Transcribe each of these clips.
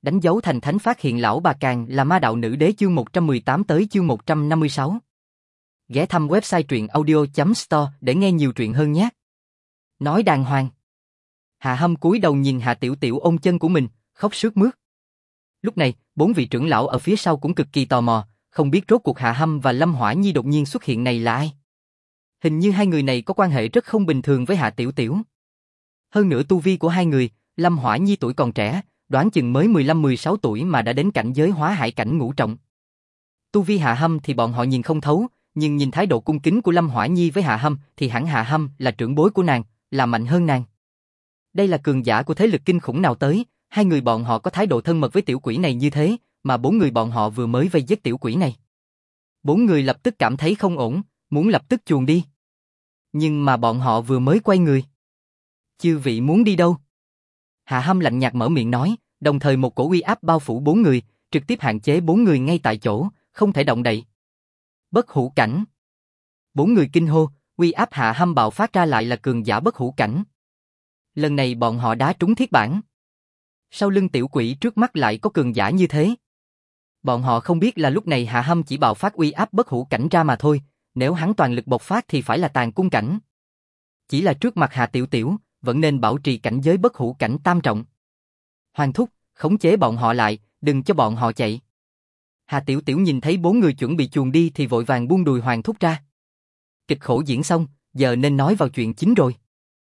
Đánh dấu thành thánh phát hiện lão bà càng là ma đạo nữ đế chương 118 tới chương 156. Ghé thăm website truyện audio.store để nghe nhiều truyện hơn nhé. Nói đàng hoàng. Hạ Hâm cúi đầu nhìn Hạ Tiểu Tiểu ôm chân của mình, khóc sướt mướt. Lúc này, 4 vị trưởng lão ở phía sau cũng cực kỳ tò mò, không biết rốt cuộc Hạ Hâm và Lâm Hỏa Nhi đột nhiên xuất hiện này là ai. Hình như hai người này có quan hệ rất không bình thường với Hạ Tiểu Tiểu. Hơn nữa tu vi của hai người, Lâm Hỏa Nhi tuổi còn trẻ, đoán chừng mới 15-16 tuổi mà đã đến cảnh giới hóa hải cảnh ngũ trọng. Tu vi Hạ Hâm thì bọn họ nhìn không thấu, nhưng nhìn thái độ cung kính của Lâm Hỏa Nhi với Hạ Hâm thì hẳn Hạ Hâm là trưởng bối của nàng, là mạnh hơn nàng. Đây là cường giả của thế lực kinh khủng nào tới, hai người bọn họ có thái độ thân mật với tiểu quỷ này như thế, mà 4 người bọn họ vừa mới vây giết tiểu quỷ này. 4 người lập tức cảm thấy không ổn, muốn lập tức chuồn đi. Nhưng mà bọn họ vừa mới quay người. Chư vị muốn đi đâu? Hạ Hâm lạnh nhạt mở miệng nói, đồng thời một cổ uy áp bao phủ 4 người, trực tiếp hạn chế 4 người ngay tại chỗ, không thể động đậy. Bất hủ cảnh. 4 người kinh hô, uy áp Hạ Hâm bạo phát ra lại là cường giả bất hủ cảnh. Lần này bọn họ đá trúng thiết bản. Sau lưng tiểu quỷ trước mắt lại có cường giả như thế. Bọn họ không biết là lúc này Hạ Hâm chỉ bạo phát uy áp bất hủ cảnh ra mà thôi, nếu hắn toàn lực bộc phát thì phải là tàn cung cảnh. Chỉ là trước mặt Hạ Tiểu Tiểu, vẫn nên bảo trì cảnh giới bất hủ cảnh tam trọng. Hoàng thúc, khống chế bọn họ lại, đừng cho bọn họ chạy. Hạ Tiểu Tiểu nhìn thấy 4 người chuẩn bị chuồn đi thì vội vàng buông đùi Hoàng thúc ra. Kịch khổ diễn xong, giờ nên nói vào chuyện chính rồi.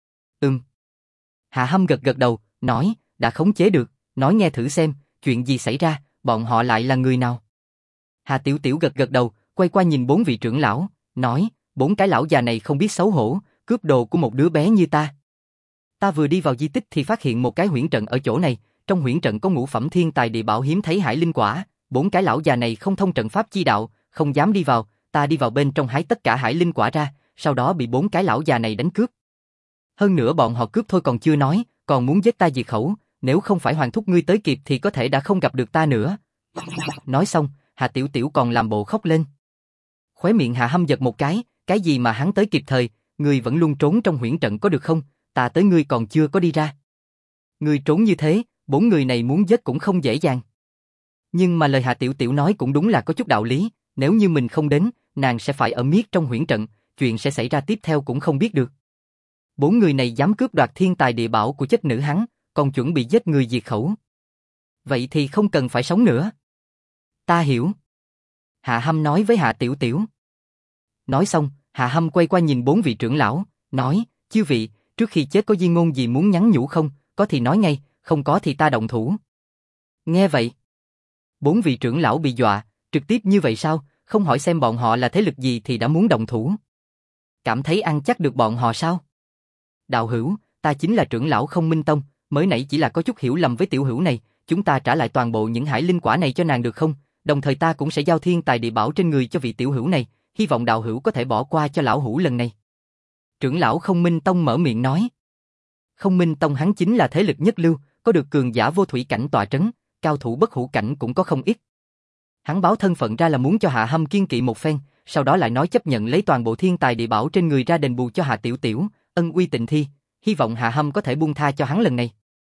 Hạ Hâm gật gật đầu, nói, đã khống chế được, nói nghe thử xem, chuyện gì xảy ra, bọn họ lại là người nào? Hạ Tiểu Tiểu gật gật đầu, quay qua nhìn 4 vị trưởng lão, nói, 4 cái lão già này không biết xấu hổ, cướp đồ của một đứa bé như ta. Ta vừa đi vào di tích thì phát hiện một cái huyễn trận ở chỗ này, trong huyễn trận có ngũ phẩm thiên tài địa bảo hiếm thấy hải linh quả, 4 cái lão già này không thông trận pháp chi đạo, không dám đi vào, ta đi vào bên trong hái tất cả hải linh quả ra, sau đó bị 4 cái lão già này đánh cướp. Hơn nữa bọn họ cướp thôi còn chưa nói, còn muốn giết ta diệt khẩu, nếu không phải Hoàng thúc ngươi tới kịp thì có thể đã không gặp được ta nữa. Nói xong, Hạ Tiểu Tiểu còn làm bộ khóc lên. Khóe miệng Hạ Hâm giật một cái gì mà hắn tới kịp thời, ngươi vẫn luôn trốn trong huyễn trận có được không, ta tới ngươi còn chưa có đi ra. Ngươi trốn như thế, 4 người này muốn giết cũng không dễ dàng. Nhưng mà lời Hạ Tiểu Tiểu nói cũng đúng là có chút đạo lý, nếu như mình không đến, nàng sẽ phải ở miết trong huyễn trận, chuyện sẽ xảy ra tiếp theo cũng không biết được. 4 người này dám cướp đoạt thiên tài địa bảo của chất nữ hắn, còn chuẩn bị giết người diệt khẩu. Vậy thì không cần phải sống nữa. Ta hiểu. Hạ Hâm nói với Hạ Tiểu Tiểu. Nói xong, Hạ Hâm quay qua nhìn 4 vị trưởng lão, nói, chư vị, trước khi chết có di ngôn gì muốn nhắn nhủ không, có thì nói ngay, không có thì ta động thủ. Nghe vậy, 4 vị trưởng lão bị dọa, trực tiếp như vậy sao, không hỏi xem bọn họ là thế lực gì thì đã muốn động thủ. Cảm thấy ăn chắc được bọn họ sao? Đạo hữu, ta chính là trưởng lão Không Minh Tông, mới nãy chỉ là có chút hiểu lầm với tiểu hữu này, chúng ta trả lại toàn bộ những hải linh quả này cho nàng được không? Đồng thời ta cũng sẽ giao thiên tài địa bảo trên người cho vị tiểu hữu này, hy vọng đạo hữu có thể bỏ qua cho lão hữu lần này. Trưởng lão Không Minh Tông mở miệng nói. Không Minh Tông hắn chính là thế lực nhất lưu, có được cường giả vô thủy cảnh tọa trấn, cao thủ bất hủ cảnh cũng có không ít. Hắn báo thân phận ra là muốn cho Hạ Hâm kiên kỵ một phen, sau đó lại nói chấp nhận lấy toàn bộ thiên tài địa bảo trên người ra đền bù cho Hạ Tiểu Tiểu, ân uy tịnh thi, hy vọng Hạ Hâm có thể buông tha cho hắn lần này.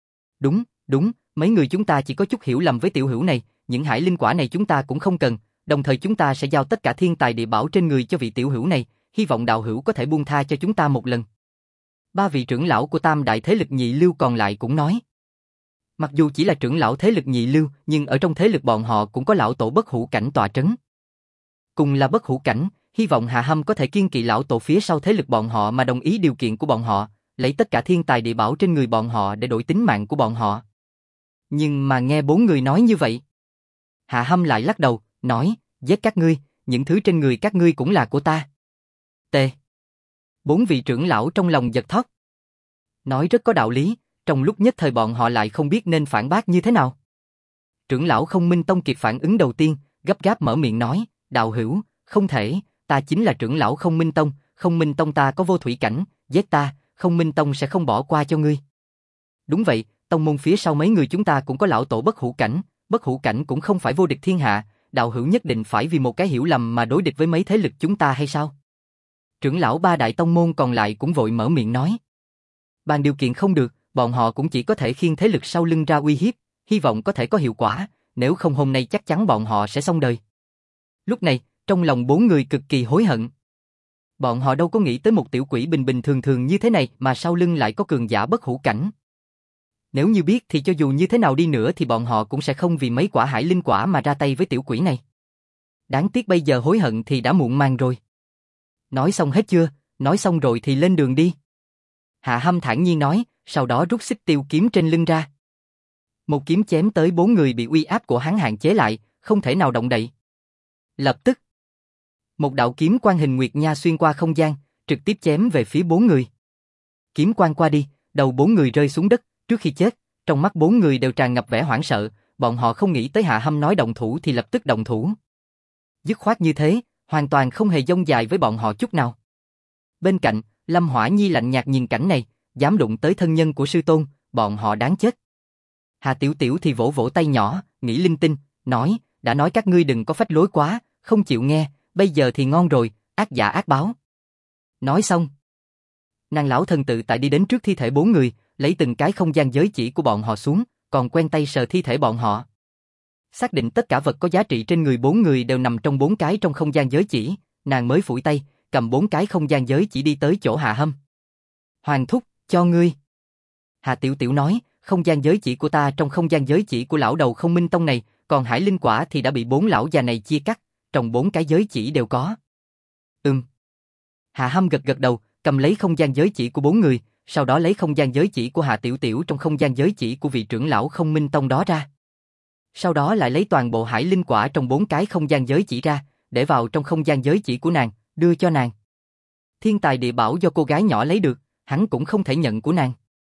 Đúng, mấy người chúng ta chỉ có chút hiểu lầm với tiểu hữu này, những hải linh quả này chúng ta cũng không cần, đồng thời chúng ta sẽ giao tất cả thiên tài địa bảo trên người cho vị tiểu hữu này, hy vọng đạo hữu có thể buông tha cho chúng ta một lần. 3 vị trưởng lão của tam đại thế lực nhị lưu còn lại cũng nói. Mặc dù chỉ là trưởng lão thế lực nhị lưu, nhưng ở trong thế lực bọn họ cũng có lão tổ bất hủ cảnh tọa trấn. Cùng là bất hủ cảnh, hy vọng Hạ Hâm có thể kiên kỵ lão tổ phía sau thế lực bọn họ mà đồng ý điều kiện của bọn họ, lấy tất cả thiên tài địa bảo trên người bọn họ để đổi tính mạng của bọn họ. Nhưng mà nghe 4 người nói như vậy, Hạ Hâm lại lắc đầu, nói, giết các ngươi, những thứ trên người các ngươi cũng là của ta. T. 4 vị trưởng lão trong lòng giật thót. Nói rất có đạo lý, trong lúc nhất thời bọn họ lại không biết nên phản bác như thế nào. Trưởng lão Không Minh Tông kịp phản ứng đầu tiên, gấp gáp mở miệng nói, đạo hữu, không thể, ta chính là trưởng lão Không Minh Tông ta có vô thủy cảnh, giết ta, Không Minh Tông sẽ không bỏ qua cho ngươi. Đúng vậy, tông môn phía sau mấy người chúng ta cũng có lão tổ bất hủ cảnh cũng không phải vô địch thiên hạ, đạo hữu nhất định phải vì một cái hiểu lầm mà đối địch với mấy thế lực chúng ta hay sao? Trưởng lão 3 đại tông môn còn lại cũng vội mở miệng nói. Bàn điều kiện không được, bọn họ cũng chỉ có thể khiêng thế lực sau lưng ra uy hiếp, hy vọng có thể có hiệu quả, nếu không hôm nay chắc chắn bọn họ sẽ xong đời. Lúc này, trong lòng 4 người cực kỳ hối hận. Bọn họ đâu có nghĩ tới một tiểu quỷ bình bình thường thường như thế này mà sau lưng lại có cường giả bất hủ cảnh. Nếu như biết thì cho dù như thế nào đi nữa thì bọn họ cũng sẽ không vì mấy quả hải linh quả mà ra tay với tiểu quỷ này. Đáng tiếc bây giờ hối hận thì đã muộn màng rồi. Nói xong hết chưa? Nói xong rồi thì lên đường đi. Hạ Hâm thản nhiên nói, sau đó rút xích tiêu kiếm trên lưng ra. Một kiếm chém tới 4 người bị uy áp của hắn hạn chế lại, không thể nào động đậy. Lập tức, một đạo kiếm quang hình nguyệt nha xuyên qua không gian, trực tiếp chém về phía 4 người. Kiếm quang qua đi, đầu 4 người rơi xuống đất, trước khi chết, trong mắt 4 người đều tràn ngập vẻ hoảng sợ, bọn họ không nghĩ tới Hạ Hâm nói động thủ thì lập tức động thủ. Dứt khoát như thế, hoàn toàn không hề dông dài với bọn họ chút nào. Bên cạnh, Lâm Hỏa Nhi lạnh nhạt nhìn cảnh này, dám đụng tới thân nhân của sư tôn, bọn họ đáng chết. Hà Tiểu Tiểu thì vỗ vỗ tay nhỏ, nghĩ linh tinh, nói, đã nói các ngươi đừng có phách lối quá, không chịu nghe, bây giờ thì ngon rồi, ác giả ác báo. Nói xong, nàng lão thần tự tại đi đến trước thi thể 4 người, lấy từng cái không gian giới chỉ của bọn họ xuống, còn quen tay sờ thi thể bọn họ. Xác định tất cả vật có giá trị trên người 4 người đều nằm trong 4 cái trong không gian giới chỉ, nàng mới phủi tay, cầm 4 cái không gian giới chỉ đi tới chỗ Hạ Hâm. Hoàng thúc, cho ngươi. Hà Tiểu Tiểu nói, không gian giới chỉ của ta trong không gian giới chỉ của lão đầu không minh tông này, còn hải linh quả thì đã bị 4 lão già này chia cắt, trong 4 cái giới chỉ đều có. Hạ Hâm gật gật đầu, cầm lấy không gian giới chỉ của 4 người, sau đó lấy không gian giới chỉ của Hà Tiểu Tiểu trong không gian giới chỉ của vị trưởng lão không minh tông đó ra. Sau đó lại lấy toàn bộ hải linh quả trong 4 cái không gian giới chỉ ra, để vào trong không gian giới chỉ của nàng, đưa cho nàng. Thiên tài địa bảo do cô gái nhỏ lấy được, hắn cũng không thể nhận của nàng.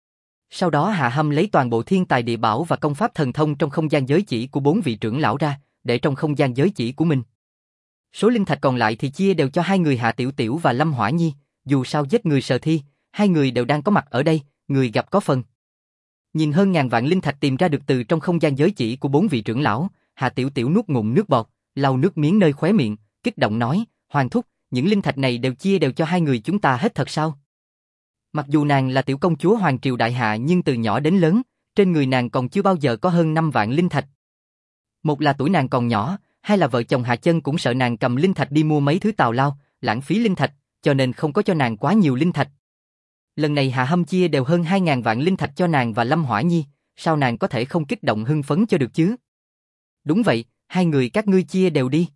Sau đó Hạ Hâm lấy toàn bộ thiên tài địa bảo và công pháp thần thông trong không gian giới chỉ của 4 vị trưởng lão ra, để trong không gian giới chỉ của mình. Số linh thạch còn lại thì chia đều cho 2 người Hạ Tiểu Tiểu và Lâm Hỏa Nhi, dù sao giết người sờ thi, 2 người đều đang có mặt ở đây, người gặp có phần. Nhìn hơn ngàn vạn linh thạch tìm ra được từ trong không gian giới chỉ của 4 vị trưởng lão, Hạ Tiểu Tiểu nuốt ngụm nước bọt, lau nước miếng nơi khóe miệng, kích động nói, Hoàng thúc, những linh thạch này đều chia đều cho 2 người chúng ta hết thật sao? Mặc dù nàng là tiểu công chúa Hoàng triều đại hạ nhưng từ nhỏ đến lớn, trên người nàng còn chưa bao giờ có hơn 5 vạn linh thạch. Một là tuổi nàng còn nhỏ, hai là vợ chồng Hạ Chân cũng sợ nàng cầm linh thạch đi mua mấy thứ tào lao, lãng phí linh thạch, cho nên không có cho nàng quá nhiều linh thạch. Lần này Hạ Hâm chia đều hơn 2.000 vạn linh thạch cho nàng và Lâm Hỏa Nhi, sao nàng có thể không kích động hưng phấn cho được chứ? Đúng vậy, 2 người các ngươi chia đều đi.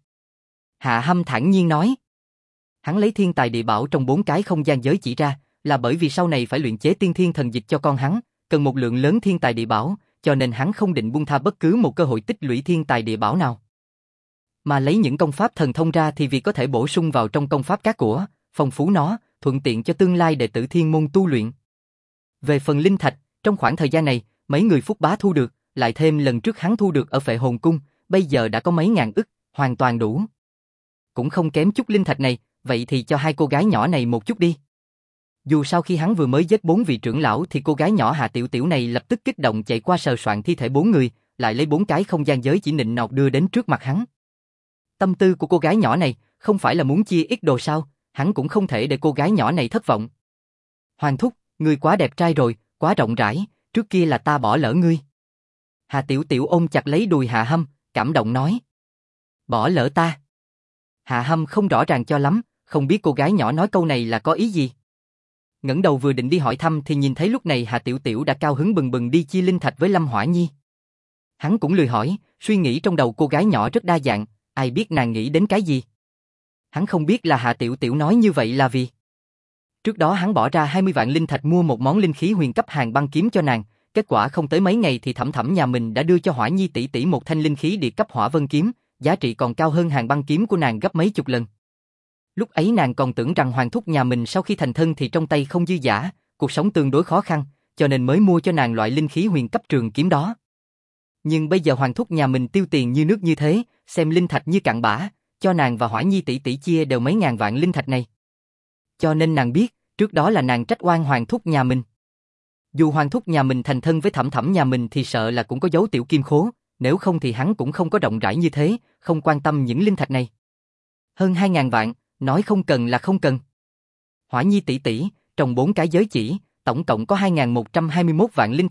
Hạ Hâm thản nhiên nói. Hắn lấy thiên tài địa bảo trong 4 cái không gian giới chỉ ra, là bởi vì sau này phải luyện chế tiên thiên thần dịch cho con hắn, cần một lượng lớn thiên tài địa bảo, cho nên hắn không định buông tha bất cứ một cơ hội tích lũy thiên tài địa bảo nào. Mà lấy những công pháp thần thông ra thì vì có thể bổ sung vào trong công pháp các của, phong phú nó, thuận tiện cho tương lai đệ tử thiên môn tu luyện. Về phần linh thạch, trong khoảng thời gian này, mấy người Phúc Bá thu được, lại thêm lần trước hắn thu được ở Phệ Hồn Cung, bây giờ đã có mấy ngàn ức, hoàn toàn đủ. Cũng không kém chút linh thạch này, vậy thì cho 2 cô gái nhỏ này một chút đi. Dù sau khi hắn vừa mới giết 4 vị trưởng lão thì cô gái nhỏ Hạ Tiểu Tiểu này lập tức kích động chạy qua sờ soạn thi thể 4 người, lại lấy 4 cái không gian giới chỉ nịnh nọt đưa đến trước mặt hắn. Tâm tư của cô gái nhỏ này không phải là muốn chia ít đồ sao, hắn cũng không thể để cô gái nhỏ này thất vọng. Hoàng thúc, ngươi quá đẹp trai rồi, quá rộng rãi, trước kia là ta bỏ lỡ ngươi. Hạ Tiểu Tiểu ôm chặt lấy đùi Hạ Hâm, cảm động nói. Bỏ lỡ ta. Hạ Hâm không rõ ràng cho lắm, không biết cô gái nhỏ nói câu này là có ý gì. Ngẩng đầu vừa định đi hỏi thăm thì nhìn thấy lúc này Hạ Tiểu Tiểu đã cao hứng bừng bừng đi chia linh thạch với Lâm Hỏa Nhi. Hắn cũng lười hỏi, suy nghĩ trong đầu cô gái nhỏ rất đa dạng, ai biết nàng nghĩ đến cái gì. Hắn không biết là Hạ Tiểu Tiểu nói như vậy là vì trước đó hắn bỏ ra 20 vạn linh thạch mua một món linh khí huyền cấp hàng băng kiếm cho nàng, kết quả không tới mấy ngày thì Thẩm Thẩm nhà mình đã đưa cho Hỏa Nhi tỷ tỷ một thanh linh khí địa cấp hỏa vân kiếm, giá trị còn cao hơn hàng băng kiếm của nàng gấp mấy chục lần. Lúc ấy nàng còn tưởng rằng Hoàng thúc nhà mình sau khi thành thân thì trong tay không dư dả, cuộc sống tương đối khó khăn, cho nên mới mua cho nàng loại linh khí huyền cấp trường kiếm đó. Nhưng bây giờ Hoàng thúc nhà mình tiêu tiền như nước như thế, xem linh thạch như cặn bã, cho nàng và Hỏa Nhi tỷ tỷ chia đều mấy ngàn vạn linh thạch này. Cho nên nàng biết, trước đó là nàng trách oan Hoàng thúc nhà mình. Dù Hoàng thúc nhà mình thành thân với Thẩm Thẩm nhà mình thì sợ là cũng có dấu tiểu kim khố, nếu không thì hắn cũng không có rộng rãi như thế, không quan tâm những linh thạch này. Hơn 2.000 vạn, nói không cần là không cần. Hỏa Nhi tỷ tỷ, trong 4 cái giới chỉ, tổng cộng có 2.121 vạn linh thạch,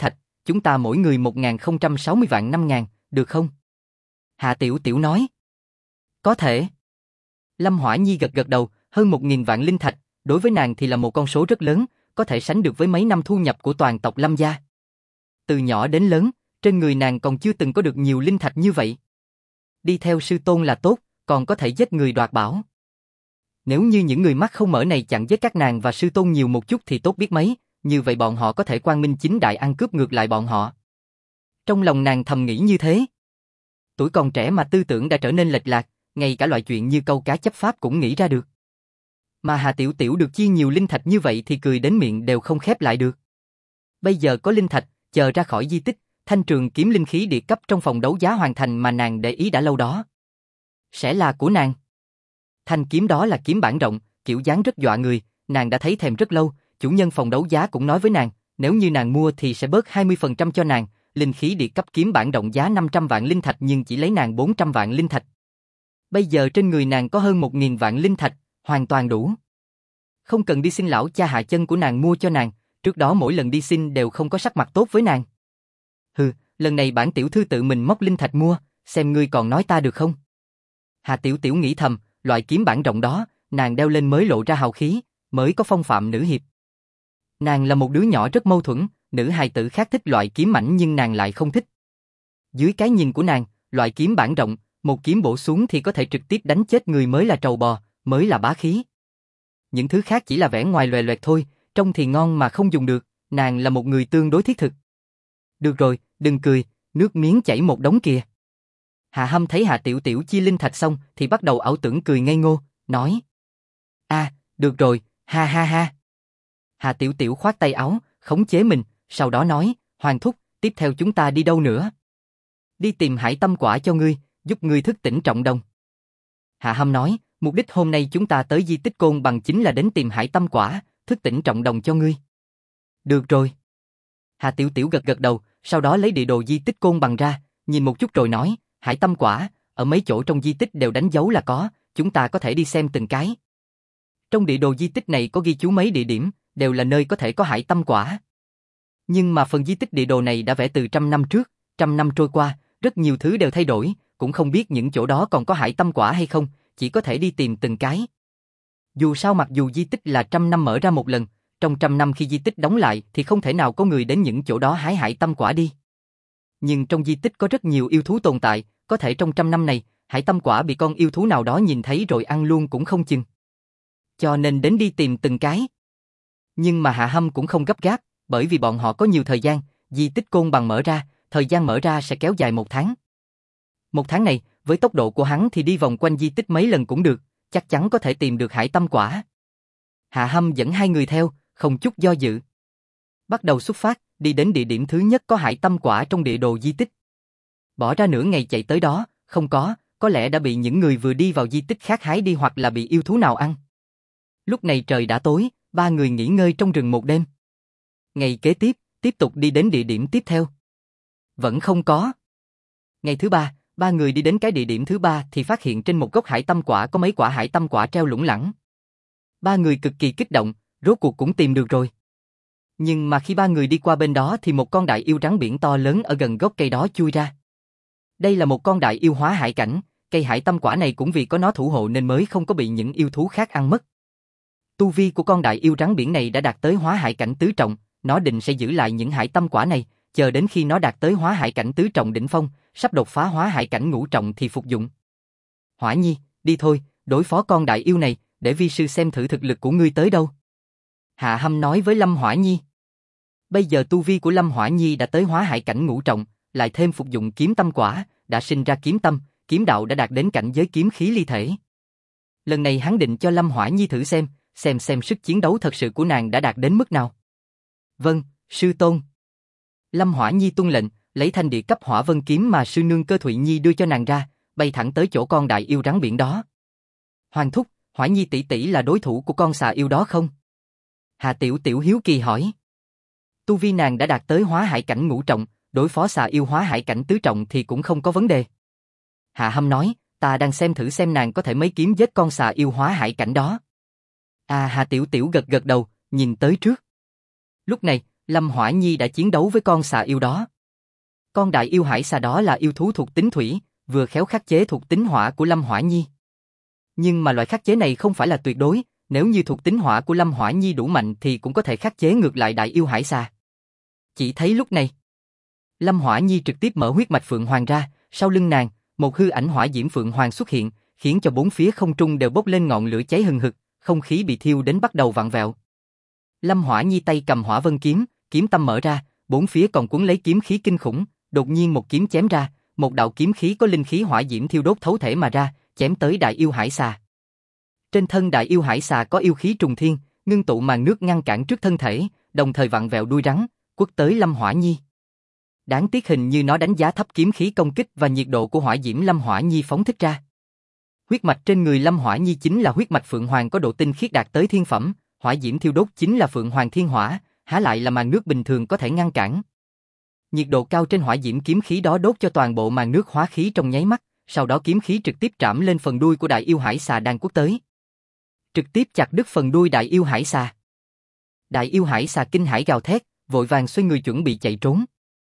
chúng ta mỗi người 1060 vạn 5.000, được không? Hạ Tiểu Tiểu nói. Có thể. Lâm Hỏa Nhi gật gật đầu, hơn 1.000 vạn linh thạch, đối với nàng thì là một con số rất lớn, có thể sánh được với mấy năm thu nhập của toàn tộc Lâm gia. Từ nhỏ đến lớn, trên người nàng còn chưa từng có được nhiều linh thạch như vậy. Đi theo sư tôn là tốt, còn có thể giết người đoạt bảo. Nếu như những người mắt không mở này chặn giết các nàng và sư tôn nhiều một chút thì tốt biết mấy, như vậy bọn họ có thể quang minh chính đại ăn cướp ngược lại bọn họ. Trong lòng nàng thầm nghĩ như thế. Tuổi còn trẻ mà tư tưởng đã trở nên lệch lạc, ngay cả loại chuyện như câu cá chấp pháp cũng nghĩ ra được. Mà Hà Tiểu Tiểu được chia nhiều linh thạch như vậy thì cười đến miệng đều không khép lại được. Bây giờ có linh thạch, chờ ra khỏi di tích, thanh trường kiếm linh khí địa cấp trong phòng đấu giá hoàn thành mà nàng để ý đã lâu đó. Sẽ là của nàng. Thanh kiếm đó là kiếm bản rộng, kiểu dáng rất dọa người, nàng đã thấy thèm rất lâu, chủ nhân phòng đấu giá cũng nói với nàng, nếu như nàng mua thì sẽ bớt 20% cho nàng, linh khí địa cấp kiếm bản rộng giá 500 vạn linh thạch nhưng chỉ lấy nàng 400 vạn linh thạch. Bây giờ trên người nàng có hơn 1.000 vạn linh thạch, hoàn toàn đủ. Không cần đi xin lão cha hạ chân của nàng mua cho nàng, trước đó mỗi lần đi xin đều không có sắc mặt tốt với nàng. Hừ, lần này bản tiểu thư tự mình móc linh thạch mua, xem ngươi còn nói ta được không? Hà Tiểu Tiểu nghĩ thầm, loại kiếm bản rộng đó, nàng đeo lên mới lộ ra hào khí, mới có phong phạm nữ hiệp. Nàng là một đứa nhỏ rất mâu thuẫn, nữ hài tử khác thích loại kiếm mảnh nhưng nàng lại không thích. Dưới cái nhìn của nàng, loại kiếm bản rộng, một kiếm bổ xuống thì có thể trực tiếp đánh chết người mới là trâu bò, mới là bá khí. Những thứ khác chỉ là vẻ ngoài loè loẹt thôi, trông thì ngon mà không dùng được, nàng là một người tương đối thiết thực. Được rồi, đừng cười, nước miếng chảy một đống kìa. Hạ Hâm thấy Hạ Tiểu Tiểu chia linh thạch xong thì bắt đầu ảo tưởng cười ngây ngô, nói. Được rồi, ha ha ha. Hạ Tiểu Tiểu khoát tay áo, khống chế mình, sau đó nói, Hoàng thúc, tiếp theo chúng ta đi đâu nữa? Đi tìm hải tâm quả cho ngươi, giúp ngươi thức tỉnh trọng đồng. Hạ Hâm nói, mục đích hôm nay chúng ta tới di tích Côn Bằng chính là đến tìm hải tâm quả, thức tỉnh trọng đồng cho ngươi. Được rồi. Hạ Tiểu Tiểu gật gật đầu, sau đó lấy địa đồ di tích Côn Bằng ra, nhìn một chút rồi nói, hải tâm quả, ở mấy chỗ trong di tích đều đánh dấu là có, chúng ta có thể đi xem từng cái. Trong địa đồ di tích này có ghi chú mấy địa điểm, đều là nơi có thể có hải tâm quả. Nhưng mà phần di tích địa đồ này đã vẽ từ 100 năm trước, 100 năm trôi qua, rất nhiều thứ đều thay đổi, cũng không biết những chỗ đó còn có hải tâm quả hay không, chỉ có thể đi tìm từng cái. Dù sao mặc dù di tích là 100 năm mở ra một lần, trong 100 năm khi di tích đóng lại thì không thể nào có người đến những chỗ đó hái hải tâm quả đi. Nhưng trong di tích có rất nhiều yêu thú tồn tại, có thể trong 100 năm này, hải tâm quả bị con yêu thú nào đó nhìn thấy rồi ăn luôn cũng không chừng. Cho nên đến đi tìm từng cái. Nhưng mà Hạ Hâm cũng không gấp gáp, bởi vì bọn họ có nhiều thời gian, di tích Côn Bằng mở ra, thời gian mở ra sẽ kéo dài 1 tháng. 1 tháng này, với tốc độ của hắn thì đi vòng quanh di tích mấy lần cũng được, chắc chắn có thể tìm được hải tâm quả. Hạ Hâm dẫn hai người theo, không chút do dự. Bắt đầu xuất phát, đi đến địa điểm thứ nhất có hải tâm quả trong địa đồ di tích. Bỏ ra nửa ngày chạy tới đó, không có lẽ đã bị những người vừa đi vào di tích khác hái đi hoặc là bị yêu thú nào ăn. Lúc này trời đã tối, ba người nghỉ ngơi trong rừng một đêm. Ngày kế tiếp tục đi đến địa điểm tiếp theo. Vẫn không có. Ngày thứ ba, ba người đi đến cái địa điểm thứ ba thì phát hiện trên một gốc hải tâm quả có mấy quả hải tâm quả treo lủng lẳng. Ba người cực kỳ kích động, rốt cuộc cũng tìm được rồi. Nhưng mà khi ba người đi qua bên đó thì một con đại yêu rắn biển to lớn ở gần gốc cây đó chui ra. Đây là một con đại yêu hóa hải cảnh, cây hải tâm quả này cũng vì có nó thủ hộ nên mới không có bị những yêu thú khác ăn mất. Tu vi của con đại yêu rắn biển này đã đạt tới hóa hải cảnh tứ trọng, nó định sẽ giữ lại những hải tâm quả này, chờ đến khi nó đạt tới hóa hải cảnh tứ trọng đỉnh phong, sắp đột phá hóa hải cảnh ngũ trọng thì phục dụng. Hỏa Nhi, đi thôi, đối phó con đại yêu này, để vi sư xem thử thực lực của ngươi tới đâu. Hạ Hâm nói với Lâm Hỏa Nhi. Bây giờ tu vi của Lâm Hỏa Nhi đã tới hóa hải cảnh ngũ trọng, lại thêm phục dụng kiếm tâm quả, đã sinh ra kiếm tâm, kiếm đạo đã đạt đến cảnh giới kiếm khí ly thể. Lần này hắn định cho Lâm Hỏa Nhi thử xem sức chiến đấu thật sự của nàng đã đạt đến mức nào. Vâng, sư tôn. Lâm Hỏa Nhi tuân lệnh, lấy thanh địa cấp hỏa vân kiếm mà sư nương Cơ Thụy Nhi đưa cho nàng ra, bay thẳng tới chỗ con đại yêu rắn biển đó. Hoàng thúc, Hỏa Nhi tỷ tỷ là đối thủ của con xà yêu đó không? Hạ Tiểu Tiểu hiếu kỳ hỏi. Tu vi nàng đã đạt tới hóa hải cảnh ngũ trọng, đối phó xà yêu hóa hải cảnh tứ trọng thì cũng không có vấn đề. Hạ Hâm nói, ta đang xem thử xem nàng có thể mấy kiếm giết con xà yêu hóa hải cảnh đó. Hạ Tiểu Tiểu gật gật đầu, nhìn tới trước. Lúc này, Lâm Hỏa Nhi đã chiến đấu với con xà yêu đó. Con đại yêu hải xà đó là yêu thú thuộc tính thủy, vừa khéo khắc chế thuộc tính hỏa của Lâm Hỏa Nhi. Nhưng mà loại khắc chế này không phải là tuyệt đối, nếu như thuộc tính hỏa của Lâm Hỏa Nhi đủ mạnh thì cũng có thể khắc chế ngược lại đại yêu hải xà. Chỉ thấy lúc này, Lâm Hỏa Nhi trực tiếp mở huyết mạch Phượng Hoàng ra, sau lưng nàng, một hư ảnh hỏa diễm Phượng Hoàng xuất hiện, khiến cho bốn phía không trung đều bốc lên ngọn lửa cháy hừng hực, không khí bị thiêu đến bắt đầu vặn vẹo. Lâm Hỏa Nhi tay cầm Hỏa Vân kiếm, kiếm tâm mở ra, bốn phía còn cuốn lấy kiếm khí kinh khủng, đột nhiên một kiếm chém ra, một đạo kiếm khí có linh khí hỏa diễm thiêu đốt thấu thể mà ra, chém tới đại yêu hải xà. Trên thân đại yêu hải xà có yêu khí trùng thiên, ngưng tụ màn nước ngăn cản trước thân thể, đồng thời vặn vẹo đuôi rắn, quất tới Lâm Hỏa Nhi. Đáng tiếc hình như nó đánh giá thấp kiếm khí công kích và nhiệt độ của hỏa diễm Lâm Hỏa Nhi phóng thích ra. Huyết mạch trên người Lâm Hỏa Nhi chính là huyết mạch Phượng Hoàng có độ tinh khiết đạt tới thiên phẩm, hỏa diễm thiêu đốt chính là Phượng Hoàng thiên hỏa, há lại là màn nước bình thường có thể ngăn cản. Nhiệt độ cao trên hỏa diễm kiếm khí đó đốt cho toàn bộ màn nước hóa khí trong nháy mắt, sau đó kiếm khí trực tiếp trảm lên phần đuôi của đại yêu hải xà đang quất tới. Trực tiếp chặt đứt phần đuôi đại yêu hải xà. Đại yêu hải xà kinh hãi gào thét, vội vàng xoay người chuẩn bị chạy trốn.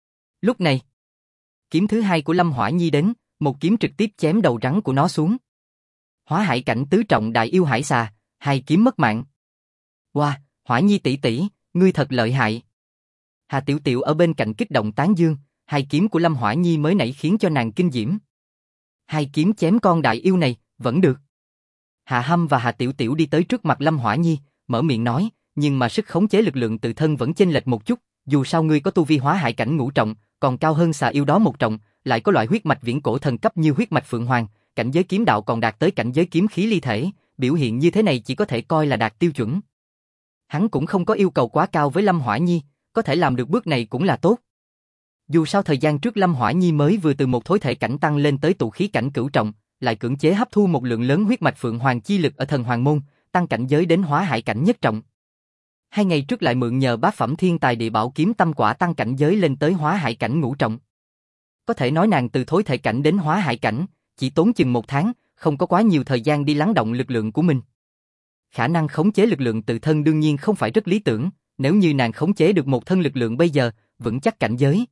Lúc này, kiếm thứ hai của Lâm Hỏa Nhi đến, một kiếm trực tiếp chém đầu rắn của nó xuống. Hóa hải cảnh tứ trọng đại yêu hải xà, hai kiếm mất mạng. Wow, Hỏa Nhi tỷ tỷ, ngươi thật lợi hại. Hà Tiểu Tiểu ở bên cạnh kích động tán dương, hai kiếm của Lâm Hỏa Nhi mới nãy khiến cho nàng kinh diễm. Hai kiếm chém con đại yêu này, vẫn được. Hạ Hâm và Hà Tiểu Tiểu đi tới trước mặt Lâm Hỏa Nhi, mở miệng nói, nhưng mà sức khống chế lực lượng tự thân vẫn chênh lệch một chút, dù sao ngươi có tu vi hóa hải cảnh ngũ trọng, còn cao hơn xà yêu đó một trọng, lại có loại huyết mạch viễn cổ thần cấp như huyết mạch Phượng Hoàng, cảnh giới kiếm đạo còn đạt tới cảnh giới kiếm khí ly thể, biểu hiện như thế này chỉ có thể coi là đạt tiêu chuẩn. Hắn cũng không có yêu cầu quá cao với Lâm Hỏa Nhi, có thể làm được bước này cũng là tốt. Dù sao thời gian trước Lâm Hỏa Nhi mới vừa từ một thối thể cảnh tăng lên tới tụ khí cảnh cửu trọng, lại cưỡng chế hấp thu một lượng lớn huyết mạch Phượng Hoàng chi lực ở thần hoàng môn, tăng cảnh giới đến hóa hải cảnh nhất trọng. 2 ngày trước lại mượn nhờ bát phẩm thiên tài địa bảo kiếm tâm quả tăng cảnh giới lên tới hóa hải cảnh ngũ trọng. Có thể nói nàng từ thối thể cảnh đến hóa hải cảnh, chỉ tốn chừng 1 tháng, không có quá nhiều thời gian đi lắng động lực lượng của mình. Khả năng khống chế lực lượng tự thân đương nhiên không phải rất lý tưởng, nếu như nàng khống chế được một thân lực lượng bây giờ, vững chắc cảnh giới.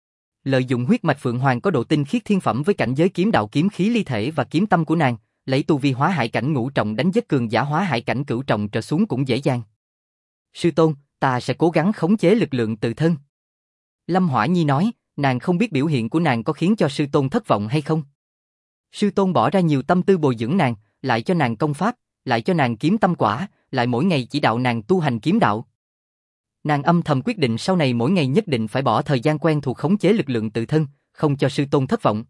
Lợi dụng huyết mạch Phượng Hoàng có độ tinh khiết thiên phẩm với cảnh giới kiếm đạo kiếm khí ly thể và kiếm tâm của nàng, lấy tu vi hóa hải cảnh ngũ trọng đánh giết cường giả hóa hải cảnh cửu trọng trở xuống cũng dễ dàng. Sư tôn, ta sẽ cố gắng khống chế lực lượng tự thân. Lâm Hỏa Nhi nói, nàng không biết biểu hiện của nàng có khiến cho sư tôn thất vọng hay không. Sư tôn bỏ ra nhiều tâm tư bồi dưỡng nàng, lại cho nàng công pháp, lại cho nàng kiếm tâm quả, lại mỗi ngày chỉ đạo nàng tu hành kiếm đạo. Nàng âm thầm quyết định sau này mỗi ngày nhất định phải bỏ thời gian quen thuộc khống chế lực lượng tự thân, không cho sư tôn thất vọng.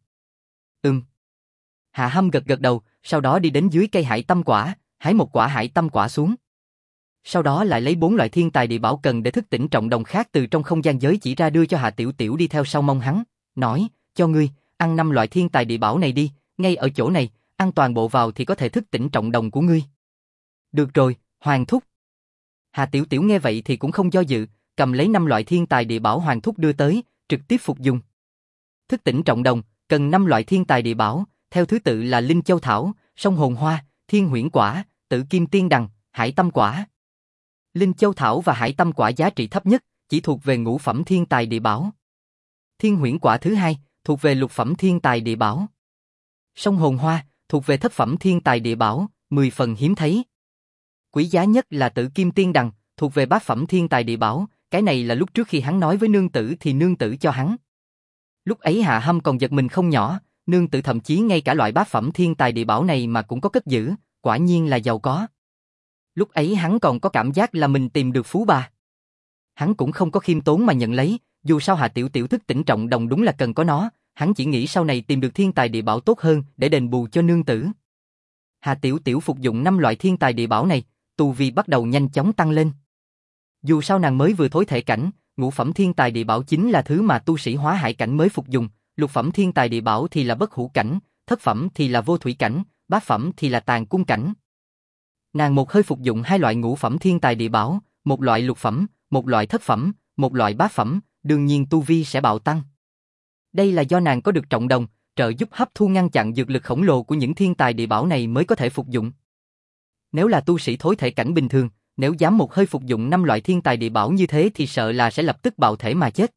Hạ Hâm gật gật đầu, sau đó đi đến dưới cây hải tâm quả, hái một quả hải tâm quả xuống. Sau đó lại lấy 4 loại thiên tài địa bảo cần để thức tỉnh trọng đồng khác từ trong không gian giới chỉ ra đưa cho Hạ Tiểu Tiểu đi theo sau mông hắn, nói, cho ngươi, ăn 5 loại thiên tài địa bảo này đi, ngay ở chỗ này, ăn toàn bộ vào thì có thể thức tỉnh trọng đồng của ngươi. Được rồi, Hoàng thúc. Hạ Tiểu Tiểu nghe vậy thì cũng không do dự, cầm lấy 5 loại thiên tài địa bảo Hoàng thúc đưa tới, trực tiếp phục dùng. Thức tỉnh trọng đồng, cần 5 loại thiên tài địa bảo, theo thứ tự là Linh Châu Thảo, Sông Hồn Hoa, Thiên Huyễn Quả, Tử Kim Tiên Đằng, Hải Tâm Quả. Linh Châu Thảo và Hải Tâm Quả giá trị thấp nhất, chỉ thuộc về ngũ phẩm thiên tài địa bảo. Thiên Huyễn Quả thứ hai, thuộc về lục phẩm thiên tài địa bảo. Sông Hồn Hoa, thuộc về thất phẩm thiên tài địa bảo, 10 phần hiếm thấy. Quý giá nhất là Tử Kim Tiên Đằng, thuộc về bát phẩm thiên tài địa bảo, cái này là lúc trước khi hắn nói với nương tử thì nương tử cho hắn. Lúc ấy Hạ Hâm còn giật mình không nhỏ, nương tử thậm chí ngay cả loại bát phẩm thiên tài địa bảo này mà cũng có cất giữ, quả nhiên là giàu có. Lúc ấy hắn còn có cảm giác là mình tìm được phú bà. Hắn cũng không có khiêm tốn mà nhận lấy, dù sao Hạ Tiểu Tiểu thức tỉnh trọng đồng đúng là cần có nó, hắn chỉ nghĩ sau này tìm được thiên tài địa bảo tốt hơn để đền bù cho nương tử. Hạ Tiểu Tiểu phục dụng 5 loại thiên tài địa bảo này, tu vi bắt đầu nhanh chóng tăng lên. Dù sao nàng mới vừa thối thể cảnh, ngũ phẩm thiên tài địa bảo chính là thứ mà tu sĩ hóa hải cảnh mới phục dùng, lục phẩm thiên tài địa bảo thì là bất hủ cảnh, thất phẩm thì là vô thủy cảnh, bát phẩm thì là tàn cung cảnh. Nàng một hơi phục dụng 2 loại ngũ phẩm thiên tài địa bảo, một loại lục phẩm, một loại thất phẩm, một loại bát phẩm, đương nhiên tu vi sẽ bạo tăng. Đây là do nàng có được trọng đồng, trợ giúp hấp thu ngăn chặn dược lực khổng lồ của những thiên tài địa bảo này mới có thể phục dụng. Nếu là tu sĩ thối thể cảnh bình thường, nếu dám một hơi phục dụng 5 loại thiên tài địa bảo như thế thì sợ là sẽ lập tức bạo thể mà chết.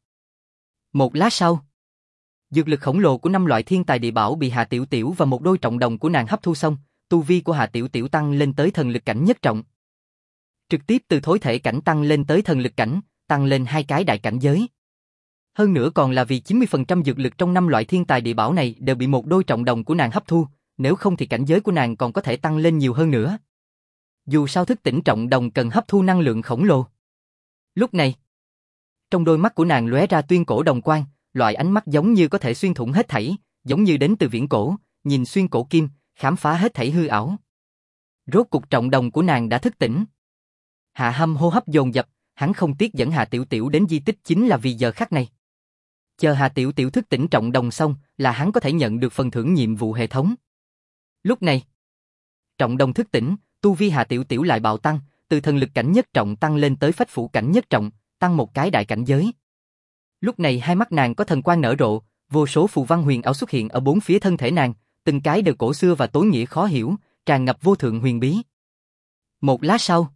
Một lát sau, dược lực khổng lồ của 5 loại thiên tài địa bảo bị Hạ Tiểu Tiểu và một đôi trọng đồng của nàng hấp thu xong, tu vi của Hạ Tiểu Tiểu tăng lên tới thần lực cảnh nhất trọng. Trực tiếp từ thối thể cảnh tăng lên tới thần lực cảnh, tăng lên 2 cái đại cảnh giới. Hơn nữa còn là vì 90% dược lực trong 5 loại thiên tài địa bảo này đều bị một đôi trọng đồng của nàng hấp thu, nếu không thì cảnh giới của nàng còn có thể tăng lên nhiều hơn nữa. Dù sao thức tỉnh trọng đồng cần hấp thu năng lượng khổng lồ. Lúc này, trong đôi mắt của nàng lóe ra tuyên cổ đồng quang, loại ánh mắt giống như có thể xuyên thủng hết thảy, giống như đến từ viễn cổ, nhìn xuyên cổ kim, khám phá hết thảy hư ảo. Rốt cục trọng đồng của nàng đã thức tỉnh. Hạ Hâm hô hấp dồn dập, hắn không tiếc dẫn Hạ Tiểu Tiểu đến di tích chính là vì giờ khắc này. Chờ Hạ Tiểu Tiểu thức tỉnh trọng đồng xong là hắn có thể nhận được phần thưởng nhiệm vụ hệ thống. Lúc này, trọng đồng thức tỉnh, tu vi Hạ Tiểu Tiểu lại bạo tăng, từ thần lực cảnh nhất trọng tăng lên tới phách phủ cảnh nhất trọng, tăng một cái đại cảnh giới. Lúc này hai mắt nàng có thần quang nở rộ, vô số phù văn huyền ảo xuất hiện ở bốn phía thân thể nàng, từng cái đều cổ xưa và tối nghĩa khó hiểu, tràn ngập vô thượng huyền bí. Một lát sau,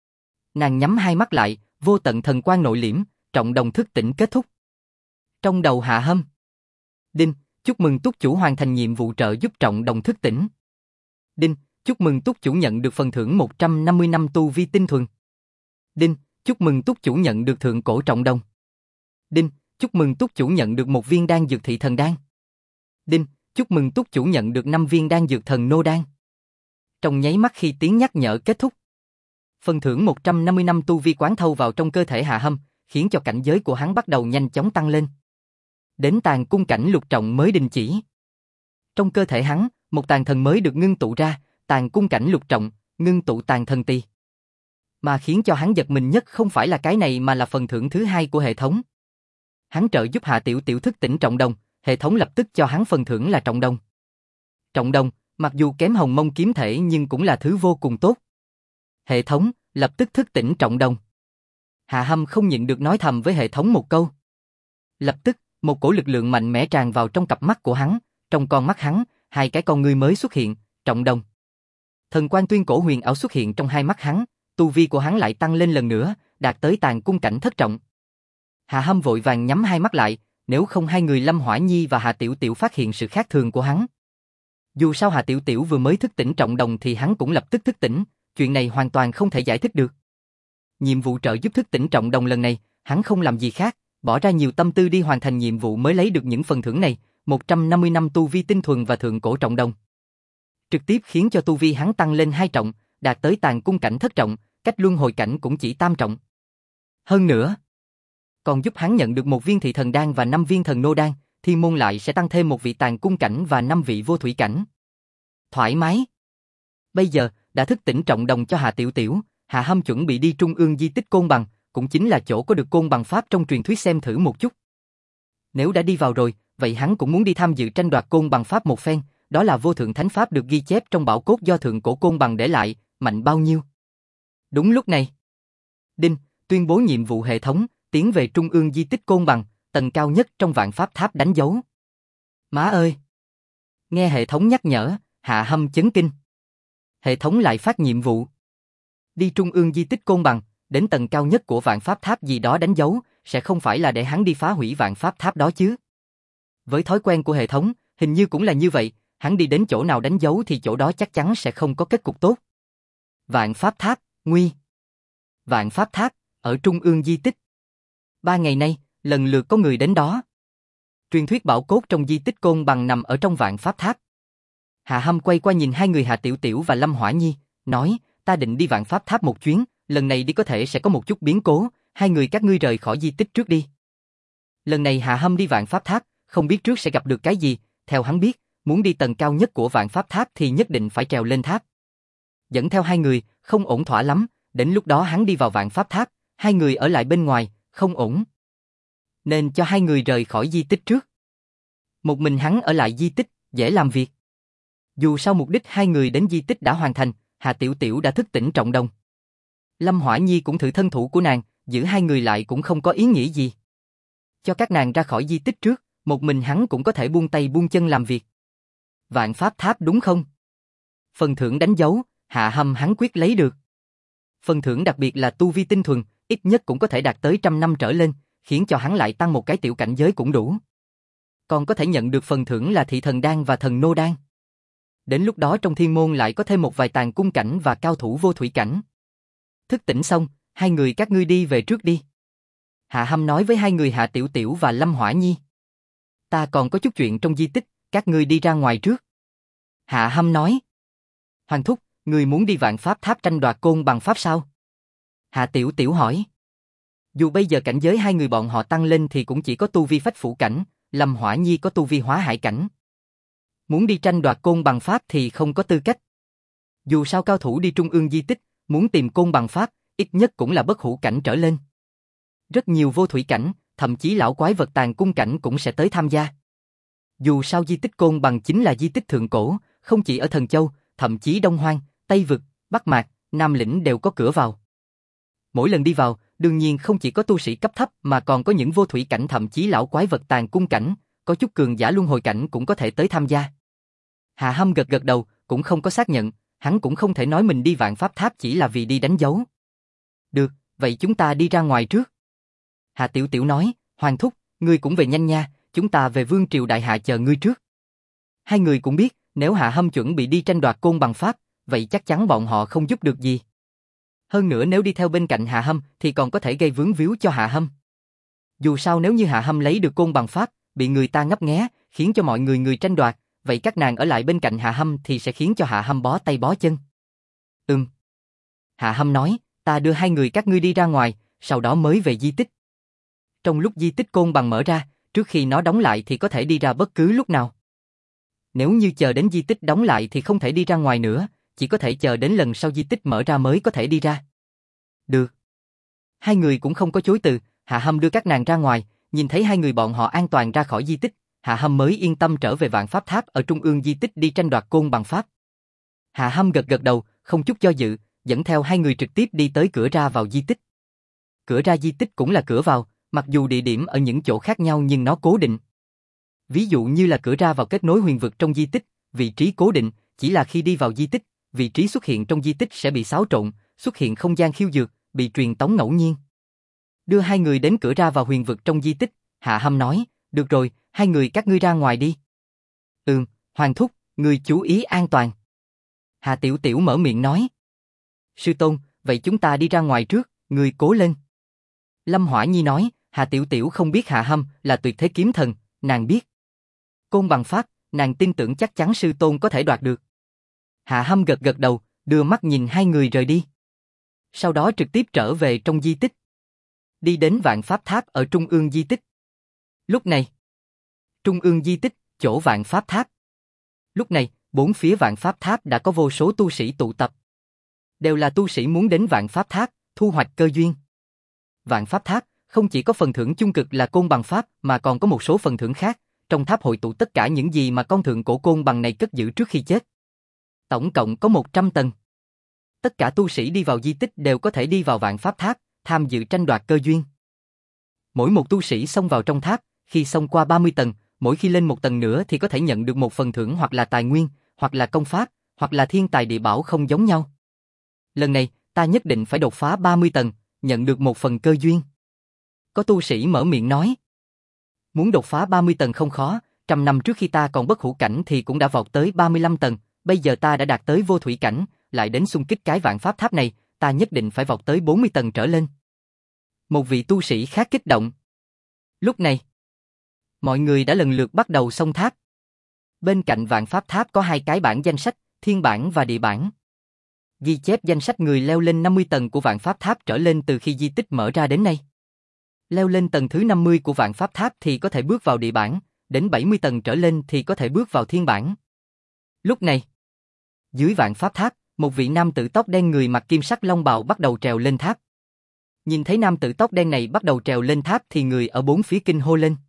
nàng nhắm hai mắt lại, vô tận thần quang nội liễm, trọng đồng thức tỉnh kết thúc. Trong đầu Hạ Hâm, đinh, chúc mừng túc chủ hoàn thành nhiệm vụ trợ giúp trọng đồng thức tỉnh. Đinh, chúc mừng túc chủ nhận được phần thưởng 150 năm tu vi tinh thuần. Đinh, chúc mừng túc chủ nhận được thượng cổ trọng đồng. Đinh, chúc mừng túc chủ nhận được một viên đan dược thị thần đan. Đinh, chúc mừng túc chủ nhận được 5 viên đan dược thần nô đan. Trong nháy mắt khi tiếng nhắc nhở kết thúc, phần thưởng 150 năm tu vi quán thâu vào trong cơ thể Hạ Hâm, khiến cho cảnh giới của hắn bắt đầu nhanh chóng tăng lên. Đến tàn cung cảnh lục trọng mới đình chỉ. Trong cơ thể hắn, một tàn thần mới được ngưng tụ ra, tàn cung cảnh lục trọng, ngưng tụ tàn thần tỳ. Mà khiến cho hắn giật mình nhất không phải là cái này mà là phần thưởng thứ hai của hệ thống. Hắn trợ giúp Hạ Tiểu Tiểu thức tỉnh trọng đồng, hệ thống lập tức cho hắn phần thưởng là trọng đồng. Trọng đồng, mặc dù kém hồng mông kiếm thể nhưng cũng là thứ vô cùng tốt. Hệ thống, lập tức thức tỉnh trọng đồng. Hạ Hâm không nhịn được nói thầm với hệ thống một câu. Lập tức, một cổ lực lượng mạnh mẽ tràn vào trong cặp mắt của hắn, trong con mắt hắn, hai cái con ngươi mới xuất hiện, trọng đồng. Thần quang tuyên cổ huyền ảo xuất hiện trong hai mắt hắn, tu vi của hắn lại tăng lên lần nữa, đạt tới tàn cung cảnh thất trọng. Hạ Hâm vội vàng nhắm hai mắt lại, nếu không hai người Lâm Hỏa Nhi và Hạ Tiểu Tiểu phát hiện sự khác thường của hắn. Dù sao Hạ Tiểu Tiểu vừa mới thức tỉnh trọng đồng thì hắn cũng lập tức thức tỉnh, chuyện này hoàn toàn không thể giải thích được. Nhiệm vụ trợ giúp thức tỉnh trọng đồng lần này, hắn không làm gì khác, bỏ ra nhiều tâm tư đi hoàn thành nhiệm vụ mới lấy được những phần thưởng này, 150 năm tu vi tinh thuần và thượng cổ trọng đồng. Trực tiếp khiến cho tu vi hắn tăng lên 2 trọng, đạt tới tàn cung cảnh thất trọng, cách luân hồi cảnh cũng chỉ tam trọng. Hơn nữa, còn giúp hắn nhận được một viên thị thần đan và 5 viên thần nô đan, thiên môn lại sẽ tăng thêm một vị tàn cung cảnh và 5 vị vô thủy cảnh. Thoải mái. Bây giờ, đã thức tỉnh trọng đồng cho Hạ Tiểu Tiểu, Hạ Hâm chuẩn bị đi trung ương di tích Côn Bằng, cũng chính là chỗ có được Côn Bằng Pháp trong truyền thuyết xem thử một chút. Nếu đã đi vào rồi, vậy hắn cũng muốn đi tham dự tranh đoạt Côn Bằng Pháp một phen, đó là vô thượng thánh pháp được ghi chép trong bảo cốt do thượng cổ Côn Bằng để lại, mạnh bao nhiêu. Đúng lúc này, đinh, tuyên bố nhiệm vụ hệ thống, tiến về trung ương di tích Côn Bằng, tầng cao nhất trong vạn pháp tháp đánh dấu. Má ơi! Nghe hệ thống nhắc nhở, Hạ Hâm chấn kinh. Hệ thống lại phát nhiệm vụ. Đi trung ương di tích Côn Bằng, đến tầng cao nhất của vạn pháp tháp gì đó đánh dấu, sẽ không phải là để hắn đi phá hủy vạn pháp tháp đó chứ. Với thói quen của hệ thống, hình như cũng là như vậy, hắn đi đến chỗ nào đánh dấu thì chỗ đó chắc chắn sẽ không có kết cục tốt. Vạn pháp tháp, nguy. Vạn pháp tháp, ở trung ương di tích. 3 ngày nay, lần lượt có người đến đó. Truyền thuyết bảo cốt trong di tích Côn Bằng nằm ở trong vạn pháp tháp. Hạ Hâm quay qua nhìn hai người Hạ Tiểu Tiểu và Lâm Hỏa Nhi, nói, ta định đi vạn pháp tháp một chuyến, lần này đi có thể sẽ có một chút biến cố, hai người các ngươi rời khỏi di tích trước đi. Lần này Hạ Hâm đi vạn pháp tháp, không biết trước sẽ gặp được cái gì, theo hắn biết, muốn đi tầng cao nhất của vạn pháp tháp thì nhất định phải trèo lên tháp. Dẫn theo hai người, không ổn thỏa lắm, đến lúc đó hắn đi vào vạn pháp tháp, hai người ở lại bên ngoài, không ổn. Nên cho hai người rời khỏi di tích trước. Một mình hắn ở lại di tích, dễ làm việc. Dù sao mục đích hai người đến di tích đã hoàn thành, Hạ Tiểu Tiểu đã thức tỉnh trọng đồng. Lâm Hỏa Nhi cũng thử thân thủ của nàng, giữ hai người lại cũng không có ý nghĩa gì. Cho các nàng ra khỏi di tích trước, một mình hắn cũng có thể buông tay buông chân làm việc. Vạn pháp tháp đúng không? Phần thưởng đánh dấu, Hạ Hâm hắn quyết lấy được. Phần thưởng đặc biệt là tu vi tinh thuần, ít nhất cũng có thể đạt tới 100 năm trở lên, khiến cho hắn lại tăng một cái tiểu cảnh giới cũng đủ. Còn có thể nhận được phần thưởng là thị thần đan và thần nô đan. Đến lúc đó trong thiên môn lại có thêm một vài tàn cung cảnh và cao thủ vô thủy cảnh. Thức tỉnh xong, hai người các ngươi đi về trước đi. Hạ Hâm nói với hai người Hạ Tiểu Tiểu và Lâm Hỏa Nhi. Ta còn có chút chuyện trong di tích, các ngươi đi ra ngoài trước. Hạ Hâm nói. Hoàng thúc, ngươi muốn đi Vạn Pháp Tháp tranh đoạt côn bằng pháp sao? Hạ Tiểu Tiểu hỏi. Dù bây giờ cảnh giới hai người bọn họ tăng lên thì cũng chỉ có tu vi phách phủ cảnh, Lâm Hỏa Nhi có tu vi hóa hải cảnh. Muốn đi tranh đoạt côn bằng pháp thì không có tư cách. Dù sao cao thủ đi trung ương di tích, muốn tìm côn bằng pháp, ít nhất cũng là bất hủ cảnh trở lên. Rất nhiều vô thủy cảnh, thậm chí lão quái vật tàn cung cảnh cũng sẽ tới tham gia. Dù sao di tích côn bằng chính là di tích thượng cổ, không chỉ ở Thần Châu, thậm chí Đông Hoang, Tây Vực, Bắc Mạc, Nam Lĩnh đều có cửa vào. Mỗi lần đi vào, đương nhiên không chỉ có tu sĩ cấp thấp mà còn có những vô thủy cảnh thậm chí lão quái vật tàn cung cảnh, có chút cường giả luân hồi cảnh cũng có thể tới tham gia. Hạ Hâm gật gật đầu, cũng không có xác nhận, hắn cũng không thể nói mình đi Vạn Pháp Tháp chỉ là vì đi đánh dấu. Được, vậy chúng ta đi ra ngoài trước. Hạ Tiểu Tiểu nói, Hoàng thúc, ngươi cũng về nhanh nha, chúng ta về Vương Triều Đại Hạ chờ ngươi trước. Hai người cũng biết, nếu Hạ Hâm chuẩn bị đi tranh đoạt côn bằng pháp, vậy chắc chắn bọn họ không giúp được gì. Hơn nữa nếu đi theo bên cạnh Hạ Hâm thì còn có thể gây vướng víu cho Hạ Hâm. Dù sao nếu như Hạ Hâm lấy được côn bằng pháp, bị người ta ngấp nghé, khiến cho mọi người tranh đoạt, vậy các nàng ở lại bên cạnh Hạ Hâm thì sẽ khiến cho Hạ Hâm bó tay bó chân. Hạ Hâm nói, ta đưa hai người các ngươi đi ra ngoài, sau đó mới về di tích. Trong lúc di tích côn bằng mở ra, trước khi nó đóng lại thì có thể đi ra bất cứ lúc nào. Nếu như chờ đến di tích đóng lại thì không thể đi ra ngoài nữa, chỉ có thể chờ đến lần sau di tích mở ra mới có thể đi ra. Được. Hai người cũng không có chối từ, Hạ Hâm đưa các nàng ra ngoài, nhìn thấy hai người bọn họ an toàn ra khỏi di tích, Hạ Hâm mới yên tâm trở về Vạn Pháp Tháp ở trung ương di tích đi tranh đoạt côn bằng pháp. Hạ Hâm gật gật đầu, không chút do dự, dẫn theo hai người trực tiếp đi tới cửa ra vào di tích. Cửa ra di tích cũng là cửa vào, mặc dù địa điểm ở những chỗ khác nhau nhưng nó cố định. Ví dụ như là cửa ra vào kết nối huyền vực trong di tích, vị trí cố định, chỉ là khi đi vào di tích, vị trí xuất hiện trong di tích sẽ bị xáo trộn, xuất hiện không gian khiêu dược, bị truyền tống ngẫu nhiên. Đưa hai người đến cửa ra vào huyền vực trong di tích, Hạ Hâm nói, được rồi, hai người các ngươi ra ngoài đi. Hoàng thúc, ngươi chú ý an toàn. Hạ Tiểu Tiểu mở miệng nói. Sư tôn, vậy chúng ta đi ra ngoài trước, ngươi cố lên. Lâm Hỏa Nhi nói, Hạ Tiểu Tiểu không biết Hạ Hâm là tuyệt thế kiếm thần, nàng biết. Côn bằng pháp, nàng tin tưởng chắc chắn sư tôn có thể đoạt được. Hạ Hâm gật gật đầu, đưa mắt nhìn hai người rời đi. Sau đó trực tiếp trở về trong di tích. Đi đến Vạn Pháp Tháp ở trung ương di tích. Lúc này, trung ương di tích, chỗ Vạn Pháp Tháp. Lúc này, bốn phía Vạn Pháp Tháp đã có vô số tu sĩ tụ tập. Đều là tu sĩ muốn đến Vạn Pháp Tháp, thu hoạch cơ duyên. Vạn Pháp Tháp không chỉ có phần thưởng chung cực là côn bằng pháp mà còn có một số phần thưởng khác. Trong tháp hội tụ tất cả những gì mà con thượng cổ côn bằng này cất giữ trước khi chết. Tổng cộng có 100 tầng. Tất cả tu sĩ đi vào di tích đều có thể đi vào Vạn Pháp Tháp, tham dự tranh đoạt cơ duyên. Mỗi một tu sĩ xông vào trong tháp, khi xông qua 30 tầng, mỗi khi lên một tầng nữa thì có thể nhận được một phần thưởng hoặc là tài nguyên, hoặc là công pháp, hoặc là thiên tài địa bảo không giống nhau. Lần này, ta nhất định phải đột phá 30 tầng, nhận được một phần cơ duyên. Có tu sĩ mở miệng nói. Muốn đột phá 30 tầng không khó, 100 năm trước khi ta còn bất hủ cảnh thì cũng đã vọt tới 35 tầng, bây giờ ta đã đạt tới vô thủy cảnh, lại đến xung kích cái Vạn Pháp Tháp này, ta nhất định phải vọt tới 40 tầng trở lên. Một vị tu sĩ khác kích động. Lúc này, mọi người đã lần lượt bắt đầu xông tháp. Bên cạnh Vạn Pháp Tháp có hai cái bảng danh sách, thiên bảng và địa bảng. Ghi chép danh sách người leo lên 50 tầng của Vạn Pháp Tháp trở lên từ khi di tích mở ra đến nay. Leo lên tầng thứ 50 của Vạn Pháp Tháp thì có thể bước vào địa bảng, đến 70 tầng trở lên thì có thể bước vào thiên bảng. Lúc này, dưới Vạn Pháp Tháp, một vị nam tử tóc đen người mặc kim sắc long bào bắt đầu trèo lên tháp. Nhìn thấy nam tử tóc đen này bắt đầu trèo lên tháp thì người ở bốn phía kinh hô lên.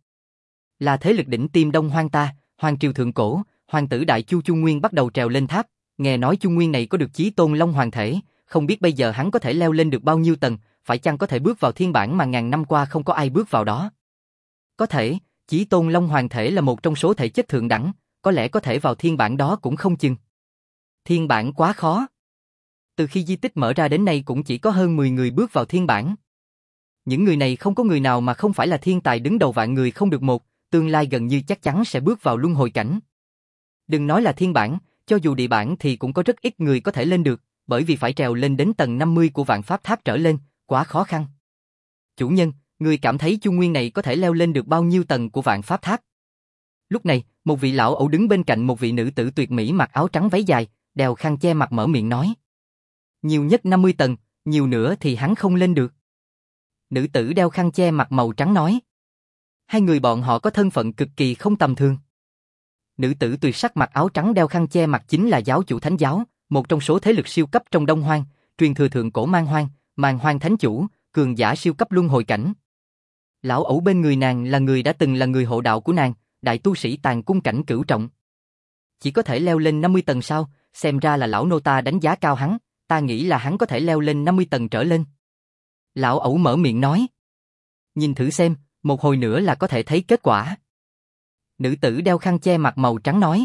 Là thế lực đỉnh tiêm Đông Hoang ta, Hoàng triều thượng cổ, hoàng tử Đại Chu Chu Nguyên bắt đầu trèo lên tháp, nghe nói Chu Nguyên này có được chí tôn Long Hoàng thể, không biết bây giờ hắn có thể leo lên được bao nhiêu tầng, phải chăng có thể bước vào thiên bảng mà ngàn năm qua không có ai bước vào đó. Có thể, chí tôn Long Hoàng thể là một trong số thể chất thượng đẳng, có lẽ có thể vào thiên bảng đó cũng không chừng. Thiên bảng quá khó. Từ khi di tích mở ra đến nay cũng chỉ có hơn 10 người bước vào thiên bản. Những người này không có người nào mà không phải là thiên tài đứng đầu vạn người không được một, tương lai gần như chắc chắn sẽ bước vào luân hồi cảnh. Đừng nói là thiên bản, cho dù địa bản thì cũng có rất ít người có thể lên được, bởi vì phải trèo lên đến tầng 50 của vạn pháp tháp trở lên, quá khó khăn. Chủ nhân, người cảm thấy Chu Nguyên này có thể leo lên được bao nhiêu tầng của vạn pháp tháp? Lúc này, một vị lão ẩu đứng bên cạnh một vị nữ tử tuyệt mỹ mặc áo trắng váy dài, đeo khăn che mặt mở miệng nói. Nhiều nhất 50 tầng, nhiều nữa thì hắn không lên được. Nữ tử đeo khăn che mặt màu trắng nói. Hai người bọn họ có thân phận cực kỳ không tầm thường. Nữ tử tuyệt sắc mặc áo trắng đeo khăn che mặt chính là giáo chủ thánh giáo, một trong số thế lực siêu cấp trong Đông Hoang, truyền thừa thượng cổ Màn Hoang thánh chủ, cường giả siêu cấp luân hồi cảnh. Lão ẩu bên người nàng là người đã từng là người hộ đạo của nàng, đại tu sĩ tàn cung cảnh cửu trọng. Chỉ có thể leo lên 50 tầng sao, xem ra là lão nô ta đánh giá cao hắn, ta nghĩ là hắn có thể leo lên 50 tầng trở lên. Lão ẩu mở miệng nói. Nhìn thử xem, một hồi nữa là có thể thấy kết quả. Nữ tử đeo khăn che mặt màu trắng nói.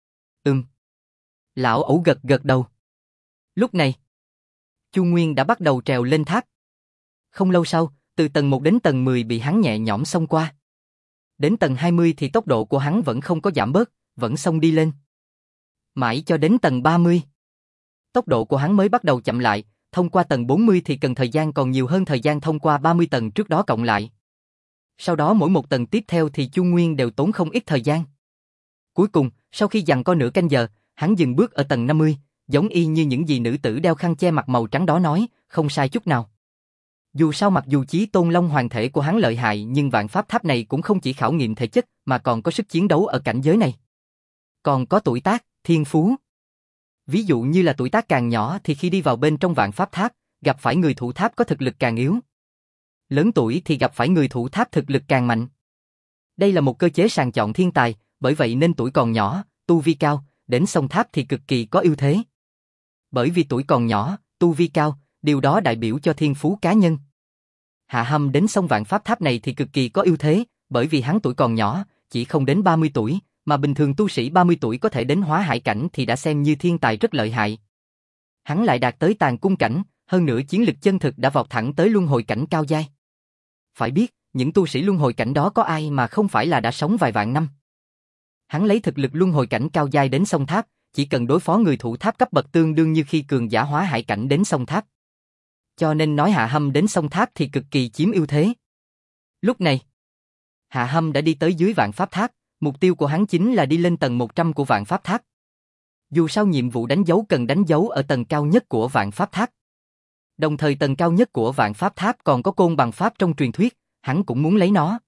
Lão ẩu gật gật đầu. Lúc này, Chu Nguyên đã bắt đầu trèo lên tháp. Không lâu sau, từ tầng 1 đến tầng 10 bị hắn nhẹ nhõm xông qua. Đến tầng 20 thì tốc độ của hắn vẫn không có giảm bớt, vẫn xông đi lên. Mãi cho đến tầng 30. Tốc độ của hắn mới bắt đầu chậm lại, thông qua tầng 40 thì cần thời gian còn nhiều hơn thời gian thông qua 30 tầng trước đó cộng lại. Sau đó mỗi một tầng tiếp theo thì Chu Nguyên đều tốn không ít thời gian. Cuối cùng, sau khi giằng co nửa canh giờ, hắn dừng bước ở tầng 50, giống y như những gì nữ tử đeo khăn che mặt màu trắng đó nói, không sai chút nào. Dù sao mặc dù Chí Tôn Long hoàng thể của hắn lợi hại nhưng vạn pháp tháp này cũng không chỉ khảo nghiệm thể chất mà còn có sức chiến đấu ở cảnh giới này. Còn có tuổi tác, thiên phú. Ví dụ như là tuổi tác càng nhỏ thì khi đi vào bên trong vạn pháp tháp, gặp phải người thủ tháp có thực lực càng yếu. Lớn tuổi thì gặp phải người thủ tháp thực lực càng mạnh. Đây là một cơ chế sàng chọn thiên tài, bởi vậy nên tuổi còn nhỏ, tu vi cao, đến sông tháp thì cực kỳ có ưu thế. Bởi vì tuổi còn nhỏ, tu vi cao, điều đó đại biểu cho thiên phú cá nhân. Hạ Hâm đến sông vạn pháp tháp này thì cực kỳ có ưu thế, bởi vì hắn tuổi còn nhỏ, chỉ không đến 30 tuổi, mà bình thường tu sĩ 30 tuổi có thể đến hóa hải cảnh thì đã xem như thiên tài rất lợi hại. Hắn lại đạt tới tàn cung cảnh, hơn nữa chiến lực chân thực đã vọt thẳng tới luân hồi cảnh cao giai. Phải biết, những tu sĩ luân hồi cảnh đó có ai mà không phải là đã sống vài vạn năm. Hắn lấy thực lực luân hồi cảnh cao giai đến sông tháp, chỉ cần đối phó người thủ tháp cấp bậc tương đương như khi cường giả hóa hải cảnh đến sông tháp. Cho nên nói Hạ Hâm đến sông tháp thì cực kỳ chiếm ưu thế. Lúc này, Hạ Hâm đã đi tới dưới vạn pháp tháp, mục tiêu của hắn chính là đi lên tầng 100 của vạn pháp tháp. Dù sao nhiệm vụ đánh dấu cần đánh dấu ở tầng cao nhất của vạn pháp tháp. Đồng thời tầng cao nhất của vạn pháp tháp còn có côn bằng pháp trong truyền thuyết, hắn cũng muốn lấy nó.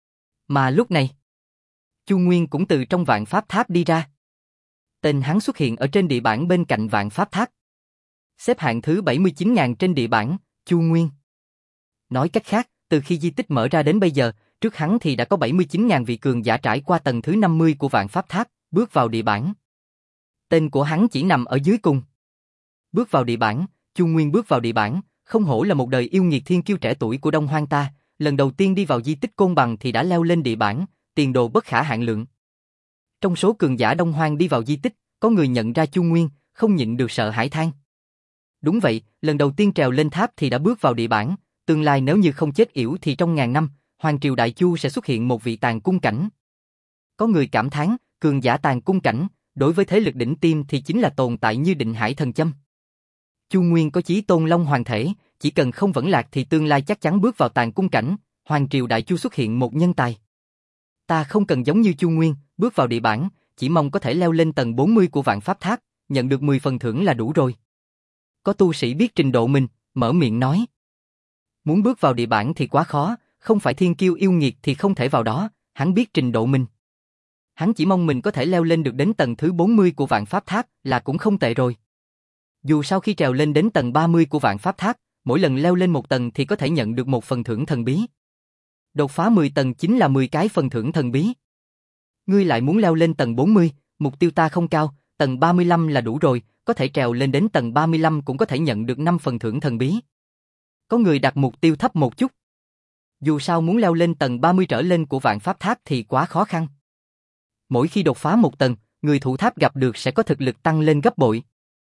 Mà lúc này, Chu Nguyên cũng từ trong vạn pháp tháp đi ra. Tên hắn xuất hiện ở trên địa bảng bên cạnh vạn pháp tháp. Xếp hạng thứ 79.000 trên địa bảng, Chu Nguyên. Nói cách khác, từ khi di tích mở ra đến bây giờ, trước hắn thì đã có 79.000 vị cường giả trải qua tầng thứ 50 của vạn pháp tháp, bước vào địa bảng. Tên của hắn chỉ nằm ở dưới cùng. Bước vào địa bảng, Chu Nguyên bước vào địa bảng, không hổ là một đời yêu nghiệt thiên kiêu trẻ tuổi của Đông Hoang ta, lần đầu tiên đi vào di tích Côn Bằng thì đã leo lên địa bảng, tiền đồ bất khả hạn lượng. Trong số cường giả Đông Hoang đi vào di tích, có người nhận ra Chu Nguyên, không nhịn được sợ hãi than. Đúng vậy, lần đầu tiên trèo lên tháp thì đã bước vào địa bảng, tương lai nếu như không chết yểu thì trong ngàn năm, Hoàng triều Đại Chu sẽ xuất hiện một vị tàn cung cảnh. Có người cảm thán, cường giả tàn cung cảnh, đối với thế lực đỉnh tiêm thì chính là tồn tại như định hải thần châm. Chu Nguyên có Chí Tôn Long hoàng thể, chỉ cần không vẫn lạc thì tương lai chắc chắn bước vào tàn cung cảnh, Hoàng triều Đại Chu xuất hiện một nhân tài. Ta không cần giống như Chu Nguyên, bước vào địa bảng, chỉ mong có thể leo lên tầng 40 của vạn pháp tháp, nhận được 10 phần thưởng là đủ rồi. Có tu sĩ biết trình độ mình, mở miệng nói. Muốn bước vào địa bảng thì quá khó, không phải thiên kiêu yêu nghiệt thì không thể vào đó, hắn biết trình độ mình. Hắn chỉ mong mình có thể leo lên được đến tầng thứ 40 của vạn pháp tháp là cũng không tệ rồi. Dù sau khi trèo lên đến tầng 30 của vạn pháp tháp, mỗi lần leo lên một tầng thì có thể nhận được một phần thưởng thần bí. Đột phá 10 tầng chính là 10 cái phần thưởng thần bí. Ngươi lại muốn leo lên tầng 40, mục tiêu ta không cao, tầng 35 là đủ rồi, có thể trèo lên đến tầng 35 cũng có thể nhận được 5 phần thưởng thần bí. Có người đặt mục tiêu thấp một chút. Dù sao muốn leo lên tầng 30 trở lên của vạn pháp tháp thì quá khó khăn. Mỗi khi đột phá một tầng, người thủ tháp gặp được sẽ có thực lực tăng lên gấp bội.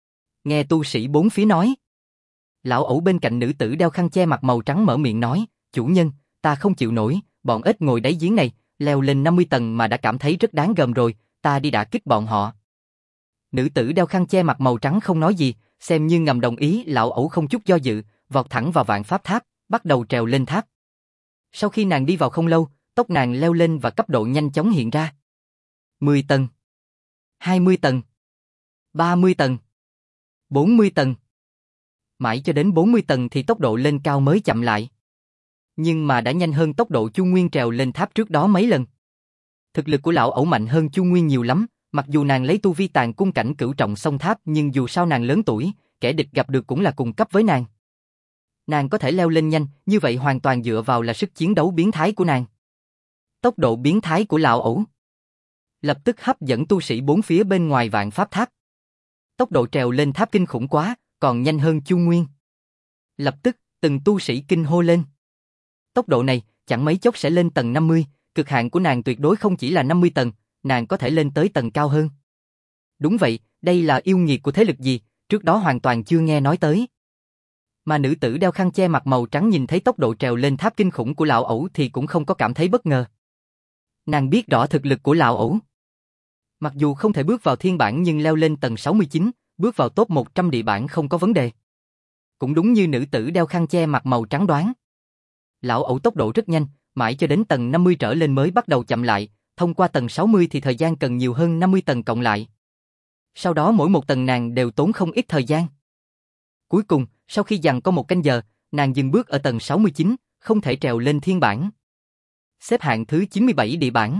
Nghe tu sĩ bốn phía nói. Lão ẩu bên cạnh nữ tử đeo khăn che mặt màu trắng mở miệng nói, chủ nhân, ta không chịu nổi, bọn ếch ngồi đáy giếng này, leo lên 50 tầng mà đã cảm thấy rất đáng gờm rồi, ta đi đả kích bọn họ. Nữ tử đeo khăn che mặt màu trắng không nói gì, xem như ngầm đồng ý. Lão ẩu không chút do dự, vọt thẳng vào vạn pháp tháp, bắt đầu trèo lên tháp. Sau khi nàng đi vào không lâu, tốc nàng leo lên và cấp độ nhanh chóng hiện ra. 10 tầng, 20 tầng, 30 tầng, 40 tầng. Mãi cho đến 40 tầng thì tốc độ lên cao mới chậm lại. Nhưng mà đã nhanh hơn tốc độ Chu Nguyên trèo lên tháp trước đó mấy lần. Thực lực của lão ẩu mạnh hơn Chu Nguyên nhiều lắm, mặc dù nàng lấy tu vi tàn cung cảnh cửu trọng xông tháp nhưng dù sao nàng lớn tuổi, kẻ địch gặp được cũng là cùng cấp với nàng. Nàng có thể leo lên nhanh, như vậy hoàn toàn dựa vào là sức chiến đấu biến thái của nàng. Tốc độ biến thái của lão ẩu lập tức hấp dẫn tu sĩ bốn phía bên ngoài vạn pháp tháp. Tốc độ trèo lên tháp kinh khủng quá, còn nhanh hơn Chu Nguyên. Lập tức, từng tu sĩ kinh hô lên. Tốc độ này, chẳng mấy chốc sẽ lên tầng 50, cực hạn của nàng tuyệt đối không chỉ là 50 tầng, nàng có thể lên tới tầng cao hơn. Đúng vậy, đây là yêu nghiệt của thế lực gì, trước đó hoàn toàn chưa nghe nói tới. Mà nữ tử đeo khăn che mặt màu trắng nhìn thấy tốc độ trèo lên tháp kinh khủng của lão ẩu thì cũng không có cảm thấy bất ngờ. Nàng biết rõ thực lực của lão ẩu. Mặc dù không thể bước vào thiên bảng nhưng leo lên tầng 69, bước vào top 100 địa bảng không có vấn đề. Cũng đúng như nữ tử đeo khăn che mặt màu trắng đoán. Lão ẩu tốc độ rất nhanh, mãi cho đến tầng 50 trở lên mới bắt đầu chậm lại, thông qua tầng 60 thì thời gian cần nhiều hơn 50 tầng cộng lại. Sau đó mỗi một tầng nàng đều tốn không ít thời gian. Cuối cùng, sau khi giằng có một canh giờ, nàng dừng bước ở tầng 69, không thể trèo lên thiên bảng. Xếp hạng thứ 97 địa bảng.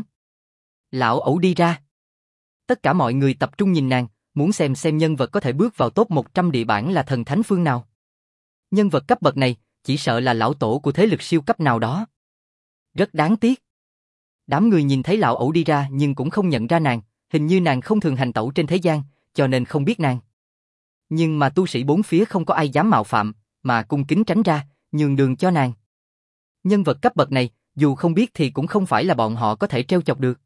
Lão ẩu đi ra. Tất cả mọi người tập trung nhìn nàng, muốn xem nhân vật có thể bước vào top 100 địa bảng là thần thánh phương nào. Nhân vật cấp bậc này, chỉ sợ là lão tổ của thế lực siêu cấp nào đó. Rất đáng tiếc. Đám người nhìn thấy lão ẩu đi ra nhưng cũng không nhận ra nàng, hình như nàng không thường hành tẩu trên thế gian, cho nên không biết nàng. Nhưng mà tu sĩ bốn phía không có ai dám mạo phạm, mà cung kính tránh ra, nhường đường cho nàng. Nhân vật cấp bậc này, dù không biết thì cũng không phải là bọn họ có thể trêu chọc được.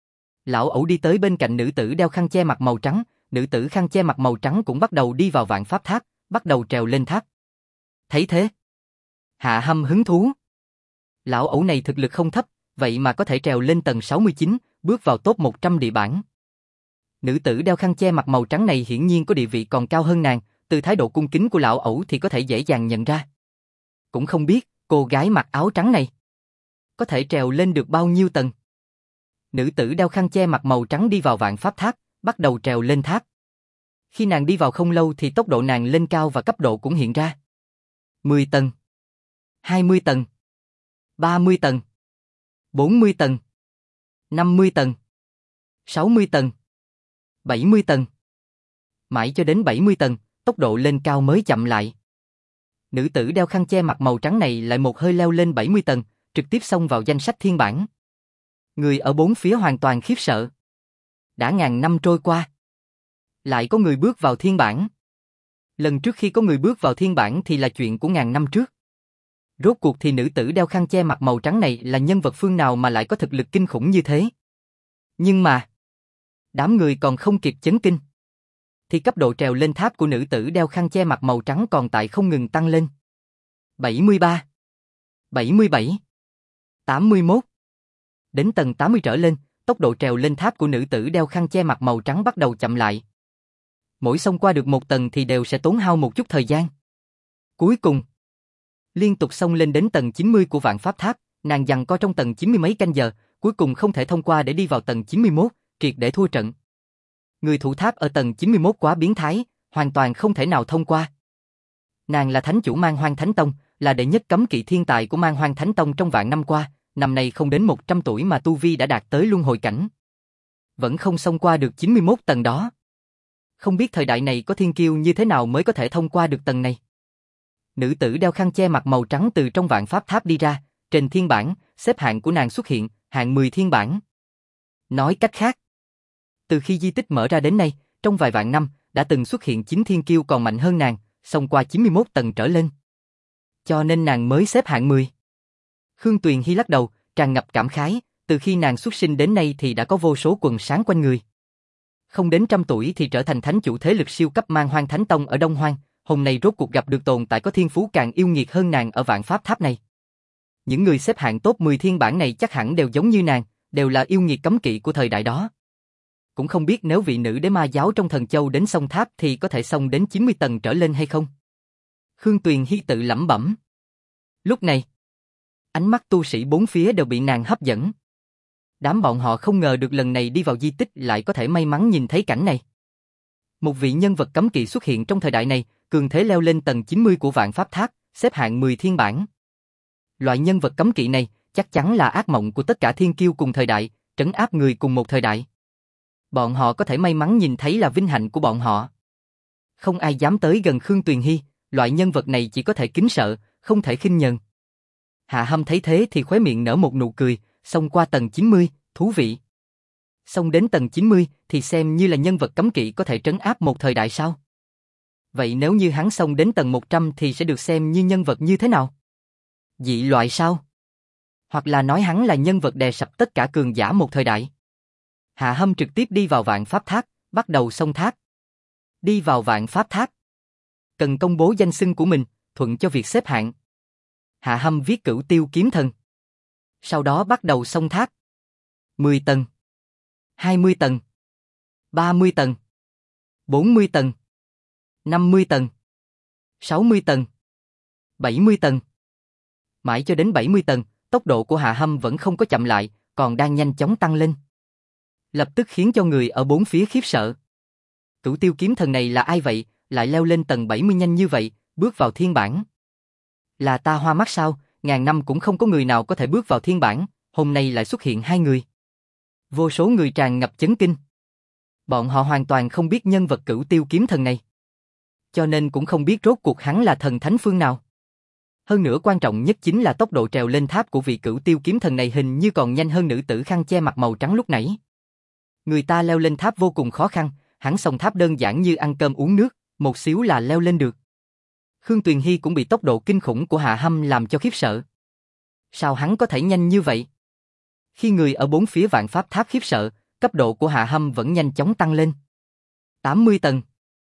Lão ẩu đi tới bên cạnh nữ tử đeo khăn che mặt màu trắng, nữ tử khăn che mặt màu trắng cũng bắt đầu đi vào vạn pháp tháp, bắt đầu trèo lên tháp. Thấy thế, Hạ Hâm hứng thú. Lão ẩu này thực lực không thấp, vậy mà có thể trèo lên tầng 69, bước vào top 100 địa bảng. Nữ tử đeo khăn che mặt màu trắng này hiển nhiên có địa vị còn cao hơn nàng, từ thái độ cung kính của lão ẩu thì có thể dễ dàng nhận ra. Cũng không biết, cô gái mặc áo trắng này có thể trèo lên được bao nhiêu tầng. Nữ tử đeo khăn che mặt màu trắng đi vào vạn pháp tháp, bắt đầu trèo lên tháp. Khi nàng đi vào không lâu thì tốc độ nàng lên cao và cấp độ cũng hiện ra. 10 tầng, 20 tầng, 30 tầng, 40 tầng, 50 tầng, 60 tầng, 70 tầng. Mãi cho đến 70 tầng, tốc độ lên cao mới chậm lại. Nữ tử đeo khăn che mặt màu trắng này lại một hơi leo lên 70 tầng, trực tiếp xông vào danh sách thiên bảng. Người ở bốn phía hoàn toàn khiếp sợ. Đã ngàn năm trôi qua, lại có người bước vào thiên bảng. Lần trước khi có người bước vào thiên bảng thì là chuyện của ngàn năm trước. Rốt cuộc thì nữ tử đeo khăn che mặt màu trắng này là nhân vật phương nào mà lại có thực lực kinh khủng như thế? Nhưng mà, đám người còn không kịp chấn kinh, thì cấp độ trèo lên tháp của nữ tử đeo khăn che mặt màu trắng còn tại không ngừng tăng lên. 73, 77, 81. Đến tầng 80 trở lên, tốc độ trèo lên tháp của nữ tử đeo khăn che mặt màu trắng bắt đầu chậm lại. Mỗi xông qua được một tầng thì đều sẽ tốn hao một chút thời gian. Cuối cùng, liên tục xông lên đến tầng 90 của vạn pháp tháp, nàng giằng co trong tầng 90 mấy canh giờ, cuối cùng không thể thông qua để đi vào tầng 91, triệt để thua trận. Người thủ tháp ở tầng 91 quá biến thái, hoàn toàn không thể nào thông qua. Nàng là thánh chủ Man Hoang Thánh Tông, là đệ nhất cấm kỵ thiên tài của Man Hoang Thánh Tông trong vạn năm qua, năm nay không đến 100 tuổi mà tu vi đã đạt tới luân hồi cảnh. Vẫn không xông qua được 91 tầng đó. Không biết thời đại này có thiên kiêu như thế nào mới có thể thông qua được tầng này. Nữ tử đeo khăn che mặt màu trắng từ trong vạn pháp tháp đi ra, trên thiên bảng, xếp hạng của nàng xuất hiện, hạng 10 thiên bảng. Nói cách khác, từ khi di tích mở ra đến nay, trong vài vạn năm, đã từng xuất hiện 9 thiên kiêu còn mạnh hơn nàng, xông qua 91 tầng trở lên. Cho nên nàng mới xếp hạng 10. Khương Tuyền Hy lắc đầu, tràn ngập cảm khái, từ khi nàng xuất sinh đến nay thì đã có vô số quần sáng quanh người. Không đến 100 tuổi thì trở thành thánh chủ thế lực siêu cấp Man Hoang Thánh Tông ở Đông Hoang, hôm nay rốt cuộc gặp được tồn tại có thiên phú càng yêu nghiệt hơn nàng ở Vạn Pháp Tháp này. Những người xếp hạng top 10 thiên bản này chắc hẳn đều giống như nàng, đều là yêu nghiệt cấm kỵ của thời đại đó. Cũng không biết nếu vị nữ đế ma giáo trong Thần Châu đến sông tháp thì có thể xông đến 90 tầng trở lên hay không? Khương Tuyền Hy tự lẩm bẩm. Lúc này, ánh mắt tu sĩ bốn phía đều bị nàng hấp dẫn. Đám bọn họ không ngờ được lần này đi vào di tích lại có thể may mắn nhìn thấy cảnh này. Một vị nhân vật cấm kỵ xuất hiện trong thời đại này, cường thế leo lên tầng 90 của Vạn Pháp Tháp, xếp hạng 10 thiên bản. Loại nhân vật cấm kỵ này chắc chắn là ác mộng của tất cả thiên kiêu cùng thời đại, trấn áp người cùng một thời đại. Bọn họ có thể may mắn nhìn thấy là vinh hạnh của bọn họ. Không ai dám tới gần Khương Tuyền Hy, loại nhân vật này chỉ có thể kính sợ, không thể khinh nhờn. Hạ Hâm thấy thế thì khóe miệng nở một nụ cười, xông qua tầng 90, thú vị. Xông đến tầng 90 thì xem như là nhân vật cấm kỵ có thể trấn áp một thời đại sao? Vậy nếu như hắn xông đến tầng 100 thì sẽ được xem như nhân vật như thế nào? Dị loại sao? Hoặc là nói hắn là nhân vật đè sập tất cả cường giả một thời đại? Hạ Hâm trực tiếp đi vào Vạn Pháp Tháp, bắt đầu xông tháp. Đi vào Vạn Pháp Tháp. Cần công bố danh xưng của mình, thuận cho việc xếp hạng. Hạ Hâm viết Cửu Tiêu Kiếm Thần. Sau đó bắt đầu xông tháp. 10 tầng. 20 tầng. 30 tầng. 40 tầng. 50 tầng. 60 tầng. 70 tầng. Mãi cho đến 70 tầng, tốc độ của Hạ Hâm vẫn không có chậm lại, còn đang nhanh chóng tăng lên. Lập tức khiến cho người ở bốn phía khiếp sợ. Cửu Tiêu Kiếm Thần này là ai vậy, lại leo lên tầng 70 nhanh như vậy, bước vào thiên bản. Là ta hoa mắt sao, ngàn năm cũng không có người nào có thể bước vào thiên bản, hôm nay lại xuất hiện hai người. Vô số người tràn ngập chấn kinh. Bọn họ hoàn toàn không biết nhân vật Cửu Tiêu Kiếm Thần này. Cho nên cũng không biết rốt cuộc hắn là thần thánh phương nào. Hơn nữa quan trọng nhất chính là tốc độ trèo lên tháp của vị Cửu Tiêu Kiếm Thần này hình như còn nhanh hơn nữ tử khăn che mặt màu trắng lúc nãy. Người ta leo lên tháp vô cùng khó khăn, hắn xông tháp đơn giản như ăn cơm uống nước, một xíu là leo lên được. Khương Tuyền Hy cũng bị tốc độ kinh khủng của Hạ Hâm làm cho khiếp sợ. Sao hắn có thể nhanh như vậy? Khi người ở bốn phía Vạn Pháp Tháp khiếp sợ, cấp độ của Hạ Hâm vẫn nhanh chóng tăng lên. 80 tầng.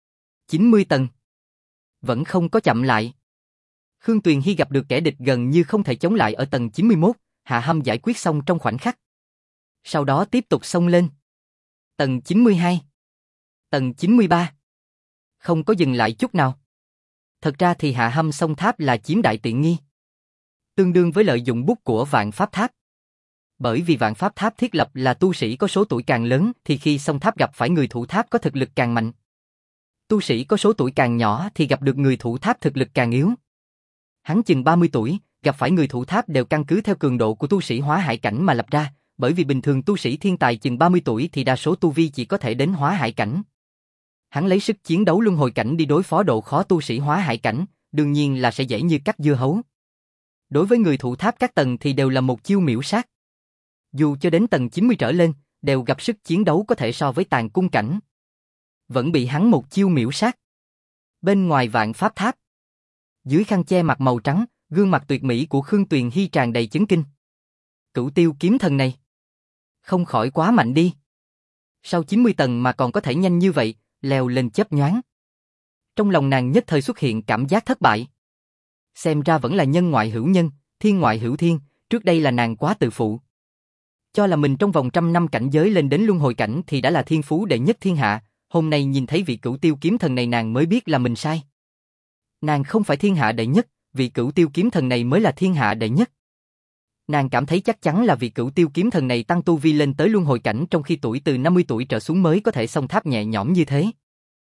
90 tầng. Vẫn không có chậm lại. Khương Tuyền Hy gặp được kẻ địch gần như không thể chống lại ở tầng 91, Hạ Hâm giải quyết xong trong khoảnh khắc. Sau đó tiếp tục xông lên. Tầng 92. Tầng 93. Không có dừng lại chút nào. Thật ra thì Hạ Hâm xông tháp là chiếm đại tiện nghi. Tương đương với lợi dụng bút của Vạn Pháp Tháp. Bởi vì Vạn Pháp Tháp thiết lập là tu sĩ có số tuổi càng lớn thì khi xông tháp gặp phải người thủ tháp có thực lực càng mạnh. Tu sĩ có số tuổi càng nhỏ thì gặp được người thủ tháp thực lực càng yếu. Hắn chừng 30 tuổi, gặp phải người thủ tháp đều căn cứ theo cường độ của tu sĩ hóa hải cảnh mà lập ra, bởi vì bình thường tu sĩ thiên tài chừng 30 tuổi thì đa số tu vi chỉ có thể đến hóa hải cảnh. Hắn lấy sức chiến đấu luân hồi cảnh đi đối phó độ khó tu sĩ hóa hải cảnh, đương nhiên là sẽ dễ như cắt dưa hấu. Đối với người thủ tháp các tầng thì đều là một chiêu miểu sát. Dù cho đến tầng 90 trở lên, đều gặp sức chiến đấu có thể so với tàn cung cảnh. Vẫn bị hắn một chiêu miểu sát. Bên ngoài Vạn Pháp Tháp, dưới khăn che mặt màu trắng, gương mặt tuyệt mỹ của Khương Tuyền Hy tràn đầy chấn kinh. Cửu Tiêu Kiếm Thần này, không khỏi quá mạnh đi. Sau 90 tầng mà còn có thể nhanh như vậy, leo lên chớp nhoáng. Trong lòng nàng nhất thời xuất hiện cảm giác thất bại. Xem ra vẫn là nhân ngoại hữu nhân, thiên ngoại hữu thiên, trước đây là nàng quá tự phụ. Cho là mình trong vòng 100 năm cảnh giới lên đến luân hồi cảnh thì đã là thiên phú đệ nhất thiên hạ, hôm nay nhìn thấy vị Cửu Tiêu Kiếm Thần này nàng mới biết là mình sai. Nàng không phải thiên hạ đệ nhất, vị Cửu Tiêu Kiếm Thần này mới là thiên hạ đệ nhất. Nàng cảm thấy chắc chắn là vị Cửu Tiêu Kiếm Thần này tăng tu vi lên tới luân hồi cảnh trong khi tuổi từ 50 tuổi trở xuống mới có thể xông tháp nhẹ nhõm như thế.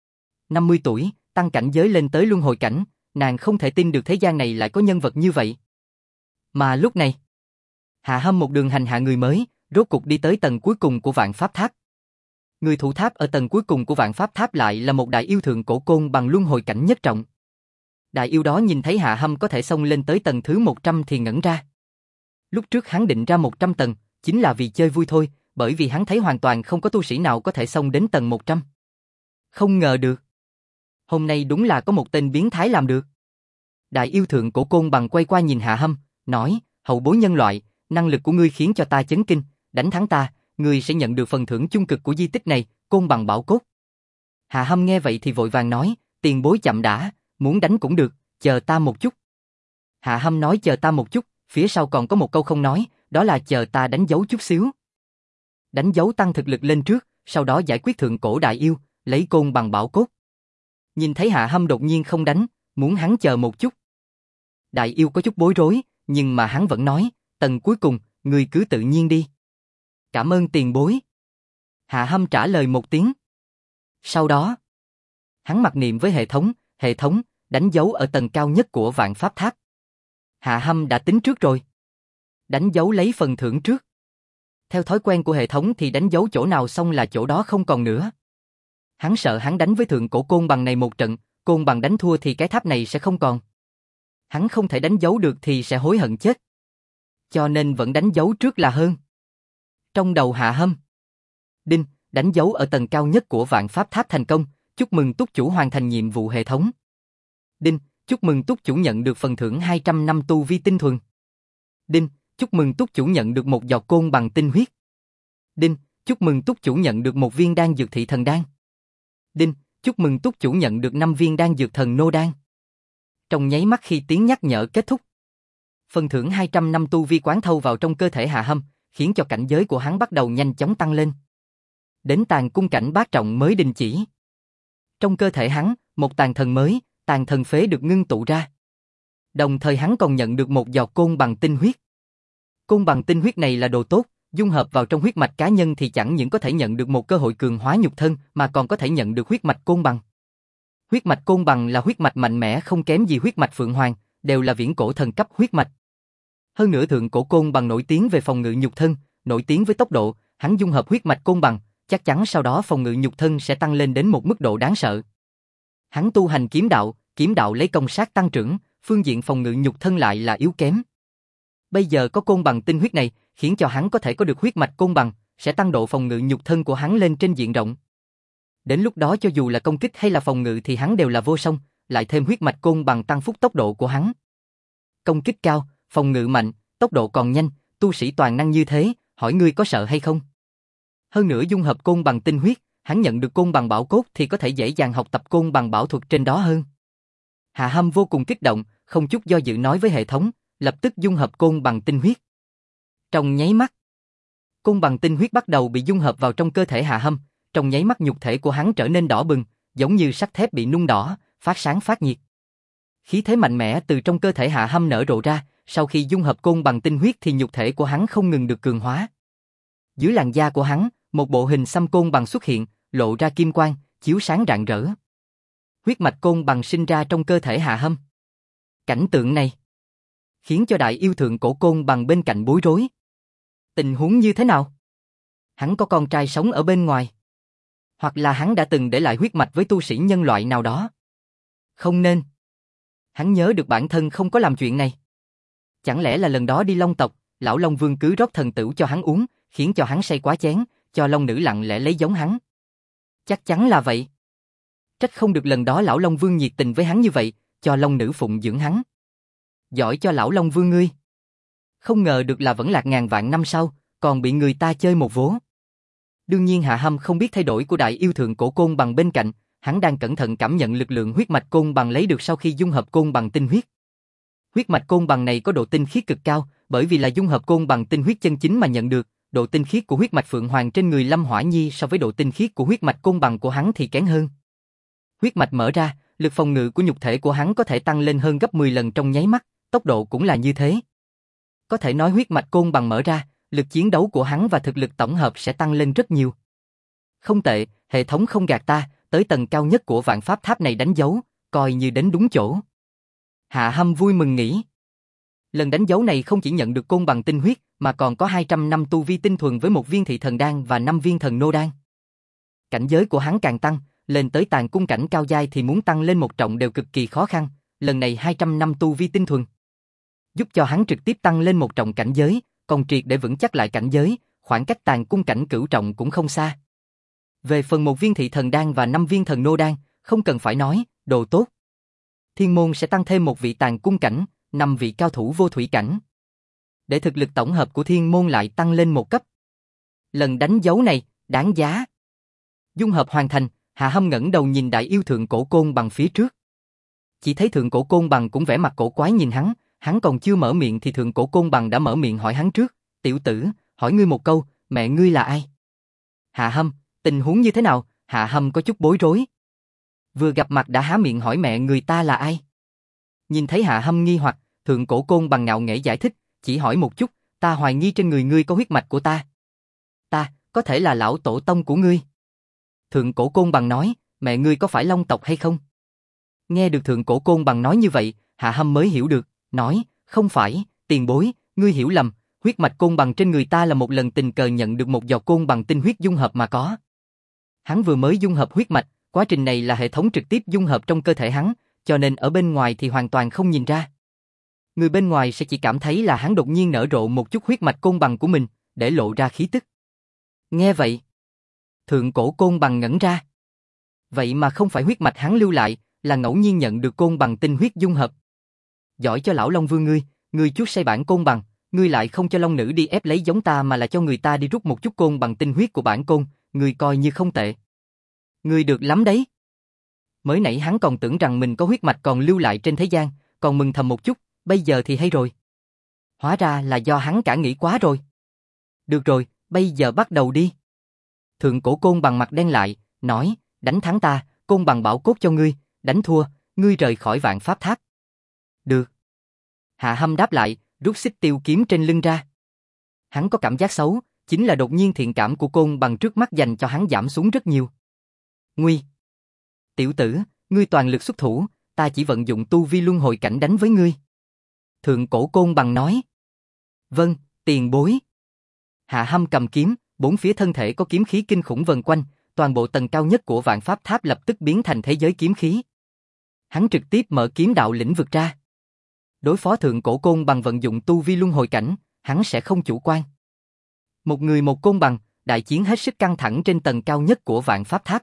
50 tuổi, tăng cảnh giới lên tới luân hồi cảnh, nàng không thể tin được thế gian này lại có nhân vật như vậy. Mà lúc này, Hạ Hâm một đường hành hạ người mới, rốt cục đi tới tầng cuối cùng của Vạn Pháp Tháp. Người thủ tháp ở tầng cuối cùng của Vạn Pháp Tháp lại là một đại yêu thượng cổ côn bằng luân hồi cảnh nhất trọng. Đại yêu đó nhìn thấy Hạ Hâm có thể xông lên tới tầng thứ 100 thì ngẩn ra. Lúc trước hắn định ra 100 tầng, chính là vì chơi vui thôi, bởi vì hắn thấy hoàn toàn không có tu sĩ nào có thể xông đến tầng 100. Không ngờ được. Hôm nay đúng là có một tên biến thái làm được. Đại yêu thượng cổ côn bằng quay qua nhìn Hạ Hâm, nói, hậu bối nhân loại, năng lực của ngươi khiến cho ta chấn kinh, đánh thắng ta, người sẽ nhận được phần thưởng chung cực của di tích này, côn bằng bảo cốt. Hạ Hâm nghe vậy thì vội vàng nói, tiền bối chậm đã, muốn đánh cũng được, chờ ta một chút. Hạ Hâm nói chờ ta một chút, phía sau còn có một câu không nói, đó là chờ ta đánh dấu chút xíu. Đánh dấu tăng thực lực lên trước, sau đó giải quyết thượng cổ đại yêu, lấy côn bằng bảo cốt. Nhìn thấy Hạ Hâm đột nhiên không đánh, muốn hắn chờ một chút. Đại yêu có chút bối rối, nhưng mà hắn vẫn nói, tầng cuối cùng, người cứ tự nhiên đi. Cảm ơn tiền bối. Hạ Hâm trả lời một tiếng. Sau đó, hắn mặc niệm với hệ thống, đánh dấu ở tầng cao nhất của vạn pháp tháp. Hạ Hâm đã tính trước rồi. Đánh dấu lấy phần thưởng trước. Theo thói quen của hệ thống thì đánh dấu chỗ nào xong là chỗ đó không còn nữa. Hắn sợ hắn đánh với thượng cổ côn bằng này một trận, côn bằng đánh thua thì cái tháp này sẽ không còn. Hắn không thể đánh dấu được thì sẽ hối hận chết. Cho nên vẫn đánh dấu trước là hơn. Trong đầu Hạ Hâm. Đinh, đánh dấu ở tầng cao nhất của vạn pháp tháp thành công, chúc mừng túc chủ hoàn thành nhiệm vụ hệ thống. Đinh, chúc mừng túc chủ nhận được phần thưởng 200 năm tu vi tinh thuần. Đinh, chúc mừng túc chủ nhận được một giọt côn bằng tinh huyết. Đinh, chúc mừng túc chủ nhận được một viên đan dược thị thần đan. Đinh, chúc mừng túc chủ nhận được 5 viên đan dược thần nô đan. Trong nháy mắt khi tiếng nhắc nhở kết thúc, phần thưởng 200 năm tu vi quán thâu vào trong cơ thể Hạ Hâm, khiến cho cảnh giới của hắn bắt đầu nhanh chóng tăng lên. Đến tàn cung cảnh bát trọng mới đình chỉ. Trong cơ thể hắn, một tàn thần mới, tàn thần phế được ngưng tụ ra. Đồng thời hắn còn nhận được một giọt côn bằng tinh huyết. Côn bằng tinh huyết này là đồ tốt, dung hợp vào trong huyết mạch cá nhân thì chẳng những có thể nhận được một cơ hội cường hóa nhục thân mà còn có thể nhận được huyết mạch côn bằng. Huyết mạch côn bằng là huyết mạch mạnh mẽ không kém gì huyết mạch phượng hoàng, đều là viễn cổ thần cấp huyết mạch. Hơn nữa thượng cổ côn bằng nổi tiếng về phòng ngự nhục thân, nổi tiếng với tốc độ, hắn dung hợp huyết mạch côn bằng, chắc chắn sau đó phòng ngự nhục thân sẽ tăng lên đến một mức độ đáng sợ. Hắn tu hành kiếm đạo lấy công sát tăng trưởng, phương diện phòng ngự nhục thân lại là yếu kém. Bây giờ có côn bằng tinh huyết này, khiến cho hắn có thể có được huyết mạch côn bằng, sẽ tăng độ phòng ngự nhục thân của hắn lên trên diện rộng. Đến lúc đó cho dù là công kích hay là phòng ngự thì hắn đều là vô song, lại thêm huyết mạch côn bằng tăng phúc tốc độ của hắn. Công kích cao, phòng ngự mạnh, tốc độ còn nhanh, tu sĩ toàn năng như thế, hỏi ngươi có sợ hay không? Hơn nữa dung hợp côn bằng tinh huyết, hắn nhận được côn bằng bảo cốt thì có thể dễ dàng học tập côn bằng bảo thuật trên đó hơn. Hạ Hâm vô cùng kích động, không chút do dự nói với hệ thống, lập tức dung hợp côn bằng tinh huyết. Trong nháy mắt, côn bằng tinh huyết bắt đầu bị dung hợp vào trong cơ thể Hạ Hâm, trong nháy mắt nhục thể của hắn trở nên đỏ bừng, giống như sắt thép bị nung đỏ, phát sáng phát nhiệt. Khí thế mạnh mẽ từ trong cơ thể Hạ Hâm nở rộ ra, sau khi dung hợp côn bằng tinh huyết thì nhục thể của hắn không ngừng được cường hóa. Dưới làn da của hắn, một bộ hình xăm côn bằng xuất hiện, lộ ra kim quang, chiếu sáng rạng rỡ. Huyết mạch côn bằng sinh ra trong cơ thể Hạ Hâm. Cảnh tượng này khiến cho đại yêu thượng cổ côn bằng bên cạnh bối rối. Tình huống như thế nào? Hắn có con trai sống ở bên ngoài? Hoặc là hắn đã từng để lại huyết mạch với tu sĩ nhân loại nào đó? Không nên. Hắn nhớ được bản thân không có làm chuyện này. Chẳng lẽ là lần đó đi Long tộc, lão Long Vương cứ rót thần tửu cho hắn uống, khiến cho hắn say quá chén, cho Long nữ lặng lẽ lấy giống hắn. Chắc chắn là vậy. Trách không được lần đó lão Long Vương nhiệt tình với hắn như vậy, cho Long nữ phụng dưỡng hắn. Giỏi cho lão Long Vương ngươi. Không ngờ được là vẫn lạc ngàn vạn năm sau, còn bị người ta chơi một vố. Đương nhiên Hạ Hâm không biết thay đổi của đại yêu thượng cổ côn bằng bên cạnh, hắn đang cẩn thận cảm nhận lực lượng huyết mạch côn bằng lấy được sau khi dung hợp côn bằng tinh huyết. Huyết mạch côn bằng này có độ tinh khiết cực cao, bởi vì là dung hợp côn bằng tinh huyết chân chính mà nhận được, độ tinh khiết của huyết mạch Phượng Hoàng trên người Lâm Hỏa Nhi so với độ tinh khiết của huyết mạch côn bằng của hắn thì kém hơn. Huyết mạch mở ra, lực phòng ngự của nhục thể của hắn có thể tăng lên hơn gấp 10 lần trong nháy mắt, tốc độ cũng là như thế. Có thể nói huyết mạch côn bằng mở ra, lực chiến đấu của hắn và thực lực tổng hợp sẽ tăng lên rất nhiều. Không tệ, hệ thống không gạt ta, tới tầng cao nhất của vạn pháp tháp này đánh dấu, coi như đến đúng chỗ. Hạ Hâm vui mừng nghĩ. Lần đánh dấu này không chỉ nhận được côn bằng tinh huyết, mà còn có 200 năm tu vi tinh thuần với một viên thị thần đan và 5 viên thần nô đan. Cảnh giới của hắn càng tăng, lên tới tàn cung cảnh cao giai thì muốn tăng lên một trọng đều cực kỳ khó khăn, lần này 200 năm tu vi tinh thuần, giúp cho hắn trực tiếp tăng lên một trọng cảnh giới, còn triệt để vững chắc lại cảnh giới, khoảng cách tàn cung cảnh cửu trọng cũng không xa. Về phần một viên thị thần đan và 5 viên thần nô đan, không cần phải nói, đồ tốt. Thiên môn sẽ tăng thêm một vị tàn cung cảnh, 5 vị cao thủ vô thủy cảnh. Để thực lực tổng hợp của thiên môn lại tăng lên một cấp. Lần đánh dấu này, đáng giá. Dung hợp hoàn thành, Hạ Hâm ngẩng đầu nhìn Đại Yêu Thượng Cổ Côn Bằng phía trước. Chỉ thấy Thượng Cổ Côn Bằng cũng vẻ mặt cổ quái nhìn hắn còn chưa mở miệng thì Thượng Cổ Côn Bằng đã mở miệng hỏi hắn trước, tiểu tử, hỏi ngươi một câu, mẹ ngươi là ai? Hạ Hâm, tình huống như thế nào? Hạ Hâm có chút bối rối. Vừa gặp mặt đã há miệng hỏi mẹ người ta là ai? Nhìn thấy Hạ Hâm nghi hoặc, Thượng Cổ Côn Bằng ngạo nghễ giải thích, chỉ hỏi một chút, ta hoài nghi trên người ngươi có huyết mạch của ta. Ta, có thể là lão tổ tông của ngươi. Thượng Cổ Côn Bằng nói, mẹ ngươi có phải Long tộc hay không? Nghe được Thượng Cổ Côn Bằng nói như vậy, Hạ Hâm mới hiểu được, nói, không phải, tiền bối, ngươi hiểu lầm, huyết mạch côn bằng trên người ta là một lần tình cờ nhận được một giọt côn bằng tinh huyết dung hợp mà có. Hắn vừa mới dung hợp huyết mạch, quá trình này là hệ thống trực tiếp dung hợp trong cơ thể hắn, cho nên ở bên ngoài thì hoàn toàn không nhìn ra. Người bên ngoài sẽ chỉ cảm thấy là hắn đột nhiên nở rộ một chút huyết mạch côn bằng của mình, để lộ ra khí tức. Nghe vậy, Thượng Cổ Côn Bằng ngẩn ra. Vậy mà không phải huyết mạch hắn lưu lại, là ngẫu nhiên nhận được côn bằng tinh huyết dung hợp. Giỏi cho lão Long Vương ngươi chuốt say bản côn bằng, ngươi lại không cho Long Nữ đi ép lấy giống ta mà là cho người ta đi rút một chút côn bằng tinh huyết của bản côn, ngươi coi như không tệ. Ngươi được lắm đấy. Mới nãy hắn còn tưởng rằng mình có huyết mạch còn lưu lại trên thế gian, còn mừng thầm một chút, bây giờ thì hay rồi. Hóa ra là do hắn cả nghĩ quá rồi. Được rồi, bây giờ bắt đầu đi. Thượng Cổ Côn Bằng mặt đen lại, nói, đánh thắng ta, côn bằng bảo cốt cho ngươi, đánh thua, ngươi rời khỏi Vạn Pháp Tháp. Được. Hạ Hâm đáp lại, rút xích tiêu kiếm trên lưng ra. Hắn có cảm giác xấu, chính là đột nhiên thiện cảm của côn bằng trước mắt dành cho hắn giảm xuống rất nhiều. Nguy. Tiểu tử, ngươi toàn lực xuất thủ, ta chỉ vận dụng tu vi luân hồi cảnh đánh với ngươi. Thượng Cổ Côn Bằng nói. Vâng, tiền bối. Hạ Hâm cầm kiếm, bốn phía thân thể có kiếm khí kinh khủng vần quanh, toàn bộ tầng cao nhất của Vạn Pháp Tháp lập tức biến thành thế giới kiếm khí. Hắn trực tiếp mở kiếm đạo lĩnh vực ra. Đối phó Thượng Cổ Côn Bằng vận dụng tu vi luân hồi cảnh, hắn sẽ không chủ quan. Một người một côn bằng, đại chiến hết sức căng thẳng trên tầng cao nhất của Vạn Pháp Tháp.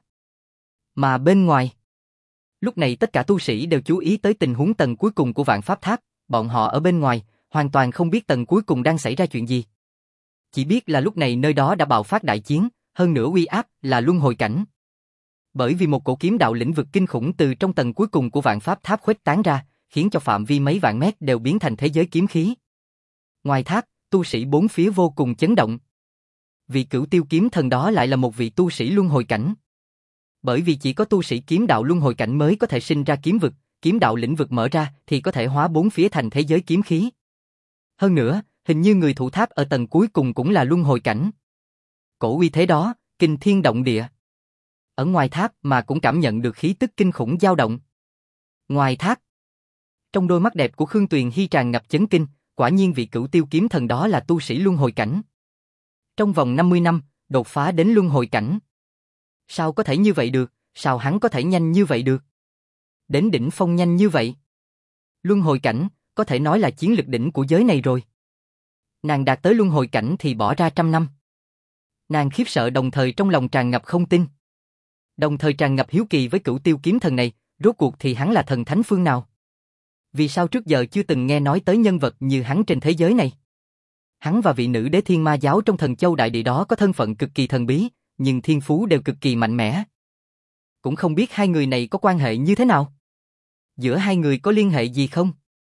Mà bên ngoài, lúc này tất cả tu sĩ đều chú ý tới tình huống tầng cuối cùng của Vạn Pháp Tháp, bọn họ ở bên ngoài, hoàn toàn không biết tầng cuối cùng đang xảy ra chuyện gì. Chỉ biết là lúc này nơi đó đã bạo phát đại chiến, hơn nữa uy áp là luân hồi cảnh. Bởi vì một cổ kiếm đạo lĩnh vực kinh khủng từ trong tầng cuối cùng của Vạn Pháp Tháp khuếch tán ra, khiến cho phạm vi mấy vạn mét đều biến thành thế giới kiếm khí. Ngoài tháp, tu sĩ bốn phía vô cùng chấn động. Vị Cửu Tiêu Kiếm Thần đó lại là một vị tu sĩ luân hồi cảnh. Bởi vì chỉ có tu sĩ kiếm đạo luân hồi cảnh mới có thể sinh ra kiếm vực, kiếm đạo lĩnh vực mở ra thì có thể hóa bốn phía thành thế giới kiếm khí. Hơn nữa, hình như người thủ tháp ở tầng cuối cùng cũng là luân hồi cảnh. Cổ uy thế đó, kinh thiên động địa. Ở ngoài tháp mà cũng cảm nhận được khí tức kinh khủng dao động. Ngoài tháp, trong đôi mắt đẹp của Khương Tuyền Hy tràn ngập chấn kinh, quả nhiên vị Cửu Tiêu Kiếm Thần đó là tu sĩ luân hồi cảnh. Trong vòng 50 năm, đột phá đến luân hồi cảnh. Sao có thể như vậy được, sao hắn có thể nhanh như vậy được? Đến đỉnh phong nhanh như vậy. Luân hồi cảnh, có thể nói là chiến lực đỉnh của giới này rồi. Nàng đạt tới luân hồi cảnh thì bỏ ra 100 năm. Nàng khiếp sợ đồng thời trong lòng tràn ngập không tin. Đồng thời tràn ngập hiếu kỳ với Cửu Tiêu Kiếm Thần này, rốt cuộc thì hắn là thần thánh phương nào? Vì sao trước giờ chưa từng nghe nói tới nhân vật như hắn trên thế giới này? Hắn và vị nữ đế Thiên Ma giáo trong Thần Châu Đại Địa đó có thân phận cực kỳ thần bí, nhưng thiên phú đều cực kỳ mạnh mẽ. Cũng không biết hai người này có quan hệ như thế nào? Giữa hai người có liên hệ gì không?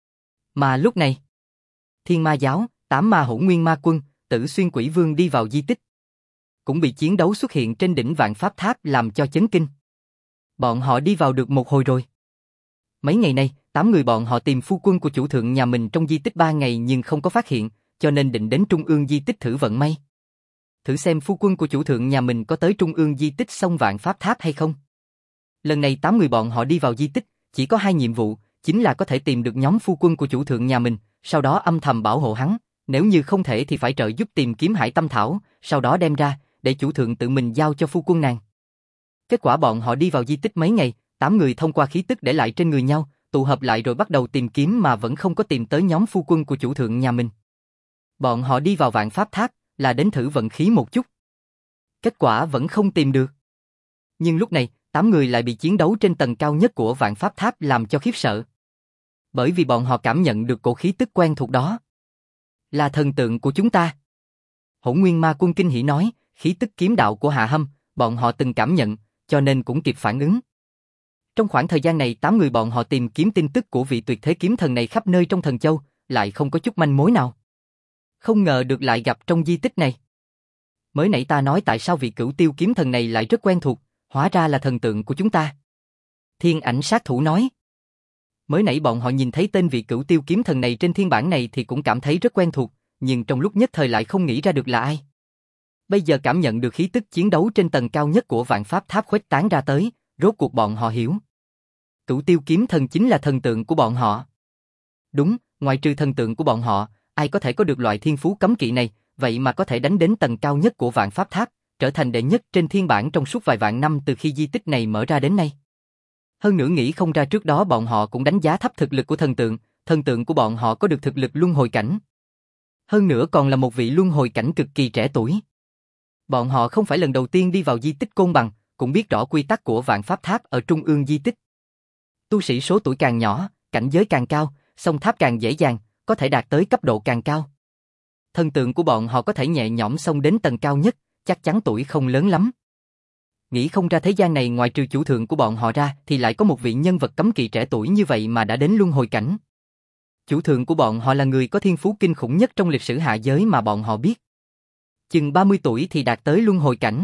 Mà lúc này, Thiên Ma giáo, 8 ma hỗn nguyên ma quân, Tử Xuyên Quỷ Vương đi vào di tích. Cũng bị chiến đấu xuất hiện trên đỉnh Vạn Pháp Tháp làm cho chấn kinh. Bọn họ đi vào được một hồi rồi. Mấy ngày nay, 8 người bọn họ tìm phu quân của chủ thượng nhà mình trong di tích 3 ngày nhưng không có phát hiện, cho nên định đến trung ương di tích thử vận may. Thử xem phu quân của chủ thượng nhà mình có tới trung ương di tích sông Vạn Pháp Tháp hay không. Lần này 8 người bọn họ đi vào di tích, chỉ có 2 nhiệm vụ, chính là có thể tìm được nhóm phu quân của chủ thượng nhà mình, sau đó âm thầm bảo hộ hắn, nếu như không thể thì phải trợ giúp tìm kiếm Hải Tâm Thảo, sau đó đem ra, để chủ thượng tự mình giao cho phu quân nàng. Kết quả bọn họ đi vào di tích mấy ngày, 8 người thông qua khí tức để lại trên người nhau, tụ hợp lại rồi bắt đầu tìm kiếm mà vẫn không có tìm tới nhóm phu quân của chủ thượng nhà mình. Bọn họ đi vào Vạn Pháp Tháp, là đến thử vận khí một chút. Kết quả vẫn không tìm được. Nhưng lúc này, 8 người lại bị chiến đấu trên tầng cao nhất của Vạn Pháp Tháp làm cho khiếp sợ. Bởi vì bọn họ cảm nhận được cổ khí tức quen thuộc đó. Là thần tượng của chúng ta. Hỗn Nguyên Ma Quân kinh hỉ nói, khí tức kiếm đạo của Hạ Hâm, bọn họ từng cảm nhận, cho nên cũng kịp phản ứng. Trong khoảng thời gian này 8 người bọn họ tìm kiếm tin tức của vị tuyệt thế kiếm thần này khắp nơi trong Thần Châu, lại không có chút manh mối nào. Không ngờ được lại gặp trong di tích này. Mới nãy ta nói tại sao vị Cửu Tiêu kiếm thần này lại rất quen thuộc, hóa ra là thần tượng của chúng ta. Thiên Ảnh sát thủ nói. Mới nãy bọn họ nhìn thấy tên vị Cửu Tiêu kiếm thần này trên thiên bản này thì cũng cảm thấy rất quen thuộc, nhưng trong lúc nhất thời lại không nghĩ ra được là ai. Bây giờ cảm nhận được khí tức chiến đấu trên tầng cao nhất của Vạn Pháp Tháp khuếch tán ra tới, rốt cuộc bọn họ hiểu. Cửu Tiêu kiếm thần chính là thần tượng của bọn họ. Đúng, ngoài trừ thần tượng của bọn họ, ai có thể có được loại thiên phú cấm kỵ này, vậy mà có thể đánh đến tầng cao nhất của Vạn Pháp Tháp, trở thành đệ nhất trên thiên bản trong suốt vài vạn năm từ khi di tích này mở ra đến nay. Hơn nữa nghĩ không ra trước đó bọn họ cũng đánh giá thấp thực lực của thần tượng của bọn họ có được thực lực luân hồi cảnh. Hơn nữa còn là một vị luân hồi cảnh cực kỳ trẻ tuổi. Bọn họ không phải lần đầu tiên đi vào di tích Côn Bằng, cũng biết rõ quy tắc của Vạn Pháp Tháp ở trung ương di tích. Tu sĩ số tuổi càng nhỏ, cảnh giới càng cao, xông tháp càng dễ dàng, có thể đạt tới cấp độ càng cao. Thần tượng của bọn họ có thể nhẹ nhõm xông đến tầng cao nhất, chắc chắn tuổi không lớn lắm. Nghĩ không ra thế gian này ngoài trừ chủ thượng của bọn họ ra thì lại có một vị nhân vật cấm kỵ trẻ tuổi như vậy mà đã đến luân hồi cảnh. Chủ thượng của bọn họ là người có thiên phú kinh khủng nhất trong lịch sử hạ giới mà bọn họ biết. Chừng 30 tuổi thì đạt tới luân hồi cảnh.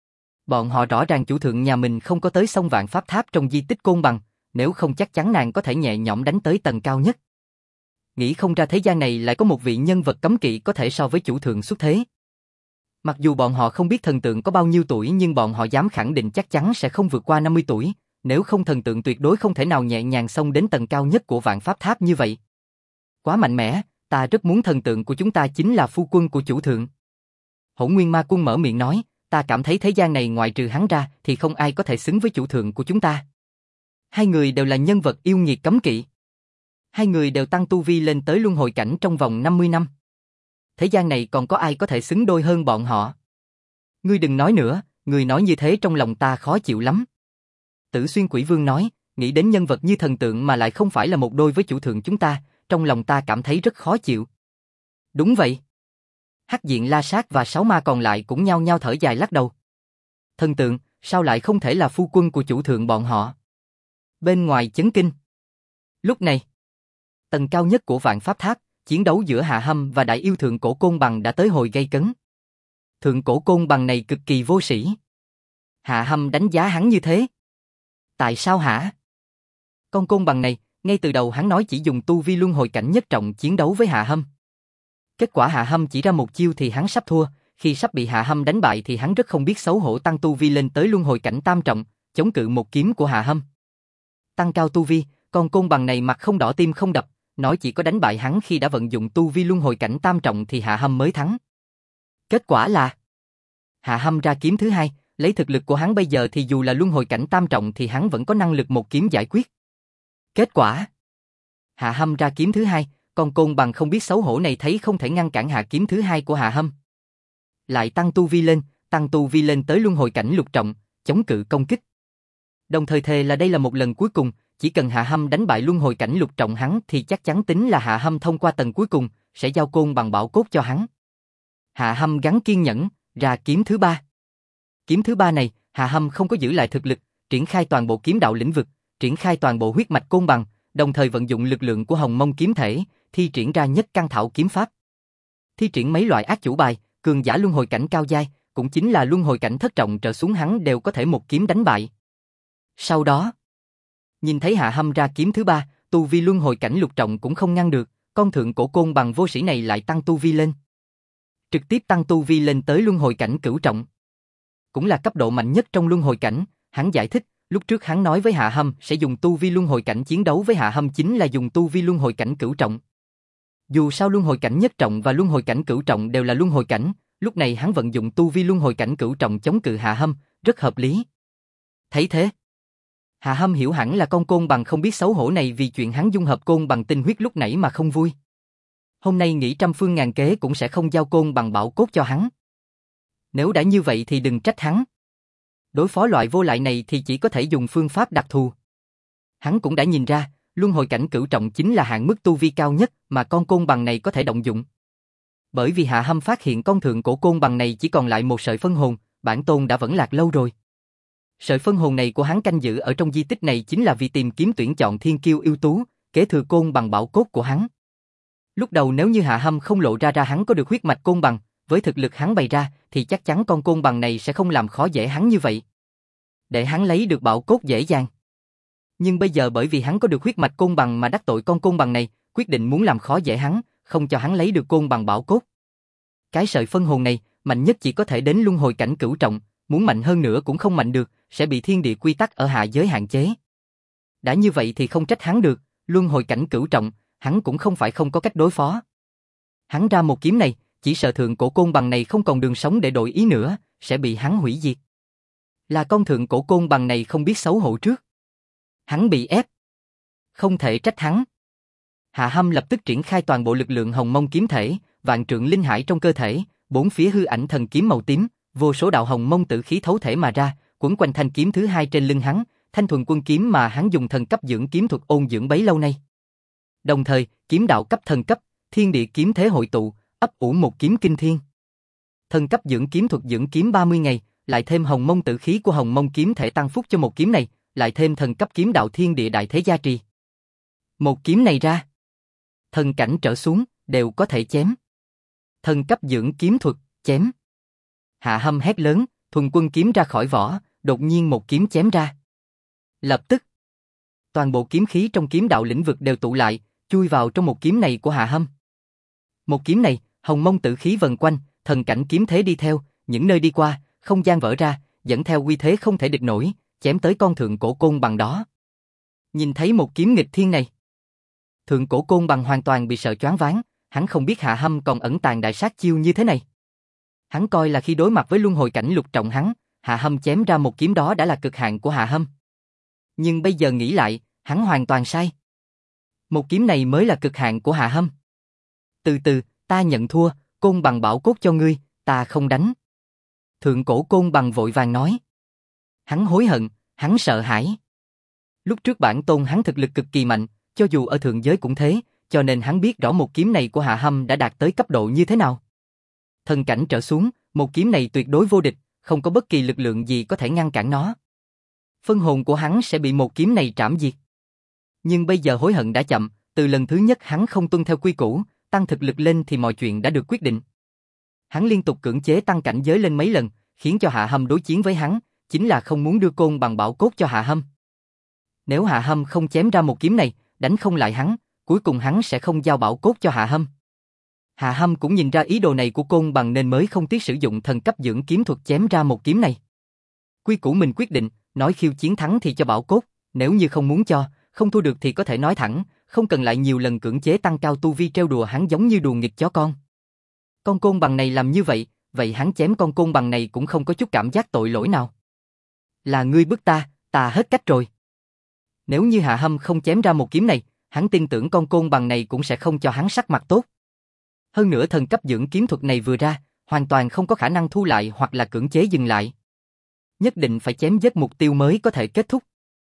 Bọn họ rõ ràng chủ thượng nhà mình không có tới xông Vạn Pháp Tháp trong di tích Côn Bằng, nếu không chắc chắn nàng có thể nhẹ nhõm đánh tới tầng cao nhất. Nghĩ không ra thế gian này lại có một vị nhân vật cấm kỵ có thể so với chủ thượng xuất thế. Mặc dù bọn họ không biết thần tượng có bao nhiêu tuổi nhưng bọn họ dám khẳng định chắc chắn sẽ không vượt qua 50 tuổi, nếu không thần tượng tuyệt đối không thể nào nhẹ nhàng xông đến tầng cao nhất của Vạn Pháp Tháp như vậy. Quá mạnh mẽ, ta rất muốn thần tượng của chúng ta chính là phu quân của chủ thượng. Hỗn Nguyên Ma Quân mở miệng nói, ta cảm thấy thế gian này ngoại trừ hắn ra thì không ai có thể xứng với chủ thượng của chúng ta. Hai người đều là nhân vật yêu nghiệt cấm kỵ. Hai người đều tăng tu vi lên tới luân hồi cảnh trong vòng 50 năm. Thế gian này còn có ai có thể xứng đôi hơn bọn họ? Ngươi đừng nói nữa, ngươi nói như thế trong lòng ta khó chịu lắm. Tử Xuyên Quỷ Vương nói, nghĩ đến nhân vật như thần tượng mà lại không phải là một đôi với chủ thượng chúng ta, trong lòng ta cảm thấy rất khó chịu. Đúng vậy. Hắc Diện La Sát và 6 ma còn lại cũng nhao nhao thở dài lắc đầu. Thần tượng, sao lại không thể là phu quân của chủ thượng bọn họ? Bên ngoài chấn kinh. Lúc này, tầng cao nhất của Vạn Pháp Tháp, chiến đấu giữa Hạ Hâm và đại yêu thượng cổ Côn Bằng đã tới hồi gay cấn. Thượng cổ Côn Bằng này cực kỳ vô sĩ. Hạ Hâm đánh giá hắn như thế. Tại sao hả? Con Côn Bằng này, ngay từ đầu hắn nói chỉ dùng tu vi luân hồi cảnh nhất trọng chiến đấu với Hạ Hâm. Kết quả Hạ Hâm chỉ ra một chiêu thì hắn sắp thua, khi sắp bị Hạ Hâm đánh bại thì hắn rất không biết xấu hổ tăng tu vi lên tới luân hồi cảnh tam trọng, chống cự một kiếm của Hạ Hâm. Tăng cao tu vi, con Côn Bằng này mặt không đỏ tim không đập, nói chỉ có đánh bại hắn khi đã vận dụng tu vi luân hồi cảnh tam trọng thì Hạ Hâm mới thắng. Kết quả là Hạ Hâm ra kiếm thứ hai, lấy thực lực của hắn bây giờ thì dù là luân hồi cảnh tam trọng thì hắn vẫn có năng lực một kiếm giải quyết. Kết quả Hạ Hâm ra kiếm thứ hai, con Côn Bằng không biết xấu hổ này thấy không thể ngăn cản hạ kiếm thứ hai của Hạ Hâm. Lại tăng tu vi lên tới luân hồi cảnh lục trọng, chống cự công kích. Đồng thời thề là đây là một lần cuối cùng, chỉ cần Hạ Hâm đánh bại luân hồi cảnh lục trọng hắn thì chắc chắn tính là Hạ Hâm thông qua tầng cuối cùng, sẽ giao Côn Bằng bảo cốt cho hắn. Hạ Hâm gắng kiên nhẫn, ra kiếm thứ ba. Kiếm thứ ba này, Hạ Hâm không có giữ lại thực lực, triển khai toàn bộ kiếm đạo lĩnh vực, triển khai toàn bộ huyết mạch Côn Bằng, đồng thời vận dụng lực lượng của Hồng Mông kiếm thể, thi triển ra nhất căn thảo kiếm pháp. Thi triển mấy loại ác chủ bài, cường giả luân hồi cảnh cao giai, cũng chính là luân hồi cảnh thất trọng trở xuống hắn đều có thể một kiếm đánh bại. Sau đó, nhìn thấy Hạ Hâm ra kiếm thứ ba, tu vi luân hồi cảnh lục trọng cũng không ngăn được, con thượng cổ Côn Bằng vô sĩ này lại tăng tu vi lên. Trực tiếp tăng tu vi lên tới luân hồi cảnh cửu trọng. Cũng là cấp độ mạnh nhất trong luân hồi cảnh, hắn giải thích, lúc trước hắn nói với Hạ Hâm sẽ dùng tu vi luân hồi cảnh chiến đấu với Hạ Hâm chính là dùng tu vi luân hồi cảnh cửu trọng. Dù sao luân hồi cảnh nhất trọng và luân hồi cảnh cửu trọng đều là luân hồi cảnh, lúc này hắn vận dụng tu vi luân hồi cảnh cửu trọng chống cự Hạ Hâm, rất hợp lý. Thấy thế, Hạ Hâm hiểu hẳn là con Côn Bằng không biết xấu hổ này vì chuyện hắn dung hợp Côn Bằng tinh huyết lúc nãy mà không vui. Hôm nay nghĩ trăm phương ngàn kế cũng sẽ không giao Côn Bằng bảo cốt cho hắn. Nếu đã như vậy thì đừng trách hắn. Đối phó loại vô lại này thì chỉ có thể dùng phương pháp đặc thù. Hắn cũng đã nhìn ra, luân hồi cảnh cửu trọng chính là hạn mức tu vi cao nhất mà con Côn Bằng này có thể động dụng. Bởi vì Hạ Hâm phát hiện con thượng cổ côn bằng này chỉ còn lại một sợi phân hồn, bản tôn đã vẫn lạc lâu rồi. Sợi phân hồn này của hắn canh giữ ở trong di tích này chính là vì tìm kiếm tuyển chọn thiên kiêu ưu tú, kế thừa côn bằng bảo cốt của hắn. Lúc đầu nếu như Hạ Hâm không lộ ra hắn có được huyết mạch côn bằng, với thực lực hắn bày ra, thì chắc chắn con côn bằng này sẽ không làm khó dễ hắn như vậy. Để hắn lấy được bảo cốt dễ dàng. Nhưng bây giờ bởi vì hắn có được huyết mạch côn bằng mà đắc tội con côn bằng này, quyết định muốn làm khó dễ hắn, không cho hắn lấy được côn bằng bảo cốt. Cái sợi phân hồn này, mạnh nhất chỉ có thể đến luân hồi cảnh cửu trọng, muốn mạnh hơn nữa cũng không mạnh được, sẽ bị thiên địa quy tắc ở hạ giới hạn chế. Đã như vậy thì không trách hắn được, luân hồi cảnh cửu trọng, hắn cũng không phải không có cách đối phó. Hắn ra một kiếm này, chỉ sợ thượng cổ côn bằng này không còn đường sống để đổi ý nữa, sẽ bị hắn hủy diệt. Là con thượng cổ côn bằng này không biết xấu hổ trước. Hắn bị ép. Không thể trách hắn. Hạ Hâm lập tức triển khai toàn bộ lực lượng hồng mông kiếm thể, vạn trượng linh hải trong cơ thể, bốn phía hư ảnh thần kiếm màu tím, vô số đạo hồng mông tử khí thấu thể mà ra, quấn quanh thanh kiếm thứ hai trên lưng hắn, thanh thuần quân kiếm mà hắn dùng thần cấp dưỡng kiếm thuật ôn dưỡng bấy lâu nay. Đồng thời, kiếm đạo cấp thần cấp, thiên địa kiếm thế hội tụ, ấp ủ một kiếm kinh thiên. Thần cấp dưỡng kiếm thuật dưỡng kiếm 30 ngày, lại thêm hồng mông tử khí của hồng mông kiếm thể tăng phúc cho một kiếm này, lại thêm thần cấp kiếm đạo thiên địa đại thế gia trì. Một kiếm này ra, thần cảnh trở xuống, đều có thể chém. Thần cấp dưỡng kiếm thuật, chém. Hạ Hâm hét lớn, thuần quân kiếm ra khỏi vỏ, đột nhiên một kiếm chém ra. Lập tức, toàn bộ kiếm khí trong kiếm đạo lĩnh vực đều tụ lại, chui vào trong một kiếm này của Hạ Hâm. Một kiếm này, hồng mông tử khí vần quanh, thần cảnh kiếm thế đi theo, những nơi đi qua, không gian vỡ ra, dẫn theo uy thế không thể địch nổi, chém tới con thượng cổ côn bằng đó. Nhìn thấy một kiếm nghịch thiên này, thượng cổ côn bằng hoàn toàn bị sợ choáng váng, hắn không biết Hạ Hâm còn ẩn tàng đại sát chiêu như thế này. Hắn coi là khi đối mặt với luân hồi cảnh lục trọng hắn, Hạ Hâm chém ra một kiếm đó đã là cực hạn của Hạ Hâm. Nhưng bây giờ nghĩ lại, hắn hoàn toàn sai. Một kiếm này mới là cực hạn của Hạ Hâm. Từ từ, ta nhận thua, côn bằng bảo cốt cho ngươi, ta không đánh. Thượng cổ côn bằng vội vàng nói. Hắn hối hận, hắn sợ hãi. Lúc trước bản tôn hắn thực lực cực kỳ mạnh, cho dù ở thượng giới cũng thế, cho nên hắn biết rõ một kiếm này của Hạ Hâm đã đạt tới cấp độ như thế nào. Thần cảnh trở xuống, một kiếm này tuyệt đối vô địch, không có bất kỳ lực lượng gì có thể ngăn cản nó. Phân hồn của hắn sẽ bị một kiếm này trảm diệt. Nhưng bây giờ hối hận đã chậm, từ lần thứ nhất hắn không tuân theo quy củ, tăng thực lực lên thì mọi chuyện đã được quyết định. Hắn liên tục cưỡng chế tăng cảnh giới lên mấy lần, khiến cho Hạ Hâm đối chiến với hắn, chính là không muốn đưa côn bằng bảo cốt cho Hạ Hâm. Nếu Hạ Hâm không chém ra một kiếm này, đánh không lại hắn, cuối cùng hắn sẽ không giao bảo cốt cho Hạ Hâm. Hạ Hâm cũng nhìn ra ý đồ này của côn bằng nên mới không tiếc sử dụng thần cấp dưỡng kiếm thuật chém ra một kiếm này. Quy củ mình quyết định, nói khiêu chiến thắng thì cho bảo cốt, nếu như không muốn cho, không thua được thì có thể nói thẳng, không cần lại nhiều lần cưỡng chế tăng cao tu vi trêu đùa hắn giống như đùa nghịch chó con. Con côn bằng này làm như vậy, vậy hắn chém con côn bằng này cũng không có chút cảm giác tội lỗi nào. Là ngươi bức ta hết cách rồi. Nếu như Hạ Hâm không chém ra một kiếm này, hắn tin tưởng con côn bằng này cũng sẽ không cho hắn sắc mặt tốt. Hơn nữa thần cấp dưỡng kiếm thuật này vừa ra, hoàn toàn không có khả năng thu lại hoặc là cưỡng chế dừng lại. Nhất định phải chém giết mục tiêu mới có thể kết thúc.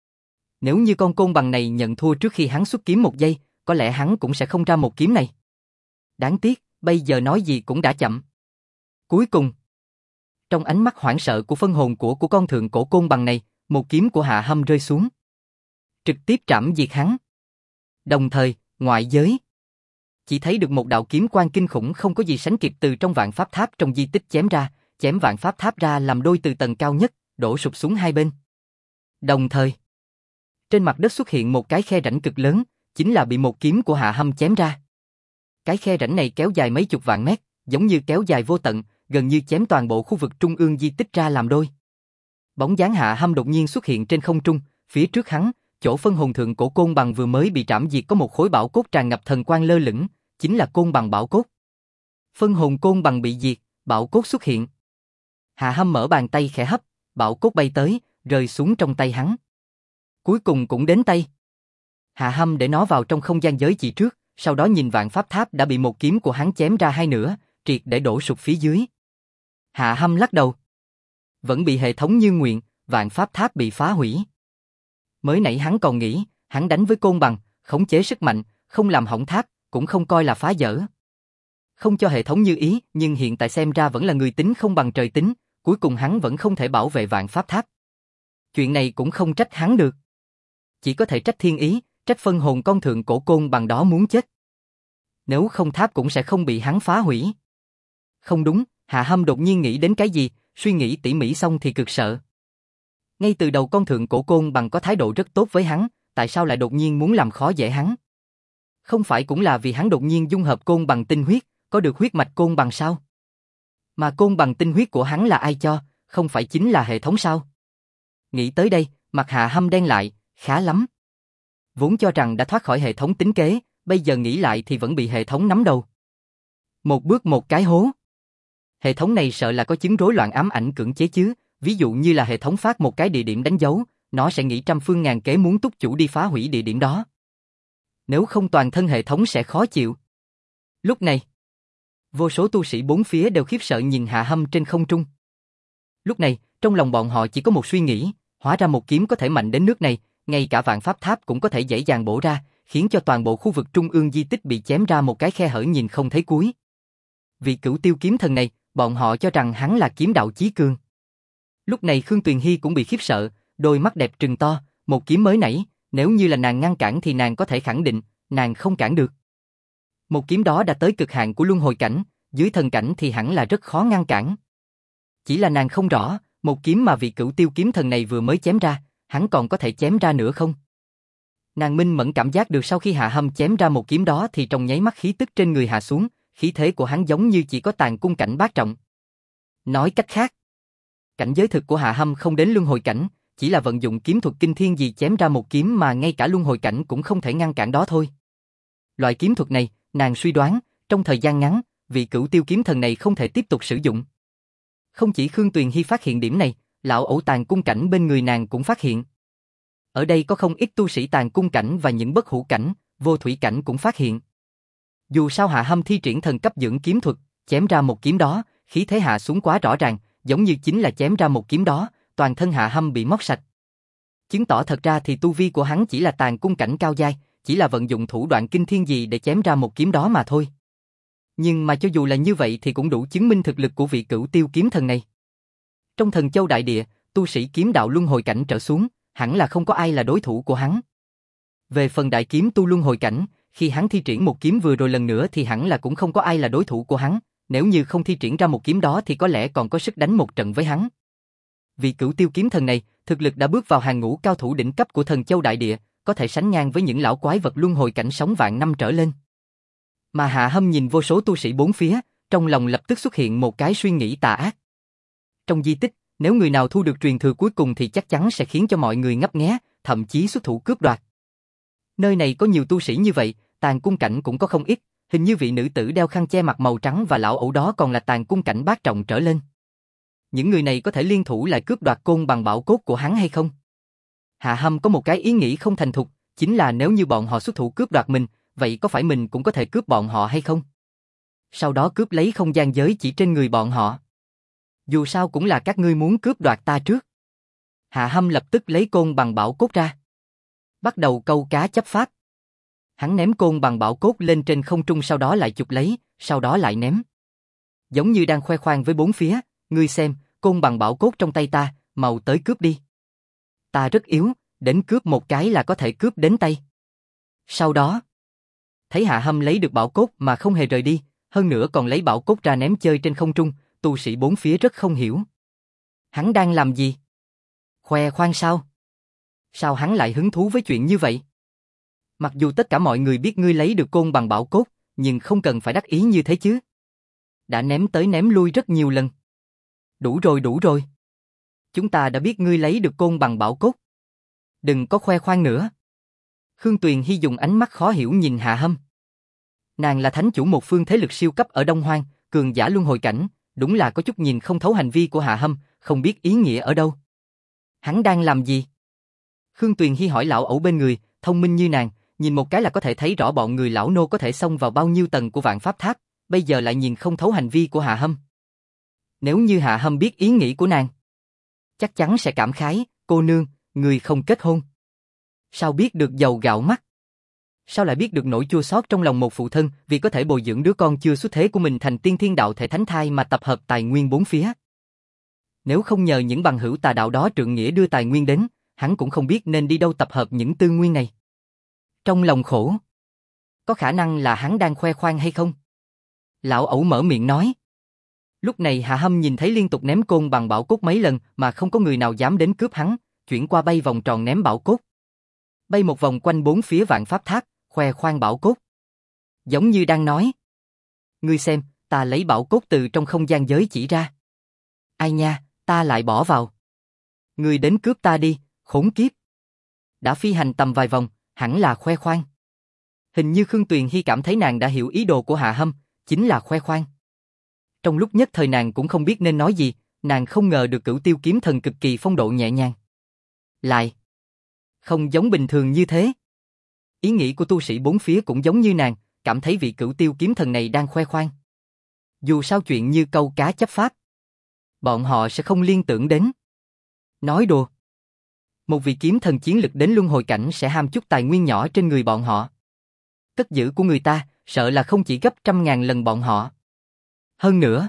Nếu như con côn bằng này nhận thua trước khi hắn xuất kiếm một giây, có lẽ hắn cũng sẽ không ra một kiếm này. Đáng tiếc, bây giờ nói gì cũng đã chậm. Cuối cùng, trong ánh mắt hoảng sợ của phân hồn của con thượng cổ côn bằng này, một kiếm của Hạ Hâm rơi xuống, trực tiếp trảm diệt hắn. Đồng thời, ngoại giới chỉ thấy được một đạo kiếm quang kinh khủng không có gì sánh kịp từ trong vạn pháp tháp trong di tích chém ra, chém vạn pháp tháp ra làm đôi từ tầng cao nhất, đổ sụp xuống hai bên. Đồng thời, trên mặt đất xuất hiện một cái khe rãnh cực lớn, chính là bị một kiếm của Hạ Hâm chém ra. Cái khe rãnh này kéo dài mấy chục vạn mét, giống như kéo dài vô tận, gần như chém toàn bộ khu vực trung ương di tích ra làm đôi. Bóng dáng Hạ Hâm đột nhiên xuất hiện trên không trung, phía trước hắn, chỗ phân hồn thượng cổ côn bằng vừa mới bị trảm diệt có một khối bảo cốt tràn ngập thần quang lơ lửng, chính là côn bằng bảo cốt. Phân hồn côn bằng bị diệt, bảo cốt xuất hiện. Hạ Hâm mở bàn tay khẽ hấp, bảo cốt bay tới, rơi xuống trong tay hắn. Cuối cùng cũng đến tay. Hạ Hâm để nó vào trong không gian giới chỉ trước, sau đó nhìn vạn pháp tháp đã bị một kiếm của hắn chém ra hai nửa, triệt để đổ sụp phía dưới. Hạ Hâm lắc đầu. Vẫn bị hệ thống như nguyện, vạn pháp tháp bị phá hủy. Mới nãy hắn còn nghĩ, hắn đánh với côn bằng, khống chế sức mạnh, không làm hỏng tháp, cũng không coi là phá dỡ. Không cho hệ thống như ý, nhưng hiện tại xem ra vẫn là người tính không bằng trời tính, cuối cùng hắn vẫn không thể bảo vệ vạn pháp tháp. Chuyện này cũng không trách hắn được. Chỉ có thể trách thiên ý, trách phân hồn con thượng cổ côn bằng đó muốn chết. Nếu không tháp cũng sẽ không bị hắn phá hủy. Không đúng, Hạ Hâm đột nhiên nghĩ đến cái gì, suy nghĩ tỉ mỉ xong thì cực sợ. Ngay từ đầu con thượng cổ côn bằng có thái độ rất tốt với hắn, tại sao lại đột nhiên muốn làm khó dễ hắn? Không phải cũng là vì hắn đột nhiên dung hợp côn bằng tinh huyết, có được huyết mạch côn bằng sao? Mà côn bằng tinh huyết của hắn là ai cho, không phải chính là hệ thống sao? Nghĩ tới đây, mặt Hạ Hâm đen lại, khá lắm. Vốn cho rằng đã thoát khỏi hệ thống tính kế, bây giờ nghĩ lại thì vẫn bị hệ thống nắm đầu. Một bước một cái hố. Hệ thống này sợ là có chứng rối loạn ám ảnh cưỡng chế chứ, ví dụ như là hệ thống phát một cái địa điểm đánh dấu, nó sẽ nghĩ trăm phương ngàn kế muốn túc chủ đi phá hủy địa điểm đó. Nếu không toàn thân hệ thống sẽ khó chịu. Lúc này, vô số tu sĩ bốn phía đều khiếp sợ nhìn Hạ Hâm trên không trung. Lúc này, trong lòng bọn họ chỉ có một suy nghĩ, hóa ra một kiếm có thể mạnh đến nước này, ngay cả vạn pháp tháp cũng có thể dễ dàng bổ ra, khiến cho toàn bộ khu vực trung ương di tích bị chém ra một cái khe hở nhìn không thấy cuối. Vị Cửu Tiêu kiếm thần này, bọn họ cho rằng hắn là kiếm đạo chí cường. Lúc này Khương Tuyền Hy cũng bị khiếp sợ, đôi mắt đẹp trừng to, một kiếm mới nãy, nếu như là nàng ngăn cản thì nàng có thể khẳng định, nàng không cản được. Một kiếm đó đã tới cực hạn của luân hồi cảnh, dưới thần cảnh thì hẳn là rất khó ngăn cản. Chỉ là nàng không rõ, một kiếm mà vị Cửu Tiêu kiếm thần này vừa mới chém ra, hắn còn có thể chém ra nữa không? Nàng minh mẫn cảm giác được sau khi Hạ Hâm chém ra một kiếm đó thì trong nháy mắt khí tức trên người hạ xuống, khí thế của hắn giống như chỉ có tàn cung cảnh bát trọng. Nói cách khác, cảnh giới thực của Hạ Hâm không đến luân hồi cảnh, chỉ là vận dụng kiếm thuật kinh thiên gì chém ra một kiếm mà ngay cả luân hồi cảnh cũng không thể ngăn cản đó thôi. Loại kiếm thuật này, nàng suy đoán, trong thời gian ngắn, vị Cửu Tiêu kiếm thần này không thể tiếp tục sử dụng. Không chỉ Khương Tuyền Hy phát hiện điểm này, lão ẩu tàn cung cảnh bên người nàng cũng phát hiện. Ở đây có không ít tu sĩ tàn cung cảnh và những bất hủ cảnh, vô thủy cảnh cũng phát hiện. Dù sao Hạ Hâm thi triển thần cấp dưỡng kiếm thuật, chém ra một kiếm đó, khí thế hạ xuống quá rõ ràng, giống như chính là chém ra một kiếm đó, toàn thân Hạ Hâm bị móc sạch. Chứng tỏ thật ra thì tu vi của hắn chỉ là tàn cung cảnh cao giai, chỉ là vận dụng thủ đoạn kinh thiên gì để chém ra một kiếm đó mà thôi. Nhưng mà cho dù là như vậy thì cũng đủ chứng minh thực lực của vị Cửu Tiêu kiếm thần này. Trong Thần Châu đại địa, tu sĩ kiếm đạo luân hồi cảnh trở xuống, hẳn là không có ai là đối thủ của hắn. Về phần đại kiếm tu luân hồi cảnh, khi hắn thi triển một kiếm vừa rồi lần nữa thì hẳn là cũng không có ai là đối thủ của hắn, nếu như không thi triển ra một kiếm đó thì có lẽ còn có sức đánh một trận với hắn. Vị Cửu Tiêu kiếm thần này, thực lực đã bước vào hàng ngũ cao thủ đỉnh cấp của Thần Châu đại địa, có thể sánh ngang với những lão quái vật luân hồi cảnh sống vạn năm trở lên. Mà Hạ Hâm nhìn vô số tu sĩ bốn phía, trong lòng lập tức xuất hiện một cái suy nghĩ tà ác. Trong di tích, nếu người nào thu được truyền thừa cuối cùng thì chắc chắn sẽ khiến cho mọi người ngấp nghé, thậm chí xuất thủ cướp đoạt. Nơi này có nhiều tu sĩ như vậy, tàn cung cảnh cũng có không ít, hình như vị nữ tử đeo khăn che mặt màu trắng và lão ẩu đó còn là tàn cung cảnh bát trọng trở lên. Những người này có thể liên thủ lại cướp đoạt côn bằng bảo cốt của hắn hay không? Hạ Hâm có một cái ý nghĩ không thành thục, chính là nếu như bọn họ xuất thủ cướp đoạt mình, vậy có phải mình cũng có thể cướp bọn họ hay không? Sau đó cướp lấy không gian giới chỉ trên người bọn họ. Dù sao cũng là các ngươi muốn cướp đoạt ta trước. Hạ Hâm lập tức lấy côn bằng bảo cốt ra. Bắt đầu câu cá chấp pháp. Hắn ném côn bằng bảo cốt lên trên không trung sau đó lại chụp lấy, sau đó lại ném. Giống như đang khoe khoang với bốn phía, ngươi xem, côn bằng bảo cốt trong tay ta, mau tới cướp đi. Ta rất yếu, đến cướp một cái là có thể cướp đến tay. Sau đó, thấy Hạ Hâm lấy được bảo cốt mà không hề rời đi, hơn nữa còn lấy bảo cốt ra ném chơi trên không trung, tu sĩ bốn phía rất không hiểu. Hắn đang làm gì? Khoe khoang sao? Sao hắn lại hứng thú với chuyện như vậy? Mặc dù tất cả mọi người biết ngươi lấy được côn bằng bảo cốt, nhưng không cần phải đắc ý như thế chứ. Đã ném tới ném lui rất nhiều lần. Đủ rồi đủ rồi. Chúng ta đã biết ngươi lấy được côn bằng bảo cốt. Đừng có khoe khoang nữa. Khương Tuyền Hy dùng ánh mắt khó hiểu nhìn Hạ Hâm. Nàng là thánh chủ một phương thế lực siêu cấp ở Đông Hoang, cường giả luân hồi cảnh, đúng là có chút nhìn không thấu hành vi của Hạ Hâm, không biết ý nghĩa ở đâu. Hắn đang làm gì? Khương Tuyền Hy hỏi lão ẩu bên người, thông minh như nàng, nhìn một cái là có thể thấy rõ bọn người lão nô có thể xông vào bao nhiêu tầng của vạn pháp tháp, bây giờ lại nhìn không thấu hành vi của Hạ Hâm. Nếu như Hạ Hâm biết ý nghĩ của nàng, chắc chắn sẽ cảm khái, cô nương, người không kết hôn. Sao biết được dầu gạo mắt? Sao lại biết được nỗi chua xót trong lòng một phụ thân vì có thể bồi dưỡng đứa con chưa xuất thế của mình thành tiên thiên đạo thể thánh thai mà tập hợp tài nguyên bốn phía? Nếu không nhờ những bằng hữu tà đạo đó trượng nghĩa đưa tài nguyên đến, hắn cũng không biết nên đi đâu tập hợp những tư nguyên này. Trong lòng khổ. Có khả năng là hắn đang khoe khoang hay không? Lão ẩu mở miệng nói. Lúc này Hạ Hâm nhìn thấy liên tục ném côn bằng bảo cốt mấy lần mà không có người nào dám đến cướp hắn, chuyển qua bay vòng tròn ném bảo cốt. Bay một vòng quanh bốn phía vạn pháp tháp, khoe khoang bảo cốt. Giống như đang nói. Ngươi xem, ta lấy bảo cốt từ trong không gian giới chỉ ra. Ai nha, ta lại bỏ vào. Ngươi đến cướp ta đi, khốn kiếp. Đã phi hành tầm vài vòng, hẳn là khoe khoang. Hình như Khương Tuyền Hy cảm thấy nàng đã hiểu ý đồ của Hạ Hâm, chính là khoe khoang. Trong lúc nhất thời nàng cũng không biết nên nói gì, nàng không ngờ được Cửu Tiêu kiếm thần cực kỳ phong độ nhẹ nhàng. Lại, không giống bình thường như thế. Ý nghĩ của tu sĩ bốn phía cũng giống như nàng, cảm thấy vị Cửu Tiêu kiếm thần này đang khoe khoang. Dù sao chuyện như câu cá chấp pháp, bọn họ sẽ không liên tưởng đến. Nói đùa. Một vị kiếm thần chiến lực đến luân hồi cảnh sẽ ham chút tài nguyên nhỏ trên người bọn họ. Cất giữ của người ta, sợ là không chỉ gấp 100.000 lần bọn họ. Hơn nữa,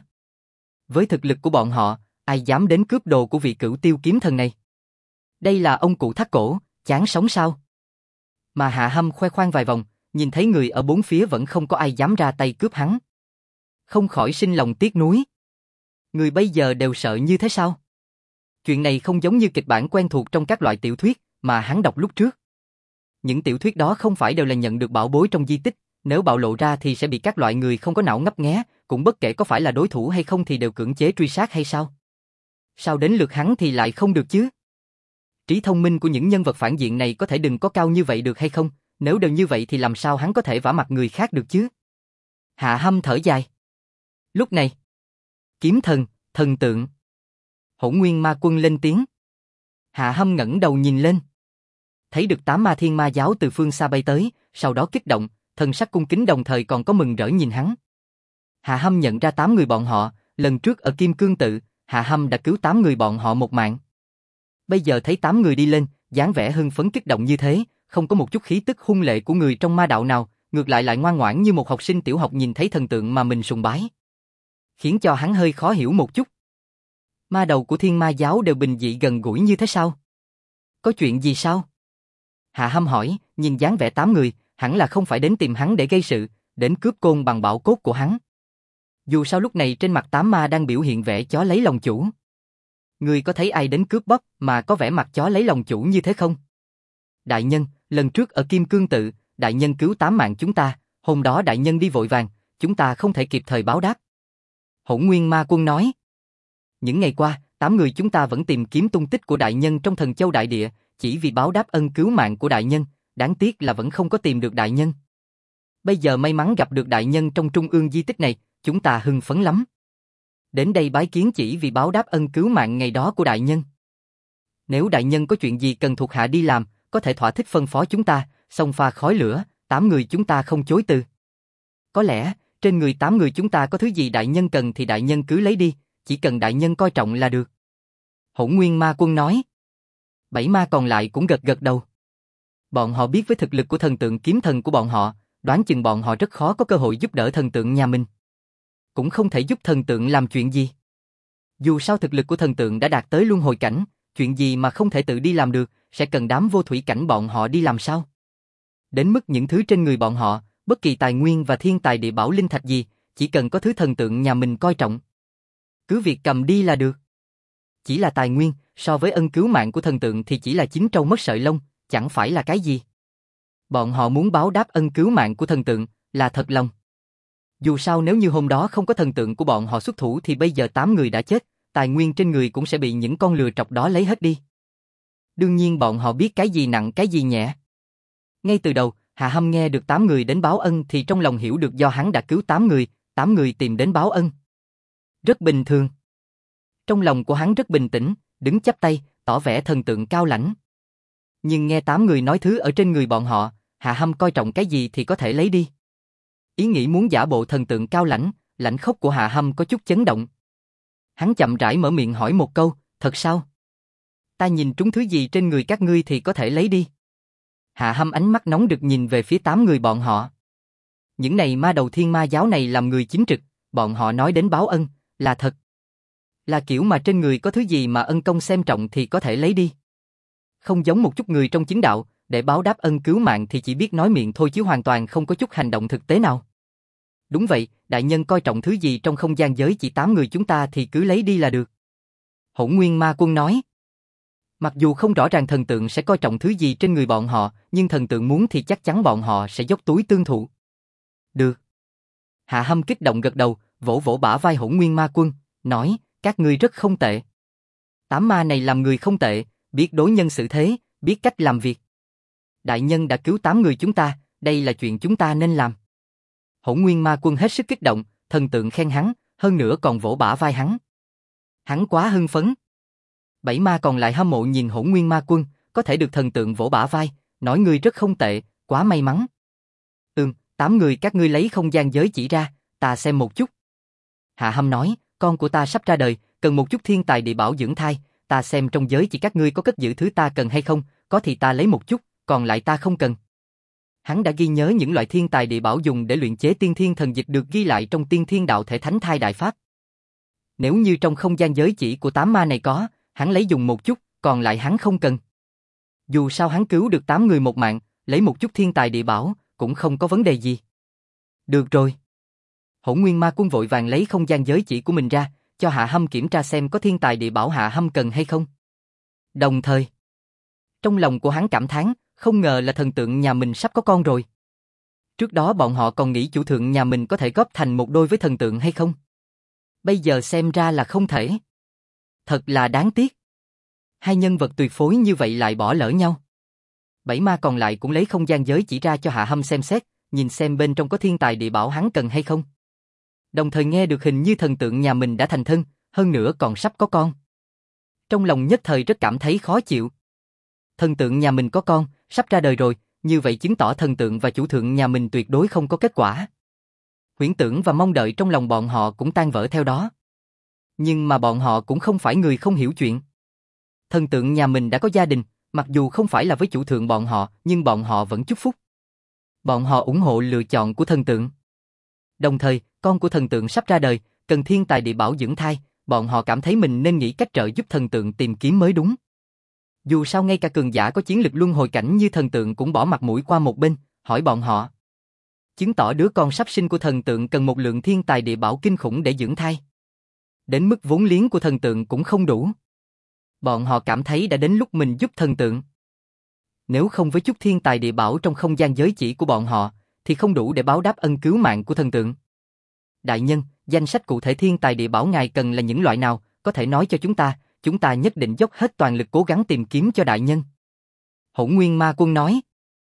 với thực lực của bọn họ, ai dám đến cướp đồ của vị Cửu Tiêu kiếm thần này? Đây là ông cụ thắt cổ, chán sống sao? Mà Hạ Hâm khoe khoang vài vòng, nhìn thấy người ở bốn phía vẫn không có ai dám ra tay cướp hắn. Không khỏi sinh lòng tiếc nuối. Người bây giờ đều sợ như thế sao? Chuyện này không giống như kịch bản quen thuộc trong các loại tiểu thuyết mà hắn đọc lúc trước. Những tiểu thuyết đó không phải đều là nhận được bảo bối trong di tích, nếu bạo lộ ra thì sẽ bị các loại người không có não ngấp nghé, cũng bất kể có phải là đối thủ hay không thì đều cưỡng chế truy sát hay sao? Sao đến lượt hắn thì lại không được chứ? Trí thông minh của những nhân vật phản diện này có thể đừng có cao như vậy được hay không? Nếu đều như vậy thì làm sao hắn có thể vả mặt người khác được chứ? Hạ Hâm thở dài. Lúc này, kiếm thần, thần tượng, Hỗn Nguyên Ma Quân lên tiếng. Hạ Hâm ngẩng đầu nhìn lên. Thấy được 8 ma thiên ma giáo từ phương xa bay tới, sau đó kích động, thần sắc cung kính đồng thời còn có mừng rỡ nhìn hắn. Hạ Hâm nhận ra 8 người bọn họ, lần trước ở Kim Cương Tự, Hạ Hâm đã cứu 8 người bọn họ một mạng. Bây giờ thấy 8 người đi lên, dáng vẻ hưng phấn kích động như thế, không có một chút khí tức hung lệ của người trong ma đạo nào, ngược lại lại ngoan ngoãn như một học sinh tiểu học nhìn thấy thần tượng mà mình sùng bái. Khiến cho hắn hơi khó hiểu một chút. Ma đầu của Thiên Ma giáo đều bình dị gần gũi như thế sao? Có chuyện gì sao? Hạ Hâm hỏi, nhìn dáng vẻ 8 người, hẳn là không phải đến tìm hắn để gây sự, đến cướp côn bằng bảo cốt của hắn. Dù sao lúc này trên mặt 8 ma đang biểu hiện vẻ chó lấy lòng chủ. Người có thấy ai đến cướp bóc mà có vẻ mặt chó lấy lòng chủ như thế không? Đại nhân, lần trước ở Kim Cương Tự, đại nhân cứu 8 mạng chúng ta, hôm đó đại nhân đi vội vàng, chúng ta không thể kịp thời báo đáp. Hỗn Nguyên Ma Quân nói. Những ngày qua, 8 người chúng ta vẫn tìm kiếm tung tích của đại nhân trong Thần Châu Đại Địa, chỉ vì báo đáp ân cứu mạng của đại nhân, đáng tiếc là vẫn không có tìm được đại nhân. Bây giờ may mắn gặp được đại nhân trong trung ương di tích này, chúng ta hưng phấn lắm. Đến đây bái kiến chỉ vì báo đáp ân cứu mạng ngày đó của đại nhân. Nếu đại nhân có chuyện gì cần thuộc hạ đi làm, có thể thỏa thích phân phó chúng ta, xông pha khói lửa, 8 người chúng ta không chối từ. Có lẽ, trên người 8 người chúng ta có thứ gì đại nhân cần thì đại nhân cứ lấy đi, chỉ cần đại nhân coi trọng là được. Hỗn Nguyên Ma Quân nói. 7 ma còn lại cũng gật gật đầu. Bọn họ biết với thực lực của thần tượng kiếm thần của bọn họ, đoán chừng bọn họ rất khó có cơ hội giúp đỡ thần tượng nhà mình. Cũng không thể giúp thần tượng làm chuyện gì. Dù sao thực lực của thần tượng đã đạt tới luân hồi cảnh, chuyện gì mà không thể tự đi làm được, sẽ cần đám vô thủy cảnh bọn họ đi làm sao? Đến mức những thứ trên người bọn họ, bất kỳ tài nguyên và thiên tài địa bảo linh thạch gì, chỉ cần có thứ thần tượng nhà mình coi trọng, cứ việc cầm đi là được. Chỉ là tài nguyên, so với ân cứu mạng của thần tượng thì chỉ là chín trâu mất sợi lông, chẳng phải là cái gì. Bọn họ muốn báo đáp ân cứu mạng của thần tượng, là thật lòng. Dù sao nếu như hôm đó không có thần tượng của bọn họ xuất thủ thì bây giờ 8 người đã chết, tài nguyên trên người cũng sẽ bị những con lừa trọc đó lấy hết đi. Đương nhiên bọn họ biết cái gì nặng cái gì nhẹ. Ngay từ đầu, Hạ Hâm nghe được 8 người đến báo ân thì trong lòng hiểu được do hắn đã cứu 8 người tìm đến báo ân. Rất bình thường. Trong lòng của hắn rất bình tĩnh, đứng chắp tay, tỏ vẻ thần tượng cao lãnh. Nhưng nghe 8 người nói thứ ở trên người bọn họ, Hạ Hâm coi trọng cái gì thì có thể lấy đi. Ý nghĩ muốn giả bộ thần tượng cao lãnh, lãnh khốc của Hạ Hâm có chút chấn động. Hắn chậm rãi mở miệng hỏi một câu, thật sao? Ta nhìn trúng thứ gì trên người các ngươi thì có thể lấy đi. Hạ Hâm ánh mắt nóng rực nhìn về phía 8 người bọn họ. Những này ma đầu thiên ma giáo này làm người chính trực, bọn họ nói đến báo ân, là thật. Là kiểu mà trên người có thứ gì mà ân công xem trọng thì có thể lấy đi. Không giống một chút người trong chính đạo, để báo đáp ân cứu mạng thì chỉ biết nói miệng thôi chứ hoàn toàn không có chút hành động thực tế nào. Đúng vậy, đại nhân coi trọng thứ gì trong không gian giới chỉ 8 người chúng ta thì cứ lấy đi là được. Hỗn Nguyên Ma Quân nói. Mặc dù không rõ ràng thần tượng sẽ coi trọng thứ gì trên người bọn họ, nhưng thần tượng muốn thì chắc chắn bọn họ sẽ dốc túi tương thụ. Được. Hạ Hâm kích động gật đầu, vỗ vỗ bả vai Hỗn Nguyên Ma Quân, nói, các ngươi rất không tệ. 8 ma này làm người không tệ, biết đối nhân xử thế, biết cách làm việc. Đại nhân đã cứu 8 người chúng ta, đây là chuyện chúng ta nên làm. Hỗn Nguyên Ma Quân hết sức kích động, thần tượng khen hắn, hơn nữa còn vỗ bả vai hắn. Hắn quá hưng phấn. 7 ma còn lại hâm mộ nhìn Hỗn Nguyên Ma Quân, có thể được thần tượng vỗ bả vai, nói ngươi rất không tệ, quá may mắn. 8 người các ngươi lấy không gian giới chỉ ra, ta xem một chút. Hạ Hâm nói, con của ta sắp ra đời, cần một chút thiên tài địa bảo dưỡng thai, ta xem trong giới chỉ các ngươi có cất giữ thứ ta cần hay không, có thì ta lấy một chút, còn lại ta không cần. Hắn đã ghi nhớ những loại thiên tài địa bảo dùng để luyện chế tiên thiên thần dịch được ghi lại trong tiên thiên đạo thể thánh thai đại pháp. Nếu như trong không gian giới chỉ của 8 ma này có, hắn lấy dùng một chút, còn lại hắn không cần. Dù sao hắn cứu được 8 người một mạng, lấy một chút thiên tài địa bảo, cũng không có vấn đề gì. Được rồi. Hỗn Nguyên Ma Quân vội vàng lấy không gian giới chỉ của mình ra, cho Hạ Hâm kiểm tra xem có thiên tài địa bảo Hạ Hâm cần hay không. Đồng thời, trong lòng của hắn cảm thán, không ngờ là thần tượng nhà mình sắp có con rồi. Trước đó bọn họ còn nghĩ chủ thượng nhà mình có thể góp thành một đôi với thần tượng hay không. Bây giờ xem ra là không thể. Thật là đáng tiếc. Hai nhân vật tuyệt phối như vậy lại bỏ lỡ nhau. 7 ma còn lại cũng lấy không gian giới chỉ ra cho Hạ Hâm xem xét, nhìn xem bên trong có thiên tài địa bảo hắn cần hay không. Đồng thời nghe được hình như thần tượng nhà mình đã thành thân, hơn nữa còn sắp có con. Trong lòng nhất thời rất cảm thấy khó chịu. Thần tượng nhà mình có con, sắp ra đời rồi, như vậy chứng tỏ thần tượng và chủ thượng nhà mình tuyệt đối không có kết quả. Huyễn tưởng và mong đợi trong lòng bọn họ cũng tan vỡ theo đó. Nhưng mà bọn họ cũng không phải người không hiểu chuyện. Thần tượng nhà mình đã có gia đình, mặc dù không phải là với chủ thượng bọn họ, nhưng bọn họ vẫn chúc phúc. Bọn họ ủng hộ lựa chọn của thần tượng. Đồng thời, con của thần tượng sắp ra đời, cần thiên tài địa bảo dưỡng thai, bọn họ cảm thấy mình nên nghĩ cách trợ giúp thần tượng tìm kiếm mới đúng. Dù sao ngay cả cường giả có chiến lực luân hồi cảnh như thần tượng cũng bỏ mặt mũi qua một bên, hỏi bọn họ. Chứng tỏ đứa con sắp sinh của thần tượng cần một lượng thiên tài địa bảo kinh khủng để dưỡng thai. Đến mức vốn liếng của thần tượng cũng không đủ. Bọn họ cảm thấy đã đến lúc mình giúp thần tượng. Nếu không với chút thiên tài địa bảo trong không gian giới chỉ của bọn họ, thì không đủ để báo đáp ân cứu mạng của thần tượng. Đại nhân, danh sách cụ thể thiên tài địa bảo ngài cần là những loại nào, có thể nói cho chúng ta nhất định dốc hết toàn lực cố gắng tìm kiếm cho đại nhân. Hỗn Nguyên Ma Quân nói.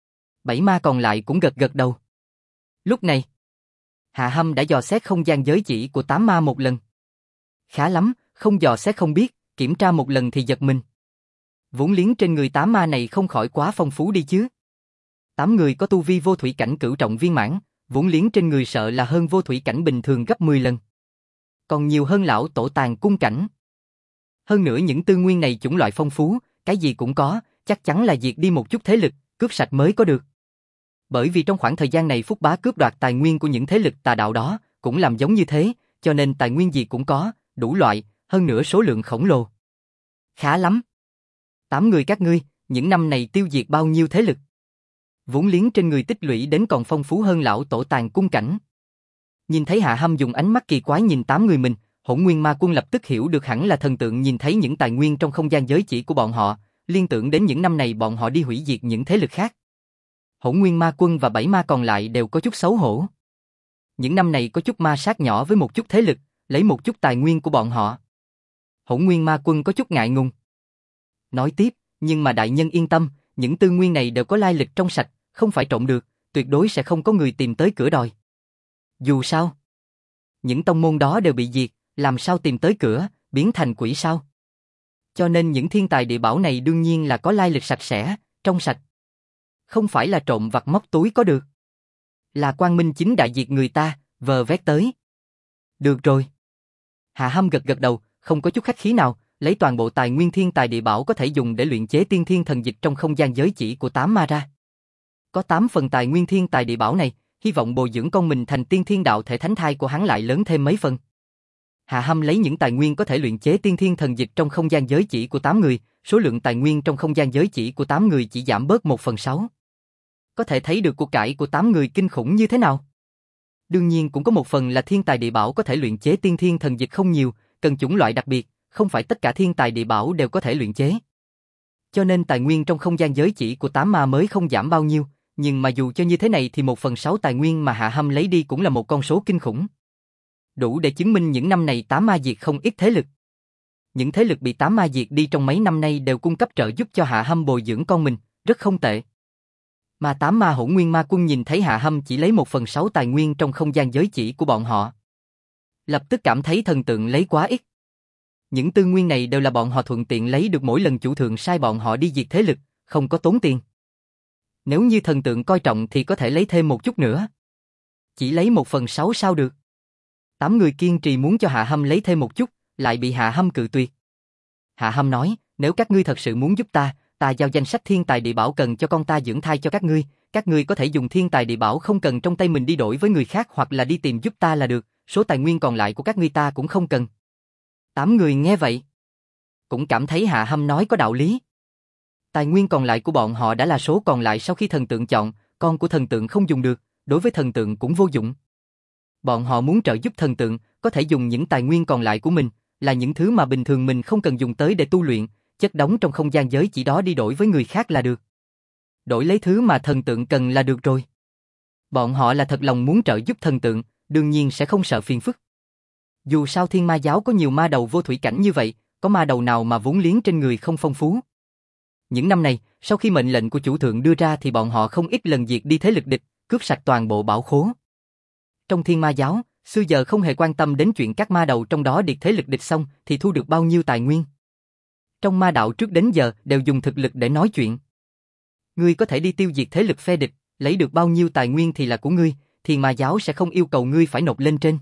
7 ma còn lại cũng gật gật đầu. Lúc này, Hạ Hâm đã dò xét không gian giới chỉ của 8 ma một lần. Khá lắm, không dò xét không biết, kiểm tra một lần thì giật mình. Vốn liếng trên người 8 ma này không khỏi quá phong phú đi chứ. 8 người có tu vi vô thủy cảnh cửu trọng viên mãn, vốn liếng trên người sợ là hơn vô thủy cảnh bình thường gấp 10 lần. Còn nhiều hơn lão tổ tàng cung cảnh. Hơn nữa những tư nguyên này chủng loại phong phú, cái gì cũng có, chắc chắn là diệt đi một chút thế lực, cướp sạch mới có được. Bởi vì trong khoảng thời gian này Phúc Bá cướp đoạt tài nguyên của những thế lực tà đạo đó, cũng làm giống như thế, cho nên tài nguyên gì cũng có, đủ loại, hơn nữa số lượng khổng lồ. Khá lắm. 8 người các ngươi, những năm này tiêu diệt bao nhiêu thế lực? Vốn liếng trên người tích lũy đến còn phong phú hơn lão tổ tàng cung cảnh. Nhìn thấy Hạ Hâm dùng ánh mắt kỳ quái nhìn 8 người mình, Hỗn Nguyên Ma Quân lập tức hiểu được hẳn là thần tượng nhìn thấy những tài nguyên trong không gian giới chỉ của bọn họ, liên tưởng đến những năm này bọn họ đi hủy diệt những thế lực khác. Hỗn Nguyên Ma Quân và 7 ma còn lại đều có chút xấu hổ. Những năm này có chút ma sát nhỏ với một chút thế lực, lấy một chút tài nguyên của bọn họ. Hỗn Nguyên Ma Quân có chút ngại ngùng. Nói tiếp, nhưng mà đại nhân yên tâm, những tư nguyên này đều có lai lịch trong sạch, không phải trộm được, tuyệt đối sẽ không có người tìm tới cửa đòi. Dù sao, những tông môn đó đều bị diệt, làm sao tìm tới cửa, biến thành quỷ sao? Cho nên những thiên tài địa bảo này đương nhiên là có lai lịch sạch sẽ, trong sạch. Không phải là trộm vặt móc túi có được. Là quang minh chính đại diệt người ta, vờ vét tới. Được rồi. Hạ Hâm gật gật đầu, không có chút khách khí nào, lấy toàn bộ tài nguyên thiên tài địa bảo có thể dùng để luyện chế tiên thiên thần dịch trong không gian giới chỉ của 8 ma ra. Có 8 phần tài nguyên thiên tài địa bảo này, hy vọng bồi dưỡng con mình thành tiên thiên đạo thể thánh thai của hắn lại lớn thêm mấy phần. Hạ Hâm lấy những tài nguyên có thể luyện chế tiên thiên thần dịch trong không gian giới chỉ của 8 người, số lượng tài nguyên trong không gian giới chỉ của 8 người chỉ giảm bớt 1/6. Có thể thấy được cuộc cải của 8 người kinh khủng như thế nào. Đương nhiên cũng có một phần là thiên tài địa bảo có thể luyện chế tiên thiên thần dịch không nhiều, cần chủng loại đặc biệt, không phải tất cả thiên tài địa bảo đều có thể luyện chế. Cho nên tài nguyên trong không gian giới chỉ của 8 ma mới không giảm bao nhiêu, nhưng mà dù cho như thế này thì 1/6 tài nguyên mà Hạ Hâm lấy đi cũng là một con số kinh khủng. Đủ để chứng minh những năm này 8 ma diệt không ít thế lực. Những thế lực bị 8 ma diệt đi trong mấy năm nay đều cung cấp trợ giúp cho Hạ Hâm bồi dưỡng con mình, rất không tệ. Mà 8 ma hỗn nguyên ma quân nhìn thấy Hạ Hâm chỉ lấy 1/6 tài nguyên trong không gian giới chỉ của bọn họ, lập tức cảm thấy thần tượng lấy quá ít. Những tư nguyên này đều là bọn họ thuận tiện lấy được mỗi lần chủ thượng sai bọn họ đi diệt thế lực, không có tốn tiền. Nếu như thần tượng coi trọng thì có thể lấy thêm một chút nữa. Chỉ lấy 1/6 sao được? 8 người kiên trì muốn cho Hạ Hâm lấy thêm một chút, lại bị Hạ Hâm cự tuyệt. Hạ Hâm nói, nếu các ngươi thật sự muốn giúp ta giao danh sách thiên tài địa bảo cần cho con ta dưỡng thai cho các ngươi có thể dùng thiên tài địa bảo không cần trong tay mình đi đổi với người khác hoặc là đi tìm giúp ta là được, số tài nguyên còn lại của các ngươi ta cũng không cần. 8 người nghe vậy, cũng cảm thấy Hạ Hâm nói có đạo lý. Tài nguyên còn lại của bọn họ đã là số còn lại sau khi thần tượng chọn, con của thần tượng không dùng được, đối với thần tượng cũng vô dụng. Bọn họ muốn trợ giúp thần tượng, có thể dùng những tài nguyên còn lại của mình, là những thứ mà bình thường mình không cần dùng tới để tu luyện, chất đóng trong không gian giới chỉ đó đi đổi với người khác là được. Đổi lấy thứ mà thần tượng cần là được rồi. Bọn họ là thật lòng muốn trợ giúp thần tượng, đương nhiên sẽ không sợ phiền phức. Dù sao thiên ma giáo có nhiều ma đầu vô thủy cảnh như vậy, có ma đầu nào mà vốn liếng trên người không phong phú. Những năm này, sau khi mệnh lệnh của chủ thượng đưa ra thì bọn họ không ít lần diệt đi thế lực địch, cướp sạch toàn bộ bảo khố. Trong thiên ma giáo, xưa giờ không hề quan tâm đến chuyện các ma đầu trong đó diệt thế lực địch xong thì thu được bao nhiêu tài nguyên. Trong ma đạo trước đến giờ đều dùng thực lực để nói chuyện. Ngươi có thể đi tiêu diệt thế lực phe địch, lấy được bao nhiêu tài nguyên thì là của ngươi, thiên ma giáo sẽ không yêu cầu ngươi phải nộp lên trên.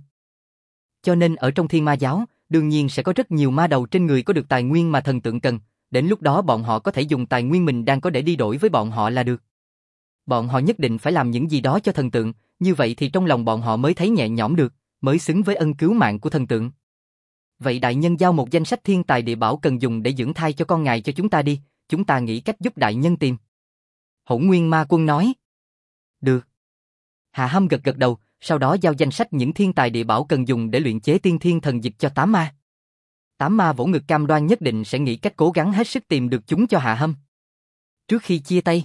Cho nên ở trong thiên ma giáo, đương nhiên sẽ có rất nhiều ma đầu trên người có được tài nguyên mà thần tượng cần, đến lúc đó bọn họ có thể dùng tài nguyên mình đang có để đi đổi với bọn họ là được. Bọn họ nhất định phải làm những gì đó cho thần tượng, như vậy thì trong lòng bọn họ mới thấy nhẹ nhõm được, mới xứng với ân cứu mạng của thần tượng. Vậy đại nhân giao một danh sách thiên tài địa bảo cần dùng để dưỡng thai cho con ngài cho chúng ta đi, chúng ta nghĩ cách giúp đại nhân tìm. Hỗn Nguyên Ma Quân nói. Được. Hạ Hâm gật gật đầu, sau đó giao danh sách những thiên tài địa bảo cần dùng để luyện chế tiên thiên thần dịch cho 8 ma. 8 ma vỗ ngực cam đoan nhất định sẽ nghĩ cách cố gắng hết sức tìm được chúng cho Hạ Hâm. Trước khi chia tay,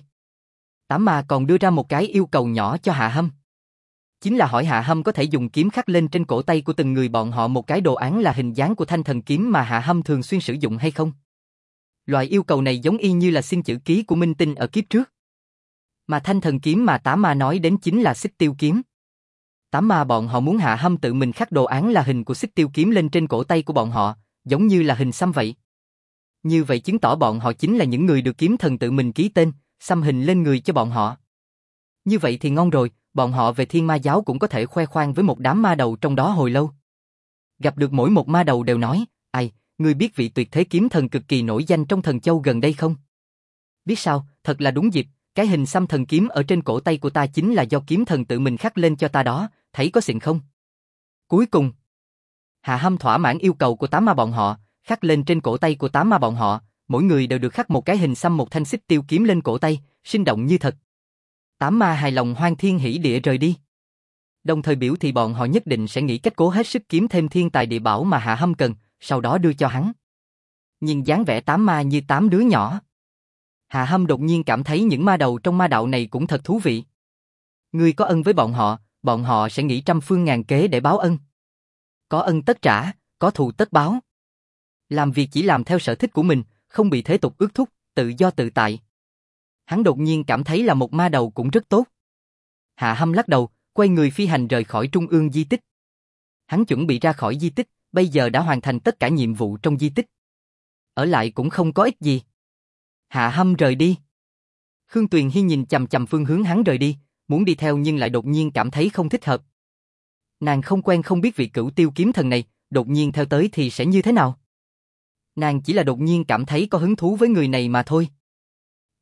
8 ma còn đưa ra một cái yêu cầu nhỏ cho Hạ Hâm. Chính là hỏi Hạ Hâm có thể dùng kiếm khắc lên trên cổ tay của từng người bọn họ một cái đồ án là hình dáng của thanh thần kiếm mà Hạ Hâm thường xuyên sử dụng hay không. Loại yêu cầu này giống y như là xin chữ ký của Minh Tinh ở kiếp trước. Mà thanh thần kiếm mà 8 ma nói đến chính là Xích Tiêu kiếm. 8 ma bọn họ muốn Hạ Hâm tự mình khắc đồ án là hình của Xích Tiêu kiếm lên trên cổ tay của bọn họ, giống như là hình xăm vậy. Như vậy chứng tỏ bọn họ chính là những người được kiếm thần tự mình ký tên, xăm hình lên người cho bọn họ. Như vậy thì ngon rồi, bọn họ về thiên ma giáo cũng có thể khoe khoang với một đám ma đầu trong đó hồi lâu. Gặp được mỗi một ma đầu đều nói, ai, ngươi biết vị tuyệt thế kiếm thần cực kỳ nổi danh trong Thần Châu gần đây không? Biết sao, thật là đúng dịp, cái hình xăm thần kiếm ở trên cổ tay của ta chính là do kiếm thần tự mình khắc lên cho ta đó, thấy có xịn không? Cuối cùng, Hạ Hâm thỏa mãn yêu cầu của 8 ma bọn họ, khắc lên trên cổ tay của 8 ma bọn họ, mỗi người đều được khắc một cái hình xăm một thanh Xích Tiêu kiếm lên cổ tay, sinh động như thật. 8 ma hài lòng hoan thiên hỉ địa rời đi. Đồng thời biểu thị bọn họ nhất định sẽ nghĩ cách cố hết sức kiếm thêm thiên tài địa bảo mà Hạ Hâm cần, sau đó đưa cho hắn. Nhìn dáng vẻ 8 ma như 8 đứa nhỏ. Hạ Hâm đột nhiên cảm thấy những ma đầu trong ma đạo này cũng thật thú vị. Người có ân với bọn họ sẽ nghĩ trăm phương ngàn kế để báo ân. Có ân tất trả, có thù tất báo. Làm việc chỉ làm theo sở thích của mình, không bị thế tục ước thúc, tự do tự tại. Hắn đột nhiên cảm thấy là một ma đầu cũng rất tốt. Hạ Hâm lắc đầu, quay người phi hành rời khỏi trung ương di tích. Hắn chuẩn bị ra khỏi di tích, bây giờ đã hoàn thành tất cả nhiệm vụ trong di tích. Ở lại cũng không có ích gì. Hạ Hâm rời đi. Khương Tuyền Hi nhìn chằm chằm phương hướng hắn rời đi, muốn đi theo nhưng lại đột nhiên cảm thấy không thích hợp. Nàng không quen không biết vị Cửu Tiêu kiếm thần này, đột nhiên theo tới thì sẽ như thế nào? Nàng chỉ là đột nhiên cảm thấy có hứng thú với người này mà thôi.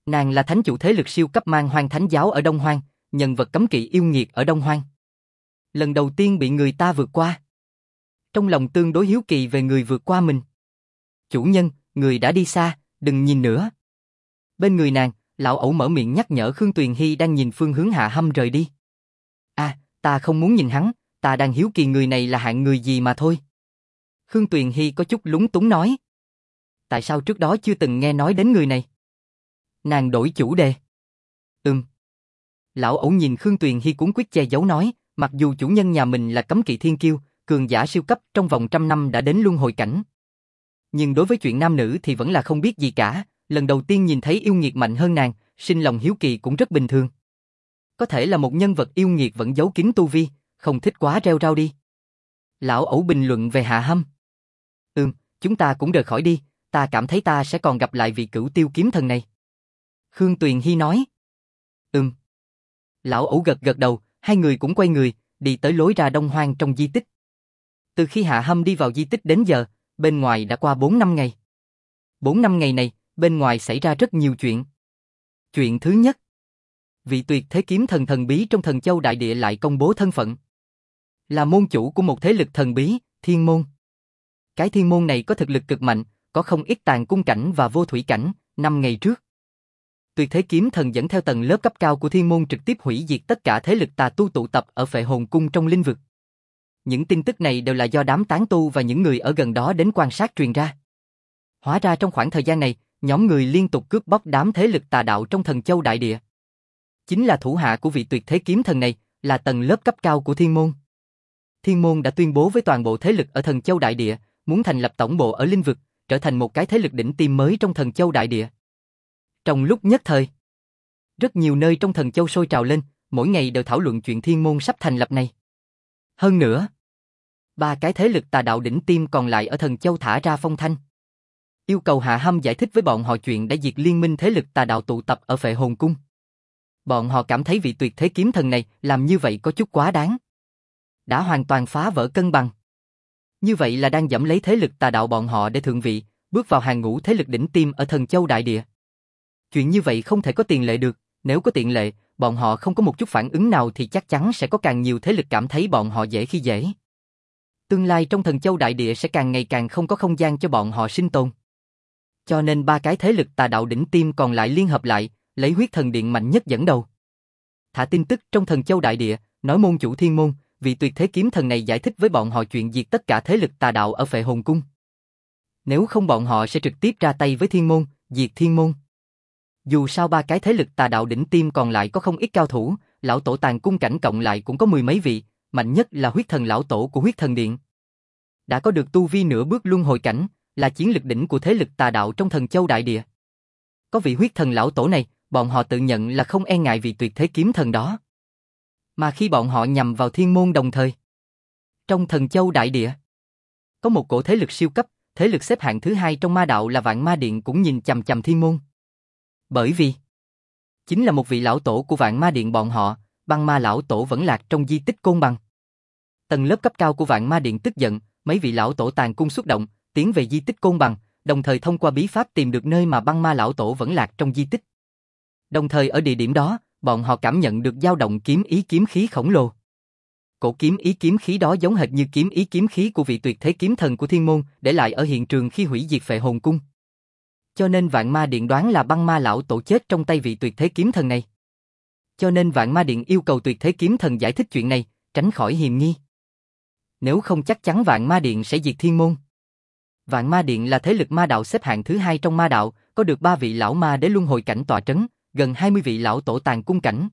Nàng là thánh chủ thế lực siêu cấp Man Hoang Thánh giáo ở Đông Hoang, nhân vật cấm kỵ yêu nghiệt ở Đông Hoang. Lần đầu tiên bị người ta vượt qua. Trong lòng tương đối hiếu kỳ về người vượt qua mình. Chủ nhân, người đã đi xa, đừng nhìn nữa. Bên người nàng, lão ẩu mở miệng nhắc nhở Khương Tuyền Hy đang nhìn phương hướng Hạ Hâm rời đi. Ta không muốn nhìn hắn, ta đang hiếu kỳ người này là hạng người gì mà thôi. Khương Tuyền Hy có chút lúng túng nói. Tại sao trước đó chưa từng nghe nói đến người này? Nàng đổi chủ đề. Lão ẩu nhìn Khương Tuyền Hy cuốn quyết che giấu nói, mặc dù chủ nhân nhà mình là cấm kỵ thiên kiêu, cường giả siêu cấp trong vòng 100 năm đã đến luân hồi cảnh. Nhưng đối với chuyện nam nữ thì vẫn là không biết gì cả, lần đầu tiên nhìn thấy yêu nghiệt mạnh hơn nàng, sinh lòng hiếu kỳ cũng rất bình thường. Có thể là một nhân vật yêu nghiệt vẫn giấu kín tu vi, không thích quá rêu rao đi. Lão ẩu bình luận về Hạ Hâm. Chúng ta cũng rời khỏi đi, ta cảm thấy ta sẽ còn gặp lại vị Cửu Tiêu kiếm thần này. Khương Tuyền Hy nói. Lão ẩu gật gật đầu, hai người cũng quay người, đi tới lối ra Đông Hoang trong di tích. Từ khi Hạ Hâm đi vào di tích đến giờ, bên ngoài đã qua 4 năm ngày. 4 năm ngày này, bên ngoài xảy ra rất nhiều chuyện. Chuyện thứ nhất, vị tuyệt thế kiếm thần thần bí trong Thần Châu Đại Địa lại công bố thân phận. Là môn chủ của một thế lực thần bí, Thiên Môn. Cái Thiên Môn này có thực lực cực mạnh, có không ít tàn cung cảnh và vô thủy cảnh, 5 ngày trước. Tuyệt thế kiếm thần dẫn theo tầng lớp cấp cao của Thiên Môn trực tiếp hủy diệt tất cả thế lực tà tu tụ tập ở Phệ Hồn Cung trong linh vực. Những tin tức này đều là do đám tán tu và những người ở gần đó đến quan sát truyền ra. Hóa ra trong khoảng thời gian này, nhóm người liên tục cướp bóc đám thế lực tà đạo trong Thần Châu Đại Địa. Chính là thủ hạ của vị tuyệt thế kiếm thần này, là tầng lớp cấp cao của Thiên Môn. Thiên Môn đã tuyên bố với toàn bộ thế lực ở Thần Châu Đại Địa, muốn thành lập tổng bộ ở linh vực, trở thành một cái thế lực đỉnh tiêm mới trong Thần Châu Đại Địa. Trong lúc nhất thời, rất nhiều nơi trong Thần Châu sôi trào lên, mỗi ngày đều thảo luận chuyện Thiên Môn sắp thành lập này. Hơn nữa, 3 cái thế lực tà đạo đỉnh tiêm còn lại ở Thần Châu thả ra phong thanh, yêu cầu Hạ Hâm giải thích với bọn họ chuyện đã diệt liên minh thế lực tà đạo tụ tập ở Phệ Hồn Cung. Bọn họ cảm thấy vị tuyệt thế kiếm thần này làm như vậy có chút quá đáng. Đã hoàn toàn phá vỡ cân bằng. Như vậy là đang giẫm lấy thế lực tà đạo bọn họ để thượng vị, bước vào hàng ngũ thế lực đỉnh tiêm ở Thần Châu Đại Địa. Chuyện như vậy không thể có tiền lệ được, nếu có tiền lệ, bọn họ không có một chút phản ứng nào thì chắc chắn sẽ có càng nhiều thế lực cảm thấy bọn họ dễ khi dễ. Tương lai trong Thần Châu Đại Địa sẽ càng ngày càng không có không gian cho bọn họ sinh tồn. Cho nên 3 cái thế lực tà đạo đỉnh tiêm còn lại liên hợp lại, lấy huyết thần điện mạnh nhất dẫn đầu. Thả tin tức trong Thần Châu Đại Địa, nói môn chủ Thiên Môn, vị tuyệt thế kiếm thần này giải thích với bọn họ chuyện diệt tất cả thế lực tà đạo ở Phệ Hồn Cung. Nếu không bọn họ sẽ trực tiếp ra tay với Thiên Môn, diệt Thiên Môn. Dù sao 3 cái thế lực tà đạo đỉnh tiêm còn lại có không ít cao thủ, lão tổ tàn cung cảnh cộng lại cũng có 10 mấy vị, mạnh nhất là huyết thần lão tổ của huyết thần điện. Đã có được tu vi nửa bước luân hồi cảnh, là chiến lực đỉnh của thế lực tà đạo trong Thần Châu Đại Địa. Có vị huyết thần lão tổ này, bọn họ tự nhận là không e ngại vị tuyệt thế kiếm thần đó. Mà khi bọn họ nhằm vào Thiên Môn đồng thời, trong Thần Châu Đại Địa, có một cổ thế lực siêu cấp, thế lực xếp hạng thứ 2 trong ma đạo là Vạn Ma Điện cũng nhìn chằm chằm Thiên Môn. Bởi vì, chính là một vị lão tổ của Vạn Ma Điện bọn họ, Băng Ma lão tổ vẫn lạc trong di tích Côn Bằng. Tầng lớp cấp cao của Vạn Ma Điện tức giận, mấy vị lão tổ tàn cung xuất động, tiến về di tích Côn Bằng, đồng thời thông qua bí pháp tìm được nơi mà Băng Ma lão tổ vẫn lạc trong di tích. Đồng thời ở địa điểm đó, bọn họ cảm nhận được dao động kiếm ý kiếm khí khổng lồ. Cổ kiếm ý kiếm khí đó giống hệt như kiếm ý kiếm khí của vị tuyệt thế kiếm thần của Thiên Môn, để lại ở hiện trường khi hủy diệt Phệ Hồn Cung. Cho nên Vạn Ma Điện đoán là Băng Ma lão tổ chết trong tay vị tuyệt thế kiếm thần này. Cho nên Vạn Ma Điện yêu cầu tuyệt thế kiếm thần giải thích chuyện này, tránh khỏi hiềm nghi. Nếu không chắc chắn Vạn Ma Điện sẽ diệt Thiên Môn. Vạn Ma Điện là thế lực ma đạo xếp hạng thứ 2 trong ma đạo, có được 3 vị lão ma đế luân hồi cảnh tọa trấn, gần 20 vị lão tổ tàn cung cảnh.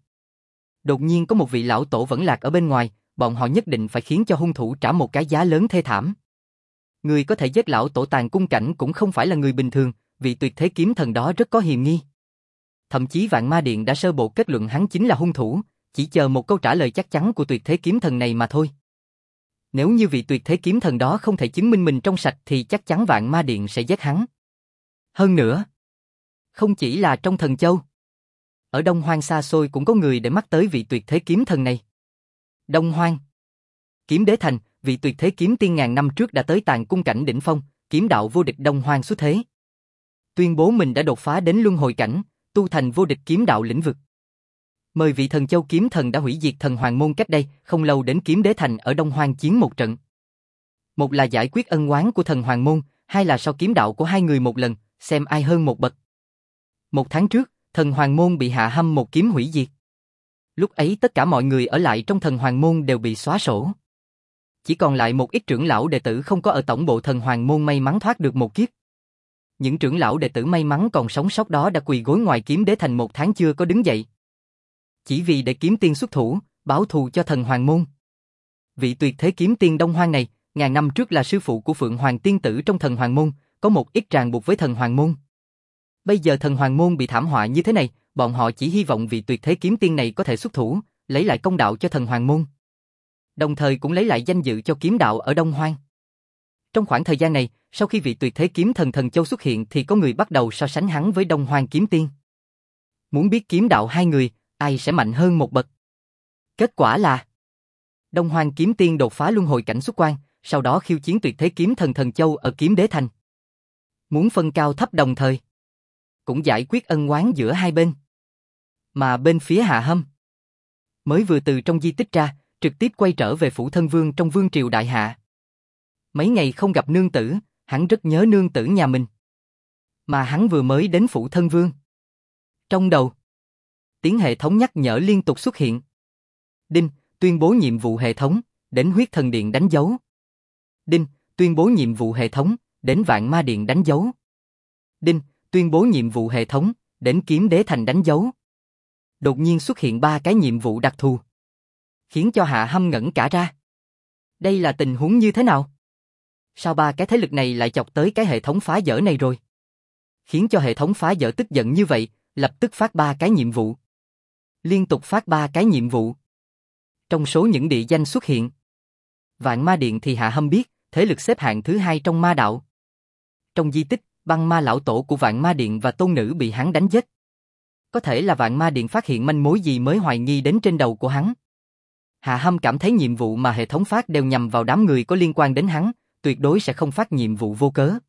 Đột nhiên có một vị lão tổ vẫn lạc ở bên ngoài, bọn họ nhất định phải khiến cho hung thủ trả một cái giá lớn thê thảm. Người có thể giết lão tổ tàn cung cảnh cũng không phải là người bình thường, vị tuyệt thế kiếm thần đó rất có hiềm nghi. Thậm chí Vạn Ma Điện đã sơ bộ kết luận hắn chính là hung thủ, chỉ chờ một câu trả lời chắc chắn của tuyệt thế kiếm thần này mà thôi. Nếu như vị tuyệt thế kiếm thần đó không thể chứng minh mình trong sạch thì chắc chắn Vạn Ma Điện sẽ giết hắn. Hơn nữa, không chỉ là trong Thần Châu, ở Đông Hoang xa xôi cũng có người để mắt tới vị tuyệt thế kiếm thần này. Đông Hoang, Kiếm Đế Thành, vị tuyệt thế kiếm tiên ngàn năm trước đã tới tàn cung cảnh đỉnh phong, kiếm đạo vô địch Đông Hoang xuất thế. Tuyên bố mình đã đột phá đến luân hồi cảnh, tu thành vô địch kiếm đạo lĩnh vực. Mời vị Thần Châu kiếm thần đã hủy diệt Thần Hoàng môn cách đây không lâu đến Kiếm Đế thành ở Đông Hoang chiến một trận. Một là giải quyết ân oán của Thần Hoàng môn, hai là so kiếm đạo của hai người một lần, xem ai hơn một bậc. 1 tháng trước, Thần Hoàng môn bị Hạ Hâm một kiếm hủy diệt. Lúc ấy tất cả mọi người ở lại trong Thần Hoàng môn đều bị xóa sổ. Chỉ còn lại một ít trưởng lão đệ tử không có ở tổng bộ Thần Hoàng môn may mắn thoát được một kiếp. Những trưởng lão đệ tử may mắn còn sống sót đó đã quỳ gối ngoài Kiếm Đế thành 1 tháng chưa có đứng dậy. Chỉ vì để kiếm tiên xuất thủ, báo thù cho Thần Hoàng môn. Vị tuyệt thế kiếm tiên Đông Hoang này, ngàn năm trước là sư phụ của Phượng Hoàng tiên tử trong Thần Hoàng môn, có một ít ràng buộc với Thần Hoàng môn. Bây giờ Thần Hoàng môn bị thảm họa như thế này, bọn họ chỉ hy vọng vị tuyệt thế kiếm tiên này có thể xuất thủ, lấy lại công đạo cho Thần Hoàng môn. Đồng thời cũng lấy lại danh dự cho kiếm đạo ở Đông Hoang. Trong khoảng thời gian này, sau khi vị tuyệt thế kiếm thần Thần Châu xuất hiện thì có người bắt đầu so sánh hắn với Đông Hoang kiếm tiên. Muốn biết kiếm đạo hai người, ai sẽ mạnh hơn một bậc? Kết quả là Đông Hoang kiếm tiên đột phá luân hồi cảnh xuất quan, sau đó khiêu chiến tuyệt thế kiếm thần Thần Châu ở Kiếm Đế thành. Muốn phân cao thấp đồng thời, cũng giải quyết ân oán giữa hai bên. Mà bên phía Hạ Hâm, mới vừa từ trong di tích ra, trực tiếp quay trở về phủ thân vương trong vương triều đại hạ. Mấy ngày không gặp nương tử, hắn rất nhớ nương tử nhà mình. Mà hắn vừa mới đến phủ thân vương. Trong đầu, tiếng hệ thống nhắc nhở liên tục xuất hiện. Đinh, tuyên bố nhiệm vụ hệ thống, đến huyết thần điện đánh dấu. Đinh, tuyên bố nhiệm vụ hệ thống, đến vạn ma điện đánh dấu. Đinh, tuyên bố nhiệm vụ hệ thống, đến Kiếm Đế thành đánh dấu. Đột nhiên xuất hiện 3 cái nhiệm vụ đặc thù, khiến cho Hạ Hâm ngẩn cả ra. Đây là tình huống như thế nào? Sao 3 cái thế lực này lại chọc tới cái hệ thống phá dỡ này rồi? Khiến cho hệ thống phá dỡ tức giận như vậy, lập tức phát 3 cái nhiệm vụ. Liên tục phát 3 cái nhiệm vụ. Trong số những địa danh xuất hiện, Vạn Ma Điện thì Hạ Hâm biết, thế lực xếp hạng thứ 2 trong ma đạo. Trong di tích, Băng Ma lão tổ của Vạn Ma Điện và tôn nữ bị hắn đánh chết. Có thể là Vạn Ma Điện phát hiện manh mối gì mới hoài nghi đến trên đầu của hắn. Hạ Hâm cảm thấy nhiệm vụ mà hệ thống phát đều nhằm vào đám người có liên quan đến hắn, tuyệt đối sẽ không phát nhiệm vụ vô cớ.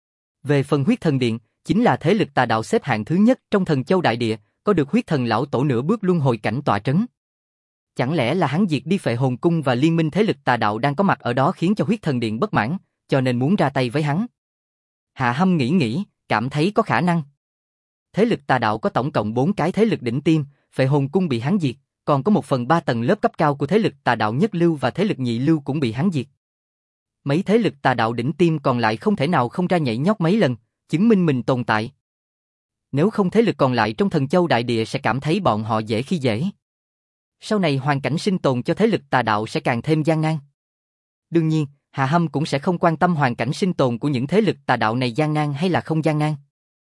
Về phần huyết thần điện, chính là thế lực tà đạo xếp hạng thứ nhất trong Thần Châu đại địa, có được huyết thần lão tổ nửa bước luân hồi cảnh tọa trấn. Chẳng lẽ là hắn diệt đi Phệ Hồn Cung và liên minh thế lực tà đạo đang có mặt ở đó khiến cho huyết thần điện bất mãn, cho nên muốn ra tay với hắn. Hạ Hâm nghĩ, cảm thấy có khả năng. Thế lực tà đạo có tổng cộng 4 cái thế lực đỉnh tiêm, Phệ Hồn Cung bị hắn diệt, còn có 1/3 tầng lớp cấp cao của thế lực tà đạo nhất lưu và thế lực nhị lưu cũng bị hắn diệt. Mấy thế lực tà đạo đỉnh tiêm còn lại không thể nào không ra nhảy nhót mấy lần, chứng minh mình tồn tại. Nếu không thế lực còn lại trong Thần Châu đại địa sẽ cảm thấy bọn họ dễ khi dễ. Sau này hoàn cảnh sinh tồn cho thế lực tà đạo sẽ càng thêm gian nan. Đương nhiên, Hạ Hâm cũng sẽ không quan tâm hoàn cảnh sinh tồn của những thế lực tà đạo này gian nan hay là không gian nan.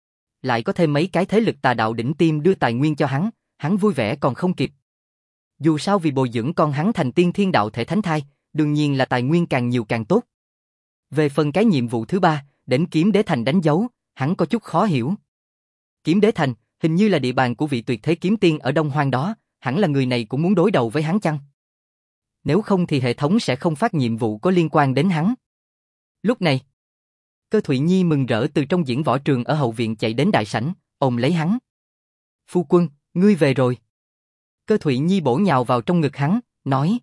Lại có thêm mấy cái thế lực tà đạo đỉnh tiêm đưa tài nguyên cho hắn vui vẻ còn không kịp. Dù sao vì bồi dưỡng con hắn thành tiên thiên đạo thể thánh thai, đương nhiên là tài nguyên càng nhiều càng tốt. Về phần cái nhiệm vụ thứ 3, đến Kiếm Đế thành đánh dấu, hắn có chút khó hiểu. Kiếm Đế thành, hình như là địa bàn của vị tuyệt thế kiếm tiên ở Đông Hoang đó, hẳn là người này cũng muốn đối đầu với hắn chăng? Nếu không thì hệ thống sẽ không phát nhiệm vụ có liên quan đến hắn. Lúc này, Cơ Thụy Nhi mừng rỡ từ trong diễn võ trường ở hậu viện chạy đến đại sảnh, ôm lấy hắn. Phu quân, ngươi về rồi. Cơ Thụy Nhi bổ nhào vào trong ngực hắn, nói.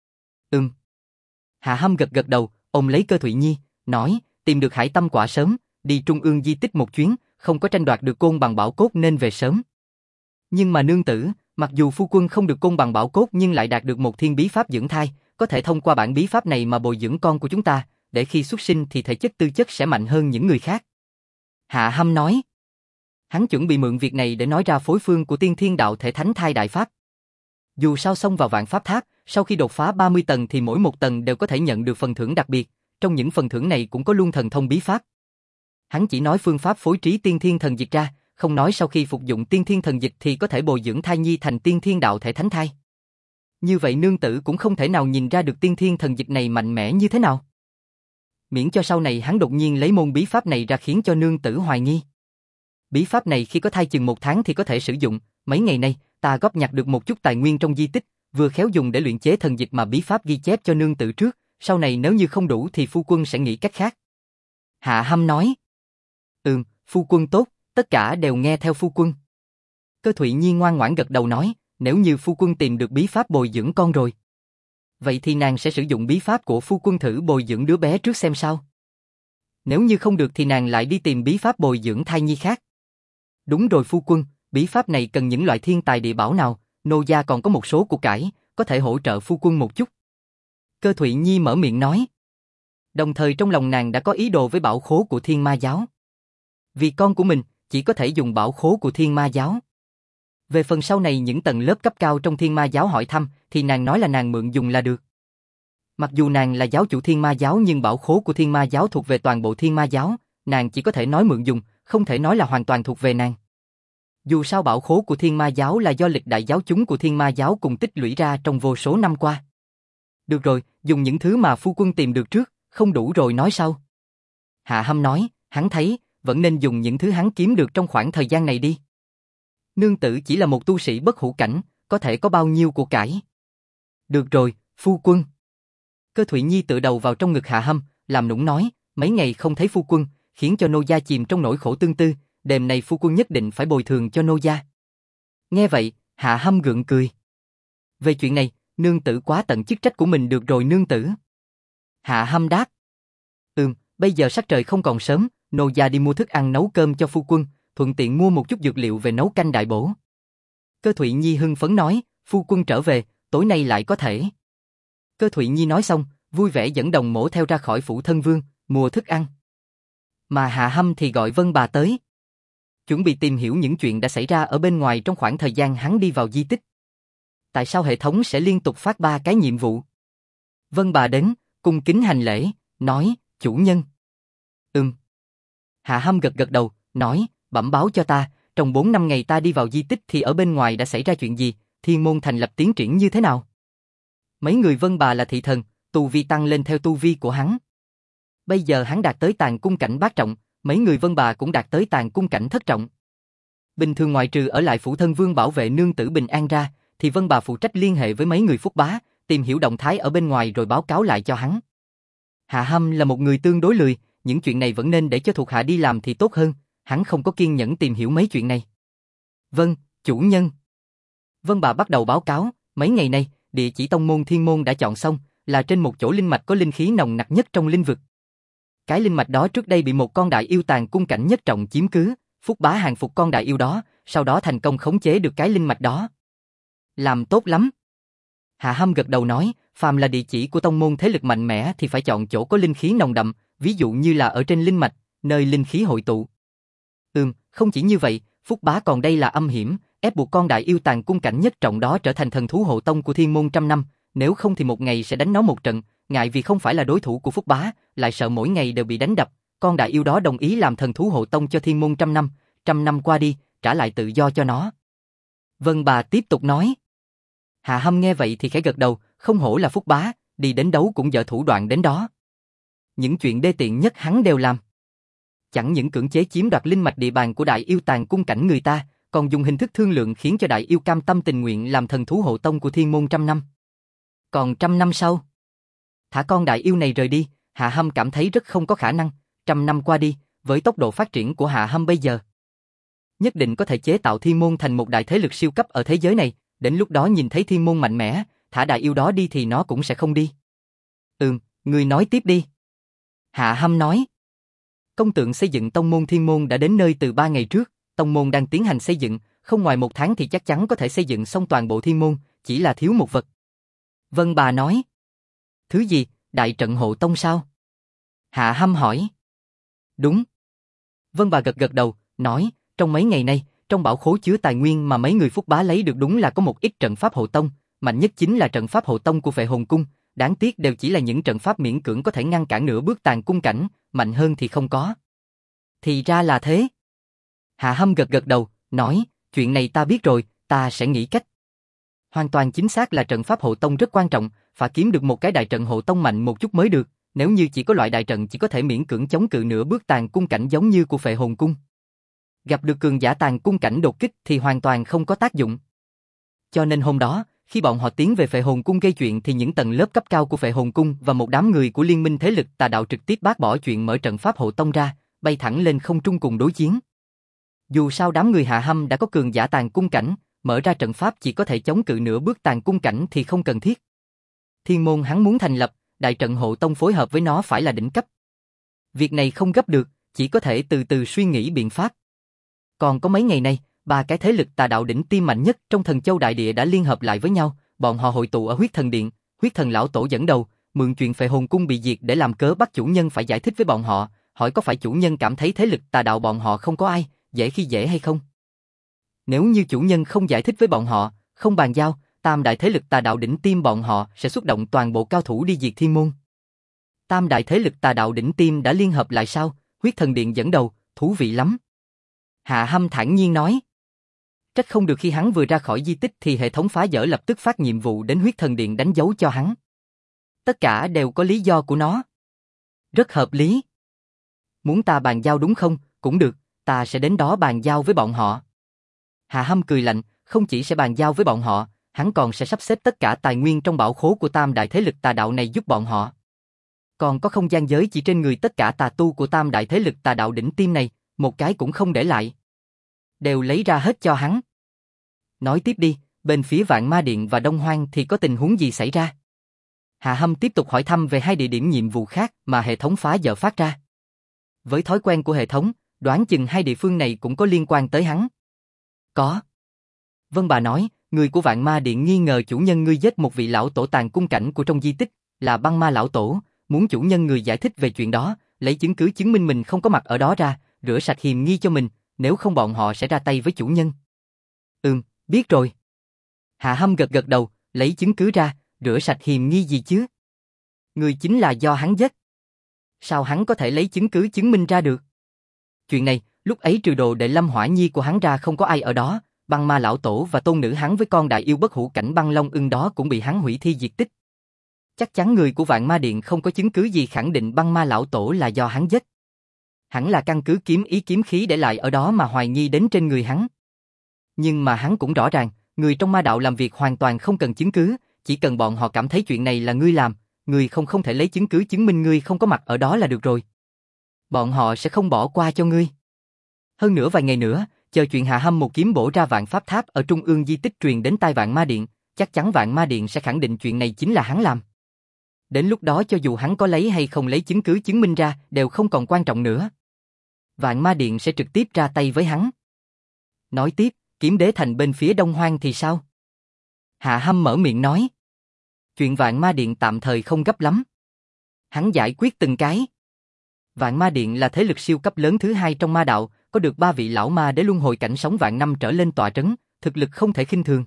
Hạ Hâm gật gật đầu, ôm lấy Cơ Thụy Nhi, nói, tìm được hải tâm quả sớm, đi trung ương di tích một chuyến, không có tranh đoạt được côn bằng bảo cốt nên về sớm. Nhưng mà nương tử, mặc dù phu quân không được côn bằng bảo cốt nhưng lại đạt được một thiên bí pháp dưỡng thai, có thể thông qua bản bí pháp này mà bồi dưỡng con của chúng ta, để khi xuất sinh thì thể chất tư chất sẽ mạnh hơn những người khác. Hạ Hâm nói. Hắn chuẩn bị mượn việc này để nói ra phối phương của tiên thiên đạo thể thánh thai đại pháp. Dù sao xông vào vạn pháp tháp, sau khi đột phá 30 tầng thì mỗi một tầng đều có thể nhận được phần thưởng đặc biệt, trong những phần thưởng này cũng có luôn thần thông bí pháp. Hắn chỉ nói phương pháp phối trí tiên thiên thần dịch ra, không nói sau khi phục dụng tiên thiên thần dịch thì có thể bồi dưỡng thai nhi thành tiên thiên đạo thể thánh thai. Như vậy nương tử cũng không thể nào nhìn ra được tiên thiên thần dịch này mạnh mẽ như thế nào. Miễn cho sau này hắn đột nhiên lấy môn bí pháp này ra khiến cho nương tử hoài nghi. Bí pháp này khi có thai chừng 1 tháng thì có thể sử dụng, mấy ngày nay ta góp nhặt được một chút tài nguyên trong di tích, vừa khéo dùng để luyện chế thần dịch mà bí pháp ghi chép cho nương tử trước, sau này nếu như không đủ thì phu quân sẽ nghĩ cách khác. Hạ Hâm nói. Phu quân tốt, tất cả đều nghe theo phu quân. Cơ Thụy Nhi ngoan ngoãn gật đầu nói, nếu như phu quân tìm được bí pháp bồi dưỡng con rồi. Vậy thì nàng sẽ sử dụng bí pháp của phu quân thử bồi dưỡng đứa bé trước xem sao. Nếu như không được thì nàng lại đi tìm bí pháp bồi dưỡng thai nhi khác. Đúng rồi phu quân, bí pháp này cần những loại thiên tài địa bảo nào, nô gia còn có một số của cải, có thể hỗ trợ phu quân một chút. Cơ Thụy Nhi mở miệng nói. Đồng thời trong lòng nàng đã có ý đồ với bảo khố của Thiên Ma giáo. Vì con của mình, chỉ có thể dùng bảo khố của Thiên Ma giáo. Về phần sau này những tầng lớp cấp cao trong Thiên Ma giáo hỏi thăm, thì nàng nói là nàng mượn dùng là được. Mặc dù nàng là giáo chủ Thiên Ma giáo nhưng bảo khố của Thiên Ma giáo thuộc về toàn bộ Thiên Ma giáo, nàng chỉ có thể nói mượn dùng, không thể nói là hoàn toàn thuộc về nàng. Dù sao bảo khố của Thiên Ma giáo là do lịch đại giáo chúng của Thiên Ma giáo cùng tích lũy ra trong vô số năm qua. Được rồi, dùng những thứ mà phu quân tìm được trước, không đủ rồi nói sau. Hạ Hâm nói, hắn thấy, vẫn nên dùng những thứ hắn kiếm được trong khoảng thời gian này đi. Nương tử chỉ là một tu sĩ bất hủ cảnh, có thể có bao nhiêu của cải. Được rồi, phu quân. Cơ Thụy Nhi tựa đầu vào trong ngực Hạ Hâm, làm nũng nói, mấy ngày không thấy phu quân, khiến cho nô gia chìm trong nỗi khổ tương tư, đêm này phu quân nhất định phải bồi thường cho nô gia. Nghe vậy, Hạ Hâm gượng cười. Về chuyện này, nương tử quá tận chức trách của mình được rồi nương tử. Hạ Hâm đáp. Bây giờ sắc trời không còn sớm, nô gia đi mua thức ăn nấu cơm cho phu quân, thuận tiện mua một chút dược liệu về nấu canh đại bổ. Cơ Thụy Nhi hưng phấn nói, phu quân trở về, tối nay lại có thể. Cơ Thụy Nhi nói xong, vui vẻ dẫn Đồng Mỗ theo ra khỏi phủ thân vương, mua thức ăn. Mà Hạ Hâm thì gọi Vân Bà tới. Chuẩn bị tìm hiểu những chuyện đã xảy ra ở bên ngoài trong khoảng thời gian hắn đi vào di tích. Tại sao hệ thống sẽ liên tục phát 3 cái nhiệm vụ? Vân Bà đến, cung kính hành lễ, nói, chủ nhân. Hạ Hâm gật gật đầu, nói, bẩm báo cho ta, trong 4 năm ngày ta đi vào di tích thì ở bên ngoài đã xảy ra chuyện gì, Thiên Môn thành lập tiến triển như thế nào? Mấy người Vân Bà là thị thần, tu vi tăng lên theo tu vi của hắn. Bây giờ hắn đạt tới tàn cung cảnh bát trọng, mấy người Vân Bà cũng đạt tới tàn cung cảnh thất trọng. Bình thường ngoại trừ ở lại phủ thân vương bảo vệ nương tử bình an ra, thì Vân Bà phụ trách liên hệ với mấy người Phúc Bá, tìm hiểu động thái ở bên ngoài rồi báo cáo lại cho hắn. Hạ Hâm là một người tương đối lười, những chuyện này vẫn nên để cho thuộc hạ đi làm thì tốt hơn, hắn không có kiên nhẫn tìm hiểu mấy chuyện này. Vâng, chủ nhân. Vân Bà bắt đầu báo cáo, mấy ngày nay, địa chỉ tông môn Thiên Môn đã chọn xong, là trên một chỗ linh mạch có linh khí nồng nặc nhất trong linh vực. Cái linh mạch đó trước đây bị một con đại yêu tàn cung cảnh nhất trọng chiếm cứ, Phúc Bá hàng phục con đại yêu đó, sau đó thành công khống chế được cái linh mạch đó. Làm tốt lắm. Hạ Hâm gật đầu nói, phàm là địa chỉ của tông môn thế lực mạnh mẽ thì phải chọn chỗ có linh khí nồng đậm, ví dụ như là ở trên linh mạch, nơi linh khí hội tụ. Không chỉ như vậy, Phúc Bá còn đây là âm hiểm, ép buộc con đại yêu tàn cung cảnh nhất trọng đó trở thành thần thú hộ tông của Thiên Môn trăm năm, nếu không thì một ngày sẽ đánh nó một trận, ngại vì không phải là đối thủ của Phúc Bá, lại sợ mỗi ngày đều bị đánh đập, con đại yêu đó đồng ý làm thần thú hộ tông cho Thiên Môn trăm năm qua đi, trả lại tự do cho nó. Vân Bà tiếp tục nói. Hạ Hâm nghe vậy thì khẽ gật đầu, không hổ là Phúc Bá, đi đến đấu cũng dở thủ đoạn đến đó. Những chuyện đê tiện nhất hắn đều làm. Chẳng những cưỡng chế chiếm đoạt linh mạch địa bàn của đại yêu tàn cung cảnh người ta, còn dùng hình thức thương lượng khiến cho đại yêu cam tâm tình nguyện làm thần thú hộ tông của Thiên Môn trăm năm. Còn 100 năm sau, thả con đại yêu này rời đi, Hạ Hâm cảm thấy rất không có khả năng, 100 năm qua đi, với tốc độ phát triển của Hạ Hâm bây giờ, nhất định có thể chế tạo Thiên Môn thành một đại thế lực siêu cấp ở thế giới này, đến lúc đó nhìn thấy Thiên Môn mạnh mẽ, thả đại yêu đó đi thì nó cũng sẽ không đi. Người nói tiếp đi. Hạ Hâm nói. Công tượng xây dựng tông môn Thiên Môn đã đến nơi từ 3 ngày trước, tông môn đang tiến hành xây dựng, không ngoài 1 tháng thì chắc chắn có thể xây dựng xong toàn bộ Thiên Môn, chỉ là thiếu một vật. Vân Bà nói. Thứ gì, đại trận hộ tông sao? Hạ Hâm hỏi. Đúng. Vân Bà gật gật đầu, nói, trong mấy ngày nay, trong bảo khố chứa tài nguyên mà mấy người Phúc Bá lấy được đúng là có một ít trận pháp hộ tông, mạnh nhất chính là trận pháp hộ tông của Phệ Hồn Cung, đáng tiếc đều chỉ là những trận pháp miễn cưỡng có thể ngăn cản nửa bước tàn cung cảnh, mạnh hơn thì không có. Thì ra là thế. Hạ Hâm gật gật đầu, nói, chuyện này ta biết rồi, ta sẽ nghĩ cách. Hoàn toàn chính xác là trận pháp hộ tông rất quan trọng, phải kiếm được một cái đại trận hộ tông mạnh một chút mới được, nếu như chỉ có loại đại trận chỉ có thể miễn cưỡng chống cự nửa bước tàn cung cảnh giống như của Phệ Hồn Cung. Gặp được cường giả tàn cung cảnh đột kích thì hoàn toàn không có tác dụng. Cho nên hôm đó, khi bọn họ tiến về Phệ Hồn Cung gây chuyện thì những tầng lớp cấp cao của Phệ Hồn Cung và một đám người của liên minh thế lực tà đạo trực tiếp bác bỏ chuyện mở trận pháp hộ tông ra, bay thẳng lên không trung cùng đối chiến. Dù sao đám người Hạ Hâm đã có cường giả tàng cung cảnh, mở ra trận pháp chỉ có thể chống cự nửa bước tàng cung cảnh thì không cần thiết. Thiên môn hắn muốn thành lập, đại trận hộ tông phối hợp với nó phải là đỉnh cấp. Việc này không gấp được, chỉ có thể từ từ suy nghĩ biện pháp. Còn có mấy ngày nay, ba cái thế lực tà đạo đỉnh tiêm mạnh nhất trong Thần Châu đại địa đã liên hợp lại với nhau, bọn họ hội tụ ở Huyết Thần Điện, Huyết Thần lão tổ dẫn đầu, mượn chuyện Phệ Hồn cung bị diệt để làm cớ bắt chủ nhân phải giải thích với bọn họ, hỏi có phải chủ nhân cảm thấy thế lực tà đạo bọn họ không có ai, dễ khi dễ hay không? Nếu như chủ nhân không giải thích với bọn họ, không bàn giao, tam đại thế lực tà đạo đỉnh tiêm bọn họ sẽ xuất động toàn bộ cao thủ đi diệt thiên môn. Tam đại thế lực tà đạo đỉnh tiêm đã liên hợp lại sao? Huyết Thần Điện dẫn đầu, thú vị lắm. Hạ Hâm thản nhiên nói. Trách không được khi hắn vừa ra khỏi di tích thì hệ thống phá dỡ lập tức phát nhiệm vụ đến Huyết Thần Điện đánh dấu cho hắn. Tất cả đều có lý do của nó. Rất hợp lý. Muốn ta bàn giao đúng không? Cũng được, ta sẽ đến đó bàn giao với bọn họ. Hạ Hâm cười lạnh, không chỉ sẽ bàn giao với bọn họ, hắn còn sẽ sắp xếp tất cả tài nguyên trong bảo khố của tam đại thế lực tà đạo này giúp bọn họ. Còn có không gian giới chỉ trên người tất cả tà tu của tam đại thế lực tà đạo đỉnh tiêm này, một cái cũng không để lại. Đều lấy ra hết cho hắn. Nói tiếp đi, bên phía Vạn Ma Điện và Đông Hoang thì có tình huống gì xảy ra? Hạ Hâm tiếp tục hỏi thăm về hai địa điểm nhiệm vụ khác mà hệ thống phá dỡ phát ra. Với thói quen của hệ thống, đoán chừng hai địa phương này cũng có liên quan tới hắn. Có. Vân Bà nói, người của Vạn Ma Điện nghi ngờ chủ nhân ngươi giết một vị lão tổ tàng cung cảnh của trong di tích, là Băng Ma lão tổ, muốn chủ nhân người giải thích về chuyện đó, lấy chứng cứ chứng minh mình không có mặt ở đó ra, rửa sạch hiềm nghi cho mình, nếu không bọn họ sẽ ra tay với chủ nhân. Biết rồi. Hạ Hâm gật gật đầu, lấy chứng cứ ra, rửa sạch hiềm nghi gì chứ? Người chính là do hắn giết. Sao hắn có thể lấy chứng cứ chứng minh ra được? Chuyện này, lúc ấy trừ đồ đệ Lâm Hỏa Nhi của hắn ra không có ai ở đó, Băng Ma lão tổ và tôn nữ hắn với con đại yêu bất hủ cảnh Băng Long Ưng đó cũng bị hắn hủy thi diệt tích. Chắc chắn người của Vạn Ma Điện không có chứng cứ gì khẳng định Băng Ma lão tổ là do hắn giết. Hẳn là căn cứ kiếm ý kiếm khí để lại ở đó mà hoài nghi đến trên người hắn. Nhưng mà hắn cũng rõ ràng, người trong ma đạo làm việc hoàn toàn không cần chứng cứ, chỉ cần bọn họ cảm thấy chuyện này là ngươi làm, ngươi không thể lấy chứng cứ chứng minh ngươi không có mặt ở đó là được rồi. Bọn họ sẽ không bỏ qua cho ngươi. Hơn nữa vài ngày nữa, chờ chuyện Hạ Hâm một kiếm bổ ra Vạn Pháp Tháp ở trung ương di tích truyền đến tai Vạn Ma Điện, chắc chắn Vạn Ma Điện sẽ khẳng định chuyện này chính là hắn làm. Đến lúc đó cho dù hắn có lấy hay không lấy chứng cứ chứng minh ra, đều không còn quan trọng nữa. Vạn Ma Điện sẽ trực tiếp ra tay với hắn. Nói tiếp, Kiếm Đế Thành bên phía Đông Hoang thì sao? Hạ Hâm mở miệng nói. Chuyện Vạn Ma Điện tạm thời không gấp lắm. Hắn giải quyết từng cái. Vạn Ma Điện là thế lực siêu cấp lớn thứ hai trong ma đạo, có được 3 vị lão ma đế luân hồi cảnh sống vạn năm trở lên tọa trấn, thực lực không thể khinh thường.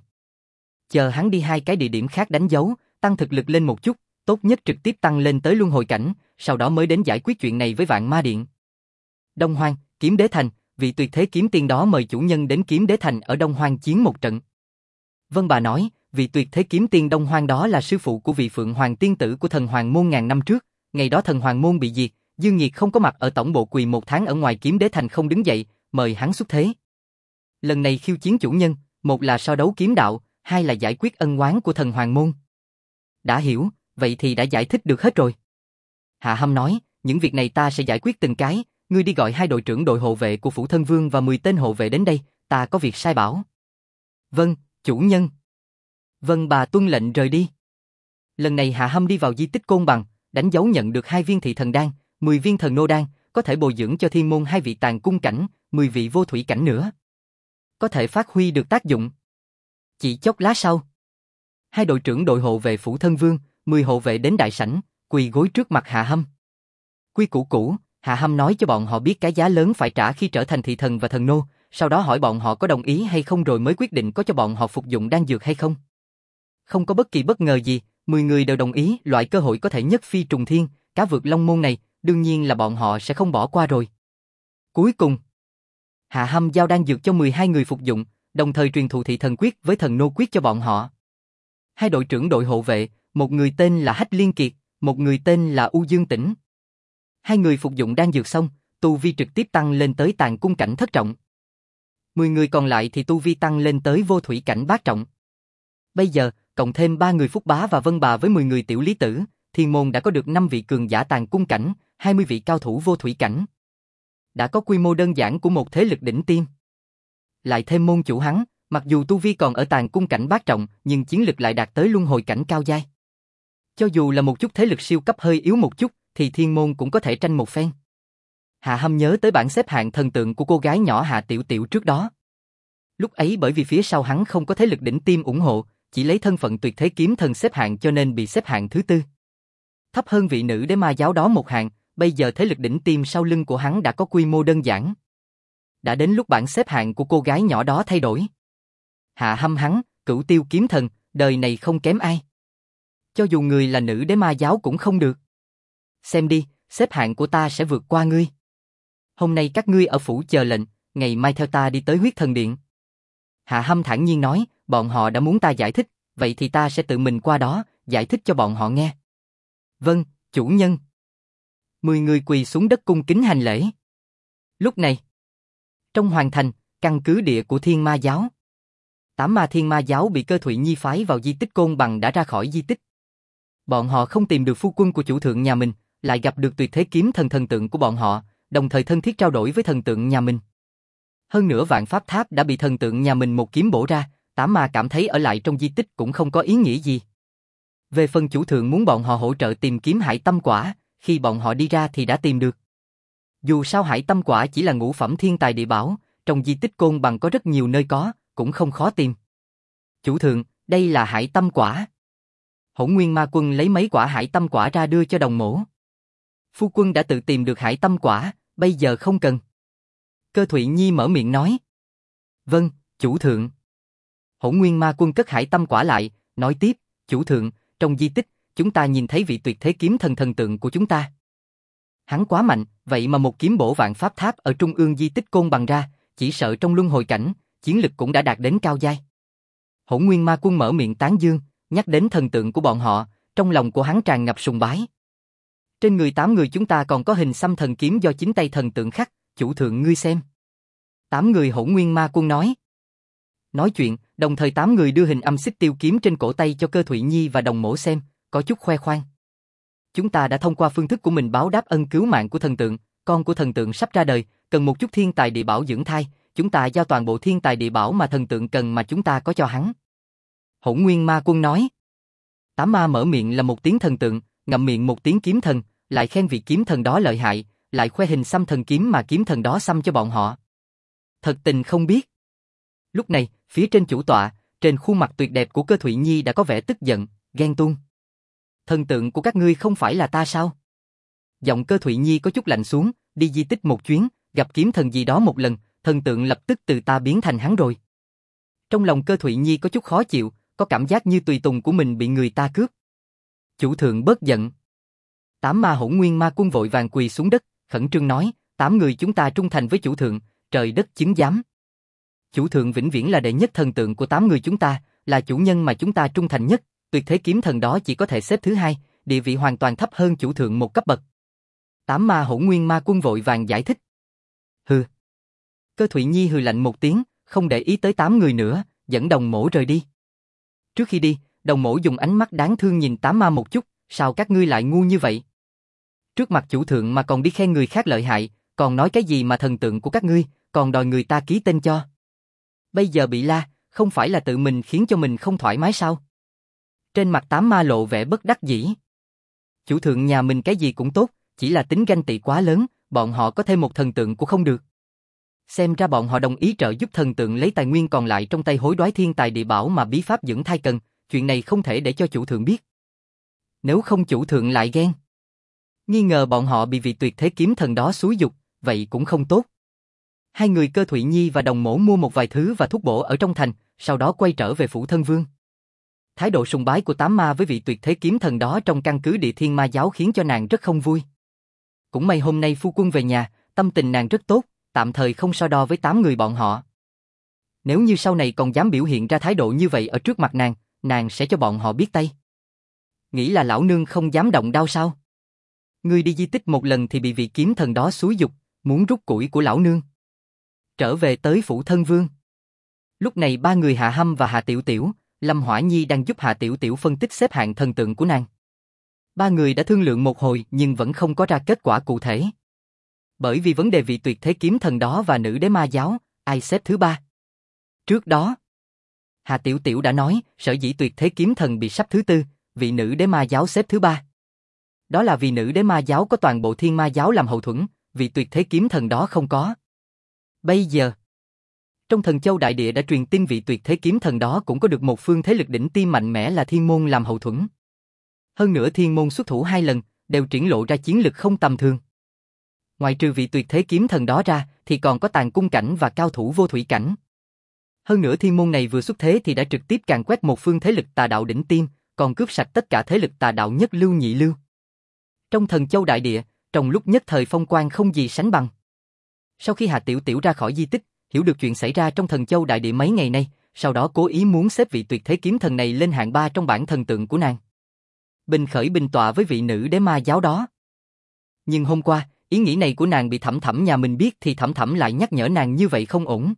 Chờ hắn đi 2 cái địa điểm khác đánh dấu, tăng thực lực lên một chút, tốt nhất trực tiếp tăng lên tới luân hồi cảnh, sau đó mới đến giải quyết chuyện này với Vạn Ma Điện. Đông Hoang, Kiếm Đế Thành, vị tuyệt thế kiếm tiên đó mời chủ nhân đến Kiếm Đế Thành ở Đông Hoang chiến một trận. Vân Bà nói, vị tuyệt thế kiếm tiên Đông Hoang đó là sư phụ của vị Phượng Hoàng tiên tử của Thần Hoàng môn ngàn năm trước, ngày đó Thần Hoàng môn bị diệt, Dương Nghiệt không có mặt ở tổng bộ quỳ 1 tháng ở ngoài Kiếm Đế Thành không đứng dậy, mời hắn xuất thế. Lần này khiêu chiến chủ nhân, một là so đấu kiếm đạo, hai là giải quyết ân oán của Thần Hoàng môn. Đã hiểu, vậy thì đã giải thích được hết rồi. Hạ Hâm nói, những việc này ta sẽ giải quyết từng cái, ngươi đi gọi 2 đội trưởng đội hộ vệ của Phủ Thân Vương và 10 tên hộ vệ đến đây, ta có việc sai bảo. Vâng, chủ nhân. Vân Bà tuân lệnh rời đi. Lần này Hạ Hâm đi vào di tích Côn Bằng, đánh dấu nhận được 2 viên thị thần đan, 10 viên thần nô đan, có thể bồi dưỡng cho thiên môn 2 vị tàn cung cảnh, 10 vị vô thủy cảnh nữa. Có thể phát huy được tác dụng. Chỉ chốc lát sau, 2 đội trưởng đội hộ vệ Phủ Thân Vương, 10 hộ vệ đến đại sảnh, quỳ gối trước mặt Hạ Hâm. Quy củ cũ, Hạ Hâm nói cho bọn họ biết cái giá lớn phải trả khi trở thành thị thần và thần nô, sau đó hỏi bọn họ có đồng ý hay không rồi mới quyết định có cho bọn họ phục dụng đan dược hay không. Không có bất kỳ bất ngờ gì, 10 người đều đồng ý, loại cơ hội có thể nhất phi trùng thiên, cá vượt long môn này, đương nhiên là bọn họ sẽ không bỏ qua rồi. Cuối cùng, Hạ Hâm giao đan dược cho 12 người phục dụng, đồng thời truyền thụ thị thần quyết với thần nô quyết cho bọn họ. 2 đội trưởng đội hộ vệ, một người tên là Hách Liên Kiệt, một người tên là U Dương Tĩnh. 2 người phục dụng đan dược xong, tu vi trực tiếp tăng lên tới tàn cung cảnh thất trọng. 10 người còn lại thì tu vi tăng lên tới vô thủy cảnh bát trọng. Bây giờ, cộng thêm 3 người Phúc Bá và Vân Bà với 10 người tiểu lý tử, thiên môn đã có được 5 vị cường giả tàn cung cảnh, 20 vị cao thủ vô thủy cảnh. Đã có quy mô đơn giản của một thế lực đỉnh tiêm. lại thêm môn chủ hắn, mặc dù tu vi còn ở tàn cung cảnh bát trọng, nhưng chiến lực lại đạt tới luân hồi cảnh cao giai. Cho dù là một chút thế lực siêu cấp hơi yếu một chút, thì thiên môn cũng có thể tranh một phen. Hạ Hâm nhớ tới bảng xếp hạng thần tượng của cô gái nhỏ Hạ Tiểu Tiểu trước đó. Lúc ấy bởi vì phía sau hắn không có thế lực đỉnh tiêm ủng hộ, chỉ lấy thân phận tuyệt thế kiếm thần xếp hạng cho nên bị xếp hạng thứ 4. Thấp hơn vị nữ đế ma giáo đó một hạng, bây giờ thế lực đỉnh tiêm sau lưng của hắn đã có quy mô đơn giản. Đã đến lúc bảng xếp hạng của cô gái nhỏ đó thay đổi. Hạ Hâm hắn, Cửu Tiêu kiếm thần, đời này không kém ai. Cho dù người là nữ đế ma giáo cũng không được. Xem đi, xếp hạng của ta sẽ vượt qua ngươi. Hôm nay các ngươi ở phủ chờ lệnh, ngày mai theo ta đi tới huyết thần điện. Hạ Hâm thản nhiên nói, bọn họ đã muốn ta giải thích, vậy thì ta sẽ tự mình qua đó, giải thích cho bọn họ nghe. Vâng, chủ nhân. 10 người quỳ xuống đất cung kính hành lễ. Lúc này, trong hoàng thành, căn cứ địa của Thiên Ma giáo. 8 ma Thiên Ma giáo bị Cơ Thụy Nhi phái vào di tích Côn Bằng đã ra khỏi di tích. Bọn họ không tìm được phu quân của chủ thượng nhà mình, lại gặp được tuyệt thế kiếm thần thần tượng của bọn họ, đồng thời thân thiết trao đổi với thần tượng nhà mình. Hơn nữa vạn pháp tháp đã bị thần tượng nhà mình một kiếm bổ ra, 8 ma cảm thấy ở lại trong di tích cũng không có ý nghĩa gì. Về phần chủ thượng muốn bọn họ hỗ trợ tìm kiếm hải tâm quả, khi bọn họ đi ra thì đã tìm được. Dù sao hải tâm quả chỉ là ngũ phẩm thiên tài địa bảo, trong di tích Côn Bằng có rất nhiều nơi có, cũng không khó tìm. Chủ thượng, đây là hải tâm quả. Hỗn Nguyên Ma Quân lấy mấy quả hải tâm quả ra đưa cho Đồng Mỗ. Phu quân đã tự tìm được hải tâm quả, bây giờ không cần. Cơ Thụy Nhi mở miệng nói. Vâng, chủ thượng. Hỗn Nguyên Ma Quân cất hải tâm quả lại, nói tiếp, chủ thượng, trong di tích, chúng ta nhìn thấy vị tuyệt thế kiếm thần thần tượng của chúng ta. Hắn quá mạnh, vậy mà một kiếm bổ vạn pháp tháp ở trung ương di tích Côn Bằng ra, chỉ sợ trong luân hồi cảnh, chiến lực cũng đã đạt đến cao giai. Hỗn Nguyên Ma Quân mở miệng tán dương, nhắc đến thần tượng của bọn họ, trong lòng của hắn tràn ngập sùng bái. Trên người 8 người chúng ta còn có hình xăm thần kiếm do chính tay thần tượng khắc, chủ thượng ngươi xem. 8 người Hỗn Nguyên Ma Quân nói. Nói chuyện, đồng thời 8 người đưa hình âm xích tiêu kiếm trên cổ tay cho Cơ Thụy Nhi và Đồng Mỗ xem, có chút khoe khoang. Chúng ta đã thông qua phương thức của mình báo đáp ân cứu mạng của thần tượng, con của thần tượng sắp ra đời, cần một chút thiên tài địa bảo dưỡng thai, chúng ta giao toàn bộ thiên tài địa bảo mà thần tượng cần mà chúng ta có cho hắn. Hỗn Nguyên Ma Quân nói. 8 ma mở miệng là một tiếng thần tượng, ngậm miệng một tiếng kiếm thần, lại khen vị kiếm thần đó lợi hại, lại khoe hình xăm thần kiếm mà kiếm thần đó xăm cho bọn họ. Thật tình không biết. Lúc này, phía trên chủ tọa, trên khuôn mặt tuyệt đẹp của Cơ Thụy Nhi đã có vẻ tức giận, ghen tuông. Thần tượng của các ngươi không phải là ta sao? Giọng Cơ Thụy Nhi có chút lạnh xuống, đi di tích một chuyến, gặp kiếm thần gì đó một lần, thần tượng lập tức từ ta biến thành hắn rồi. Trong lòng Cơ Thụy Nhi có chút khó chịu, có cảm giác như tùy tùng của mình bị người ta cướp. Chủ thượng bớt giận. 8 ma Hỗn Nguyên Ma Quân vội vàng quỳ xuống đất, khẩn trương nói, 8 người chúng ta trung thành với chủ thượng, trời đất chứng giám. Chủ thượng vĩnh viễn là đệ nhất thần tượng của 8 người chúng ta, là chủ nhân mà chúng ta trung thành nhất, tuyệt thế kiếm thần đó chỉ có thể xếp thứ 2, địa vị hoàn toàn thấp hơn chủ thượng một cấp bậc. 8 ma Hỗn Nguyên Ma Quân vội vàng giải thích. Hừ. Cơ Thụy Nhi hừ lạnh một tiếng, không để ý tới 8 người nữa, dẫn Đồng Mỗ rời đi. Trước khi đi, Đồng Mỗ dùng ánh mắt đáng thương nhìn 8 ma một chút, sao các ngươi lại ngu như vậy? Trước mặt chủ thượng mà còn đi khen người khác lợi hại, còn nói cái gì mà thần tượng của các ngươi, còn đòi người ta ký tên cho. Bây giờ bị la, không phải là tự mình khiến cho mình không thoải mái sao? Trên mặt 8 ma lộ vẻ bất đắc dĩ. Chủ thượng nhà mình cái gì cũng tốt, chỉ là tính ganh tị quá lớn, bọn họ có thêm một thần tượng cũng không được. Xem ra bọn họ đồng ý trợ giúp thần tượng lấy tài nguyên còn lại trong tay hối đoái thiên tài địa bảo mà bí pháp dưỡng thai cần, chuyện này không thể để cho chủ thượng biết. Nếu không chủ thượng lại ghen. Nghi ngờ bọn họ bị vị tuyệt thế kiếm thần đó xúi giục, vậy cũng không tốt. Hai người Cơ Thụy Nhi và Đồng Mỗ mua một vài thứ và thuốc bổ ở trong thành, sau đó quay trở về phủ thân vương. Thái độ sùng bái của 8 ma với vị tuyệt thế kiếm thần đó trong căn cứ Địa Thiên Ma giáo khiến cho nàng rất không vui. Cũng may hôm nay phu quân về nhà, tâm tình nàng rất tốt, tạm thời không so đo với 8 người bọn họ. Nếu như sau này còn dám biểu hiện ra thái độ như vậy ở trước mặt nàng sẽ cho bọn họ biết tay. Nghĩ là lão nương không dám động đao sao? Ngươi đi di tích một lần thì bị vị kiếm thần đó xúi giục, muốn rút củi của lão nương. Trở về tới phủ thân vương. Lúc này 3 người Hạ Hâm và Hạ Tiểu Tiểu, Lâm Hỏa Nhi đang giúp Hạ Tiểu Tiểu phân tích xếp hạng thần tượng của nàng. 3 người đã thương lượng một hồi nhưng vẫn không có ra kết quả cụ thể. Bởi vì vấn đề vị tuyệt thế kiếm thần đó và nữ đế ma giáo, ai xếp thứ 3. Trước đó, Hà Tiểu Tiểu đã nói, sở dĩ tuyệt thế kiếm thần bị sắp thứ tư, vị nữ đế ma giáo xếp thứ ba. Đó là vì nữ đế ma giáo có toàn bộ thiên ma giáo làm hậu thuẫn, vị tuyệt thế kiếm thần đó không có. Bây giờ, trong Thần Châu Đại Địa đã truyền tin vị tuyệt thế kiếm thần đó cũng có được một phương thế lực đỉnh tiêm mạnh mẽ là Thiên Môn làm hậu thuẫn. Hơn nữa Thiên Môn xuất thủ 2 lần, đều triển lộ ra chiến lực không tầm thường. Ngoại trừ vị tuyệt thế kiếm thần đó ra, thì còn có Tàn Cung cảnh và cao thủ vô thủy cảnh. Hơn nữa Thiên Môn này vừa xuất thế thì đã trực tiếp càn quét một phương thế lực tà đạo đỉnh tiêm, còn cướp sạch tất cả thế lực tà đạo nhất lưu nhị lưu. Trong Thần Châu Đại Địa, trong lúc nhất thời phong quang không gì sánh bằng. Sau khi Hà Tiểu Tiểu ra khỏi di tích, hiểu được chuyện xảy ra trong Thần Châu Đại Địa mấy ngày nay, sau đó cố ý muốn xếp vị tuyệt thế kiếm thần này lên hạng 3 trong bảng thần tượng của nàng. Bình khởi bình tọa với vị nữ đế ma giáo đó. Nhưng hôm qua, ý nghĩ này của nàng bị Thẩm Thẩm nhà mình biết thì Thẩm Thẩm lại nhắc nhở nàng như vậy không ổn.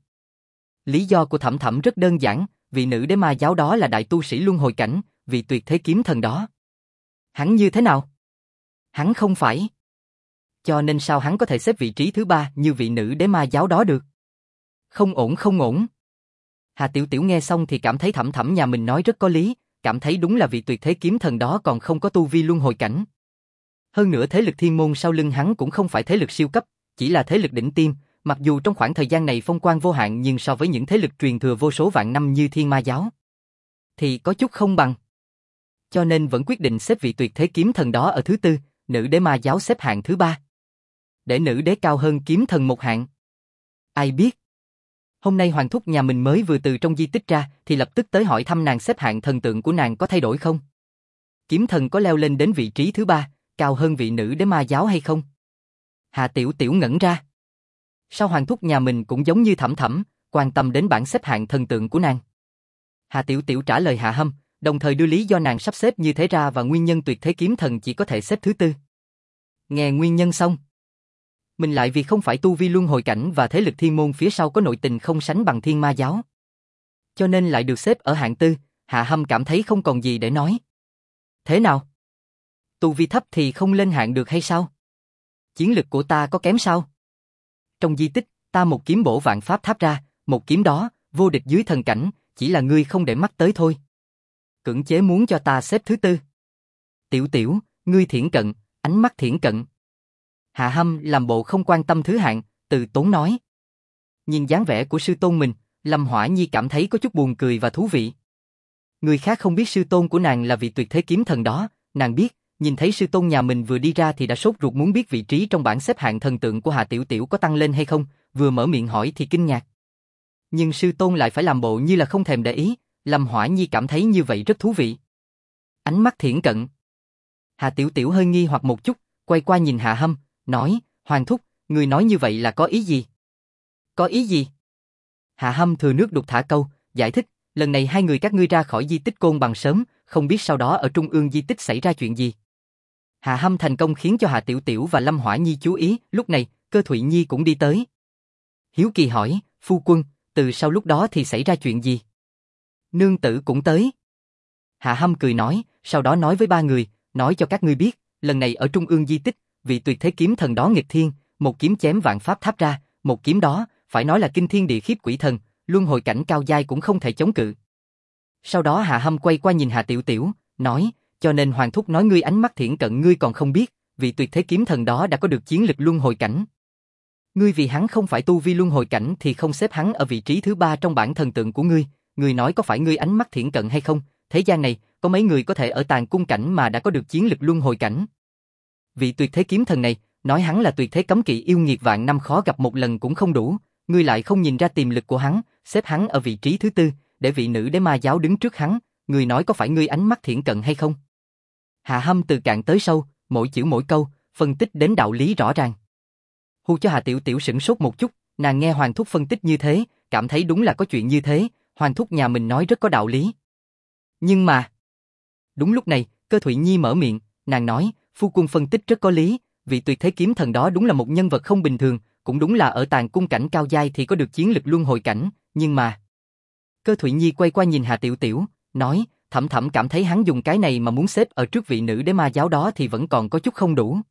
Lý do của Thẩm Thẩm rất đơn giản, vị nữ đế ma giáo đó là đại tu sĩ luân hồi cảnh, vị tuyệt thế kiếm thần đó. Hắn như thế nào? Hắn không phải. Cho nên sao hắn có thể xếp vị trí thứ 3 như vị nữ đế ma giáo đó được? Không ổn không ổn. Hà Tiểu Tiểu nghe xong thì cảm thấy Thẩm Thẩm nhà mình nói rất có lý, cảm thấy đúng là vị tuyệt thế kiếm thần đó còn không có tu vi luân hồi cảnh. Hơn nữa thế lực Thiên Môn sau lưng hắn cũng không phải thế lực siêu cấp, chỉ là thế lực đỉnh tiêm, mặc dù trong khoảng thời gian này phong quang vô hạn nhưng so với những thế lực truyền thừa vô số vạn năm như Thiên Ma giáo thì có chút không bằng. Cho nên vẫn quyết định xếp vị tuyệt thế kiếm thần đó ở thứ tư, nữ đế ma giáo xếp hạng thứ 3. Để nữ đế cao hơn kiếm thần một hạng. Ai biết? Hôm nay hoàng thúc nhà mình mới vừa từ trong di tích ra thì lập tức tới hỏi thăm nàng xếp hạng thần tượng của nàng có thay đổi không? Kiếm thần có leo lên đến vị trí thứ 3, cao hơn vị nữ đế ma giáo hay không? Hà Tiểu Tiểu ngẩn ra. Sao hoàng thúc nhà mình cũng giống như Thẩm Thẩm, quan tâm đến bảng xếp hạng thần tượng của nàng? Hà Tiểu Tiểu trả lời Hạ Hâm, đồng thời đưa lý do nàng sắp xếp như thế ra và nguyên nhân tuyệt thế kiếm thần chỉ có thể xếp thứ tư. Nghe nguyên nhân xong, mình lại vì không phải tu vi luân hồi cảnh và thế lực Thiên Môn phía sau có nội tình không sánh bằng Thiên Ma giáo, cho nên lại được xếp ở hạng tư. Hạ Hâm cảm thấy không còn gì để nói. Thế nào? Tu vi thấp thì không lên hạng được hay sao? Chiến lực của ta có kém sao? Trong di tích, ta một kiếm bổ vạn pháp tháp ra, một kiếm đó, vô địch dưới thần cảnh, chỉ là ngươi không để mắt tới thôi. Cưỡng chế muốn cho ta xếp thứ tư. Tiểu Tiểu, ngươi thiển cận, ánh mắt thiển cận. Hạ Hâm làm bộ không quan tâm thứ hạng, từ tốn nói. Nhìn dáng vẻ của sư tôn mình, Lâm Hỏa Nhi cảm thấy có chút buồn cười và thú vị. Người khác không biết sư tôn của nàng là vị tuyệt thế kiếm thần đó, nàng biết, nhìn thấy sư tôn nhà mình vừa đi ra thì đã sốt ruột muốn biết vị trí trong bảng xếp hạng thần tượng của Hà Tiểu Tiểu có tăng lên hay không, vừa mở miệng hỏi thì kinh ngạc. Nhưng sư tôn lại phải làm bộ như là không thèm để ý, Lâm Hỏa Nhi cảm thấy như vậy rất thú vị. Ánh mắt thiển cận. Hà Tiểu Tiểu hơi nghi hoặc một chút, quay qua nhìn Hạ Hâm, nói, Hoàng thúc, người nói như vậy là có ý gì? Có ý gì? Hạ Hâm thừa nước đục thả câu, giải thích, lần này hai người các ngươi ra khỏi di tích Côn Bằng sớm, không biết sau đó ở trung ương di tích xảy ra chuyện gì. Hạ Hâm thành công khiến cho Hà Tiểu Tiểu và Lâm Hỏa Nhi chú ý, lúc này, Cơ Thụy Nhi cũng đi tới. Hiếu kỳ hỏi, phu quân, từ sau lúc đó thì xảy ra chuyện gì? Nương tử cũng tới. Hạ Hâm cười nói, sau đó nói với ba người, nói cho các ngươi biết, lần này ở trung ương di tích, vị tuyệt thế kiếm thần đó nghịch thiên, một kiếm chém vạn pháp tháp ra, một kiếm đó, phải nói là kinh thiên địa khiếp quỷ thần, luân hồi cảnh cao giai cũng không thể chống cự. Sau đó Hạ Hâm quay qua nhìn Hà Tiểu Tiểu, nói, cho nên Hoàng thúc nói ngươi ánh mắt thiển cận ngươi còn không biết, vị tuyệt thế kiếm thần đó đã có được chiến lực luân hồi cảnh. Ngươi vì hắn không phải tu vi luân hồi cảnh thì không xếp hắn ở vị trí thứ 3 trong bảng thần tượng của ngươi, ngươi nói có phải ngươi ánh mắt thiển cận hay không? Thế gian này, có mấy người có thể ở Tàn Cung cảnh mà đã có được chiến lực luân hồi cảnh? Vị tuyệt thế kiếm thần này, nói hắn là tuyệt thế cấm kỵ yêu nghiệt vạn năm khó gặp một lần cũng không đủ, ngươi lại không nhìn ra tiềm lực của hắn, xếp hắn ở vị trí thứ 4, để vị nữ đế ma giáo đứng trước hắn, ngươi nói có phải ngươi ánh mắt thiển cận hay không? Hạ Hâm từ cạn tới sâu, mỗi chữ mỗi câu, phân tích đến đạo lý rõ ràng. Hu cho Hà Tiểu Tiểu sửng sốt một chút, nàng nghe Hoàng thúc phân tích như thế, cảm thấy đúng là có chuyện như thế, Hoàng thúc nhà mình nói rất có đạo lý. Nhưng mà, đúng lúc này, Cơ Thụy Nhi mở miệng, nàng nói, phu quân phân tích rất có lý, vị tuyệt thế kiếm thần đó đúng là một nhân vật không bình thường, cũng đúng là ở Tàn Cung cảnh cao giai thì có được chiến lực luân hồi cảnh, nhưng mà... Cơ Thụy Nhi quay qua nhìn Hà Tiểu Tiểu, nói, Thẩm Thẩm cảm thấy hắn dùng cái này mà muốn xếp ở trước vị nữ đế ma giáo đó thì vẫn còn có chút không đủ.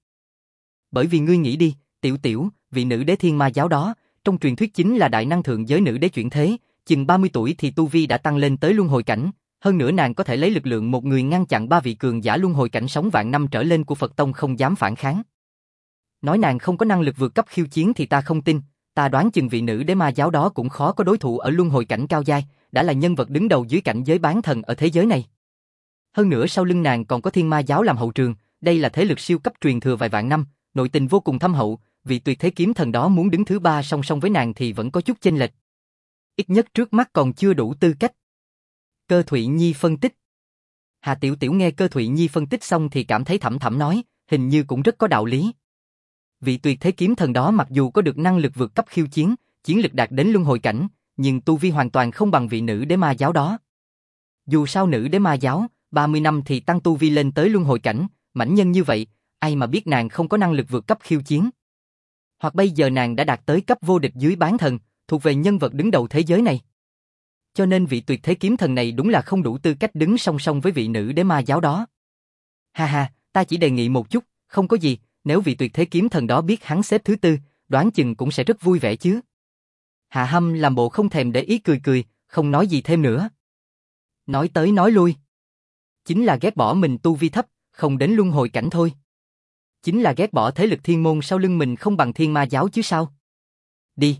Bởi vì ngươi nghĩ đi, Tiểu Tiểu, vị nữ đế thiên ma giáo đó, trong truyền thuyết chính là đại năng thượng giới nữ đế chuyển thế, chừng 30 tuổi thì tu vi đã tăng lên tới luân hồi cảnh, hơn nữa nàng có thể lấy lực lượng một người ngăn chặn 3 vị cường giả luân hồi cảnh sống vạn năm trở lên của Phật Tông không dám phản kháng. Nói nàng không có năng lực vượt cấp khiêu chiến thì ta không tin, ta đoán chừng vị nữ đế ma giáo đó cũng khó có đối thủ ở luân hồi cảnh cao giai, đã là nhân vật đứng đầu dưới cảnh giới bán thần ở thế giới này. Hơn nữa sau lưng nàng còn có Thiên Ma giáo làm hậu trường, đây là thế lực siêu cấp truyền thừa vài vạn năm, nội tình vô cùng thâm hậu, vị tuyệt thế kiếm thần đó muốn đứng thứ 3 song song với nàng thì vẫn có chút chênh lệch. Ít nhất trước mắt còn chưa đủ tư cách. Cơ Thụy Nhi phân tích. Hà Tiểu Tiểu nghe Cơ Thụy Nhi phân tích xong thì cảm thấy thẩm thẩm nói, hình như cũng rất có đạo lý. Vị tuyệt thế kiếm thần đó mặc dù có được năng lực vượt cấp khiêu chiến, chiến lực đạt đến luân hồi cảnh, nhưng tu vi hoàn toàn không bằng vị nữ đế ma giáo đó. Dù sao nữ đế ma giáo, 30 năm thì tăng tu vi lên tới luân hồi cảnh, mãnh nhân như vậy, ai mà biết nàng không có năng lực vượt cấp khiêu chiến. Hoặc bây giờ nàng đã đạt tới cấp vô địch dưới bán thần, thuộc về nhân vật đứng đầu thế giới này. Cho nên vị tuyệt thế kiếm thần này đúng là không đủ tư cách đứng song song với vị nữ đế ma giáo đó. Ha ha, ta chỉ đề nghị một chút, không có gì, nếu vị tuyệt thế kiếm thần đó biết hắn xếp thứ 4, đoán chừng cũng sẽ rất vui vẻ chứ. Hạ Hâm làm bộ không thèm để ý cười cười, không nói gì thêm nữa. Nói tới nói lui. Chính là ghét bỏ mình tu vi thấp, không đến luân hồi cảnh thôi. Chính là ghét bỏ thế lực thiên môn sau lưng mình không bằng Thiên Ma giáo chứ sao. Đi.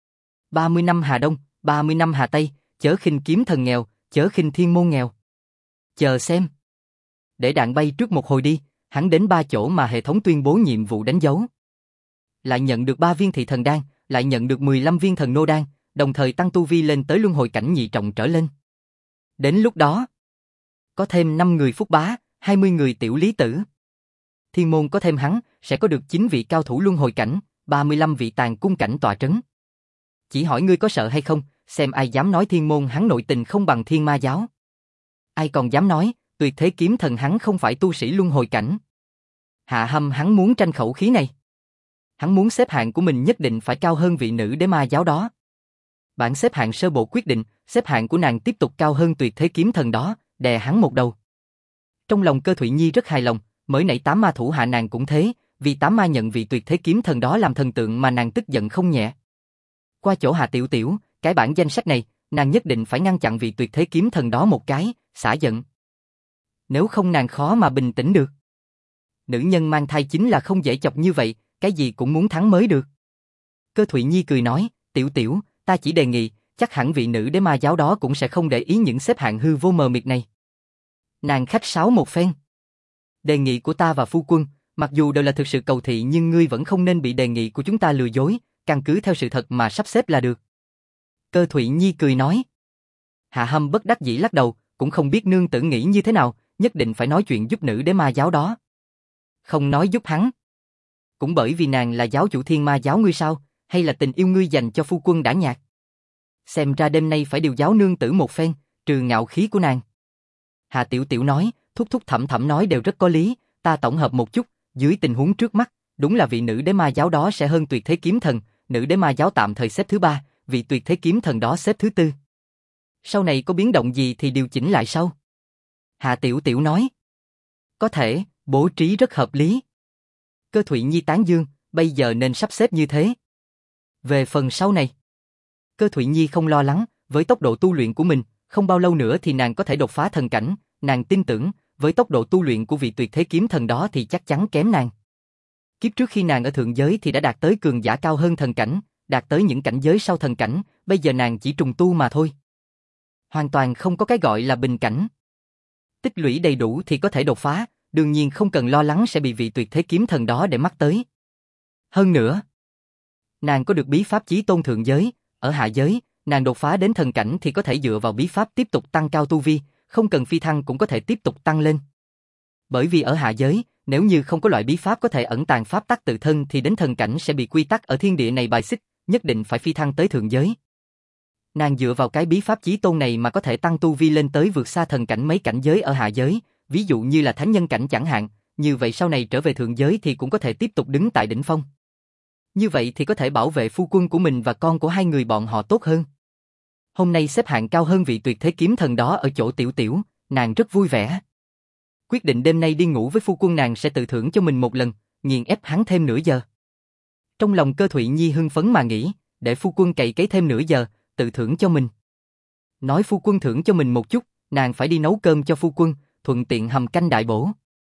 30 năm Hà Đông, 30 năm Hà Tây, chớ khinh kiếm thần nghèo, chớ khinh thiên môn nghèo. Chờ xem. Để đạn bay trước một hồi đi, hắn đến 3 chỗ mà hệ thống tuyên bố nhiệm vụ đánh dấu. Lại nhận được 3 viên thị thần đan, lại nhận được 15 viên thần nô đan, đồng thời tăng tu vi lên tới luân hồi cảnh nhị trọng trở lên. Đến lúc đó, có thêm 5 người phúc bá, 20 người tiểu lý tử. Thiên môn có thêm hắn, sẽ có được 9 vị cao thủ luân hồi cảnh, 35 vị tàn cung cảnh tọa trấn. Chỉ hỏi ngươi có sợ hay không, xem ai dám nói thiên môn hắn nội tình không bằng Thiên Ma giáo. Ai còn dám nói, tuyệt thế kiếm thần hắn không phải tu sĩ luân hồi cảnh. Hạ Hâm hắn muốn tranh khẩu khí này. Hắn muốn xếp hạng của mình nhất định phải cao hơn vị nữ đế ma giáo đó. Bảng xếp hạng sơ bộ quyết định, xếp hạng của nàng tiếp tục cao hơn tuyệt thế kiếm thần đó, đè hắn một đầu. Trong lòng Cơ Thụy Nhi rất hài lòng, mới nãy 8 ma thủ hạ nàng cũng thế, vì 8 ma nhận vị tuyệt thế kiếm thần đó làm thần tượng mà nàng tức giận không nhẹ. Qua chỗ Hà Tiểu Tiểu, cái bảng danh sách này, nàng nhất định phải ngăn chặn vị tuyệt thế kiếm thần đó một cái, xả giận. Nếu không nàng khó mà bình tĩnh được. Nữ nhân mang thai chính là không dễ chọc như vậy, cái gì cũng muốn thắng mới được. Cơ Thụy Nhi cười nói, Tiểu Tiểu, ta chỉ đề nghị, chắc hẳn vị nữ đế ma giáo đó cũng sẽ không để ý những xếp hạng hư vô mờ mịt này. Nàng khách sáo một phen. Đề nghị của ta và phu quân, mặc dù đều là thực sự cầu thị nhưng ngươi vẫn không nên bị đề nghị của chúng ta lừa dối, căn cứ theo sự thật mà sắp xếp là được. Cơ Thụy Nhi cười nói. Hạ Hâm bất đắc dĩ lắc đầu, cũng không biết nương tử nghĩ như thế nào, nhất định phải nói chuyện giúp nữ đế ma giáo đó. Không nói giúp hắn. Cũng bởi vì nàng là giáo chủ Thiên Ma giáo ngươi sao, hay là tình yêu ngươi dành cho phu quân đã nhạt. Xem ra đêm nay phải điều giáo nương tử một phen, trừ ngạo khí của nàng. Hà Tiểu Tiểu nói, thúc thúc thẩm thẩm nói đều rất có lý, ta tổng hợp một chút, dưới tình huống trước mắt, đúng là vị nữ đế ma giáo đó sẽ hơn tuyệt thế kiếm thần, nữ đế ma giáo tạm thời xếp thứ 3, vị tuyệt thế kiếm thần đó xếp thứ 4. Sau này có biến động gì thì điều chỉnh lại sau. Hà Tiểu Tiểu nói, có thể, bố trí rất hợp lý. Cơ Thụy Nhi tán dương, bây giờ nên sắp xếp như thế. Về phần sau này, Cơ Thụy Nhi không lo lắng, với tốc độ tu luyện của mình, không bao lâu nữa thì nàng có thể đột phá thần cảnh, nàng tin tưởng, với tốc độ tu luyện của vị tuyệt thế kiếm thần đó thì chắc chắn kém nàng. Kiếp trước khi nàng ở thượng giới thì đã đạt tới cường giả cao hơn thần cảnh, đạt tới những cảnh giới sau thần cảnh, bây giờ nàng chỉ trùng tu mà thôi. Hoàn toàn không có cái gọi là bình cảnh. Tích lũy đầy đủ thì có thể đột phá, đương nhiên không cần lo lắng sẽ bị vị tuyệt thế kiếm thần đó để mắt tới. Hơn nữa, nàng có được bí pháp chí tôn thượng giới, ở hạ giới, nàng đột phá đến thần cảnh thì có thể dựa vào bí pháp tiếp tục tăng cao tu vi, không cần phi thăng cũng có thể tiếp tục tăng lên. Bởi vì ở hạ giới, nếu như không có loại bí pháp có thể ẩn tàng pháp tắc tự thân thì đến thần cảnh sẽ bị quy tắc ở thiên địa này bài xích, nhất định phải phi thăng tới thượng giới. Nàng dựa vào cái bí pháp chí tôn này mà có thể tăng tu vi lên tới vượt xa thần cảnh mấy cảnh giới ở hạ giới, ví dụ như là thánh nhân cảnh chẳng hạn, như vậy sau này trở về thượng giới thì cũng có thể tiếp tục đứng tại đỉnh phong. Như vậy thì có thể bảo vệ phu quân của mình và con của hai người bọn họ tốt hơn. Hôm nay xếp hạng cao hơn vị tuyệt thế kiếm thần đó ở chỗ Tiểu Tiểu, nàng rất vui vẻ. Quyết định đêm nay đi ngủ với phu quân nàng sẽ tự thưởng cho mình một lần, nghiền ép hắn thêm nửa giờ. Trong lòng Cơ Thụy Nhi hưng phấn mà nghĩ, để phu quân cày cấy thêm nửa giờ, tự thưởng cho mình. Nói phu quân thưởng cho mình một chút, nàng phải đi nấu cơm cho phu quân, thuận tiện hầm canh đại bổ.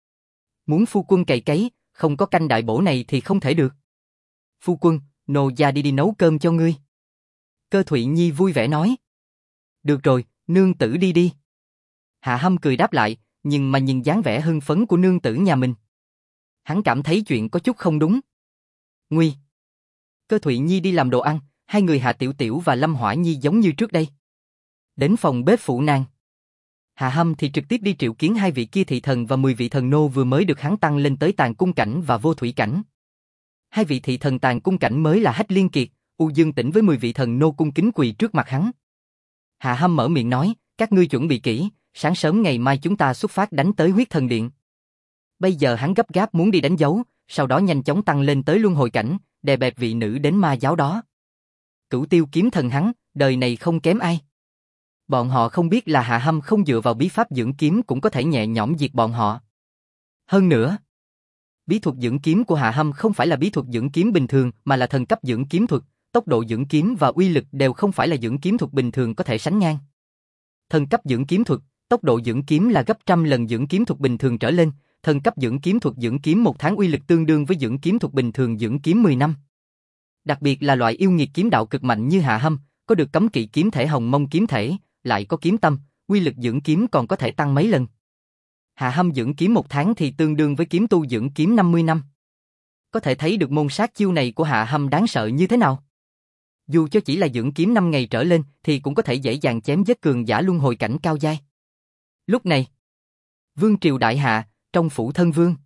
Muốn phu quân cày cấy, không có canh đại bổ này thì không thể được. Phu quân, nô gia đi nấu cơm cho ngươi. Cơ Thụy Nhi vui vẻ nói. Được rồi, nương tử đi đi. Hạ Hâm cười đáp lại, nhưng mà nhìn dáng vẻ hưng phấn của nương tử nhà mình. Hắn cảm thấy chuyện có chút không đúng. Nguy. Cơ Thụy Nhi đi làm đồ ăn, hai người Hạ Tiểu Tiểu và Lâm Hỏa Nhi giống như trước đây. Đến phòng bếp phụ nàng. Hạ Hâm thì trực tiếp đi triệu kiến hai vị kia thị thần và 10 vị thần nô vừa mới được hắn tăng lên tới Tàn Cung cảnh và Vô Thủy cảnh. Hai vị thị thần Tàn Cung cảnh mới là Hách Liên Kiệt, U Dương Tĩnh với 10 vị thần nô cung kính quỳ trước mặt hắn. Hạ Hâm mở miệng nói, các ngươi chuẩn bị kỹ, sáng sớm ngày mai chúng ta xuất phát đánh tới Huyết Thần Điện. Bây giờ hắn gấp gáp muốn đi đánh dấu, sau đó nhanh chóng tăng lên tới luân hồi cảnh, đè bẹp vị nữ đến ma giáo đó. Cửu Tiêu kiếm thần hắn, đời này không kém ai. Bọn họ không biết là Hạ Hâm không dựa vào bí pháp dưỡng kiếm cũng có thể nhẹ nhõm diệt bọn họ. Hơn nữa, bí thuật dưỡng kiếm của Hạ Hâm không phải là bí thuật dưỡng kiếm bình thường mà là thần cấp dưỡng kiếm thuật, tốc độ dưỡng kiếm và uy lực đều không phải là dưỡng kiếm thuật bình thường có thể sánh ngang. Thần cấp dưỡng kiếm thuật, tốc độ dưỡng kiếm là gấp trăm lần dưỡng kiếm thuật bình thường trở lên, thần cấp dưỡng kiếm thuật dưỡng kiếm 1 tháng uy lực tương đương với dưỡng kiếm thuật bình thường dưỡng kiếm 10 năm. Đặc biệt là loại yêu nghiệt kiếm đạo cực mạnh như Hạ Hâm, có được cấm kỵ kiếm thể Hồng Mông kiếm thể, lại có kiếm tâm, uy lực dưỡng kiếm còn có thể tăng mấy lần. Hạ Hâm dưỡng kiếm 1 tháng thì tương đương với kiếm tu dưỡng kiếm 50 năm. Có thể thấy được môn sát chiêu này của Hạ Hâm đáng sợ như thế nào. Dù cho chỉ là dưỡng kiếm 5 ngày trở lên thì cũng có thể dễ dàng chém giết cường giả luân hồi cảnh cao giai. Lúc này, Vương triều đại hạ, trong phủ thân vương.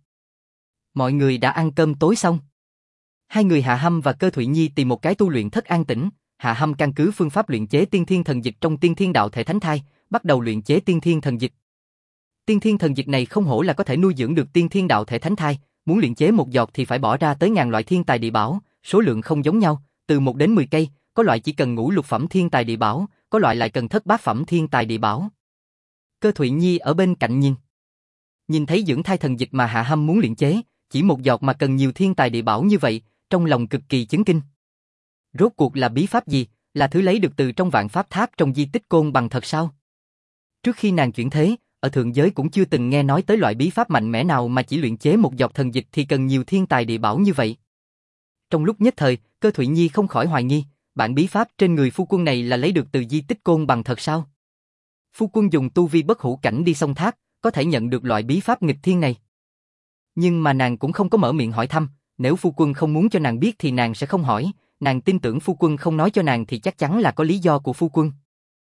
Mọi người đã ăn cơm tối xong. Hai người Hạ Hâm và Cơ Thụy Nhi tìm một cái tu luyện thất an tĩnh, Hạ Hâm căn cứ phương pháp luyện chế tiên thiên thần dịch trong tiên thiên đạo thể thánh thai, bắt đầu luyện chế tiên thiên thần dịch. Tiên thiên thần dịch này không hổ là có thể nuôi dưỡng được tiên thiên đạo thể thánh thai, muốn luyện chế một giọt thì phải bỏ ra tới ngàn loại thiên tài địa bảo, số lượng không giống nhau, từ 1 đến 10 cây, có loại chỉ cần ngũ lục phẩm thiên tài địa bảo, có loại lại cần thất bát phẩm thiên tài địa bảo. Cơ Thụy Nhi ở bên cạnh nhìn thấy dưỡng thai thần dịch mà Hạ Hâm muốn luyện chế, chỉ một giọt mà cần nhiều thiên tài địa bảo như vậy, trong lòng cực kỳ chấn kinh. Rốt cuộc là bí pháp gì, là thứ lấy được từ trong vạn pháp tháp trong di tích Côn Bằng thật sao? Trước khi nàng chuyển thế, ở thượng giới cũng chưa từng nghe nói tới loại bí pháp mạnh mẽ nào mà chỉ luyện chế một giọt thần dịch thì cần nhiều thiên tài địa bảo như vậy. Trong lúc nhất thời, Cơ Thụy Nhi không khỏi hoài nghi, bản bí pháp trên người phu quân này là lấy được từ di tích Côn Bằng thật sao? Phu quân dùng tu vi bất hủ cảnh đi sông thác, có thể nhận được loại bí pháp nghịch thiên này. Nhưng mà nàng cũng không có mở miệng hỏi thăm, nếu phu quân không muốn cho nàng biết thì nàng sẽ không hỏi, nàng tin tưởng phu quân không nói cho nàng thì chắc chắn là có lý do của phu quân.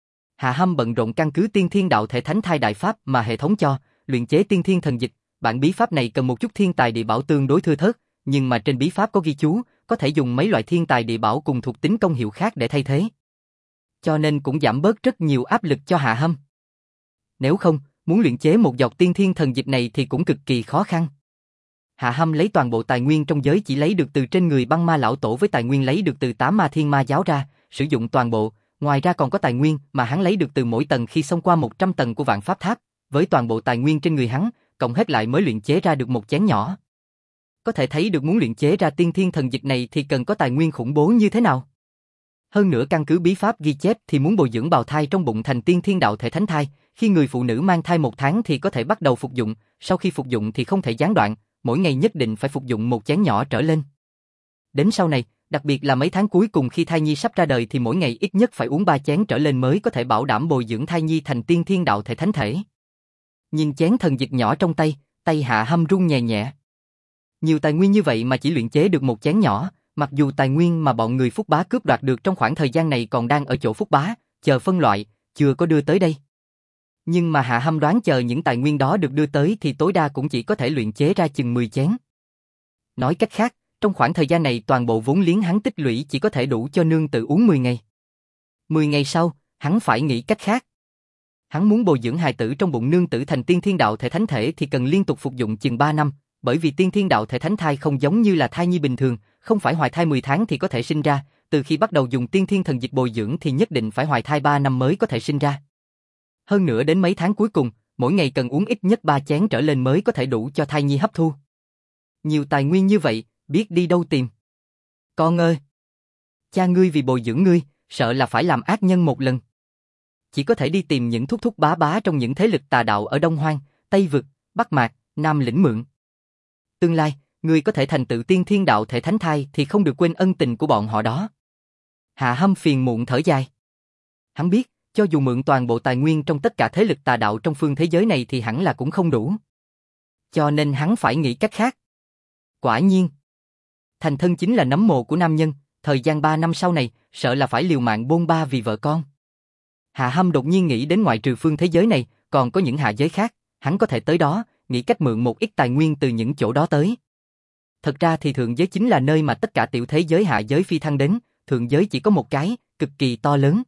Hạ Hâm bận rộn căn cứ tiên thiên đạo thể thánh thai đại pháp mà hệ thống cho, luyện chế tiên thiên thần dịch, bản bí pháp này cần một chút thiên tài địa bảo tương đối thưa thớt, nhưng mà trên bí pháp có ghi chú, có thể dùng mấy loại thiên tài địa bảo cùng thuộc tính công hiệu khác để thay thế. Cho nên cũng giảm bớt rất nhiều áp lực cho Hạ Hâm. Nếu không, muốn luyện chế một giọt tiên thiên thần dịch này thì cũng cực kỳ khó khăn. Hạ Hâm lấy toàn bộ tài nguyên trong giới chỉ lấy được từ trên người băng ma lão tổ với tài nguyên lấy được từ 8 ma thiên ma giáo ra, sử dụng toàn bộ, ngoài ra còn có tài nguyên mà hắn lấy được từ mỗi tầng khi xông qua 100 tầng của vạn pháp tháp, với toàn bộ tài nguyên trên người hắn, cộng hết lại mới luyện chế ra được một chén nhỏ. Có thể thấy được muốn luyện chế ra tiên thiên thần dịch này thì cần có tài nguyên khủng bố như thế nào. Hơn nữa căn cứ bí pháp ghi chép thì muốn bồi dưỡng bào thai trong bụng thành tiên thiên đạo thể thánh thai, khi người phụ nữ mang thai 1 tháng thì có thể bắt đầu phục dụng, sau khi phục dụng thì không thể gián đoạn, mỗi ngày nhất định phải phục dụng một chén nhỏ trở lên. Đến sau này, đặc biệt là mấy tháng cuối cùng khi thai nhi sắp ra đời thì mỗi ngày ít nhất phải uống 3 chén trở lên mới có thể bảo đảm bồi dưỡng thai nhi thành tiên thiên đạo thể thánh thể. Nhìn chén thần dịch nhỏ trong tay, tay Hạ Hâm run nhẹ nhẹ. Nhiều tài nguyên như vậy mà chỉ luyện chế được một chén nhỏ, mặc dù tài nguyên mà bọn người Phúc Bá cướp đoạt được trong khoảng thời gian này còn đang ở chỗ Phúc Bá, chờ phân loại, chưa có đưa tới đây. Nhưng mà Hạ Hâm đoán chờ những tài nguyên đó được đưa tới thì tối đa cũng chỉ có thể luyện chế ra chừng 10 chén. Nói cách khác, trong khoảng thời gian này toàn bộ vốn liếng hắn tích lũy chỉ có thể đủ cho nương tự uống 10 ngày. 10 ngày sau, hắn phải nghĩ cách khác. Hắn muốn bồi dưỡng hài tử trong bụng nương tử thành tiên thiên đạo thể thánh thể thì cần liên tục phục dụng chừng 3 năm, bởi vì tiên thiên đạo thể thánh thai không giống như là thai nhi bình thường, không phải hoài thai 10 tháng thì có thể sinh ra, từ khi bắt đầu dùng tiên thiên thần dịch bồi dưỡng thì nhất định phải hoài thai 3 năm mới có thể sinh ra. Hơn nữa đến mấy tháng cuối cùng, mỗi ngày cần uống ít nhất 3 chén trở lên mới có thể đủ cho thai nhi hấp thu. Nhiều tài nguyên như vậy, biết đi đâu tìm. Con ơi! Cha ngươi vì bồi dưỡng ngươi, sợ là phải làm ác nhân một lần. chỉ có thể đi tìm những thúc thúc bá bá trong những thế lực tà đạo ở Đông Hoang, Tây Vực, Bắc Mạc, Nam Lĩnh mượn. Tương lai, ngươi có thể thành tựu tiên thiên đạo thể thánh thai thì không được quên ân tình của bọn họ đó. Hạ Hâm phiền muộn thở dài. Hắn biết, cho dù mượn toàn bộ tài nguyên trong tất cả thế lực tà đạo trong phương thế giới này thì hẳn là cũng không đủ. Cho nên hắn phải nghĩ cách khác. Quả nhiên, thành thân chính là nấm mồ của nam nhân, thời gian 3 năm sau này, sợ là phải liều mạng bôn ba vì vợ con. Hạ Hâm đột nhiên nghĩ đến ngoại trừ phương thế giới này, còn có những hạ giới khác, hắn có thể tới đó, nghĩ cách mượn một ít tài nguyên từ những chỗ đó tới. Thật ra thì thượng giới chính là nơi mà tất cả tiểu thế giới hạ giới phi thăng đến, thượng giới chỉ có một cái, cực kỳ to lớn.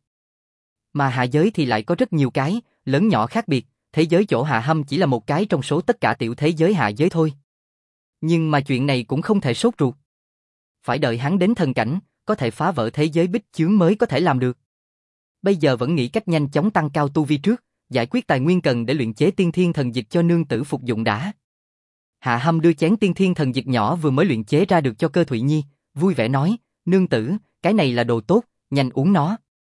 Mà hạ giới thì lại có rất nhiều cái, lớn nhỏ khác biệt, thế giới chỗ Hạ Hâm chỉ là một cái trong số tất cả tiểu thế giới hạ giới thôi. Nhưng mà chuyện này cũng không thể sốt ruột. Phải đợi hắn đến thần cảnh, có thể phá vỡ thế giới bích chướng mới có thể làm được. Bây giờ vẫn nghĩ cách nhanh chóng tăng cao tu vi trước, giải quyết tài nguyên cần để luyện chế tiên thiên thần dịch cho nương tử phục dụng đã. Hạ Hâm đưa chén tiên thiên thần dịch nhỏ vừa mới luyện chế ra được cho Cơ Thụy Nhi, vui vẻ nói, nương tử, cái này là đồ tốt, nhanh uống nó.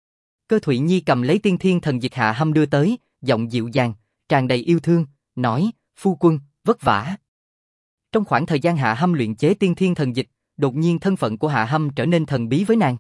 Cơ Thụy Nhi cầm lấy tiên thiên thần dịch Hạ Hâm đưa tới, giọng dịu dàng, tràn đầy yêu thương, nói, phu quân, vất vả. Trong khoảng thời gian Hạ Hâm luyện chế tiên thiên thần dịch, đột nhiên thân phận của Hạ Hâm trở nên thần bí với nàng.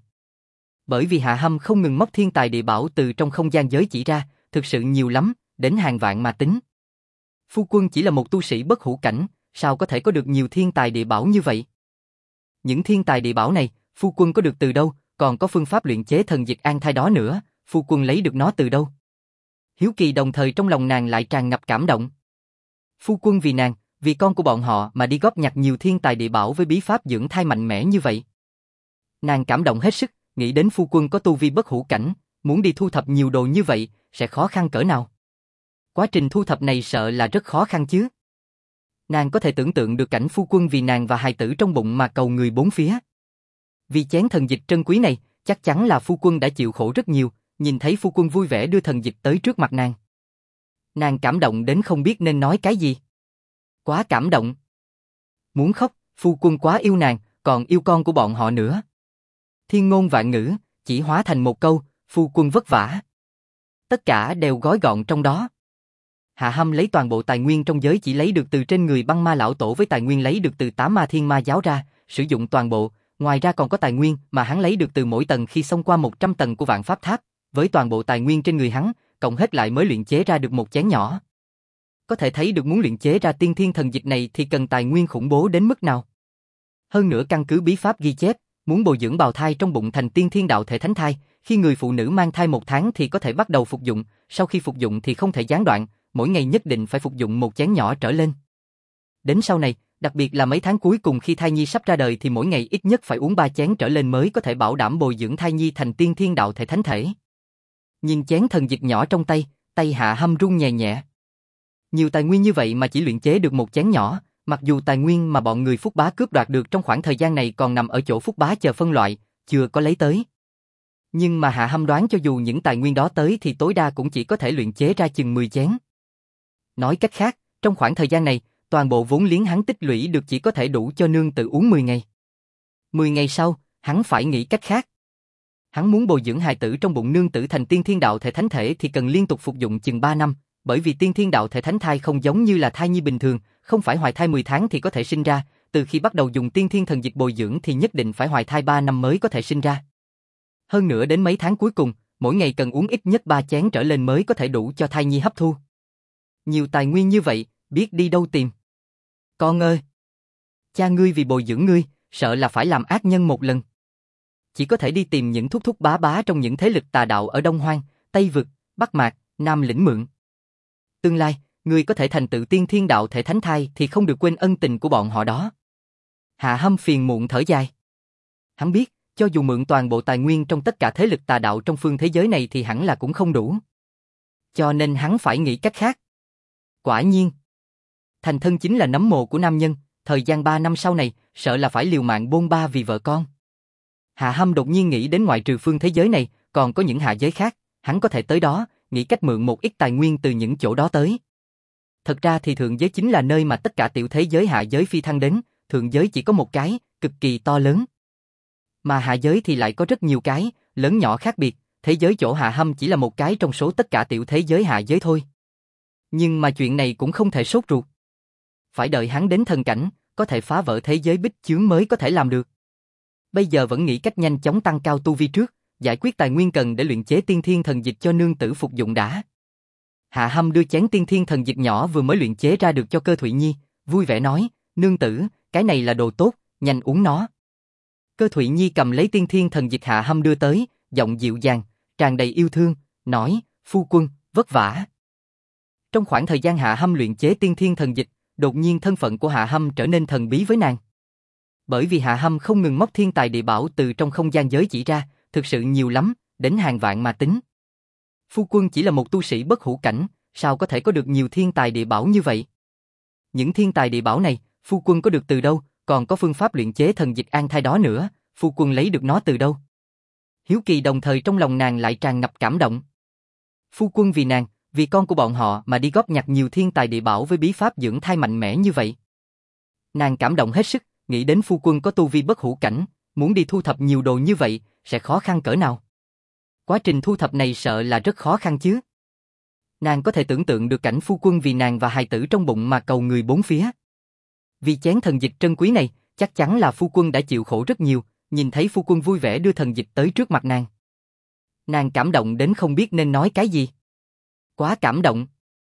Bởi vì Hạ Hâm không ngừng móc thiên tài địa bảo từ trong không gian giới chỉ ra, thực sự nhiều lắm, đến hàng vạn mà tính. Phu quân chỉ là một tu sĩ bất hủ cảnh, sao có thể có được nhiều thiên tài địa bảo như vậy? Những thiên tài địa bảo này, phu quân có được từ đâu, còn có phương pháp luyện chế thần dịch an thai đó nữa, phu quân lấy được nó từ đâu? Hiếu kỳ đồng thời trong lòng nàng lại tràn ngập cảm động. Phu quân vì nàng, vì con của bọn họ mà đi góp nhặt nhiều thiên tài địa bảo với bí pháp dưỡng thai mạnh mẽ như vậy. Nàng cảm động hết sức, nghĩ đến phu quân có tu vi bất hủ cảnh, muốn đi thu thập nhiều đồ như vậy, sẽ khó khăn cỡ nào. Quá trình thu thập này sợ là rất khó khăn chứ. Nàng có thể tưởng tượng được cảnh phu quân vì nàng và hài tử trong bụng mà cầu người bốn phía. Vì chén thần dịch trân quý này, chắc chắn là phu quân đã chịu khổ rất nhiều, nhìn thấy phu quân vui vẻ đưa thần dịch tới trước mặt nàng. Nàng cảm động đến không biết nên nói cái gì. Quá cảm động. Muốn khóc, phu quân quá yêu nàng, còn yêu con của bọn họ nữa. Thiên ngôn vạn ngữ, chỉ hóa thành một câu, phu quân vất vả. Tất cả đều gói gọn trong đó. Hạ Hâm lấy toàn bộ tài nguyên trong giới chỉ lấy được từ trên người băng ma lão tổ với tài nguyên lấy được từ 8 ma thiên ma giáo ra, sử dụng toàn bộ, ngoài ra còn có tài nguyên mà hắn lấy được từ mỗi tầng khi xông qua 100 tầng của vạn pháp tháp, với toàn bộ tài nguyên trên người hắn, cộng hết lại mới luyện chế ra được một chén nhỏ. Có thể thấy được muốn luyện chế ra tiên thiên thần dịch này thì cần tài nguyên khủng bố đến mức nào. Hơn nữa căn cứ bí pháp ghi chép, muốn bồi dưỡng bào thai trong bụng thành tiên thiên đạo thể thánh thai, khi người phụ nữ mang thai 1 tháng thì có thể bắt đầu phục dụng, sau khi phục dụng thì không thể gián đoạn, mỗi ngày nhất định phải phục dụng một chén nhỏ trở lên. Đến sau này, đặc biệt là mấy tháng cuối cùng khi thai nhi sắp ra đời thì mỗi ngày ít nhất phải uống 3 chén trở lên mới có thể bảo đảm bồi dưỡng thai nhi thành tiên thiên đạo thể thánh thể. Nhìn chén thần dịch nhỏ trong tay, tay Hạ Hâm run nhẹ nhẹ. Nhiều tài nguyên như vậy mà chỉ luyện chế được một chén nhỏ, mặc dù tài nguyên mà bọn người Phúc Bá cướp đoạt được trong khoảng thời gian này còn nằm ở chỗ Phúc Bá chờ phân loại, chưa có lấy tới. Nhưng mà Hạ Hâm đoán cho dù những tài nguyên đó tới thì tối đa cũng chỉ có thể luyện chế ra chừng 10 chén. Nói cách khác, trong khoảng thời gian này, toàn bộ vốn liếng hắn tích lũy được chỉ có thể đủ cho nương tự uống 10 ngày. 10 ngày sau, hắn phải nghĩ cách khác. Hắn muốn bồi dưỡng hài tử trong bụng nương tử thành tiên thiên đạo thể thánh thể thì cần liên tục phục dụng chừng 3 năm, bởi vì tiên thiên đạo thể thánh thai không giống như là thai nhi bình thường, không phải hoài thai 10 tháng thì có thể sinh ra, từ khi bắt đầu dùng tiên thiên thần dịch bồi dưỡng thì nhất định phải hoài thai 3 năm mới có thể sinh ra. Hơn nữa đến mấy tháng cuối cùng, mỗi ngày cần uống ít nhất 3 chén trở lên mới có thể đủ cho thai nhi hấp thu. Nhiều tài nguyên như vậy, biết đi đâu tìm. Con ơi! Cha ngươi vì bồi dưỡng ngươi, sợ là phải làm ác nhân một lần. Chỉ có thể đi tìm những thúc thúc bá bá trong những thế lực tà đạo ở Đông Hoang, Tây Vực, Bắc Mạc, Nam Lĩnh mượn. Tương lai, ngươi có thể thành tựu tiên thiên đạo thể thánh thai thì không được quên ân tình của bọn họ đó. Hạ Hâm phiền muộn thở dài. Hắn biết, cho dù mượn toàn bộ tài nguyên trong tất cả thế lực tà đạo trong phương thế giới này thì hẳn là cũng không đủ. Cho nên hắn phải nghĩ cách khác. Quả nhiên, thành thân chính là nấm mồ của nam nhân, thời gian 3 năm sau này, sợ là phải liều mạng bôn ba vì vợ con. Hạ Hâm đột nhiên nghĩ đến ngoại trừ phương thế giới này, còn có những hạ giới khác, hắn có thể tới đó, nghĩ cách mượn một ít tài nguyên từ những chỗ đó tới. Thật ra thì thượng giới chính là nơi mà tất cả tiểu thế giới hạ giới phi thăng đến, thượng giới chỉ có một cái, cực kỳ to lớn. Mà hạ giới thì lại có rất nhiều cái, lớn nhỏ khác biệt, thế giới chỗ Hạ Hâm chỉ là một cái trong số tất cả tiểu thế giới hạ giới thôi. Nhưng mà chuyện này cũng không thể sốt ruột. Phải đợi hắn đến thần cảnh, có thể phá vỡ thế giới bích chướng mới có thể làm được. Bây giờ vẫn nghĩ cách nhanh chóng tăng cao tu vi trước, giải quyết tài nguyên cần để luyện chế tiên thiên thần dịch cho nương tử phục dụng đã. Hạ Hâm đưa chén tiên thiên thần dịch nhỏ vừa mới luyện chế ra được cho Cơ Thụy Nhi, vui vẻ nói, nương tử, cái này là đồ tốt, nhanh uống nó. Cơ Thụy Nhi cầm lấy tiên thiên thần dịch Hạ Hâm đưa tới, giọng dịu dàng, tràn đầy yêu thương, nói, phu quân, vất vả. Trong khoảng thời gian Hạ Hâm luyện chế tiên thiên thần dịch, đột nhiên thân phận của Hạ Hâm trở nên thần bí với nàng. Bởi vì Hạ Hâm không ngừng móc thiên tài địa bảo từ trong không gian giới chỉ ra, thực sự nhiều lắm, đến hàng vạn mà tính. Phu quân chỉ là một tu sĩ bất hủ cảnh, sao có thể có được nhiều thiên tài địa bảo như vậy? Những thiên tài địa bảo này, phu quân có được từ đâu, còn có phương pháp luyện chế thần dịch an thai đó nữa, phu quân lấy được nó từ đâu? Hiếu kỳ đồng thời trong lòng nàng lại tràn ngập cảm động. Phu quân vì nàng, vì con của bọn họ mà đi góp nhặt nhiều thiên tài địa bảo với bí pháp dưỡng thai mạnh mẽ như vậy. Nàng cảm động hết sức, nghĩ đến phu quân có tu vi bất hủ cảnh, muốn đi thu thập nhiều đồ như vậy, sẽ khó khăn cỡ nào. Quá trình thu thập này sợ là rất khó khăn chứ. Nàng có thể tưởng tượng được cảnh phu quân vì nàng và hài tử trong bụng mà cầu người bốn phía. Vì chén thần dịch trân quý này, chắc chắn là phu quân đã chịu khổ rất nhiều, nhìn thấy phu quân vui vẻ đưa thần dịch tới trước mặt nàng. Nàng cảm động đến không biết nên nói cái gì. Quá cảm động.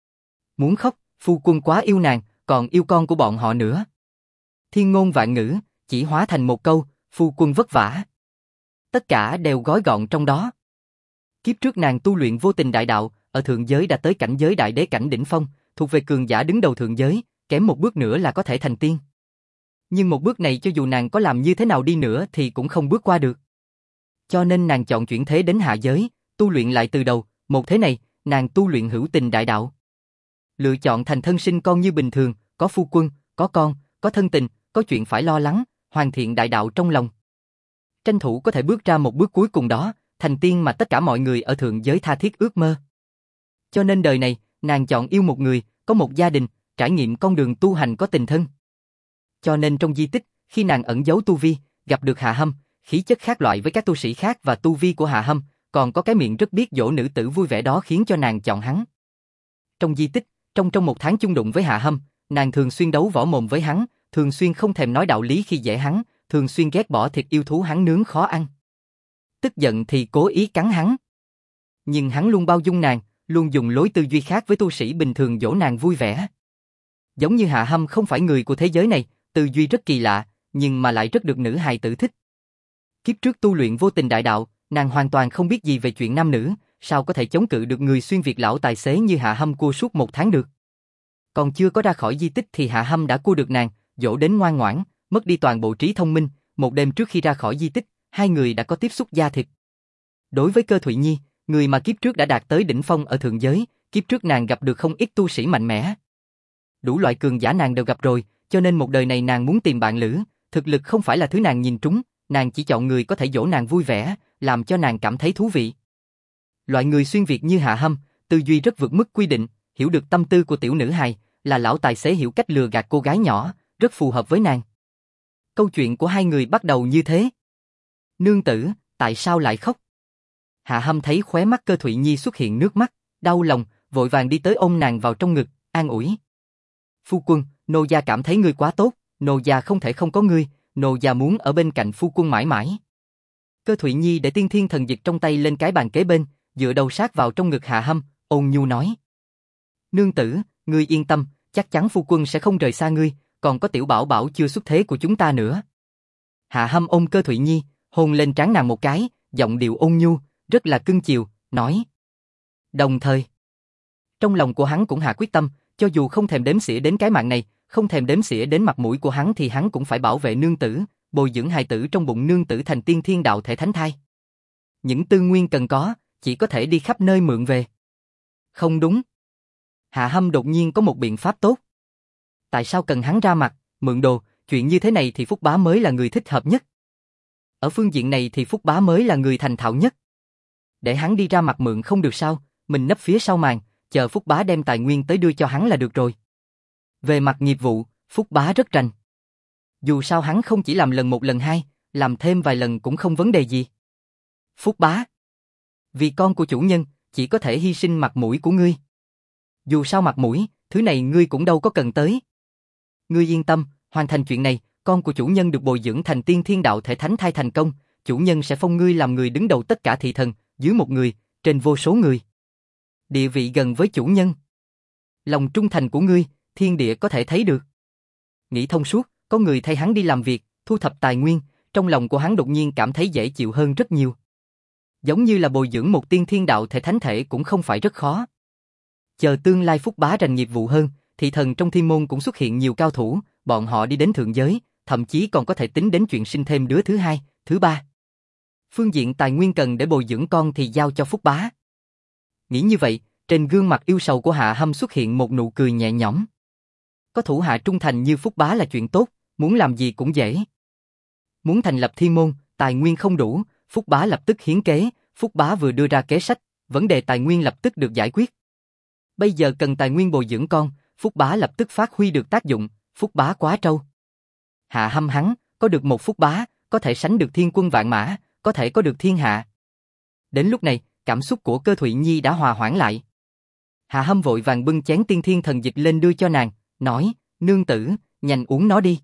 Muốn khóc, phu quân quá yêu nàng, còn yêu con của bọn họ nữa. Thiên ngôn vạn ngữ, chỉ hóa thành một câu, phu quân vất vả. Tất cả đều gói gọn trong đó. Kiếp trước nàng tu luyện vô tình đại đạo, ở thượng giới đã tới cảnh giới đại đế cảnh đỉnh phong, thuộc về cường giả đứng đầu thượng giới, kém một bước nữa là có thể thành tiên. Nhưng một bước này cho dù nàng có làm như thế nào đi nữa thì cũng không bước qua được. Cho nên nàng chọn chuyển thế đến hạ giới, tu luyện lại từ đầu, một thế này, nàng tu luyện hữu tình đại đạo. Lựa chọn thành thân sinh con như bình thường, có phu quân, có con, có thân tình, có chuyện phải lo lắng, hoàn thiện đại đạo trong lòng. Tranh thủ có thể bước ra một bước cuối cùng đó, thành tiên mà tất cả mọi người ở thượng giới tha thiết ước mơ. Cho nên đời này, nàng chọn yêu một người, có một gia đình, trải nghiệm con đường tu hành có tình thân. Cho nên trong di tích, khi nàng ẩn giấu tu vi, gặp được Hạ Hâm, khí chất khác loại với các tu sĩ khác và tu vi của Hạ Hâm, còn có cái miệng rất biết dỗ nữ tử vui vẻ đó khiến cho nàng chọn hắn. Trong di tích, trong một tháng chung đụng với Hạ Hâm, nàng thường xuyên đấu võ mồm với hắn, thường xuyên không thèm nói đạo lý khi dễ hắn, thường xuyên ghét bỏ thịt yêu thú hắn nướng khó ăn. Tức giận thì cố ý cắn hắn. Nhưng hắn luôn bao dung nàng, luôn dùng lối tư duy khác với tu sĩ bình thường dỗ nàng vui vẻ. Giống như Hạ Hâm không phải người của thế giới này, tư duy rất kỳ lạ, nhưng mà lại rất được nữ hài tử thích. Kiếp trước tu luyện vô tình đại đạo, nàng hoàn toàn không biết gì về chuyện nam nữ, sao có thể chống cự được người xuyên việt lão tài xế như Hạ Hâm cua suốt một tháng được. Còn chưa có ra khỏi di tích thì Hạ Hâm đã cua được nàng, dỗ đến ngoan ngoãn, mất đi toàn bộ trí thông minh, một đêm trước khi ra khỏi di tích, hai người đã có tiếp xúc da thịt. Đối với Cơ Thụy Nhi, người mà kiếp trước đã đạt tới đỉnh phong ở thượng giới, kiếp trước nàng gặp được không ít tu sĩ mạnh mẽ. Đủ loại cường giả nàng đều gặp rồi, cho nên một đời này nàng muốn tìm bạn lữ, thực lực không phải là thứ nàng nhìn trúng, nàng chỉ chọn người có thể dỗ nàng vui vẻ, làm cho nàng cảm thấy thú vị. Loại người xuyên việt như Hạ Hâm, tư duy rất vượt mức quy định, hiểu được tâm tư của tiểu nữ hài, là lão tài xế hiểu cách lừa gạt cô gái nhỏ, rất phù hợp với nàng. Câu chuyện của hai người bắt đầu như thế. Nương tử, tại sao lại khóc? Hạ Hâm thấy khóe mắt Cơ Thụy Nhi xuất hiện nước mắt, đau lòng, vội vàng đi tới ôm nàng vào trong ngực, an ủi. Phu quân, nô gia cảm thấy ngươi quá tốt, nô gia không thể không có ngươi, nô gia muốn ở bên cạnh phu quân mãi mãi. Cơ Thụy Nhi để tiên thiên thần dịch trong tay lên cái bàn kế bên, dựa đầu sát vào trong ngực Hạ Hâm, ôn nhu nói. Nương tử, ngươi yên tâm, chắc chắn phu quân sẽ không rời xa ngươi, còn có tiểu bảo bảo chưa xuất thế của chúng ta nữa. Hạ Hâm ôm Cơ Thụy Nhi, hôn lên trán nàng một cái, giọng điệu ôn nhu, rất là cưng chiều, nói. Đồng thời, trong lòng của hắn cũng hạ quyết tâm, cho dù không thèm đếm xỉa đến cái mạng này, không thèm đếm xỉa đến mặt mũi của hắn thì hắn cũng phải bảo vệ nương tử, bồi dưỡng hài tử trong bụng nương tử thành tiên thiên đạo thể thánh thai. Những tư nguyên cần có, chỉ có thể đi khắp nơi mượn về. Không đúng. Hạ Hâm đột nhiên có một biện pháp tốt. Tại sao cần hắn ra mặt, mượn đồ, chuyện như thế này thì Phúc Bá mới là người thích hợp nhất. Ở phương diện này thì Phúc Bá mới là người thành thạo nhất. Để hắn đi ra mặt mượn không được sao, mình nấp phía sau màn, chờ Phúc Bá đem tài nguyên tới đưa cho hắn là được rồi. Về mặt nghiệp vụ, Phúc Bá rất rành. Dù sao hắn không chỉ làm lần một lần hai, làm thêm vài lần cũng không vấn đề gì. Phúc Bá. Vì con của chủ nhân, chỉ có thể hy sinh mặt mũi của ngươi. Dù sao mặt mũi, thứ này ngươi cũng đâu có cần tới. Ngươi yên tâm, hoàn thành chuyện này, con của chủ nhân được bồi dưỡng thành tiên thiên đạo thể thánh thai thành công, chủ nhân sẽ phong ngươi làm người đứng đầu tất cả thị thần, dưới một người, trên vô số người. Địa vị gần với chủ nhân. Lòng trung thành của ngươi, thiên địa có thể thấy được. Nghĩ thông suốt, có người thay hắn đi làm việc, thu thập tài nguyên, trong lòng của hắn đột nhiên cảm thấy dễ chịu hơn rất nhiều. Giống như là bồi dưỡng một tiên thiên đạo thể thánh thể cũng không phải rất khó. Chờ tương lai phúc bá rành nghiệp vụ hơn, thị thần trong thiên môn cũng xuất hiện nhiều cao thủ, bọn họ đi đến thượng giới, thậm chí còn có thể tính đến chuyện sinh thêm đứa thứ hai, thứ ba. Phương diện tài nguyên cần để bồi dưỡng con thì giao cho phúc bá. Nghĩ như vậy, trên gương mặt yêu sầu của Hạ Hâm xuất hiện một nụ cười nhẹ nhõm. Có thủ hạ trung thành như phúc bá là chuyện tốt, muốn làm gì cũng dễ. Muốn thành lập thiên môn, tài nguyên không đủ, phúc bá lập tức hiến kế, phúc bá vừa đưa ra kế sách, vấn đề tài nguyên lập tức được giải quyết. Bây giờ cần tài nguyên bồi dưỡng con, phúc bá lập tức phát huy được tác dụng, phúc bá quá trâu. Hạ Hâm hắn, có được một phúc bá, có thể sánh được thiên quân vạn mã, có thể có được thiên hạ. Đến lúc này, cảm xúc của Cơ Thụy Nhi đã hòa hoãn lại. Hạ Hâm vội vàng bưng chén tiên thiên thần dịch lên đưa cho nàng, nói, nương tử, nhanh uống nó đi.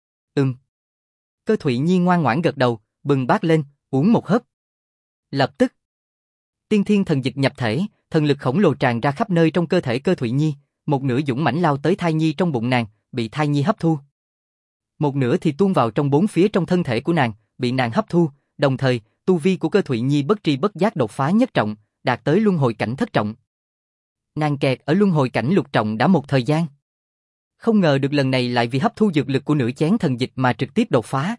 Cơ Thụy Nhi ngoan ngoãn gật đầu, bưng bát lên, uống một hớp. Lập tức, tiên thiên thần dịch nhập thể, thần lực khổng lồ tràn ra khắp nơi trong cơ thể Cơ Thụy Nhi, một nửa dũng mãnh lao tới thai nhi trong bụng nàng, bị thai nhi hấp thu. Một nửa thì tuôn vào trong bốn phía trong thân thể của nàng, bị nàng hấp thu, đồng thời, tu vi của Cơ Thụy Nhi bất tri bất giác đột phá nhất trọng, đạt tới luân hồi cảnh thất trọng. Nàng kẹt ở luân hồi cảnh lục trọng đã một thời gian. Không ngờ được lần này lại vì hấp thu dược lực của nửa chén thần dịch mà trực tiếp đột phá.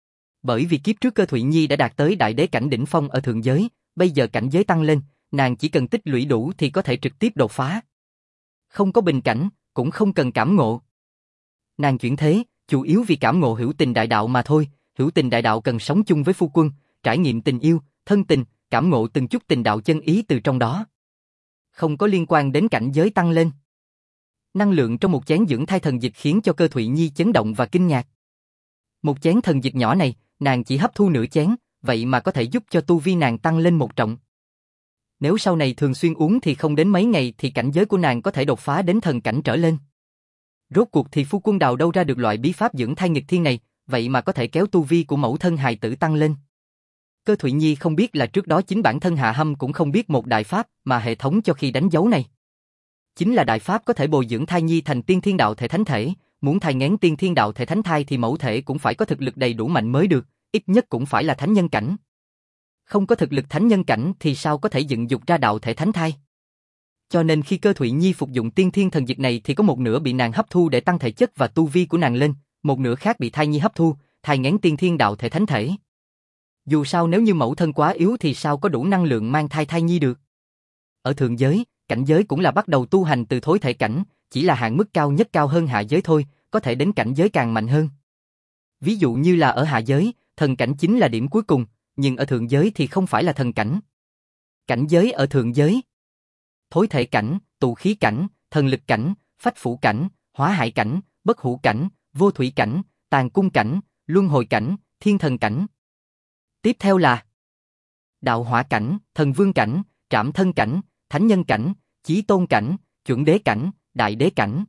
Bởi vì kiếp trước Cơ Thụy Nhi đã đạt tới đại đế cảnh đỉnh phong ở thượng giới, bây giờ cảnh giới tăng lên, nàng chỉ cần tích lũy đủ thì có thể trực tiếp đột phá. Không có bình cảnh, cũng không cần cảm ngộ. Nàng chuyển thế, chủ yếu vì cảm ngộ hữu tình đại đạo mà thôi, hữu tình đại đạo cần sống chung với phu quân, trải nghiệm tình yêu, thân tình, cảm ngộ từng chút tình đạo chân ý từ trong đó. Không có liên quan đến cảnh giới tăng lên. Năng lượng trong một chén dưỡng thai thần dịch khiến cho Cơ Thụy Nhi chấn động và kinh ngạc. Một chén thần dịch nhỏ này, nàng chỉ hấp thu nửa chén, vậy mà có thể giúp cho tu vi nàng tăng lên một trọng. Nếu sau này thường xuyên uống thì không đến mấy ngày thì cảnh giới của nàng có thể đột phá đến thần cảnh trở lên. Rốt cuộc thì phu quân đào đâu ra được loại bí pháp dưỡng thai nghịch thiên này, vậy mà có thể kéo tu vi của mẫu thân hài tử tăng lên. Cơ Thụy Nhi không biết là trước đó chính bản thân Hạ Hâm cũng không biết một đại pháp mà hệ thống cho khi đánh dấu này. Chính là đại pháp có thể bồi dưỡng thai nhi thành tiên thiên đạo thể thánh thể, muốn thai nghén tiên thiên đạo thể thánh thai thì mẫu thể cũng phải có thực lực đầy đủ mạnh mới được, ít nhất cũng phải là thánh nhân cảnh. Không có thực lực thánh nhân cảnh thì sao có thể dựng dục ra đạo thể thánh thai. Cho nên khi Cơ Thụy Nhi phục dụng tiên thiên thần dịch này thì có một nửa bị nàng hấp thu để tăng thể chất và tu vi của nàng lên, một nửa khác bị thai nhi hấp thu, thai nghén tiên thiên đạo thể thánh thể. Dù sao nếu như mẫu thân quá yếu thì sao có đủ năng lượng mang thai thai nhi được. Ở thượng giới, cảnh giới cũng là bắt đầu tu hành từ thối thể cảnh, chỉ là hạn mức cao nhất cao hơn hạ giới thôi, có thể đến cảnh giới càng mạnh hơn. Ví dụ như là ở hạ giới, thần cảnh chính là điểm cuối cùng, nhưng ở thượng giới thì không phải là thần cảnh. Cảnh giới ở thượng giới: thối thể cảnh, tụ khí cảnh, thần lực cảnh, phách phủ cảnh, hóa hải cảnh, bất hủ cảnh, vô thủy cảnh, tàn cung cảnh, luân hồi cảnh, thiên thần cảnh. Tiếp theo là đạo hỏa cảnh, thần vương cảnh, trảm thân cảnh, thánh nhân cảnh, chí tôn cảnh, chuẩn đế cảnh, đại đế cảnh.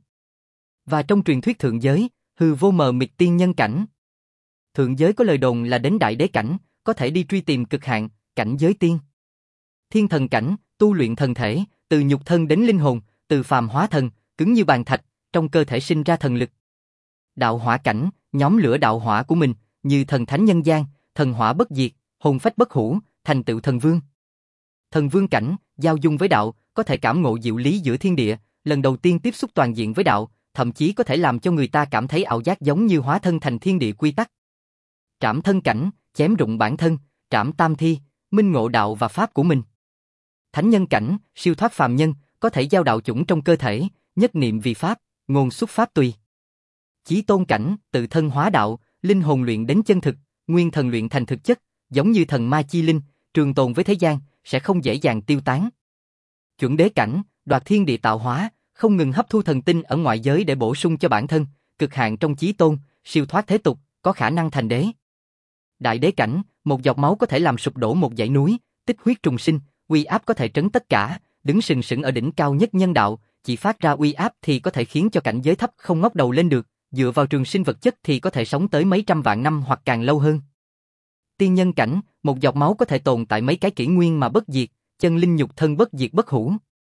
Và trong truyền thuyết thượng giới, hư vô mờ mịt tiên nhân cảnh. Thượng giới có lời đồn là đến đại đế cảnh, có thể đi truy tìm cực hạn, cảnh giới tiên. Thiên thần cảnh, tu luyện thần thể, từ nhục thân đến linh hồn, từ phàm hóa thần, cứng như bàn thạch, trong cơ thể sinh ra thần lực. Đạo hỏa cảnh, nhóm lửa đạo hỏa của mình, như thần thánh nhân gian, thần hỏa bất diệt, hồn phách bất hủ, thành tựu thần vương. Thần vương cảnh, giao dung với đạo, có thể cảm ngộ diệu lý giữa thiên địa, lần đầu tiên tiếp xúc toàn diện với đạo, thậm chí có thể làm cho người ta cảm thấy ảo giác giống như hóa thân thành thiên địa quy tắc. Trảm thân cảnh, chém rụng bản thân, trảm tam thi, minh ngộ đạo và pháp của mình. Thánh nhân cảnh, siêu thoát phàm nhân, có thể giao đạo chủng trong cơ thể, nhất niệm vì pháp, ngôn xuất pháp tùy. Chí tôn cảnh, tự thân hóa đạo, linh hồn luyện đến chân thực, nguyên thần luyện thành thực chất, giống như thần ma chi linh, trường tồn với thế gian, sẽ không dễ dàng tiêu tán. Chuẩn đế cảnh, đoạt thiên địa tạo hóa, không ngừng hấp thu thần tinh ở ngoại giới để bổ sung cho bản thân, cực hạn trong chí tôn, siêu thoát thế tục, có khả năng thành đế. Đại đế cảnh, một giọt máu có thể làm sụp đổ một dãy núi, tích huyết trùng sinh, uy áp có thể trấn tất cả, đứng sừng sững ở đỉnh cao nhất nhân đạo, chỉ phát ra uy áp thì có thể khiến cho cảnh giới thấp không ngóc đầu lên được, dựa vào trường sinh vật chất thì có thể sống tới mấy trăm vạn năm hoặc càng lâu hơn. Tiên nhân cảnh, một giọt máu có thể tồn tại mấy cái kỷ nguyên mà bất diệt, chân linh nhục thân bất diệt bất hủ.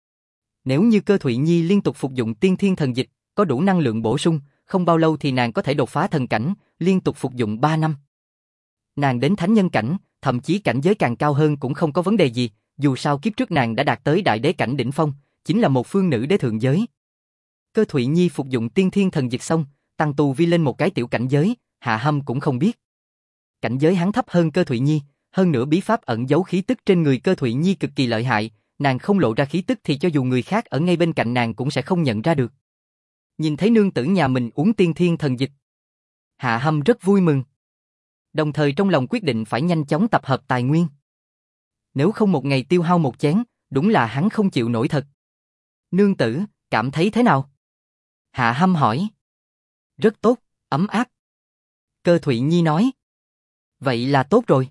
Nếu như Cơ Thụy Nhi liên tục phục dụng tiên thiên thần dịch, có đủ năng lượng bổ sung, không bao lâu thì nàng có thể đột phá thần cảnh, liên tục phục dụng 3 năm. Nàng đến thánh nhân cảnh, thậm chí cảnh giới càng cao hơn cũng không có vấn đề gì, dù sao kiếp trước nàng đã đạt tới đại đế cảnh đỉnh phong, chính là một phương nữ đế thượng giới. Cơ Thụy Nhi phục dụng tiên thiên thần dịch xong, tăng tu vi lên một cái tiểu cảnh giới, Hạ Hâm cũng không biết. Cảnh giới hắn thấp hơn Cơ Thụy Nhi, hơn nữa bí pháp ẩn giấu khí tức trên người Cơ Thụy Nhi cực kỳ lợi hại, nàng không lộ ra khí tức thì cho dù người khác ở ngay bên cạnh nàng cũng sẽ không nhận ra được. Nhìn thấy nương tử nhà mình uống tiên thiên thần dịch, Hạ Hâm rất vui mừng. Đồng thời trong lòng quyết định phải nhanh chóng tập hợp tài nguyên. Nếu không một ngày tiêu hao một chén, đúng là hắn không chịu nổi thật. Nương tử, cảm thấy thế nào? Hạ Hâm hỏi. Rất tốt, ấm áp. Cơ Thụy Nhi nói. Vậy là tốt rồi.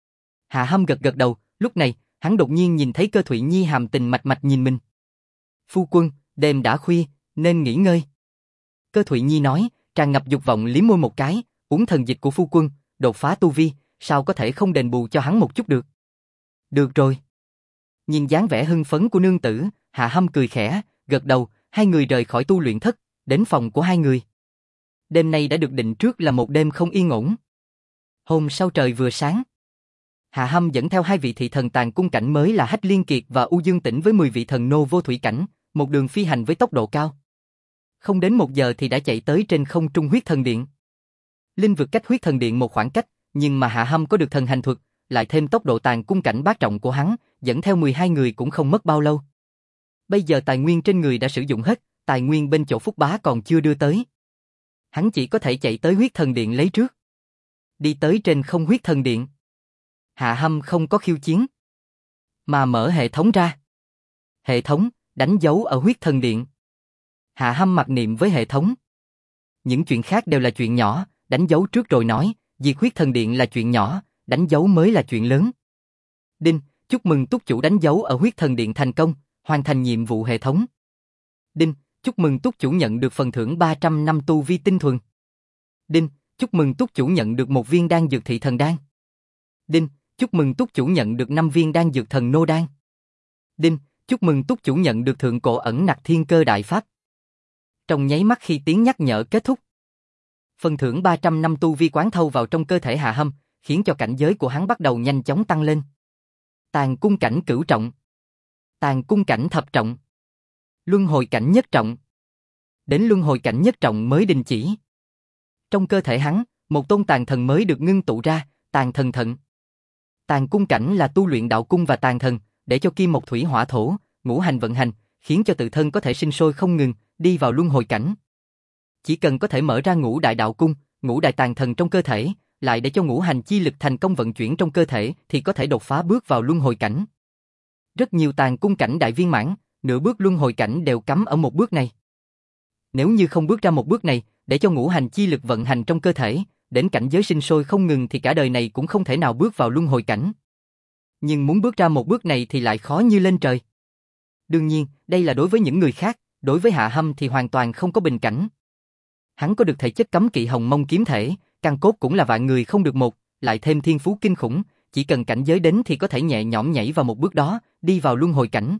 Hạ Hâm gật gật đầu, lúc này, hắn đột nhiên nhìn thấy Cơ Thụy Nhi hàm tình mạch mạch nhìn mình. Phu quân, đêm đã khuya, nên nghỉ ngơi. Cơ Thụy Nhi nói, tràn ngập dục vọng liếm môi một cái, uống thần dịch của phu quân, đột phá tu vi, sao có thể không đền bù cho hắn một chút được. Được rồi. Nhìn dáng vẻ hưng phấn của nương tử, Hạ Hâm cười khẽ, gật đầu, hai người rời khỏi tu luyện thất, đến phòng của hai người. Đêm nay đã được định trước là một đêm không yên ổn. Hôm sau trời vừa sáng, Hạ Hâm dẫn theo hai vị thị thần tàn cung cảnh mới là Hách Liên Kiệt và U Dương Tĩnh với 10 vị thần nô vô thủy cảnh, một đường phi hành với tốc độ cao. Không đến 1 giờ thì đã chạy tới trên không trung huyết thần điện. Linh vực cách huyết thần điện một khoảng cách, nhưng mà Hạ Hâm có được thần hành thuật, lại thêm tốc độ tàn cung cảnh bát trọng của hắn, dẫn theo 12 người cũng không mất bao lâu. Bây giờ tài nguyên trên người đã sử dụng hết, tài nguyên bên chỗ Phúc Bá còn chưa đưa tới. Hắn chỉ có thể chạy tới huyết thần điện lấy trước. Đi tới trên không huyết thần điện, Hạ Hâm không có khiêu chiến, mà mở hệ thống ra. Hệ thống, đánh dấu ở huyết thần điện. Hạ Hâm mặc niệm với hệ thống. Những chuyện khác đều là chuyện nhỏ, đánh dấu trước rồi nói, diệt huyết thần điện là chuyện nhỏ, đánh dấu mới là chuyện lớn. Đinh, chúc mừng túc chủ đánh dấu ở huyết thần điện thành công, hoàn thành nhiệm vụ hệ thống. Đinh, chúc mừng túc chủ nhận được phần thưởng 300 năm tu vi tinh thuần. Đinh, chúc mừng túc chủ nhận được 1 viên đan dược thị thần đan. Đinh, chúc mừng túc chủ nhận được 5 viên đan dược thần nô đan. Đinh, chúc mừng túc chủ nhận được thượng cổ ẩn nặc thiên cơ đại pháp. Trong nháy mắt khi tiếng nhắc nhở kết thúc, phần thưởng 300 năm tu vi quán thâu vào trong cơ thể Hạ Hâm, khiến cho cảnh giới của hắn bắt đầu nhanh chóng tăng lên. Tàn cung cảnh cửu trọng, tàn cung cảnh thập trọng, luân hồi cảnh nhất trọng. Đến luân hồi cảnh nhất trọng mới đình chỉ. Trong cơ thể hắn, một tôn tàn thần mới được ngưng tụ ra, tàn thần thận. Tàn cung cảnh là tu luyện đạo cung và tàn thần, để cho kim mộc thủy hỏa thổ, ngũ hành vận hành, khiến cho tự thân có thể sinh sôi không ngừng, đi vào luân hồi cảnh. Chỉ cần có thể mở ra ngũ đại đạo cung, ngũ đại tàn thần trong cơ thể, lại để cho ngũ hành chi lực thành công vận chuyển trong cơ thể thì có thể đột phá bước vào luân hồi cảnh. Rất nhiều tàn cung cảnh đại viên mãn, nửa bước luân hồi cảnh đều cắm ở một bước này. Nếu như không bước ra một bước này, để cho ngũ hành chi lực vận hành trong cơ thể, đến cảnh giới sinh sôi không ngừng thì cả đời này cũng không thể nào bước vào luân hồi cảnh. Nhưng muốn bước ra một bước này thì lại khó như lên trời. Đương nhiên, đây là đối với những người khác, đối với Hạ Hâm thì hoàn toàn không có bình cảnh. Hắn có được thể chất cấm kỵ hồng mông kiếm thể, căn cốt cũng là vạn người không được một, lại thêm thiên phú kinh khủng, chỉ cần cảnh giới đến thì có thể nhẹ nhõm nhảy vào một bước đó, đi vào luân hồi cảnh.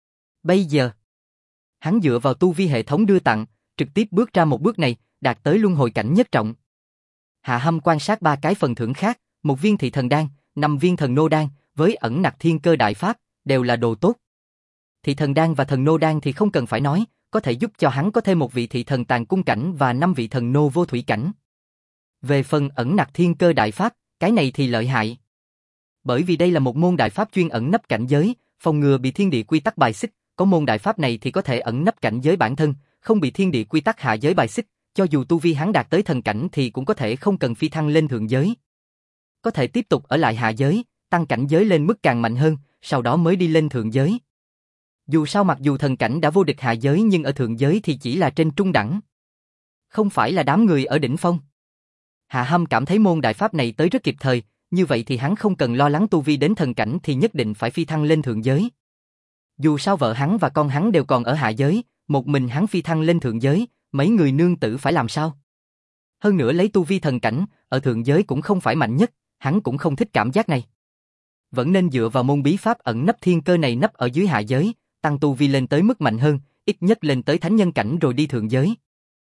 Bây giờ, hắn dựa vào tu vi hệ thống đưa tặng, trực tiếp bước ra một bước này, đạt tới luân hồi cảnh nhất trọng. Hạ Hâm quan sát 3 cái phần thưởng khác, 1 viên thị thần đan, 5 viên thần nô đan, với ẩn nặc thiên cơ đại pháp, đều là đồ tốt. Thị thần đan và thần nô đan thì không cần phải nói, có thể giúp cho hắn có thêm 1 vị thị thần tàn cung cảnh và 5 vị thần nô vô thủy cảnh. Về phần ẩn nặc thiên cơ đại pháp, cái này thì lợi hại. Bởi vì đây là một môn đại pháp chuyên ẩn nấp cảnh giới, phòng ngừa bị thiên địa quy tắc bài xích, có môn đại pháp này thì có thể ẩn nấp cảnh giới bản thân, không bị thiên địa quy tắc hạ giới bài xích, cho dù tu vi hắn đạt tới thần cảnh thì cũng có thể không cần phi thăng lên thượng giới. Có thể tiếp tục ở lại hạ giới, tăng cảnh giới lên mức càng mạnh hơn, sau đó mới đi lên thượng giới. Dù sao mặc dù thần cảnh đã vô địch hạ giới nhưng ở thượng giới thì chỉ là trên trung đẳng. Không phải là đám người ở đỉnh phong. Hạ Hâm cảm thấy môn đại pháp này tới rất kịp thời, như vậy thì hắn không cần lo lắng tu vi đến thần cảnh thì nhất định phải phi thăng lên thượng giới. Dù sao vợ hắn và con hắn đều còn ở hạ giới, một mình hắn phi thăng lên thượng giới, mấy người nương tử phải làm sao? Hơn nữa lấy tu vi thần cảnh, ở thượng giới cũng không phải mạnh nhất, hắn cũng không thích cảm giác này. Vẫn nên dựa vào môn bí pháp ẩn nấp thiên cơ này nấp ở dưới hạ giới, tăng tu vi lên tới mức mạnh hơn, ít nhất lên tới thánh nhân cảnh rồi đi thượng giới.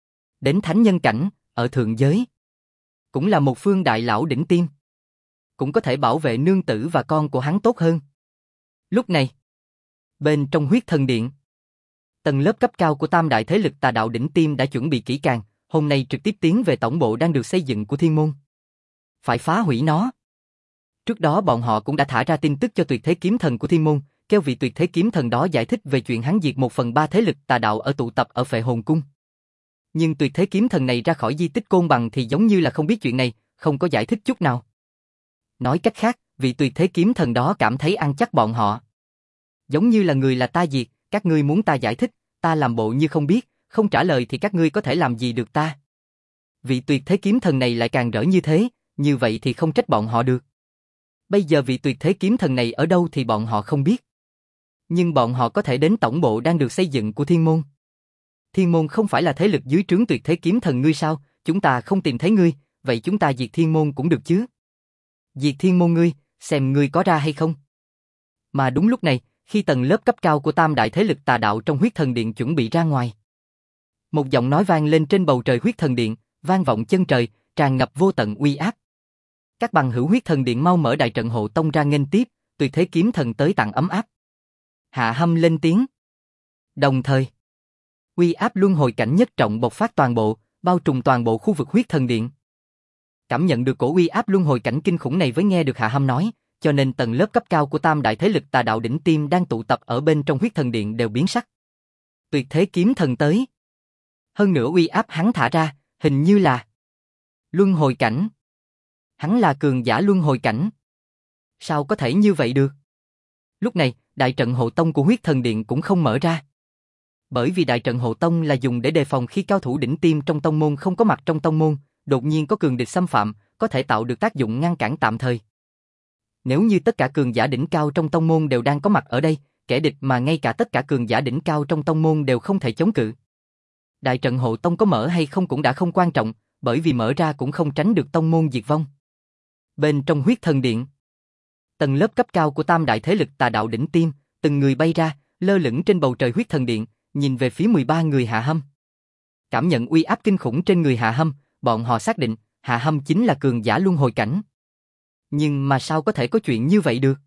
Đến thánh nhân cảnh, ở thượng giới, cũng là một phương đại lão đỉnh tiêm. Cũng có thể bảo vệ nương tử và con của hắn tốt hơn. Lúc này, bên trong huyết thần điện, tầng lớp cấp cao của tam đại thế lực tà đạo đỉnh tiêm đã chuẩn bị kỹ càng, hôm nay trực tiếp tiến về tổng bộ đang được xây dựng của Thiên Môn. Phải phá hủy nó. Trước đó bọn họ cũng đã thả ra tin tức cho tuyệt thế kiếm thần của Thiên Môn, kêu vị tuyệt thế kiếm thần đó giải thích về chuyện hắn diệt 1/3 thế lực tà đạo ở tụ tập ở Phệ Hồn Cung. Nhưng tuyệt thế kiếm thần này ra khỏi di tích Côn Bằng thì giống như là không biết chuyện này, không có giải thích chút nào. Nói cách khác, vị tuyệt thế kiếm thần đó cảm thấy ăn chắc bọn họ. Giống như là người là ta diệt, các ngươi muốn ta giải thích, ta làm bộ như không biết, không trả lời thì các ngươi có thể làm gì được ta. Vị tuyệt thế kiếm thần này lại càng rỡ như thế, như vậy thì không trách bọn họ được. Bây giờ vị tuyệt thế kiếm thần này ở đâu thì bọn họ không biết. Nhưng bọn họ có thể đến tổng bộ đang được xây dựng của Thiên Môn. Thiên Môn không phải là thế lực dưới trướng tuyệt thế kiếm thần ngươi sao, chúng ta không tìm thấy ngươi, vậy chúng ta diệt Thiên Môn cũng được chứ. Diệt Thiên Môn ngươi, xem ngươi có ra hay không. Mà đúng lúc này, khi tầng lớp cấp cao của tam đại thế lực tà đạo trong huyết thần điện chuẩn bị ra ngoài. Một giọng nói vang lên trên bầu trời huyết thần điện, vang vọng chân trời, tràn ngập vô tận uy áp. Các bằng hữu huyết thần điện mau mở đại trận hộ tông ra nghênh tiếp, tuyệt thế kiếm thần tới tặng ấm áp. Hạ Hâm lên tiếng. Đồng thời, uy áp luân hồi cảnh nhất trọng bộc phát toàn bộ, bao trùm toàn bộ khu vực huyết thần điện. Cảm nhận được cổ uy áp luân hồi cảnh kinh khủng này với nghe được Hạ Hâm nói, cho nên tầng lớp cấp cao của tam đại thế lực tà đạo đỉnh tiêm đang tụ tập ở bên trong huyết thần điện đều biến sắc. Tuyệt thế kiếm thần tới. Hơn nữa uy áp hắn thả ra, hình như là luân hồi cảnh. Hắn là cường giả luân hồi cảnh. Sao có thể như vậy được? Lúc này, đại trận hộ tông của huyết thần điện cũng không mở ra. Bởi vì đại trận hộ tông là dùng để đề phòng khi cao thủ đỉnh tiêm trong tông môn không có mặt trong tông môn, đột nhiên có cường địch xâm phạm, có thể tạo được tác dụng ngăn cản tạm thời. Nếu như tất cả cường giả đỉnh cao trong tông môn đều đang có mặt ở đây, kẻ địch mà ngay cả tất cả cường giả đỉnh cao trong tông môn đều không thể chống cự. Đại trận hộ tông có mở hay không cũng đã không quan trọng, bởi vì mở ra cũng không tránh được tông môn diệt vong. Bên trong huyết thần điện, tầng lớp cấp cao của tam đại thế lực tà đạo đỉnh tiêm, từng người bay ra, lơ lửng trên bầu trời huyết thần điện, nhìn về phía 13 người Hạ Hâm. Cảm nhận uy áp kinh khủng trên người Hạ Hâm, bọn họ xác định, Hạ Hâm chính là cường giả luân hồi cảnh. Nhưng mà sao có thể có chuyện như vậy được?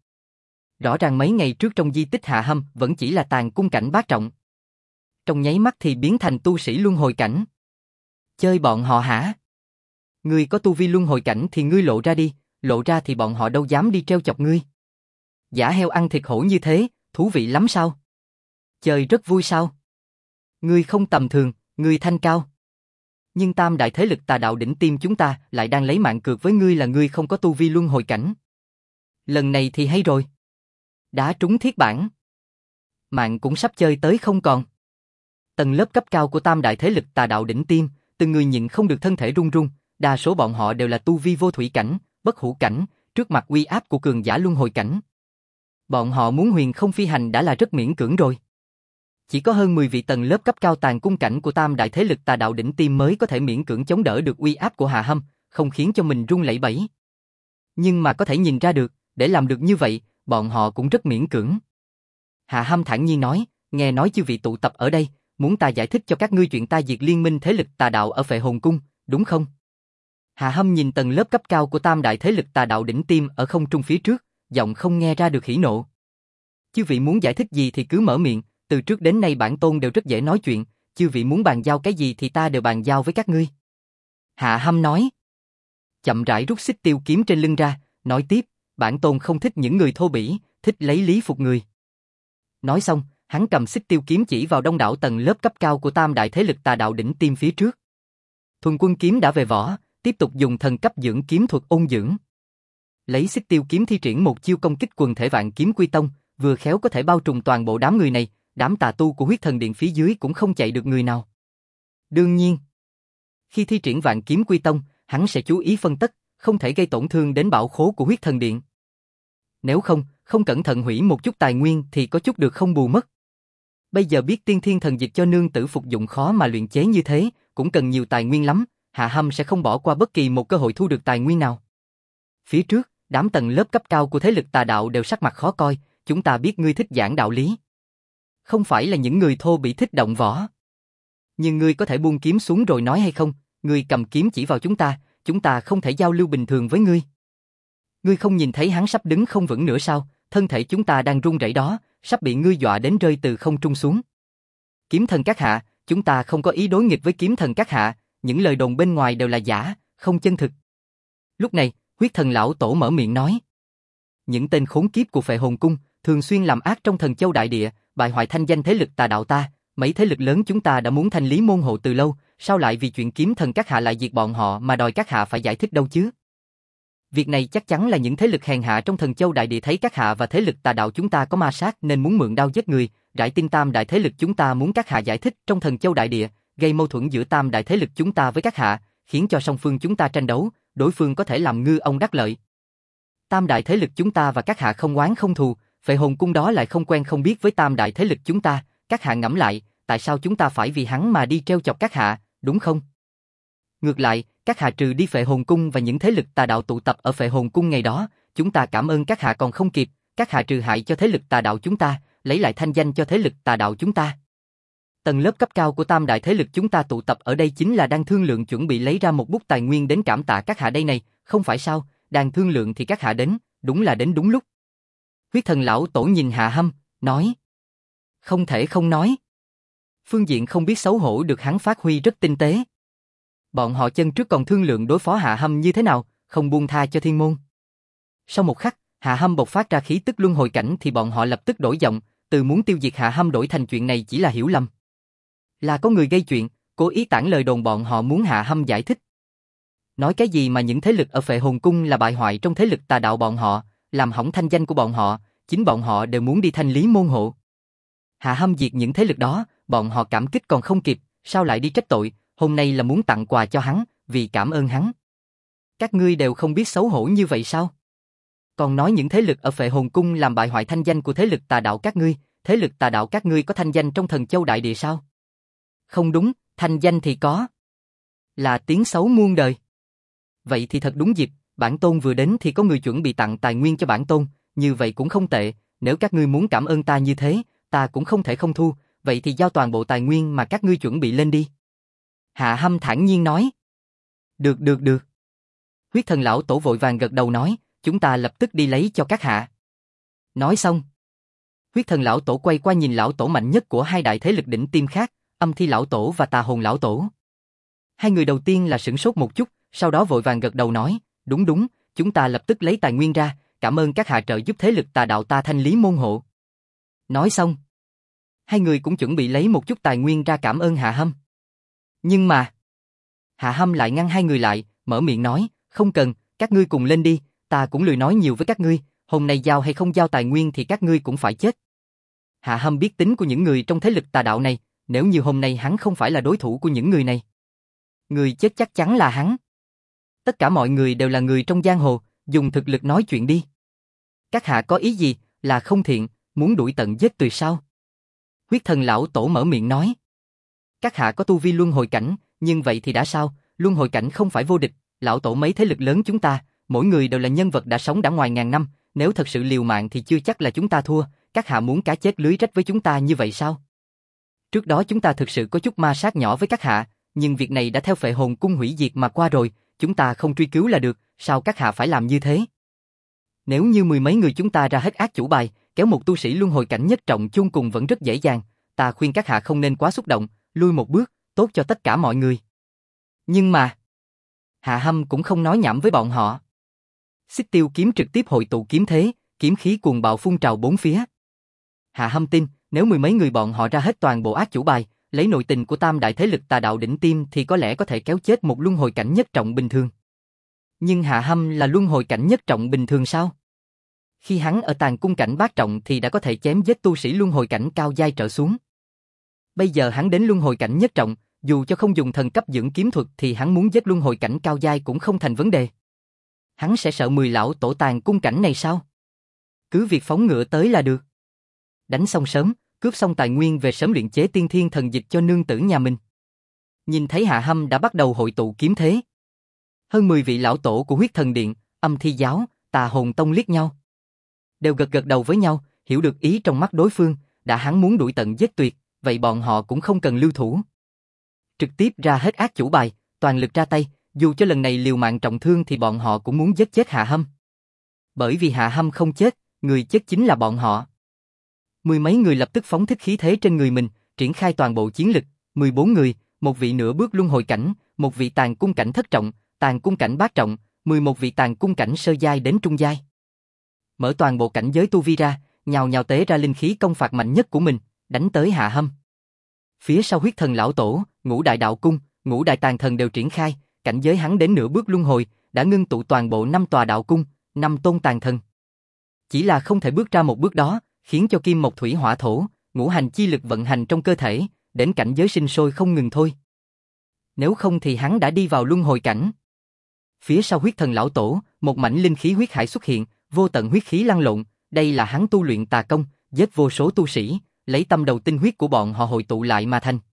Rõ ràng mấy ngày trước trong di tích Hạ Hâm vẫn chỉ là tàn cung cảnh bát trọng. Trong nháy mắt thì biến thành tu sĩ luân hồi cảnh. Chơi bọn họ hả? Ngươi có tu vi luân hồi cảnh thì ngươi lộ ra đi, lộ ra thì bọn họ đâu dám đi treo chọc ngươi. Giả heo ăn thịt hổ như thế, thú vị lắm sao? Chơi rất vui sao? Ngươi không tầm thường, ngươi thanh cao. Nhưng tam đại thế lực tà đạo đỉnh tiêm chúng ta lại đang lấy mạng cược với ngươi là ngươi không có tu vi luân hồi cảnh. Lần này thì hay rồi. Đá trúng thiết bản. Mạng cũng sắp chơi tới không còn. Tầng lớp cấp cao của tam đại thế lực tà đạo đỉnh tiêm, từng người nhịn không được thân thể run run, đa số bọn họ đều là tu vi vô thủy cảnh, bất hủ cảnh, trước mặt uy áp của cường giả luân hồi cảnh. Bọn họ muốn huyền không phi hành đã là rất miễn cưỡng rồi. Chỉ có hơn 10 vị tầng lớp cấp cao tàn cung cảnh của tam đại thế lực tà đạo đỉnh tiêm mới có thể miễn cưỡng chống đỡ được uy áp của Hạ Hâm, không khiến cho mình run lẩy bẩy. Nhưng mà có thể nhìn ra được, để làm được như vậy, bọn họ cũng rất miễn cưỡng. Hạ Hâm thản nhiên nói, nghe nói chư vị tụ tập ở đây, muốn ta giải thích cho các ngươi chuyện ta diệt liên minh thế lực tà đạo ở Phệ Hồn Cung, đúng không? Hạ Hâm nhìn tầng lớp cấp cao của tam đại thế lực tà đạo đỉnh tiêm ở không trung phía trước, giọng không nghe ra được hỉ nộ. Chư vị muốn giải thích gì thì cứ mở miệng, từ trước đến nay bản tôn đều rất dễ nói chuyện, chư vị muốn bàn giao cái gì thì ta đều bàn giao với các ngươi. Hạ Hâm nói. Chậm rãi rút xích tiêu kiếm trên lưng ra, nói tiếp, bản tôn không thích những người thô bỉ, thích lấy lý phục người. Nói xong, hắn cầm xích tiêu kiếm chỉ vào đông đảo tầng lớp cấp cao của tam đại thế lực tà đạo đỉnh tiêm phía trước. Thuần quân kiếm đã về vỏ, tiếp tục dùng thần cấp dưỡng kiếm thuật ôn dưỡng. Lấy xích tiêu kiếm thi triển một chiêu công kích quần thể Vạn Kiếm Quy Tông, vừa khéo có thể bao trùm toàn bộ đám người này, đám tà tu của huyết thần điện phía dưới cũng không chạy được người nào. Đương nhiên, khi thi triển Vạn Kiếm Quy Tông, hắn sẽ chú ý phân tất, không thể gây tổn thương đến bảo khố của huyết thần điện. Nếu không, không cẩn thận hủy một chút tài nguyên thì có chút được không bù mất. Bây giờ biết tiên thiên thần dịch cho nương tử phục dụng khó mà luyện chế như thế, cũng cần nhiều tài nguyên lắm, Hạ Hâm sẽ không bỏ qua bất kỳ một cơ hội thu được tài nguyên nào. Phía trước, đám tầng lớp cấp cao của thế lực tà đạo đều sắc mặt khó coi, chúng ta biết ngươi thích giảng đạo lý. Không phải là những người thô bị thích động võ. Nhưng ngươi có thể buông kiếm xuống rồi nói hay không, ngươi cầm kiếm chỉ vào chúng ta không thể giao lưu bình thường với ngươi. Ngươi không nhìn thấy hắn sắp đứng không vững nữa sao, thân thể chúng ta đang run rẩy đó, sắp bị ngươi dọa đến rơi từ không trung xuống. Kiếm thần các hạ, chúng ta không có ý đối nghịch với kiếm thần các hạ, những lời đồn bên ngoài đều là giả, không chân thực. Lúc này, huyết thần lão tổ mở miệng nói. Những tên khốn kiếp của Phệ Hồn Cung, thường xuyên làm ác trong Thần Châu Đại Địa, bại hoại thanh danh thế lực tà đạo ta, mấy thế lực lớn chúng ta đã muốn thanh lý môn hộ từ lâu, sao lại vì chuyện kiếm thần các hạ lại diệt bọn họ mà đòi các hạ phải giải thích đâu chứ? Việc này chắc chắn là những thế lực hèn hạ trong Thần Châu Đại Địa thấy các hạ và thế lực tà đạo chúng ta có ma sát nên muốn mượn đao giết người, rải tin tam đại thế lực chúng ta muốn các hạ giải thích trong Thần Châu Đại Địa, gây mâu thuẫn giữa tam đại thế lực chúng ta với các hạ, khiến cho song phương chúng ta tranh đấu, đối phương có thể làm ngư ông đắc lợi. Tam đại thế lực chúng ta và các hạ không oán không thù, Phệ Hồn Cung đó lại không quen không biết với tam đại thế lực chúng ta, các hạ ngẫm lại, tại sao chúng ta phải vì hắn mà đi treo chọc các hạ, đúng không? Ngược lại, các hạ trừ đi Phệ Hồn Cung và những thế lực tà đạo tụ tập ở Phệ Hồn Cung ngày đó, chúng ta cảm ơn các hạ còn không kịp, các hạ trừ hại cho thế lực tà đạo chúng ta, lấy lại thanh danh cho thế lực tà đạo chúng ta. Tầng lớp cấp cao của tam đại thế lực chúng ta tụ tập ở đây chính là đang thương lượng chuẩn bị lấy ra một bút tài nguyên đến cảm tạ các hạ đây này, không phải sao, đang thương lượng thì các hạ đến, đúng là đến đúng lúc. Huyết thần lão tổ nhìn Hạ Hâm, nói. Không thể không nói. Phương diện không biết xấu hổ được hắn phát huy rất tinh tế. Bọn họ chân trước còn thương lượng đối phó Hạ Hâm như thế nào, không buông tha cho thiên môn. Sau một khắc, Hạ Hâm bộc phát ra khí tức luân hồi cảnh thì bọn họ lập tức đổi giọng, từ muốn tiêu diệt Hạ Hâm đổi thành chuyện này chỉ là hiểu lầm. Là có người gây chuyện, cố ý tản lời đồn bọn họ muốn Hạ Hâm giải thích. Nói cái gì mà những thế lực ở Phệ Hồn Cung là bại hoại trong thế lực tà đạo bọn họ, làm hỏng thanh danh của bọn họ, chính bọn họ đều muốn đi thanh lý môn hộ. Hạ Hâm diệt những thế lực đó, bọn họ cảm kích còn không kịp, sao lại đi trách tội, hôm nay là muốn tặng quà cho hắn, vì cảm ơn hắn. Các ngươi đều không biết xấu hổ như vậy sao? Còn nói những thế lực ở Phệ Hồn Cung làm bại hoại thanh danh của thế lực tà đạo các ngươi, thế lực tà đạo các ngươi có thanh danh trong Thần Châu Đại Địa sao? Không đúng, thanh danh thì có. Là tiếng xấu muôn đời. Vậy thì thật đúng dịp, bản tôn vừa đến thì có người chuẩn bị tặng tài nguyên cho bản tôn, như vậy cũng không tệ, nếu các ngươi muốn cảm ơn ta như thế, ta cũng không thể không thu, vậy thì giao toàn bộ tài nguyên mà các ngươi chuẩn bị lên đi. Hạ Hâm thản nhiên nói. Được. Huyết thần lão tổ vội vàng gật đầu nói, chúng ta lập tức đi lấy cho các hạ. Nói xong. Huyết thần lão tổ quay qua nhìn lão tổ mạnh nhất của hai đại thế lực đỉnh tiêm khác, Âm Thi lão tổ và Tà Hồn lão tổ. Hai người đầu tiên là sửng sốt một chút, sau đó vội vàng gật đầu nói, đúng, chúng ta lập tức lấy tài nguyên ra, cảm ơn các hạ trợ giúp thế lực tà đạo ta thanh lý môn hộ. Nói xong, hai người cũng chuẩn bị lấy một chút tài nguyên ra cảm ơn Hạ Hâm. Nhưng mà, Hạ Hâm lại ngăn hai người lại, mở miệng nói, không cần, các ngươi cùng lên đi, ta cũng lười nói nhiều với các ngươi, hôm nay giao hay không giao tài nguyên thì các ngươi cũng phải chết. Hạ Hâm biết tính của những người trong thế lực tà đạo này, nếu như hôm nay hắn không phải là đối thủ của những người này, người chết chắc chắn là hắn. Tất cả mọi người đều là người trong giang hồ, dùng thực lực nói chuyện đi. Các hạ có ý gì, là không thiện, muốn đuổi tận giết tuyệt sao? Huyết thần lão tổ mở miệng nói. Các hạ có tu vi luân hồi cảnh, nhưng vậy thì đã sao, luân hồi cảnh không phải vô địch, lão tổ mấy thế lực lớn chúng ta, mỗi người đều là nhân vật đã sống đã ngoài ngàn năm, nếu thật sự liều mạng thì chưa chắc là chúng ta thua, các hạ muốn cá chết lưới rách với chúng ta như vậy sao? Trước đó chúng ta thực sự có chút ma sát nhỏ với các hạ, nhưng việc này đã theo Phệ Hồn Cung hủy diệt mà qua rồi, chúng ta không truy cứu là được, sao các hạ phải làm như thế? Nếu như mười mấy người chúng ta ra hết ác chủ bài, kéo một tu sĩ luân hồi cảnh nhất trọng chung cùng vẫn rất dễ dàng, ta khuyên các hạ không nên quá xúc động, lui một bước, tốt cho tất cả mọi người. Nhưng mà, Hạ Hâm cũng không nói nhảm với bọn họ. Xích Tiêu kiếm trực tiếp hội tụ kiếm thế, kiếm khí cuồng bạo phun trào bốn phía. Hạ Hâm tin, nếu mười mấy người bọn họ ra hết toàn bộ ác chủ bài, lấy nội tình của tam đại thế lực tà đạo đỉnh tiêm thì có lẽ có thể kéo chết một luân hồi cảnh nhất trọng bình thường. Nhưng Hạ Hâm là luân hồi cảnh nhất trọng bình thường sao? Khi hắn ở tàn cung cảnh bát trọng thì đã có thể chém giết tu sĩ luân hồi cảnh cao giai trở xuống. Bây giờ hắn đến luân hồi cảnh nhất trọng, dù cho không dùng thần cấp dưỡng kiếm thuật thì hắn muốn giết luân hồi cảnh cao giai cũng không thành vấn đề. Hắn sẽ sợ 10 lão tổ tàn cung cảnh này sao? Cứ việc phóng ngựa tới là được. Đánh xong sớm, cướp xong tài nguyên về sớm luyện chế tiên thiên thần dịch cho nương tử nhà mình. Nhìn thấy Hạ Hâm đã bắt đầu hội tụ kiếm thế. Hơn 10 vị lão tổ của huyết thần điện, âm thi giáo, tà hồn tông liếc nhau. Đều gật gật đầu với nhau, hiểu được ý trong mắt đối phương, đã hắn muốn đuổi tận giết tuyệt, vậy bọn họ cũng không cần lưu thủ. Trực tiếp ra hết ác chủ bài, toàn lực ra tay, dù cho lần này liều mạng trọng thương thì bọn họ cũng muốn giết chết Hạ Hâm. Bởi vì Hạ Hâm không chết, người chết chính là bọn họ. Mười mấy người lập tức phóng thích khí thế trên người mình, triển khai toàn bộ chiến lực, 14 người, một vị nửa bước luân hồi cảnh, một vị tàn cung cảnh thất trọng, tàn cung cảnh bát trọng, 11 vị tàn cung cảnh sơ giai đến trung giai. Mở toàn bộ cảnh giới tu vi ra, nhào nhào tế ra linh khí công phạt mạnh nhất của mình, đánh tới Hạ Hâm. Phía sau huyết thần lão tổ, ngũ đại đạo cung, ngũ đại tàn thần đều triển khai, cảnh giới hắn đến nửa bước luân hồi, đã ngưng tụ toàn bộ 5 tòa đạo cung, 5 tôn tàn thần. Chỉ là không thể bước ra một bước đó, khiến cho kim mộc thủy hỏa thổ, ngũ hành chi lực vận hành trong cơ thể, đến cảnh giới sinh sôi không ngừng thôi. Nếu không thì hắn đã đi vào luân hồi cảnh. Phía sau huyết thần lão tổ, một mảnh linh khí huyết hải xuất hiện, vô tận huyết khí lăn lộn, đây là hắn tu luyện tà công, giết vô số tu sĩ, lấy tâm đầu tinh huyết của bọn họ hội tụ lại mà thành.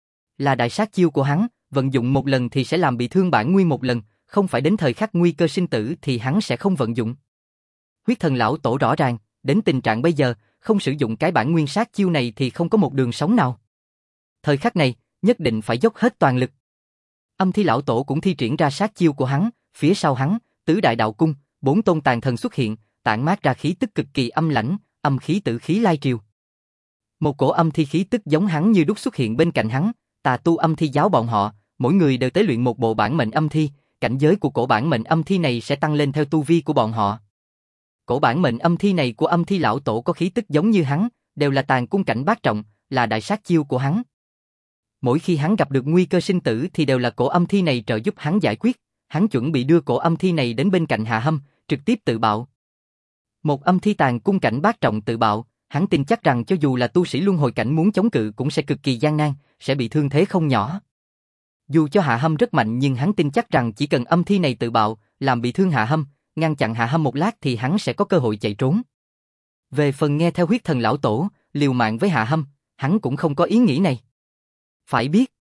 Là đại sát chiêu của hắn, vận dụng một lần thì sẽ làm bị thương bản nguyên một lần, không phải đến thời khắc nguy cơ sinh tử thì hắn sẽ không vận dụng. Huyết thần lão tổ rõ ràng, đến tình trạng bây giờ, không sử dụng cái bản nguyên sát chiêu này thì không có một đường sống nào. Thời khắc này, nhất định phải dốc hết toàn lực. Âm thi lão tổ cũng thi triển ra sát chiêu của hắn, phía sau hắn, tứ đại đạo cung, 4 tôn tàn thần xuất hiện, tản mát ra khí tức cực kỳ âm lãnh, âm khí tử khí lai triều. Một cổ âm thi khí tức giống hắn như đúc xuất hiện bên cạnh hắn, tà tu âm thi giáo bọn họ, mỗi người đều tế luyện một bộ bản mệnh âm thi, cảnh giới của cổ bản mệnh âm thi này sẽ tăng lên theo tu vi của bọn họ. Cổ bản mệnh âm thi này của âm thi lão tổ có khí tức giống như hắn, đều là tàn cung cảnh bát trọng, là đại sát chiêu của hắn. Mỗi khi hắn gặp được nguy cơ sinh tử thì đều là cổ âm thi này trợ giúp hắn giải quyết, hắn chuẩn bị đưa cổ âm thi này đến bên cạnh Hạ Hâm, trực tiếp tự bạo. Một âm thi tàn cung cảnh bát trọng tự bạo, hắn tin chắc rằng cho dù là tu sĩ luân hồi cảnh muốn chống cự cũng sẽ cực kỳ gian nan, sẽ bị thương thế không nhỏ. Dù cho Hạ Hâm rất mạnh nhưng hắn tin chắc rằng chỉ cần âm thi này tự bạo, làm bị thương Hạ Hâm, ngăn chặn Hạ Hâm một lát thì hắn sẽ có cơ hội chạy trốn. Về phần nghe theo huyết thần lão tổ, liều mạng với Hạ Hâm, hắn cũng không có ý nghĩ này. Phải biết,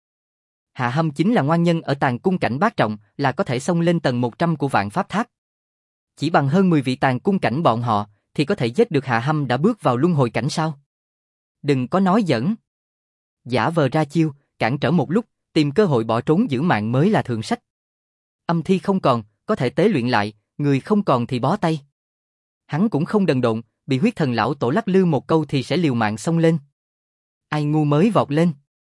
Hạ Hâm chính là ngoan nhân ở tàn cung cảnh bát trọng, là có thể xông lên tầng 100 của vạn pháp tháp. Chỉ bằng hơn 10 vị tàn cung cảnh bọn họ, thì có thể giết được Hạ Hâm đã bước vào luân hồi cảnh sao? Đừng có nói giỡn. Giả vờ ra chiêu, cản trở một lúc, tìm cơ hội bỏ trốn giữ mạng mới là thượng sách. Âm thi không còn, có thể tế luyện lại, người không còn thì bó tay. Hắn cũng không đần độn, bị huyết thần lão tổ lắc lư một câu thì sẽ liều mạng xông lên. Ai ngu mới vọt lên.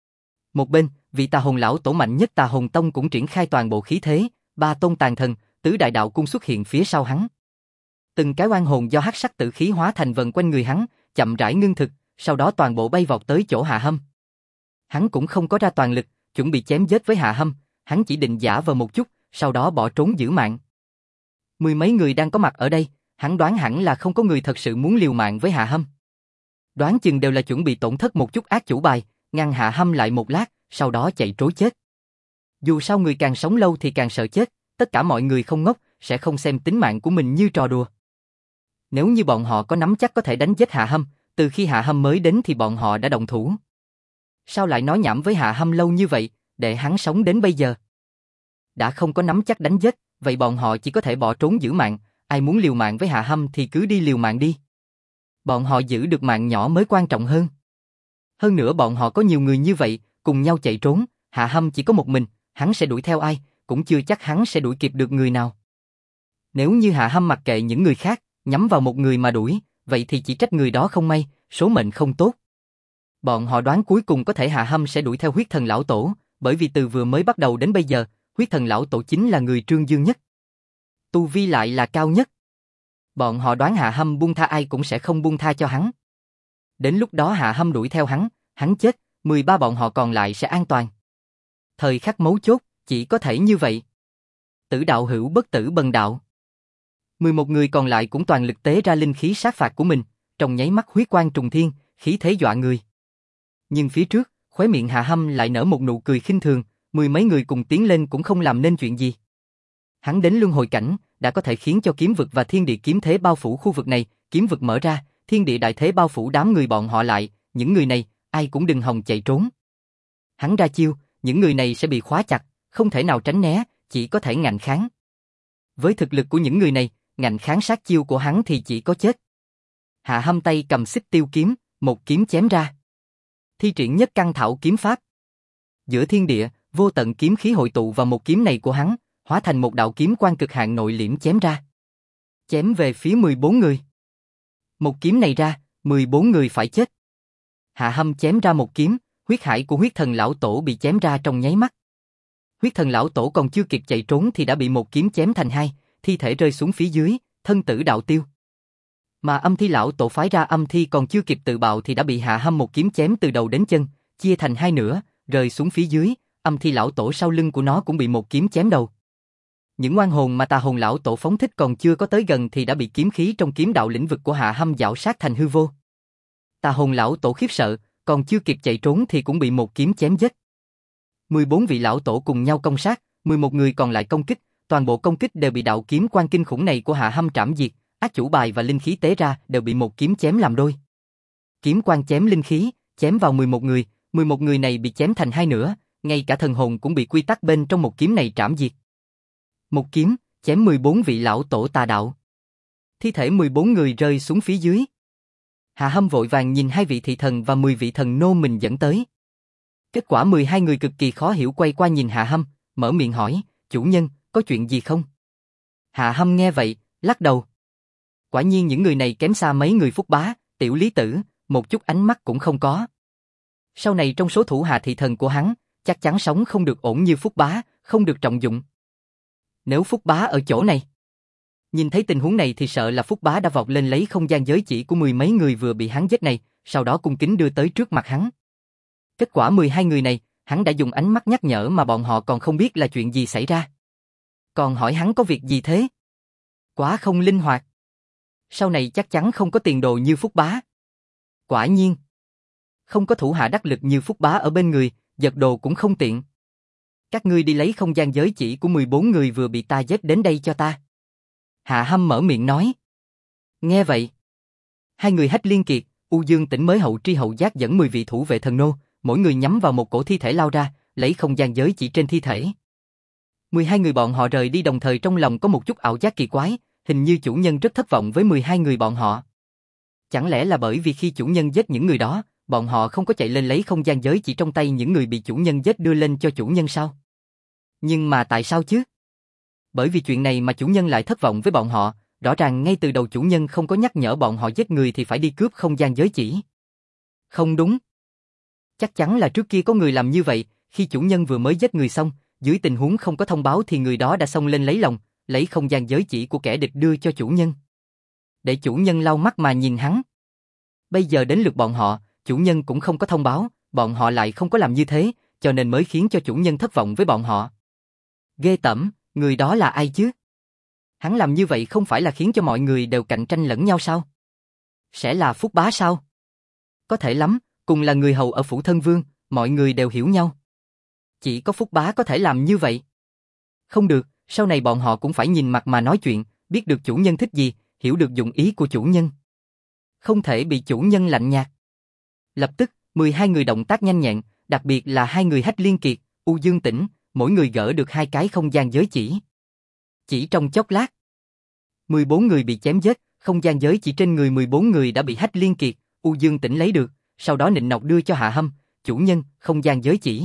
Một bên, vị tà hồn lão tổ mạnh nhất tà hồn tông cũng triển khai toàn bộ khí thế, 3 tôn tàn thần, tứ đại đạo cung xuất hiện phía sau hắn. Từng cái oan hồn do hắc sắc tử khí hóa thành vần quanh người hắn, chậm rãi ngưng thực, sau đó toàn bộ bay vọt tới chỗ Hạ Hâm. Hắn cũng không có ra toàn lực, chuẩn bị chém giết với Hạ Hâm, hắn chỉ định giả vờ một chút, sau đó bỏ trốn giữ mạng. Mười mấy người đang có mặt ở đây, hắn đoán hẳn là không có người thật sự muốn liều mạng với Hạ Hâm. Đoán chừng đều là chuẩn bị tổn thất một chút ác chủ bài, ngăn Hạ Hâm lại một lát, sau đó chạy trối chết. Dù sao người càng sống lâu thì càng sợ chết, tất cả mọi người không ngốc, sẽ không xem tính mạng của mình như trò đùa. Nếu như bọn họ có nắm chắc có thể đánh giết Hạ Hâm, từ khi Hạ Hâm mới đến thì bọn họ đã động thủ. Sao lại nói nhảm với Hạ Hâm lâu như vậy, để hắn sống đến bây giờ? Đã không có nắm chắc đánh giết, vậy bọn họ chỉ có thể bỏ trốn giữ mạng, ai muốn liều mạng với Hạ Hâm thì cứ đi liều mạng đi. Bọn họ giữ được mạng nhỏ mới quan trọng hơn. Hơn nữa bọn họ có nhiều người như vậy, cùng nhau chạy trốn, Hạ Hâm chỉ có một mình, hắn sẽ đuổi theo ai, cũng chưa chắc hắn sẽ đuổi kịp được người nào. Nếu như Hạ Hâm mặc kệ những người khác, nhắm vào một người mà đuổi, vậy thì chỉ trách người đó không may, số mệnh không tốt. Bọn họ đoán cuối cùng có thể Hạ Hâm sẽ đuổi theo huyết thần lão tổ, bởi vì từ vừa mới bắt đầu đến bây giờ, huyết thần lão tổ chính là người trương dương nhất. Tu vi lại là cao nhất. Bọn họ đoán Hạ Hâm buông tha ai cũng sẽ không buông tha cho hắn. Đến lúc đó Hạ Hâm đuổi theo hắn chết, 13 bọn họ còn lại sẽ an toàn. Thời khắc mấu chốt, chỉ có thể như vậy. Tử đạo hữu bất tử bần đạo. 11 người còn lại cũng toàn lực tế ra linh khí sát phạt của mình, trong nháy mắt huyết quang trùng thiên, khí thế dọa người. Nhưng phía trước, khóe miệng Hạ Hâm lại nở một nụ cười khinh thường, mười mấy người cùng tiến lên cũng không làm nên chuyện gì. Hắn đến luân hồi cảnh, đã có thể khiến cho kiếm vực và thiên địa kiếm thế bao phủ khu vực này, kiếm vực mở ra, thiên địa đại thế bao phủ đám người bọn họ lại, những người này, ai cũng đừng hòng chạy trốn. Hắn ra chiêu, những người này sẽ bị khóa chặt, không thể nào tránh né, chỉ có thể ngạnh kháng. Với thực lực của những người này, ngạnh kháng sát chiêu của hắn thì chỉ có chết. Hạ Hâm tay cầm Xích Tiêu kiếm, một kiếm chém ra. Thi triển nhất căn thảo kiếm pháp. Giữa thiên địa, vô tận kiếm khí hội tụ vào một kiếm này của hắn, hóa thành một đạo kiếm quang cực hạn nội liễm chém ra. Chém về phía 14 người. Một kiếm này ra, 14 người phải chết. Hạ Hâm chém ra một kiếm, huyết hải của huyết thần lão tổ bị chém ra trong nháy mắt. Huyết thần lão tổ còn chưa kịp chạy trốn thì đã bị một kiếm chém thành hai, thi thể rơi xuống phía dưới, thân tử đạo tiêu. Mà âm thi lão tổ phái ra âm thi còn chưa kịp tự bạo thì đã bị Hạ Hâm một kiếm chém từ đầu đến chân, chia thành hai nửa, rơi xuống phía dưới, âm thi lão tổ sau lưng của nó cũng bị một kiếm chém đầu. Những oan hồn mà tà hồn lão tổ phóng thích còn chưa có tới gần thì đã bị kiếm khí trong kiếm đạo lĩnh vực của Hạ Hâm giảo sát thành hư vô. Tà hồn lão tổ khiếp sợ, còn chưa kịp chạy trốn thì cũng bị một kiếm chém chết. 14 vị lão tổ cùng nhau công sát, 11 người còn lại công kích, toàn bộ công kích đều bị đạo kiếm quan kinh khủng này của Hạ Hâm trảm diệt, ác chủ bài và linh khí tế ra đều bị một kiếm chém làm đôi. Kiếm quan chém linh khí, chém vào 11 người, 11 người này bị chém thành hai nửa, ngay cả thần hồn cũng bị quy tắc bên trong một kiếm này trảm diệt. Một kiếm, chém 14 vị lão tổ tà đạo. Thi thể 14 người rơi xuống phía dưới. Hạ Hâm vội vàng nhìn 2 vị thị thần và 10 vị thần nô mình dẫn tới. Kết quả 12 người cực kỳ khó hiểu quay qua nhìn Hạ Hâm, mở miệng hỏi, chủ nhân, có chuyện gì không? Hạ Hâm nghe vậy, lắc đầu. Quả nhiên những người này kém xa mấy người Phúc Bá, Tiểu Lý Tử, một chút ánh mắt cũng không có. Sau này trong số thủ hạ thị thần của hắn, chắc chắn sống không được ổn như Phúc Bá, không được trọng dụng. Nếu Phúc Bá ở chỗ này, nhìn thấy tình huống này thì sợ là Phúc Bá đã vọt lên lấy không gian giới chỉ của 10 mấy người vừa bị hắn giết này, sau đó cung kính đưa tới trước mặt hắn. Kết quả 12 người này, hắn đã dùng ánh mắt nhắc nhở mà bọn họ còn không biết là chuyện gì xảy ra. Còn hỏi hắn có việc gì thế? Quá không linh hoạt. Sau này chắc chắn không có tiền đồ như Phúc Bá. Quả nhiên. Không có thủ hạ đắc lực như Phúc Bá ở bên người, giật đồ cũng không tiện. Các ngươi đi lấy không gian giới chỉ của 14 người vừa bị ta giết đến đây cho ta. Hạ Hâm mở miệng nói. Nghe vậy. Hai người Hách Liên Kiệt, U Dương Tỉnh mới hậu tri hậu giác dẫn 10 vị thủ vệ thần nô, mỗi người nhắm vào một cổ thi thể lao ra, lấy không gian giới chỉ trên thi thể. 12 người bọn họ rời đi đồng thời trong lòng có một chút ảo giác kỳ quái, hình như chủ nhân rất thất vọng với 12 người bọn họ. Chẳng lẽ là bởi vì khi chủ nhân giết những người đó, bọn họ không có chạy lên lấy không gian giới chỉ trong tay những người bị chủ nhân giết đưa lên cho chủ nhân sao? Nhưng mà tại sao chứ? Bởi vì chuyện này mà chủ nhân lại thất vọng với bọn họ, rõ ràng ngay từ đầu chủ nhân không có nhắc nhở bọn họ giết người thì phải đi cướp không gian giới chỉ. Không đúng. Chắc chắn là trước kia có người làm như vậy, khi chủ nhân vừa mới giết người xong, dưới tình huống không có thông báo thì người đó đã xông lên lấy lòng, lấy không gian giới chỉ của kẻ địch đưa cho chủ nhân. Để chủ nhân lau mắt mà nhìn hắn. Bây giờ đến lượt bọn họ, chủ nhân cũng không có thông báo, bọn họ lại không có làm như thế, cho nên mới khiến cho chủ nhân thất vọng với bọn họ. Ghê tởm, người đó là ai chứ? Hắn làm như vậy không phải là khiến cho mọi người đều cạnh tranh lẫn nhau sao? Sẽ là Phúc Bá sao? Có thể lắm, cùng là người hầu ở phủ thân vương, mọi người đều hiểu nhau. Chỉ có Phúc Bá có thể làm như vậy. Không được, sau này bọn họ cũng phải nhìn mặt mà nói chuyện, biết được chủ nhân thích gì, hiểu được dụng ý của chủ nhân. Không thể bị chủ nhân lạnh nhạt. Lập tức, 12 người động tác nhanh nhẹn, đặc biệt là 2 người Hách Liên Kiệt, U Dương Tỉnh, mỗi người gỡ được 2 cái không gian giới chỉ. Chỉ trong chốc lát, 14 người bị chém giết, không gian giới chỉ trên người 14 người đã bị Hách Liên Kiệt, U Dương Tỉnh lấy được, sau đó nịnh nọt đưa cho Hạ Hâm, chủ nhân, không gian giới chỉ.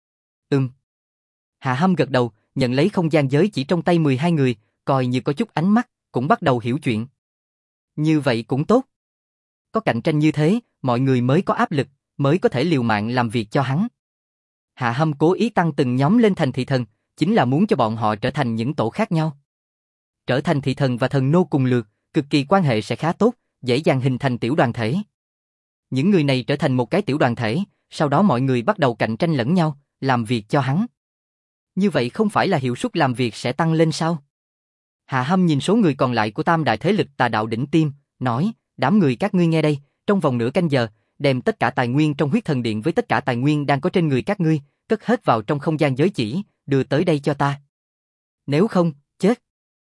Hạ Hâm gật đầu, nhận lấy không gian giới chỉ trong tay 12 người, coi như có chút ánh mắt, cũng bắt đầu hiểu chuyện. Như vậy cũng tốt. Có cạnh tranh như thế, mọi người mới có áp lực, mới có thể liều mạng làm việc cho hắn. Hạ Hâm cố ý tăng từng nhóm lên thành thị thần, chính là muốn cho bọn họ trở thành những tổ khác nhau. Trở thành thị thần và thần nô cùng lượt, cực kỳ quan hệ sẽ khá tốt, dễ dàng hình thành tiểu đoàn thể. Những người này trở thành một cái tiểu đoàn thể, sau đó mọi người bắt đầu cạnh tranh lẫn nhau, làm việc cho hắn. Như vậy không phải là hiệu suất làm việc sẽ tăng lên sao? Hạ Hâm nhìn số người còn lại của tam đại thế lực tà đạo đỉnh tiêm, nói, đám người các ngươi nghe đây, trong vòng nửa canh giờ, đem tất cả tài nguyên trong huyết thần điện với tất cả tài nguyên đang có trên người các ngươi, cất hết vào trong không gian giới chỉ, đưa tới đây cho ta. Nếu không, Chết!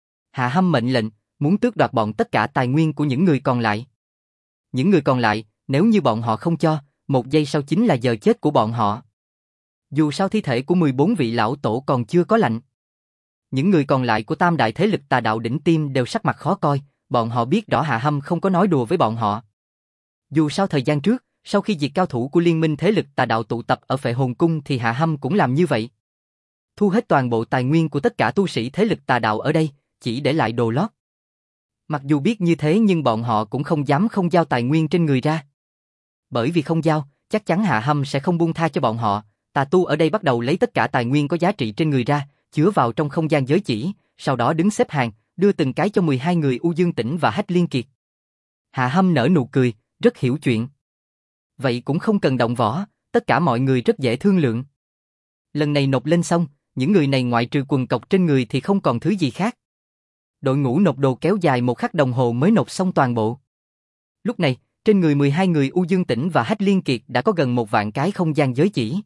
Hạ Hâm mệnh lệnh, muốn tước đoạt bọn tất cả tài nguyên của những người còn lại. Những người còn lại, nếu như bọn họ không cho, 1 giây sau chính là giờ chết của bọn họ. Dù sao thi thể của 14 vị lão tổ còn chưa có lạnh. Những người còn lại của tam đại thế lực tà đạo đỉnh tiêm đều sắc mặt khó coi, bọn họ biết rõ Hạ Hâm không có nói đùa với bọn họ. Dù sao thời gian trước, sau khi diệt cao thủ của liên minh thế lực tà đạo tụ tập ở Phệ Hồn Cung thì Hạ Hâm cũng làm như vậy. Thu hết toàn bộ tài nguyên của tất cả tu sĩ thế lực tà đạo ở đây, chỉ để lại đồ lót. Mặc dù biết như thế nhưng bọn họ cũng không dám không giao tài nguyên trên người ra. Bởi vì không giao, chắc chắn Hạ Hâm sẽ không buông tha cho bọn họ. Tà tu ở đây bắt đầu lấy tất cả tài nguyên có giá trị trên người ra, chứa vào trong không gian giới chỉ, sau đó đứng xếp hàng, đưa từng cái cho 12 người U Dương Tĩnh và Hách Liên Kiệt. Hạ Hâm nở nụ cười, rất hiểu chuyện. Vậy cũng không cần động võ, tất cả mọi người rất dễ thương lượng. Lần này nộp lên xong, những người này ngoại trừ quần cộc trên người thì không còn thứ gì khác. Đội ngũ nộp đồ kéo dài 1 khắc đồng hồ mới nộp xong toàn bộ. Lúc này, trên người 12 người U Dương Tĩnh và Hách Liên Kiệt đã có gần 1 vạn cái không gian giới chỉ.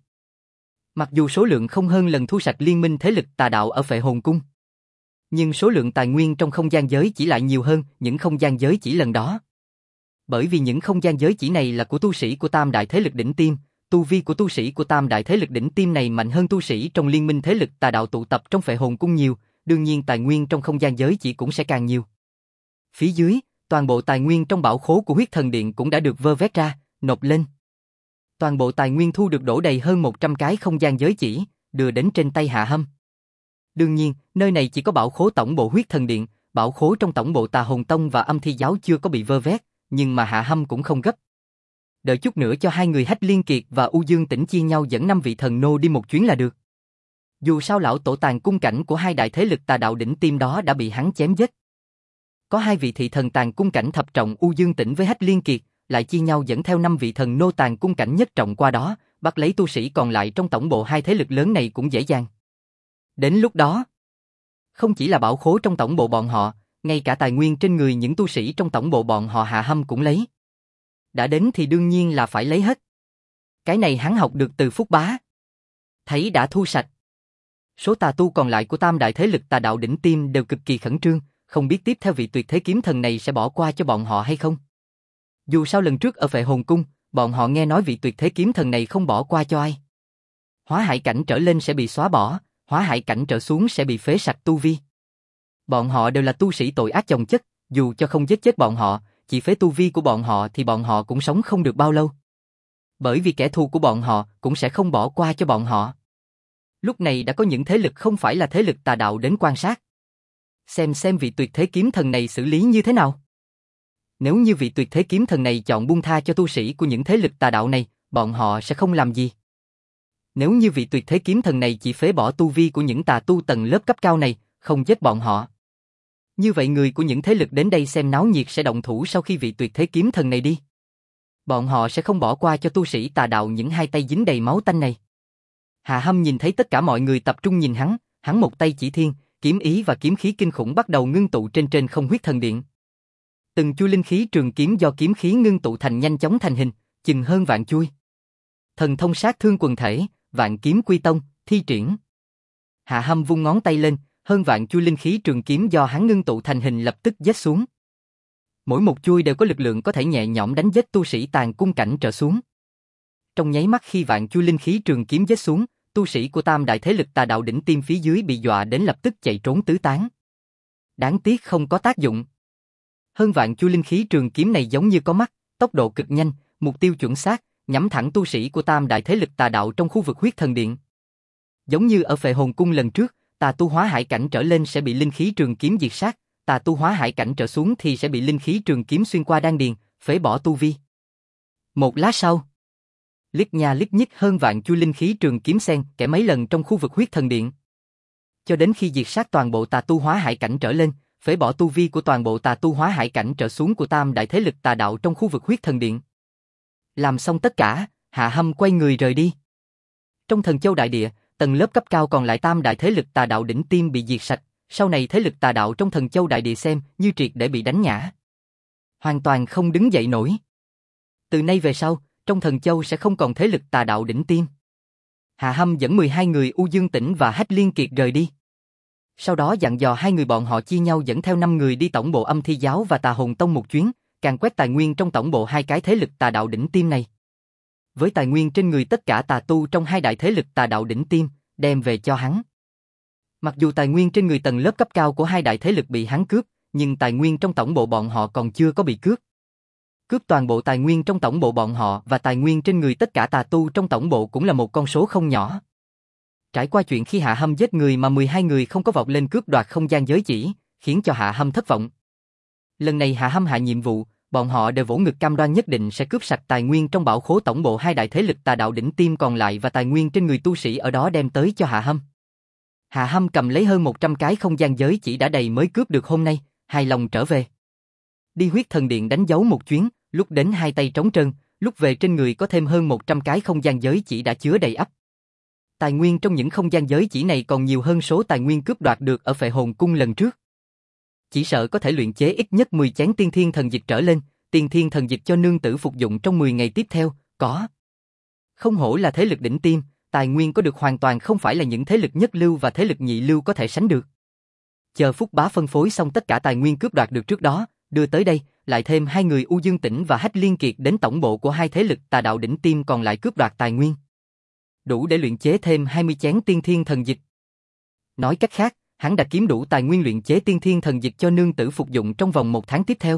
Mặc dù số lượng không hơn lần thu sạch liên minh thế lực tà đạo ở Phệ Hồn Cung, nhưng số lượng tài nguyên trong không gian giới chỉ lại nhiều hơn những không gian giới chỉ lần đó. Bởi vì những không gian giới chỉ này là của tu sĩ của tam đại thế lực đỉnh tiêm, tu vi của tu sĩ của tam đại thế lực đỉnh tiêm này mạnh hơn tu sĩ trong liên minh thế lực tà đạo tụ tập trong Phệ Hồn Cung nhiều, đương nhiên tài nguyên trong không gian giới chỉ cũng sẽ càng nhiều. Phía dưới, toàn bộ tài nguyên trong bảo khố của huyết thần điện cũng đã được vơ vét ra, nộp lên. Toàn bộ tài nguyên thu được đổ đầy hơn 100 cái không gian giới chỉ, đưa đến trên tay Hạ Hâm. Đương nhiên, nơi này chỉ có bảo khố tổng bộ huyết thần điện, bảo khố trong tổng bộ Tà Hồn Tông và Âm Thi Giáo chưa có bị vơ vét, nhưng mà Hạ Hâm cũng không gấp. Đợi chút nữa cho 2 người Hách Liên Kiệt và U Dương Tĩnh chia nhau dẫn 5 vị thần nô đi một chuyến là được. Dù sao lão tổ tàn cung cảnh của 2 đại thế lực tà đạo đỉnh tiêm đó đã bị hắn chém giết. Có 2 vị thị thần tàn cung cảnh thập trọng U Dương Tĩnh với Hách Liên Kiệt, lại chia nhau dẫn theo 5 vị thần nô tàn cung cảnh nhất trọng qua đó, bắt lấy tu sĩ còn lại trong tổng bộ 2 thế lực lớn này cũng dễ dàng. Đến lúc đó, không chỉ là bảo khố trong tổng bộ bọn họ, ngay cả tài nguyên trên người những tu sĩ trong tổng bộ bọn họ Hạ Hâm cũng lấy. Đã đến thì đương nhiên là phải lấy hết. Cái này hắn học được từ Phúc Bá. Thấy đã thu sạch. Số tà tu còn lại của tam đại thế lực tà đạo đỉnh tiêm đều cực kỳ khẩn trương, không biết tiếp theo vị tuyệt thế kiếm thần này sẽ bỏ qua cho bọn họ hay không. Dù sao lần trước ở Phệ Hồn Cung, bọn họ nghe nói vị tuyệt thế kiếm thần này không bỏ qua cho ai. Hóa hải cảnh trở lên sẽ bị xóa bỏ, hóa hải cảnh trở xuống sẽ bị phế sạch tu vi. Bọn họ đều là tu sĩ tội ác chồng chất, dù cho không giết chết bọn họ, chỉ phế tu vi của bọn họ thì bọn họ cũng sống không được bao lâu. Bởi vì kẻ thù của bọn họ cũng sẽ không bỏ qua cho bọn họ. Lúc này đã có những thế lực không phải là thế lực tà đạo đến quan sát. Xem vị tuyệt thế kiếm thần này xử lý như thế nào. Nếu như vị tuyệt thế kiếm thần này chọn buông tha cho tu sĩ của những thế lực tà đạo này, bọn họ sẽ không làm gì. Nếu như vị tuyệt thế kiếm thần này chỉ phế bỏ tu vi của những tà tu tầng lớp cấp cao này, không giết bọn họ, như vậy người của những thế lực đến đây xem náo nhiệt sẽ động thủ sau khi vị tuyệt thế kiếm thần này đi. Bọn họ sẽ không bỏ qua cho tu sĩ tà đạo những 2 tay dính đầy máu tanh này. Hạ Hâm nhìn thấy tất cả mọi người tập trung nhìn hắn một tay chỉ thiên, kiếm ý và kiếm khí kinh khủng bắt đầu ngưng tụ trên không huyết thần điện. Từng chuôi linh khí trường kiếm do kiếm khí ngưng tụ thành nhanh chóng thành hình, chừng hơn vạn chuôi. Thần thông sát thương quần thể, vạn kiếm quy tông, thi triển. Hạ Hâm vung ngón tay lên, hơn vạn chuôi linh khí trường kiếm do hắn ngưng tụ thành hình lập tức giết xuống. Mỗi một chuôi đều có lực lượng có thể nhẹ nhõm đánh giết tu sĩ tàn cung cảnh trở xuống. Trong nháy mắt khi vạn chuôi linh khí trường kiếm giết xuống, tu sĩ của tam đại thế lực tà đạo đỉnh tiêm phía dưới bị dọa đến lập tức chạy trốn tứ tán. Đáng tiếc không có tác dụng. Hơn vạn chuôi linh khí trường kiếm này giống như có mắt, tốc độ cực nhanh, mục tiêu chuẩn xác, nhắm thẳng tu sĩ của tam đại thế lực tà đạo trong khu vực huyết thần điện. Giống như ở Phệ Hồn Cung lần trước, tà tu hóa hải cảnh trở lên sẽ bị linh khí trường kiếm diệt sát, tà tu hóa hải cảnh trở xuống thì sẽ bị linh khí trường kiếm xuyên qua đan điền, phế bỏ tu vi. Một lát sau, liếc nha liếc nhích hơn vạn chuôi linh khí trường kiếm xen kẽ mấy lần trong khu vực huyết thần điện. Cho đến khi diệt sát toàn bộ tà tu hóa hải cảnh trở lên, phế bỏ tu vi của toàn bộ tà tu hóa hải cảnh trở xuống của tam đại thế lực tà đạo trong khu vực huyết thần điện. Làm xong tất cả, Hạ Hâm quay người rời đi. Trong Thần Châu đại địa, tầng lớp cấp cao còn lại tam đại thế lực tà đạo đỉnh tiêm bị diệt sạch, sau này thế lực tà đạo trong Thần Châu đại địa xem như triệt để bị đánh ngã. Hoàn toàn không đứng dậy nổi. Từ nay về sau, trong Thần Châu sẽ không còn thế lực tà đạo đỉnh tiêm. Hạ Hâm dẫn 12 người U Dương Tĩnh và Hách Liên Kiệt rời đi. sau đó dặn dò hai người bọn họ chia nhau dẫn theo 5 người đi tổng bộ Âm Thi Giáo và Tà Hồn Tông một chuyến, càn quét tài nguyên trong tổng bộ hai cái thế lực tà đạo đỉnh tiêm này. Với tài nguyên trên người tất cả tà tu trong hai đại thế lực tà đạo đỉnh tiêm, đem về cho hắn. Mặc dù tài nguyên trên người tầng lớp cấp cao của hai đại thế lực bị hắn cướp, nhưng tài nguyên trong tổng bộ bọn họ còn chưa có bị cướp. Cướp toàn bộ tài nguyên trong tổng bộ bọn họ và tài nguyên trên người tất cả tà tu trong tổng bộ cũng là một con số không nhỏ. Trải qua chuyện khi Hạ Hâm giết người mà 12 người không có vọt lên cướp đoạt không gian giới chỉ, khiến cho Hạ Hâm thất vọng. Lần này Hạ Hâm hạ nhiệm vụ, bọn họ đều vỗ ngực cam đoan nhất định sẽ cướp sạch tài nguyên trong bảo khố tổng bộ hai đại thế lực tà đạo đỉnh tiêm còn lại và tài nguyên trên người tu sĩ ở đó đem tới cho Hạ Hâm. Hạ Hâm cầm lấy hơn 100 cái không gian giới chỉ đã đầy mới cướp được hôm nay, hài lòng trở về. Đi huyết thần điện đánh dấu một chuyến, lúc đến hai tay trống trơn, lúc về trên người có thêm hơn 100 cái không gian giới chỉ đã chứa đầy ắp. Tài nguyên trong những không gian giới chỉ này còn nhiều hơn số tài nguyên cướp đoạt được ở Phệ Hồn Cung lần trước. Chỉ sợ có thể luyện chế ít nhất 10 chén tiên thiên thần dịch trở lên, tiên thiên thần dịch cho nương tử phục dụng trong 10 ngày tiếp theo, có. Không hổ là thế lực đỉnh tiêm, tài nguyên có được hoàn toàn không phải là những thế lực nhất lưu và thế lực nhị lưu có thể sánh được. Chờ Phúc Bá phân phối xong tất cả tài nguyên cướp đoạt được trước đó, đưa tới đây, lại thêm hai người U Dương Tĩnh và Hách Liên Kiệt đến tổng bộ của hai thế lực tà đạo đỉnh tiêm còn lại cướp đoạt tài nguyên. Đủ để luyện chế thêm 20 chén tiên thiên thần dịch. Nói cách khác, hắn đã kiếm đủ tài nguyên luyện chế tiên thiên thần dịch cho nương tử phục dụng trong vòng 1 tháng tiếp theo.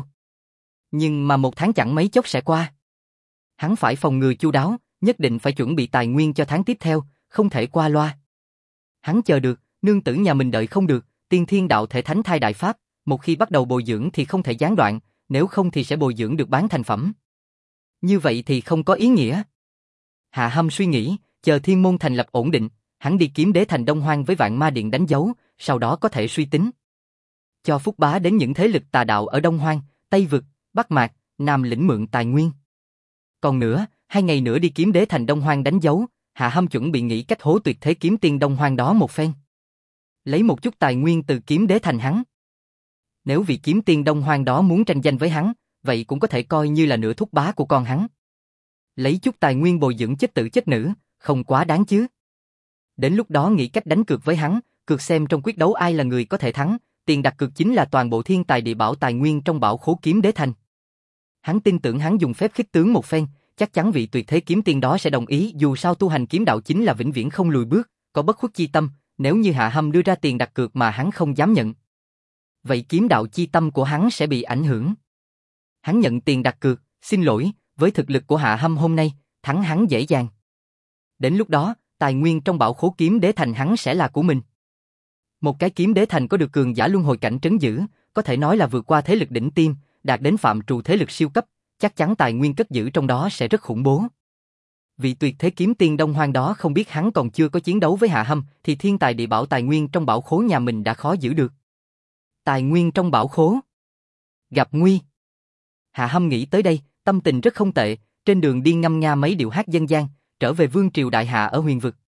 Nhưng mà 1 tháng chẳng mấy chốc sẽ qua. Hắn phải phòng ngừa chu đáo, nhất định phải chuẩn bị tài nguyên cho tháng tiếp theo, không thể qua loa. Hắn chờ được, nương tử nhà mình đợi không được, tiên thiên đạo thể thánh thai đại pháp, một khi bắt đầu bồi dưỡng thì không thể gián đoạn, nếu không thì sẽ bồi dưỡng được bán thành phẩm. Như vậy thì không có ý nghĩa. Hạ Hâm suy nghĩ, chờ thiên môn thành lập ổn định, hắn đi kiếm đế thành Đông Hoang với Vạn Ma Điện đánh dấu, sau đó có thể suy tính. Cho Phúc Bá đến những thế lực tà đạo ở Đông Hoang, Tây Vực, Bắc Mạc, Nam lĩnh mượn tài nguyên. Còn nữa, 2 ngày nữa đi kiếm đế thành Đông Hoang đánh dấu, Hạ Hâm chuẩn bị nghĩ cách hố tuyệt thế kiếm tiên Đông Hoang đó một phen. Lấy một chút tài nguyên từ kiếm đế thành hắn. Nếu vị kiếm tiên Đông Hoang đó muốn tranh giành với hắn, vậy cũng có thể coi như là nửa thúc bá của con hắn. Lấy chút tài nguyên bồi dưỡng chất tử chất nữ, không quá đáng chứ. Đến lúc đó nghĩ cách đánh cược với hắn, cược xem trong quyết đấu ai là người có thể thắng, tiền đặt cược chính là toàn bộ thiên tài địa bảo tài nguyên trong bảo khố kiếm đế thành. Hắn tin tưởng hắn dùng phép khích tướng một phen, chắc chắn vị tuyệt thế kiếm tiên đó sẽ đồng ý, dù sao tu hành kiếm đạo chính là vĩnh viễn không lùi bước, có bất khuất chi tâm, nếu như Hạ Hâm đưa ra tiền đặt cược mà hắn không dám nhận. Vậy kiếm đạo chi tâm của hắn sẽ bị ảnh hưởng. Hắn nhận tiền đặt cược, xin lỗi, với thực lực của Hạ Hâm hôm nay, thắng hắn dễ dàng. Đến lúc đó, tài nguyên trong bảo khố kiếm đế thành hắn sẽ là của mình. Một cái kiếm đế thành có được cường giả luân hồi cảnh trấn giữ, có thể nói là vượt qua thế lực đỉnh tiêm, đạt đến phạm trù thế lực siêu cấp, chắc chắn tài nguyên cất giữ trong đó sẽ rất khủng bố. Vị tuyệt thế kiếm tiên Đông Hoang đó không biết hắn còn chưa có chiến đấu với Hạ Hâm, thì thiên tài địa bảo tài nguyên trong bảo khố nhà mình đã khó giữ được. Tài nguyên trong bảo khố. Gặp nguy. Hạ Hâm nghĩ tới đây, tâm tình rất không tệ, trên đường đi ngâm nga mấy điệu hát dân gian, trở về Vương Triều Đại Hạ ở huyền vực.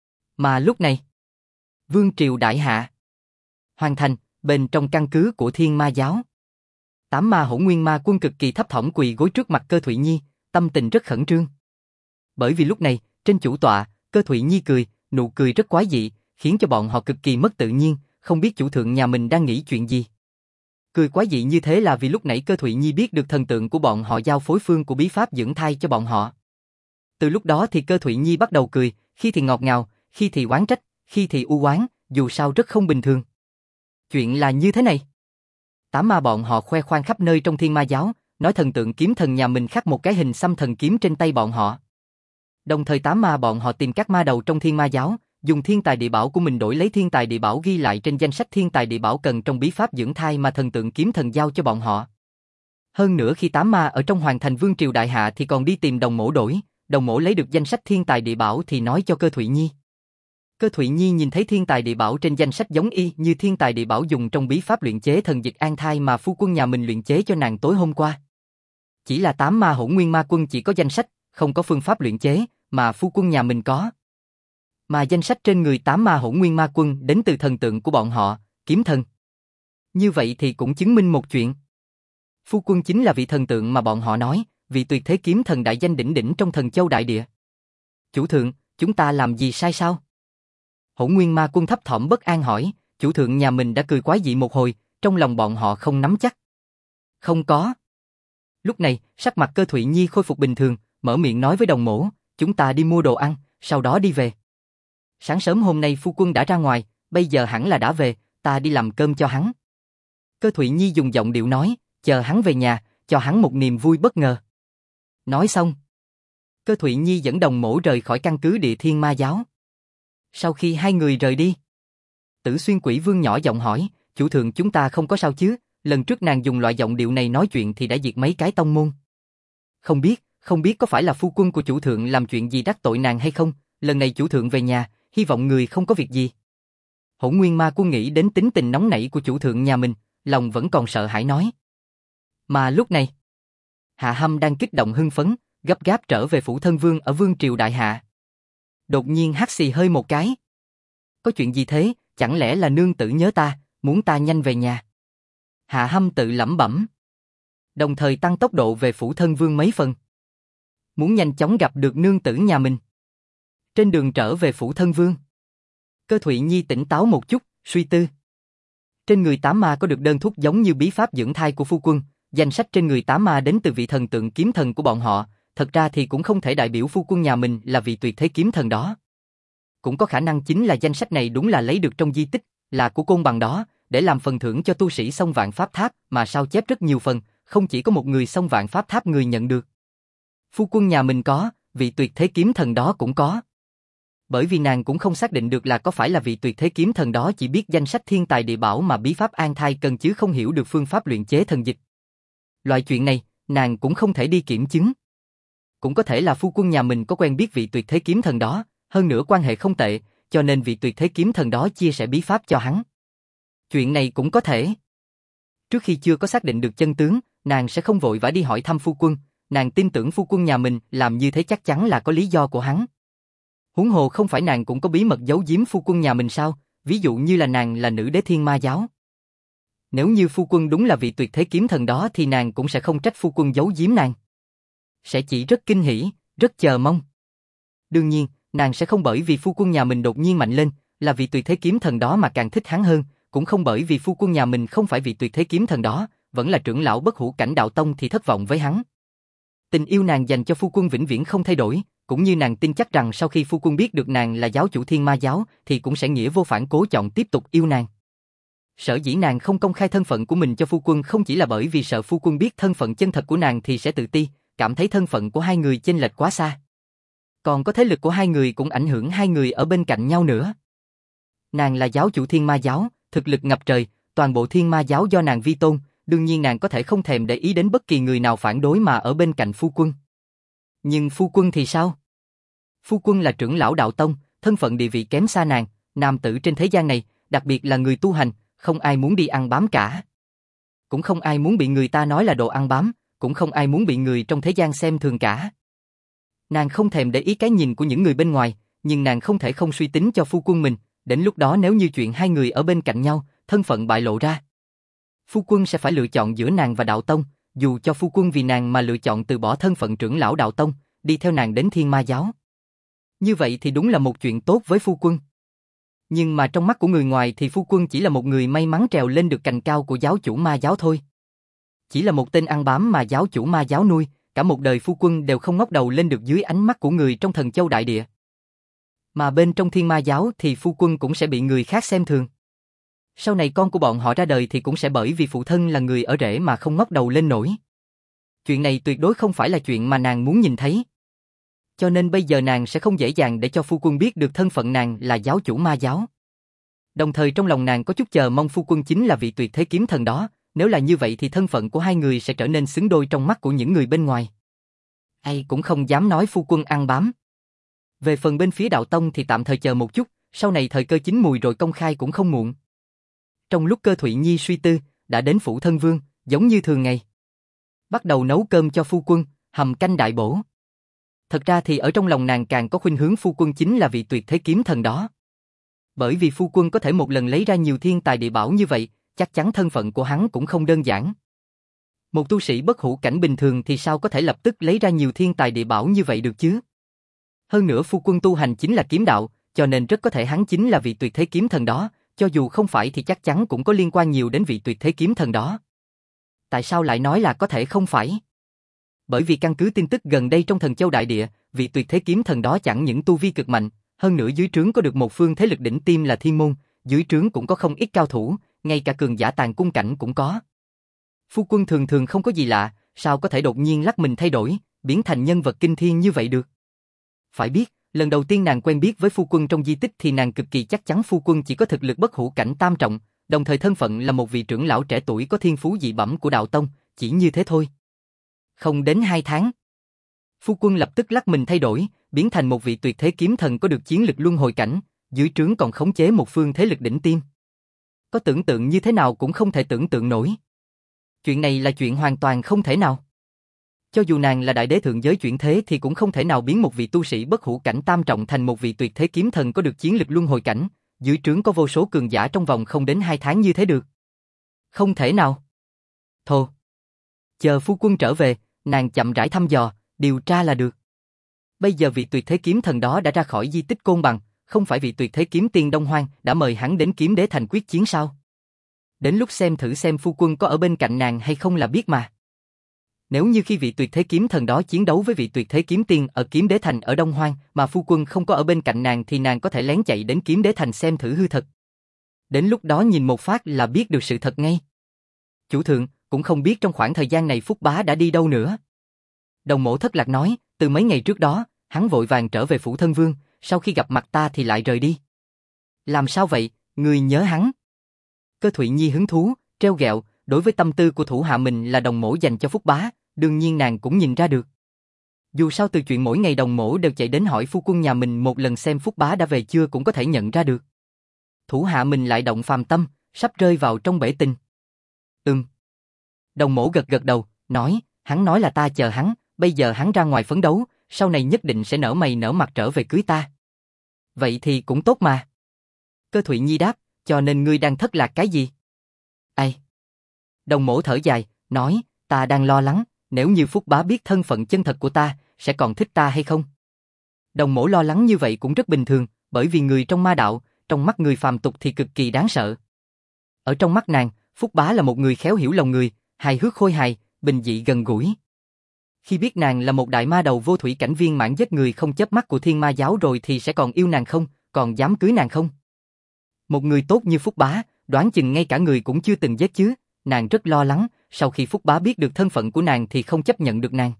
Mà lúc này, Vương Triều Đại Hạ hoàn thành, bên trong căn cứ của Thiên Ma Giáo. 8 ma hỗn nguyên ma quân cực kỳ thấp thỏm quỳ gối trước mặt Cơ Thụy Nhi, tâm tình rất khẩn trương. Bởi vì lúc này, trên chủ tọa, Cơ Thụy Nhi cười, nụ cười rất quái dị, khiến cho bọn họ cực kỳ mất tự nhiên, không biết chủ thượng nhà mình đang nghĩ chuyện gì. Cười quái dị như thế là vì lúc nãy Cơ Thụy Nhi biết được thần tượng của bọn họ giao phối phương của bí pháp dưỡng thai cho bọn họ. Từ lúc đó thì Cơ Thụy Nhi bắt đầu cười, khi thì ngọt ngào, khi thì oán trách, khi thì u oán, dù sao rất không bình thường. Chuyện là như thế này. 8 ma bọn họ khoe khoang khắp nơi trong Thiên Ma Giáo, nói thần tượng kiếm thần nhà mình khắc một cái hình xăm thần kiếm trên tay bọn họ. Đồng thời 8 ma bọn họ tìm các ma đầu trong Thiên Ma Giáo, dùng thiên tài địa bảo của mình đổi lấy thiên tài địa bảo ghi lại trên danh sách thiên tài địa bảo cần trong bí pháp dưỡng thai mà thần tượng kiếm thần giao cho bọn họ. Hơn nữa khi 8 ma ở trong Hoàng thành Vương Triều Đại Hạ thì còn đi tìm đồng mổ đổi, đồng mổ lấy được danh sách thiên tài địa bảo thì nói cho Cơ Thụy Nhi. Cơ Thụy Nhi nhìn thấy thiên tài địa bảo trên danh sách giống y như thiên tài địa bảo dùng trong bí pháp luyện chế thần dịch an thai mà phu quân nhà mình luyện chế cho nàng tối hôm qua. Chỉ là 8 ma hỗn nguyên ma quân chỉ có danh sách, không có phương pháp luyện chế, mà phu quân nhà mình có. Mà danh sách trên người 8 ma hỗn nguyên ma quân đến từ thần tượng của bọn họ, kiếm thần. Như vậy thì cũng chứng minh một chuyện. Phu quân chính là vị thần tượng mà bọn họ nói, vị tuyệt thế kiếm thần đại danh đỉnh đỉnh trong Thần Châu đại địa. Chủ thượng, chúng ta làm gì sai sao? Hỗn nguyên ma quân thấp thỏm bất an hỏi, chủ thượng nhà mình đã cười quái dị một hồi, trong lòng bọn họ không nắm chắc. Không có. Lúc này, sắc mặt Cơ Thụy Nhi khôi phục bình thường, mở miệng nói với đồng mổ, chúng ta đi mua đồ ăn, sau đó đi về. Sáng sớm hôm nay phu quân đã ra ngoài, bây giờ hẳn là đã về, ta đi làm cơm cho hắn. Cơ Thụy Nhi dùng giọng điệu nói, chờ hắn về nhà, cho hắn một niềm vui bất ngờ. Nói xong, Cơ Thụy Nhi dẫn đồng mổ rời khỏi căn cứ Địa Thiên Ma Giáo. Sau khi hai người rời đi, Tử Xuyên Quỷ Vương nhỏ giọng hỏi, chủ thượng chúng ta không có sao chứ, lần trước nàng dùng loại giọng điệu này nói chuyện thì đã diệt mấy cái tông môn. Không biết có phải là phu quân của chủ thượng làm chuyện gì đắc tội nàng hay không, lần này chủ thượng về nhà, hy vọng người không có việc gì. Hỗn Nguyên Ma Quân nghĩ đến tính tình nóng nảy của chủ thượng nhà mình, lòng vẫn còn sợ hãi nói. Mà lúc này, Hạ Hâm đang kích động hưng phấn, gấp gáp trở về phủ thân vương ở Vương Triều Đại Hạ. Đột nhiên hắt xì hơi một cái. Có chuyện gì thế, chẳng lẽ là nương tử nhớ ta, muốn ta nhanh về nhà? Hạ Hâm tự lẩm bẩm, đồng thời tăng tốc độ về phủ thân vương mấy phần. Muốn nhanh chóng gặp được nương tử nhà mình. Trên đường trở về phủ thân vương, Cơ Thụy Nhi tỉnh táo một chút, suy tư. Trên người tám ma có được đơn thuốc giống như bí pháp dưỡng thai của phu quân, danh sách trên người tám ma đến từ vị thần tượng kiếm thần của bọn họ, thật ra thì cũng không thể đại biểu phu quân nhà mình là vị tuyệt thế kiếm thần đó. Cũng có khả năng chính là danh sách này đúng là lấy được trong di tích, là của côn bằng đó, để làm phần thưởng cho tu sĩ xông vạn pháp tháp, mà sao chép rất nhiều phần, không chỉ có một người xông vạn pháp tháp người nhận được. Phu quân nhà mình có, vị tuyệt thế kiếm thần đó cũng có. Bởi vì nàng cũng không xác định được là có phải là vị tuyệt thế kiếm thần đó chỉ biết danh sách thiên tài địa bảo mà bí pháp an thai cần chứ không hiểu được phương pháp luyện chế thần dịch. Loại chuyện này, nàng cũng không thể đi kiểm chứng. Cũng có thể là phu quân nhà mình có quen biết vị tuyệt thế kiếm thần đó, hơn nữa quan hệ không tệ, cho nên vị tuyệt thế kiếm thần đó chia sẻ bí pháp cho hắn. Chuyện này cũng có thể. Trước khi chưa có xác định được chân tướng, nàng sẽ không vội vã đi hỏi thăm phu quân, nàng tin tưởng phu quân nhà mình làm như thế chắc chắn là có lý do của hắn. Huống hồ không phải nàng cũng có bí mật giấu giếm phu quân nhà mình sao, ví dụ như là nàng là nữ đế thiên ma giáo. Nếu như phu quân đúng là vị tuyệt thế kiếm thần đó thì nàng cũng sẽ không trách phu quân giấu giếm nàng. Sẽ chỉ rất kinh hỉ, rất chờ mong. Đương nhiên, nàng sẽ không bởi vì phu quân nhà mình đột nhiên mạnh lên, là vị tuyệt thế kiếm thần đó mà càng thích hắn hơn, cũng không bởi vì phu quân nhà mình không phải vị tuyệt thế kiếm thần đó, vẫn là trưởng lão bất hủ cảnh đạo tông thì thất vọng với hắn. Tình yêu nàng dành cho phu quân vĩnh viễn không thay đổi, cũng như nàng tin chắc rằng sau khi phu quân biết được nàng là giáo chủ thiên ma giáo thì cũng sẽ nghĩa vô phản cố chọn tiếp tục yêu nàng. Sở dĩ nàng không công khai thân phận của mình cho phu quân không chỉ là bởi vì sợ phu quân biết thân phận chân thật của nàng thì sẽ tự ti, cảm thấy thân phận của hai người chênh lệch quá xa. Còn có thế lực của hai người cũng ảnh hưởng hai người ở bên cạnh nhau nữa. Nàng là giáo chủ thiên ma giáo, thực lực ngập trời, toàn bộ thiên ma giáo do nàng vi tôn, đương nhiên nàng có thể không thèm để ý đến bất kỳ người nào phản đối mà ở bên cạnh phu quân. Nhưng phu quân thì sao? Phu quân là trưởng lão đạo tông, thân phận địa vị kém xa nàng, nam tử trên thế gian này, đặc biệt là người tu hành, không ai muốn đi ăn bám cả. Cũng không ai muốn bị người ta nói là đồ ăn bám, cũng không ai muốn bị người trong thế gian xem thường cả. Nàng không thèm để ý cái nhìn của những người bên ngoài, nhưng nàng không thể không suy tính cho phu quân mình, đến lúc đó nếu như chuyện hai người ở bên cạnh nhau, thân phận bại lộ ra. Phu quân sẽ phải lựa chọn giữa nàng và đạo tông, dù cho phu quân vì nàng mà lựa chọn từ bỏ thân phận trưởng lão đạo tông, đi theo nàng đến thiên ma giáo. Như vậy thì đúng là một chuyện tốt với phu quân. Nhưng mà trong mắt của người ngoài thì phu quân chỉ là một người may mắn trèo lên được cành cao của giáo chủ ma giáo thôi. Chỉ là một tên ăn bám mà giáo chủ ma giáo nuôi, cả một đời phu quân đều không ngóc đầu lên được dưới ánh mắt của người trong Thần Châu Đại Địa. Mà bên trong thiên ma giáo thì phu quân cũng sẽ bị người khác xem thường. Sau này con của bọn họ ra đời thì cũng sẽ bởi vì phụ thân là người ở rễ mà không ngóc đầu lên nổi. Chuyện này tuyệt đối không phải là chuyện mà nàng muốn nhìn thấy. Cho nên bây giờ nàng sẽ không dễ dàng để cho phu quân biết được thân phận nàng là giáo chủ ma giáo. Đồng thời trong lòng nàng có chút chờ mong phu quân chính là vị tuyệt thế kiếm thần đó, nếu là như vậy thì thân phận của hai người sẽ trở nên xứng đôi trong mắt của những người bên ngoài. Ai cũng không dám nói phu quân ăn bám. Về phần bên phía đạo tông thì tạm thời chờ một chút, sau này thời cơ chín mùi rồi công khai cũng không muộn. Trong lúc Cơ Thụy Nhi suy tư, đã đến phủ thân vương, giống như thường ngày. Bắt đầu nấu cơm cho phu quân, hầm canh đại bổ. Thật ra thì ở trong lòng nàng càng có khuynh hướng phu quân chính là vị tuyệt thế kiếm thần đó. Bởi vì phu quân có thể một lần lấy ra nhiều thiên tài địa bảo như vậy, chắc chắn thân phận của hắn cũng không đơn giản. Một tu sĩ bất hủ cảnh bình thường thì sao có thể lập tức lấy ra nhiều thiên tài địa bảo như vậy được chứ? Hơn nữa phu quân tu hành chính là kiếm đạo, cho nên rất có thể hắn chính là vị tuyệt thế kiếm thần đó, cho dù không phải thì chắc chắn cũng có liên quan nhiều đến vị tuyệt thế kiếm thần đó. Tại sao lại nói là có thể không phải? Bởi vì căn cứ tin tức gần đây trong Thần Châu Đại Địa, vị tuyệt thế kiếm thần đó chẳng những tu vi cực mạnh, hơn nữa dưới trướng có được một phương thế lực đỉnh tiêm là Thiên Môn, dưới trướng cũng có không ít cao thủ, ngay cả cường giả tàn cung cảnh cũng có. Phu quân thường thường không có gì lạ, sao có thể đột nhiên lắc mình thay đổi, biến thành nhân vật kinh thiên như vậy được? Phải biết, lần đầu tiên nàng quen biết với phu quân trong di tích thì nàng cực kỳ chắc chắn phu quân chỉ có thực lực bất hủ cảnh tam trọng, đồng thời thân phận là một vị trưởng lão trẻ tuổi có thiên phú dị bẩm của đạo tông, chỉ như thế thôi. Không đến 2 tháng, phu quân lập tức lắc mình thay đổi, biến thành một vị tuyệt thế kiếm thần có được chiến lực luân hồi cảnh, dưới trướng còn khống chế một phương thế lực đỉnh tiêm. Có tưởng tượng như thế nào cũng không thể tưởng tượng nổi. Chuyện này là chuyện hoàn toàn không thể nào. Cho dù nàng là đại đế thượng giới chuyển thế thì cũng không thể nào biến một vị tu sĩ bất hủ cảnh tam trọng thành một vị tuyệt thế kiếm thần có được chiến lực luân hồi cảnh, dưới trướng có vô số cường giả trong vòng không đến 2 tháng như thế được. Không thể nào. Thô. Chờ phu quân trở về, nàng chậm rãi thăm dò, điều tra là được. Bây giờ vị tuyệt thế kiếm thần đó đã ra khỏi di tích Côn Bằng, không phải vị tuyệt thế kiếm tiên Đông Hoang đã mời hắn đến Kiếm Đế Thành quyết chiến sao? Đến lúc xem thử xem phu quân có ở bên cạnh nàng hay không là biết mà. Nếu như khi vị tuyệt thế kiếm thần đó chiến đấu với vị tuyệt thế kiếm tiên ở Kiếm Đế Thành ở Đông Hoang mà phu quân không có ở bên cạnh nàng thì nàng có thể lén chạy đến Kiếm Đế Thành xem thử hư thật. Đến lúc đó nhìn một phát là biết được sự thật ngay. Chủ thượng, cũng không biết trong khoảng thời gian này Phúc Bá đã đi đâu nữa. Đồng mổ thất lạc nói, từ mấy ngày trước đó, hắn vội vàng trở về phủ thân vương, sau khi gặp mặt ta thì lại rời đi. Làm sao vậy, người nhớ hắn? Cơ Thụy Nhi hứng thú, trêu ghẹo, đối với tâm tư của thủ hạ mình là đồng mổ dành cho Phúc Bá, đương nhiên nàng cũng nhìn ra được. Dù sao từ chuyện mỗi ngày đồng mổ đều chạy đến hỏi phu quân nhà mình một lần xem Phúc Bá đã về chưa cũng có thể nhận ra được. Thủ hạ mình lại động phàm tâm, sắp rơi vào trong bể tình. Đồng mổ gật gật đầu, hắn nói là ta chờ hắn, bây giờ hắn ra ngoài phấn đấu, sau này nhất định sẽ nở mày nở mặt trở về cưới ta. Vậy thì cũng tốt mà. Cơ Thụy Nhi đáp, cho nên ngươi đang thất lạc cái gì? Ai? Đồng mổ thở dài, nói, ta đang lo lắng, nếu như Phúc Bá biết thân phận chân thật của ta, sẽ còn thích ta hay không? Đồng mổ lo lắng như vậy cũng rất bình thường, bởi vì người trong ma đạo, trong mắt người phàm tục thì cực kỳ đáng sợ. Ở trong mắt nàng, Phúc Bá là một người khéo hiểu lòng người, hài hước khôi hài, bình dị gần gũi. Khi biết nàng là một đại ma đầu vô thủy cảnh viên mãn giết người không chớp mắt của Thiên Ma giáo rồi thì sẽ còn yêu nàng không, còn dám cưới nàng không? Một người tốt như Phúc Bá, đoán chừng ngay cả người cũng chưa từng giết chứ, nàng rất lo lắng, sau khi Phúc Bá biết được thân phận của nàng thì không chấp nhận được nàng.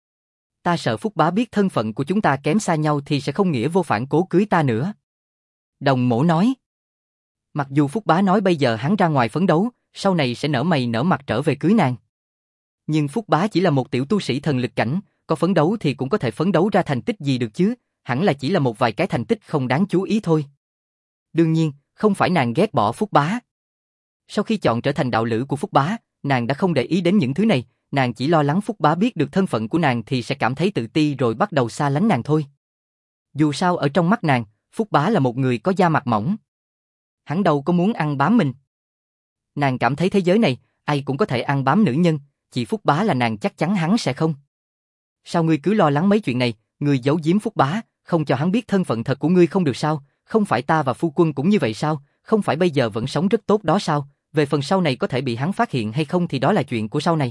Ta sợ Phúc Bá biết thân phận của chúng ta kém xa nhau thì sẽ không nghĩa vô phản cố cưới ta nữa. Đồng mổ nói. Mặc dù Phúc Bá nói bây giờ hắn ra ngoài phấn đấu, sau này sẽ nở mày nở mặt trở về cưới nàng. Nhưng Phúc Bá chỉ là một tiểu tu sĩ thần lực cảnh, có phấn đấu thì cũng có thể phấn đấu ra thành tích gì được chứ, hẳn là chỉ là một vài cái thành tích không đáng chú ý thôi. Đương nhiên, không phải nàng ghét bỏ Phúc Bá. Sau khi chọn trở thành đạo lữ của Phúc Bá, nàng đã không để ý đến những thứ này, nàng chỉ lo lắng Phúc Bá biết được thân phận của nàng thì sẽ cảm thấy tự ti rồi bắt đầu xa lánh nàng thôi. Dù sao ở trong mắt nàng, Phúc Bá là một người có da mặt mỏng. Hắn đâu có muốn ăn bám mình. Nàng cảm thấy thế giới này, ai cũng có thể ăn bám nữ nhân, chỉ Phúc Bá là nàng chắc chắn hắn sẽ không. Sao ngươi cứ lo lắng mấy chuyện này, ngươi giấu giếm Phúc Bá, không cho hắn biết thân phận thật của ngươi không được sao, không phải ta và phu quân cũng như vậy sao, không phải bây giờ vẫn sống rất tốt đó sao, về phần sau này có thể bị hắn phát hiện hay không thì đó là chuyện của sau này.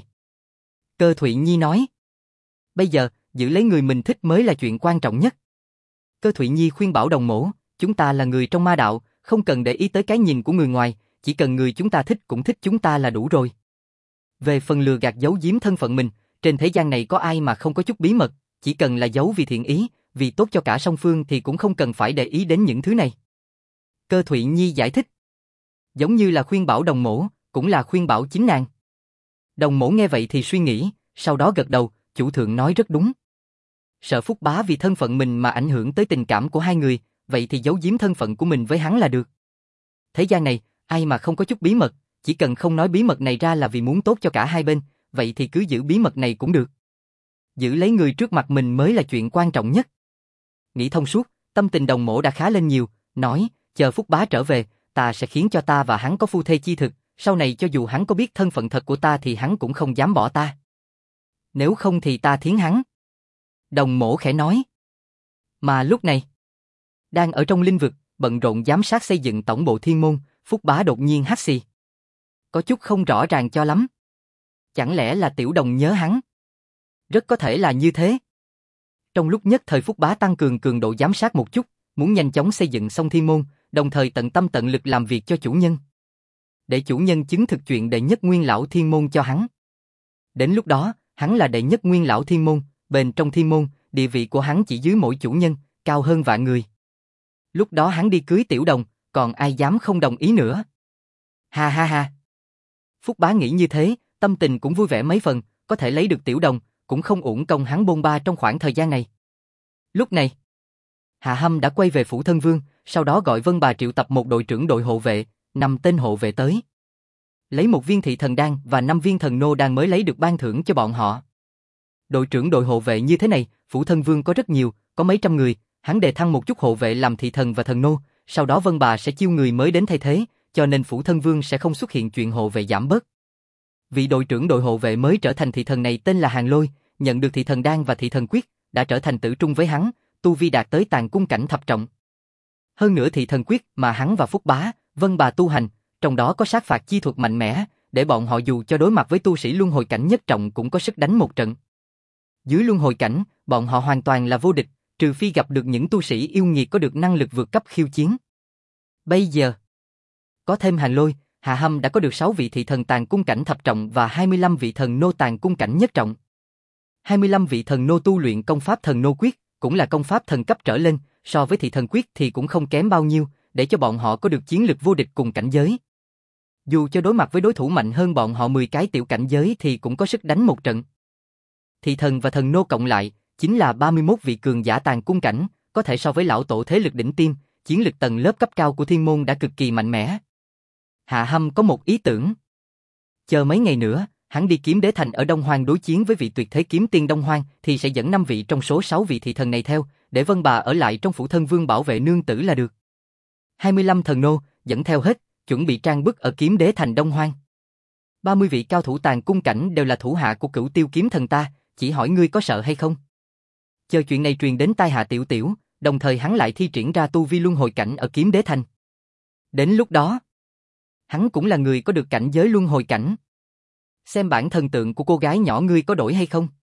Cơ Thụy Nhi nói. Bây giờ, giữ lấy người mình thích mới là chuyện quan trọng nhất. Cơ Thụy Nhi khuyên bảo đồng mổ, chúng ta là người trong ma đạo, không cần để ý tới cái nhìn của người ngoài, chỉ cần người chúng ta thích cũng thích chúng ta là đủ rồi. Về phần lừa gạt giấu giếm thân phận mình, trên thế gian này có ai mà không có chút bí mật, chỉ cần là giấu vì thiện ý, vì tốt cho cả song phương thì cũng không cần phải để ý đến những thứ này. Cơ Thụy Nhi giải thích. Giống như là khuyên bảo đồng mổ, cũng là khuyên bảo chính nàng. Đồng mổ nghe vậy thì suy nghĩ, sau đó gật đầu, chủ thượng nói rất đúng. Sợ Phúc Bá vì thân phận mình mà ảnh hưởng tới tình cảm của hai người, vậy thì giấu giếm thân phận của mình với hắn là được. Thế gian này, ai mà không có chút bí mật, chỉ cần không nói bí mật này ra là vì muốn tốt cho cả hai bên, vậy thì cứ giữ bí mật này cũng được. Giữ lấy người trước mặt mình mới là chuyện quan trọng nhất. Nghĩ thông suốt, tâm tình đồng mổ đã khá lên nhiều, nói, chờ Phúc Bá trở về, ta sẽ khiến cho ta và hắn có phu thê chi thực, sau này cho dù hắn có biết thân phận thật của ta thì hắn cũng không dám bỏ ta. Nếu không thì ta thiến hắn. Đồng mổ khẽ nói. Mà lúc này, đang ở trong linh vực, bận rộn giám sát xây dựng tổng bộ Thiên Môn, Phúc Bá đột nhiên hắt xì. Có chút không rõ ràng cho lắm. Chẳng lẽ là Tiểu Đồng nhớ hắn? Rất có thể là như thế. Trong lúc nhất thời Phúc Bá tăng cường cường độ giám sát một chút, muốn nhanh chóng xây dựng xong thiên môn, đồng thời tận tâm tận lực làm việc cho chủ nhân. Để chủ nhân chứng thực chuyện đệ nhất nguyên lão thiên môn cho hắn. Đến lúc đó, hắn là đệ nhất nguyên lão thiên môn, bên trong thiên môn, địa vị của hắn chỉ dưới mỗi chủ nhân, cao hơn vạn người. Lúc đó hắn đi cưới Tiểu Đồng, còn ai dám không đồng ý nữa. Ha ha ha. Phúc Bá nghĩ như thế, tâm tình cũng vui vẻ mấy phần, có thể lấy được Tiểu Đồng, cũng không uổng công hắn bôn ba trong khoảng thời gian này. Lúc này, Hạ Hâm đã quay về phủ thân vương, sau đó gọi Vân Bà triệu tập một đội trưởng đội hộ vệ, 5 tên hộ vệ tới. Lấy 1 viên thị thần đan và 5 viên thần nô đan mới lấy được ban thưởng cho bọn họ. Đội trưởng đội hộ vệ như thế này, phủ thân vương có rất nhiều, có mấy trăm người, hắn đề thăng một chút hộ vệ làm thị thần và thần nô, sau đó Vân Bà sẽ chiêu người mới đến thay thế, cho nên phủ thân vương sẽ không xuất hiện chuyện hộ vệ giảm bớt. Vị đội trưởng đội hộ vệ mới trở thành thị thần này tên là Hàng Lôi, nhận được thị thần đan và thị thần quyết, đã trở thành tử trung với hắn, tu vi đạt tới tàn cung cảnh thập trọng. Hơn nữa thị thần quyết mà hắn và Phúc Bá, Vân Bà tu hành, trong đó có sát phạt chi thuật mạnh mẽ, để bọn họ dù cho đối mặt với tu sĩ luân hồi cảnh nhất trọng cũng có sức đánh một trận. Dưới luân hồi cảnh, bọn họ hoàn toàn là vô địch, trừ phi gặp được những tu sĩ yêu nghiệt có được năng lực vượt cấp khiêu chiến. Bây giờ, có thêm Hàng Lôi, Hạ Hâm đã có được 6 vị thị thần tàn cung cảnh thập trọng và 25 vị thần nô tàn cung cảnh nhất trọng. 25 vị thần nô tu luyện công pháp thần nô quyết, cũng là công pháp thần cấp trở lên, so với thị thần quyết thì cũng không kém bao nhiêu, để cho bọn họ có được chiến lực vô địch cùng cảnh giới. Dù cho đối mặt với đối thủ mạnh hơn bọn họ 10 cái tiểu cảnh giới thì cũng có sức đánh một trận. Thị thần và thần nô cộng lại, chính là 31 vị cường giả tàn cung cảnh, có thể so với lão tổ thế lực đỉnh tiêm, chiến lực tầng lớp cấp cao của thiên môn đã cực kỳ mạnh mẽ. Hạ Hâm có một ý tưởng. Chờ mấy ngày nữa, hắn đi Kiếm Đế Thành ở Đông Hoang đối chiến với vị tuyệt thế kiếm tiên Đông Hoang thì sẽ dẫn 5 vị trong số 6 vị thị thần này theo, để Vân Bà ở lại trong phủ thân vương bảo vệ nương tử là được. 25 thần nô, dẫn theo hết, chuẩn bị trang bức ở Kiếm Đế Thành Đông Hoang. 30 vị cao thủ tàn cung cảnh đều là thủ hạ của Cửu Tiêu kiếm thần ta, chỉ hỏi ngươi có sợ hay không? Chờ chuyện này truyền đến tai Hạ Tiểu Tiểu, đồng thời hắn lại thi triển ra tu vi luân hồi cảnh ở Kiếm Đế Thành. Đến lúc đó, hắn cũng là người có được cảnh giới luân hồi cảnh. Xem bản thần tượng của cô gái nhỏ ngươi có đổi hay không?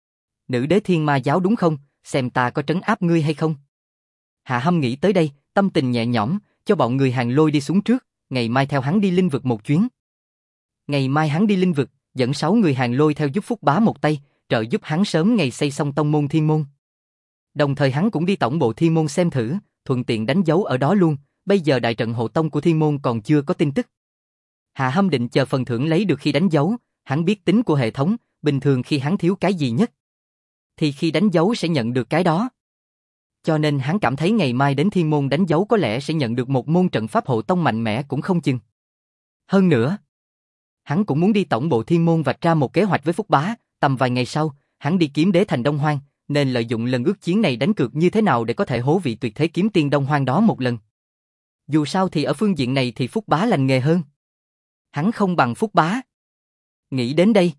Nữ đế thiên ma giáo đúng không? Xem ta có trấn áp ngươi hay không? Hạ Hâm nghĩ tới đây, tâm tình nhẹ nhõm, cho bọn người Hàng Lôi đi xuống trước, ngày mai theo hắn đi linh vực một chuyến. Ngày mai hắn đi linh vực, dẫn 6 người Hàng Lôi theo giúp Phúc Bá một tay, trợ giúp hắn sớm ngày xây xong tông môn thiên môn. Đồng thời hắn cũng đi tổng bộ thiên môn xem thử, thuận tiện đánh dấu ở đó luôn, bây giờ đại trận hộ tông của thiên môn còn chưa có tin tức. Hạ Hâm định chờ phần thưởng lấy được khi đánh dấu, hắn biết tính của hệ thống, bình thường khi hắn thiếu cái gì nhất, thì khi đánh dấu sẽ nhận được cái đó. Cho nên hắn cảm thấy ngày mai đến thiên môn đánh dấu có lẽ sẽ nhận được một môn trận pháp hộ tông mạnh mẽ cũng không chừng. Hơn nữa, hắn cũng muốn đi tổng bộ thiên môn vạch ra một kế hoạch với Phúc Bá, tầm vài ngày sau, hắn đi Kiếm Đế Thành Đông Hoang, nên lợi dụng lần ước chiến này đánh cược như thế nào để có thể hố vị tuyệt thế kiếm tiên Đông Hoang đó một lần. Dù sao thì ở phương diện này thì Phúc Bá lành nghề hơn. Hắn không bằng Phúc Bá. Nghĩ đến đây,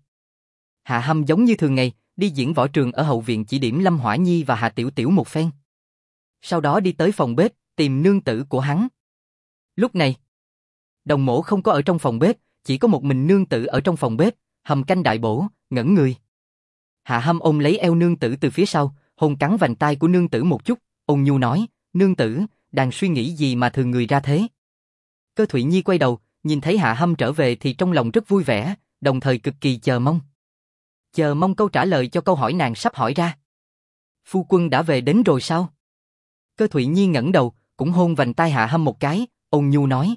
Hạ Hâm giống như thường ngày, đi diễn võ trường ở hậu viện chỉ điểm Lâm Hỏa Nhi và Hạ Tiểu Tiểu một phen. Sau đó đi tới phòng bếp, tìm nương tử của hắn. Lúc này, Đồng Mỗ không có ở trong phòng bếp, chỉ có một mình nương tử ở trong phòng bếp, hầm canh đại bổ, ngẩn người. Hạ Hâm ôm lấy eo nương tử từ phía sau, hôn cắn vành tai của nương tử một chút, ôn nhu nói, nương tử, đang suy nghĩ gì mà thường người ra thế? Cơ Thụy Nhi quay đầu, nhìn thấy Hạ Hâm trở về thì trong lòng rất vui vẻ, đồng thời cực kỳ chờ mong. Chờ mong câu trả lời cho câu hỏi nàng sắp hỏi ra. Phu quân đã về đến rồi sao? Cơ Thụy Nhi ngẩng đầu, cũng hôn vành tai Hạ Hâm một cái, ôn nhu nói.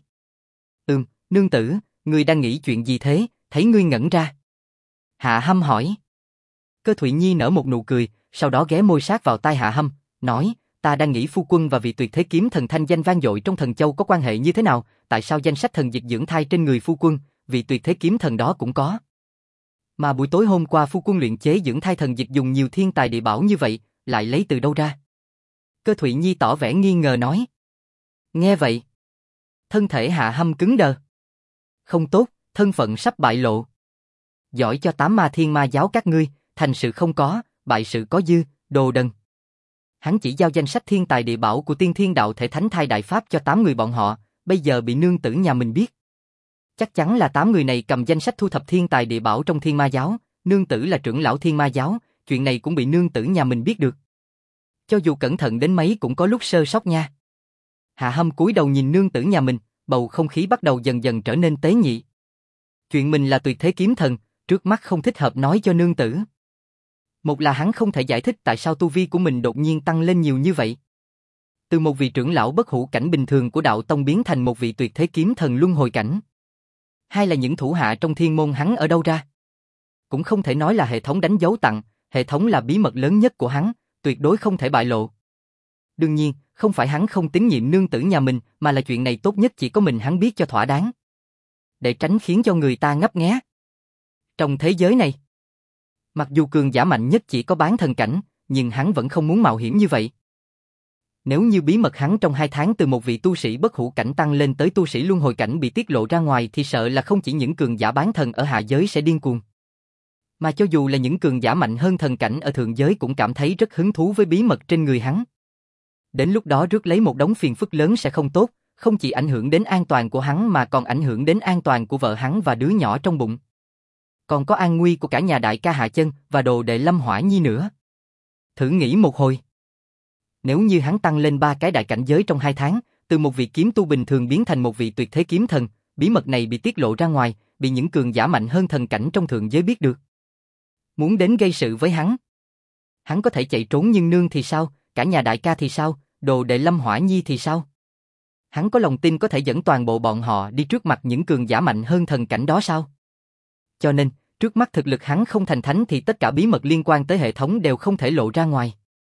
Nương tử, ngươi đang nghĩ chuyện gì thế, thấy ngươi ngẩn ra. Hạ Hâm hỏi. Cơ Thụy Nhi nở một nụ cười, sau đó ghé môi sát vào tai Hạ Hâm, nói, ta đang nghĩ phu quân và vị tuyệt thế kiếm thần thanh danh vang dội trong thần châu có quan hệ như thế nào, tại sao danh sách thần dịch dưỡng thai trên người phu quân, vị tuyệt thế kiếm thần đó cũng có. Mà buổi tối hôm qua phu quân luyện chế dưỡng thai thần dịch dùng nhiều thiên tài địa bảo như vậy, lại lấy từ đâu ra? Cơ Thụy Nhi tỏ vẻ nghi ngờ nói. Nghe vậy, thân thể Hạ Hâm cứng đờ. Không tốt, thân phận sắp bại lộ. Giỏi cho 8 ma thiên ma giáo các ngươi, thành sự không có, bại sự có dư, đồ đần. Hắn chỉ giao danh sách thiên tài địa bảo của tiên thiên đạo thể thánh thai đại pháp cho 8 người bọn họ, bây giờ bị nương tử nhà mình biết. Chắc chắn là 8 người này cầm danh sách thu thập thiên tài địa bảo trong Thiên Ma giáo, nương tử là trưởng lão Thiên Ma giáo, chuyện này cũng bị nương tử nhà mình biết được. Cho dù cẩn thận đến mấy cũng có lúc sơ sót nha. Hạ Hâm cúi đầu nhìn nương tử nhà mình, bầu không khí bắt đầu dần dần trở nên tế nhị. Chuyện mình là tuyệt thế kiếm thần, trước mắt không thích hợp nói cho nương tử. Một là hắn không thể giải thích tại sao tu vi của mình đột nhiên tăng lên nhiều như vậy. Từ một vị trưởng lão bất hủ cảnh bình thường của đạo tông biến thành một vị tuyệt thế kiếm thần luân hồi cảnh. Hai là những thủ hạ trong thiên môn hắn ở đâu ra. Cũng không thể nói là hệ thống đánh dấu tặng, hệ thống là bí mật lớn nhất của hắn, tuyệt đối không thể bại lộ. Đương nhiên, không phải hắn không tín nhiệm nương tử nhà mình, mà là chuyện này tốt nhất chỉ có mình hắn biết cho thỏa đáng. Để tránh khiến cho người ta ngấp nghé. Trong thế giới này, mặc dù cường giả mạnh nhất chỉ có bán thần cảnh, nhưng hắn vẫn không muốn mạo hiểm như vậy. Nếu như bí mật hắn trong 2 tháng từ một vị tu sĩ bất hủ cảnh tăng lên tới tu sĩ luân hồi cảnh bị tiết lộ ra ngoài thì sợ là không chỉ những cường giả bán thần ở hạ giới sẽ điên cuồng. Mà cho dù là những cường giả mạnh hơn thần cảnh ở thượng giới cũng cảm thấy rất hứng thú với bí mật trên người hắn. Đến lúc đó rước lấy một đống phiền phức lớn sẽ không tốt, không chỉ ảnh hưởng đến an toàn của hắn mà còn ảnh hưởng đến an toàn của vợ hắn và đứa nhỏ trong bụng. Còn có an nguy của cả nhà đại ca Hạ Chân và đồ đệ Lâm Hỏa Nhi nữa. Thử nghĩ một hồi. Nếu như hắn tăng lên 3 cái đại cảnh giới trong 2 tháng, từ một vị kiếm tu bình thường biến thành một vị tuyệt thế kiếm thần, bí mật này bị tiết lộ ra ngoài, bị những cường giả mạnh hơn thần cảnh trong thượng giới biết được. Muốn đến gây sự với hắn. Hắn có thể chạy trốn nhưng nương thì sao, cả nhà đại ca thì sao, đồ đệ Lâm Hỏa Nhi thì sao? Hắn có lòng tin có thể dẫn toàn bộ bọn họ đi trước mặt những cường giả mạnh hơn thần cảnh đó sao? Cho nên, trước mắt thực lực hắn không thành thánh thì tất cả bí mật liên quan tới hệ thống đều không thể lộ ra ngoài.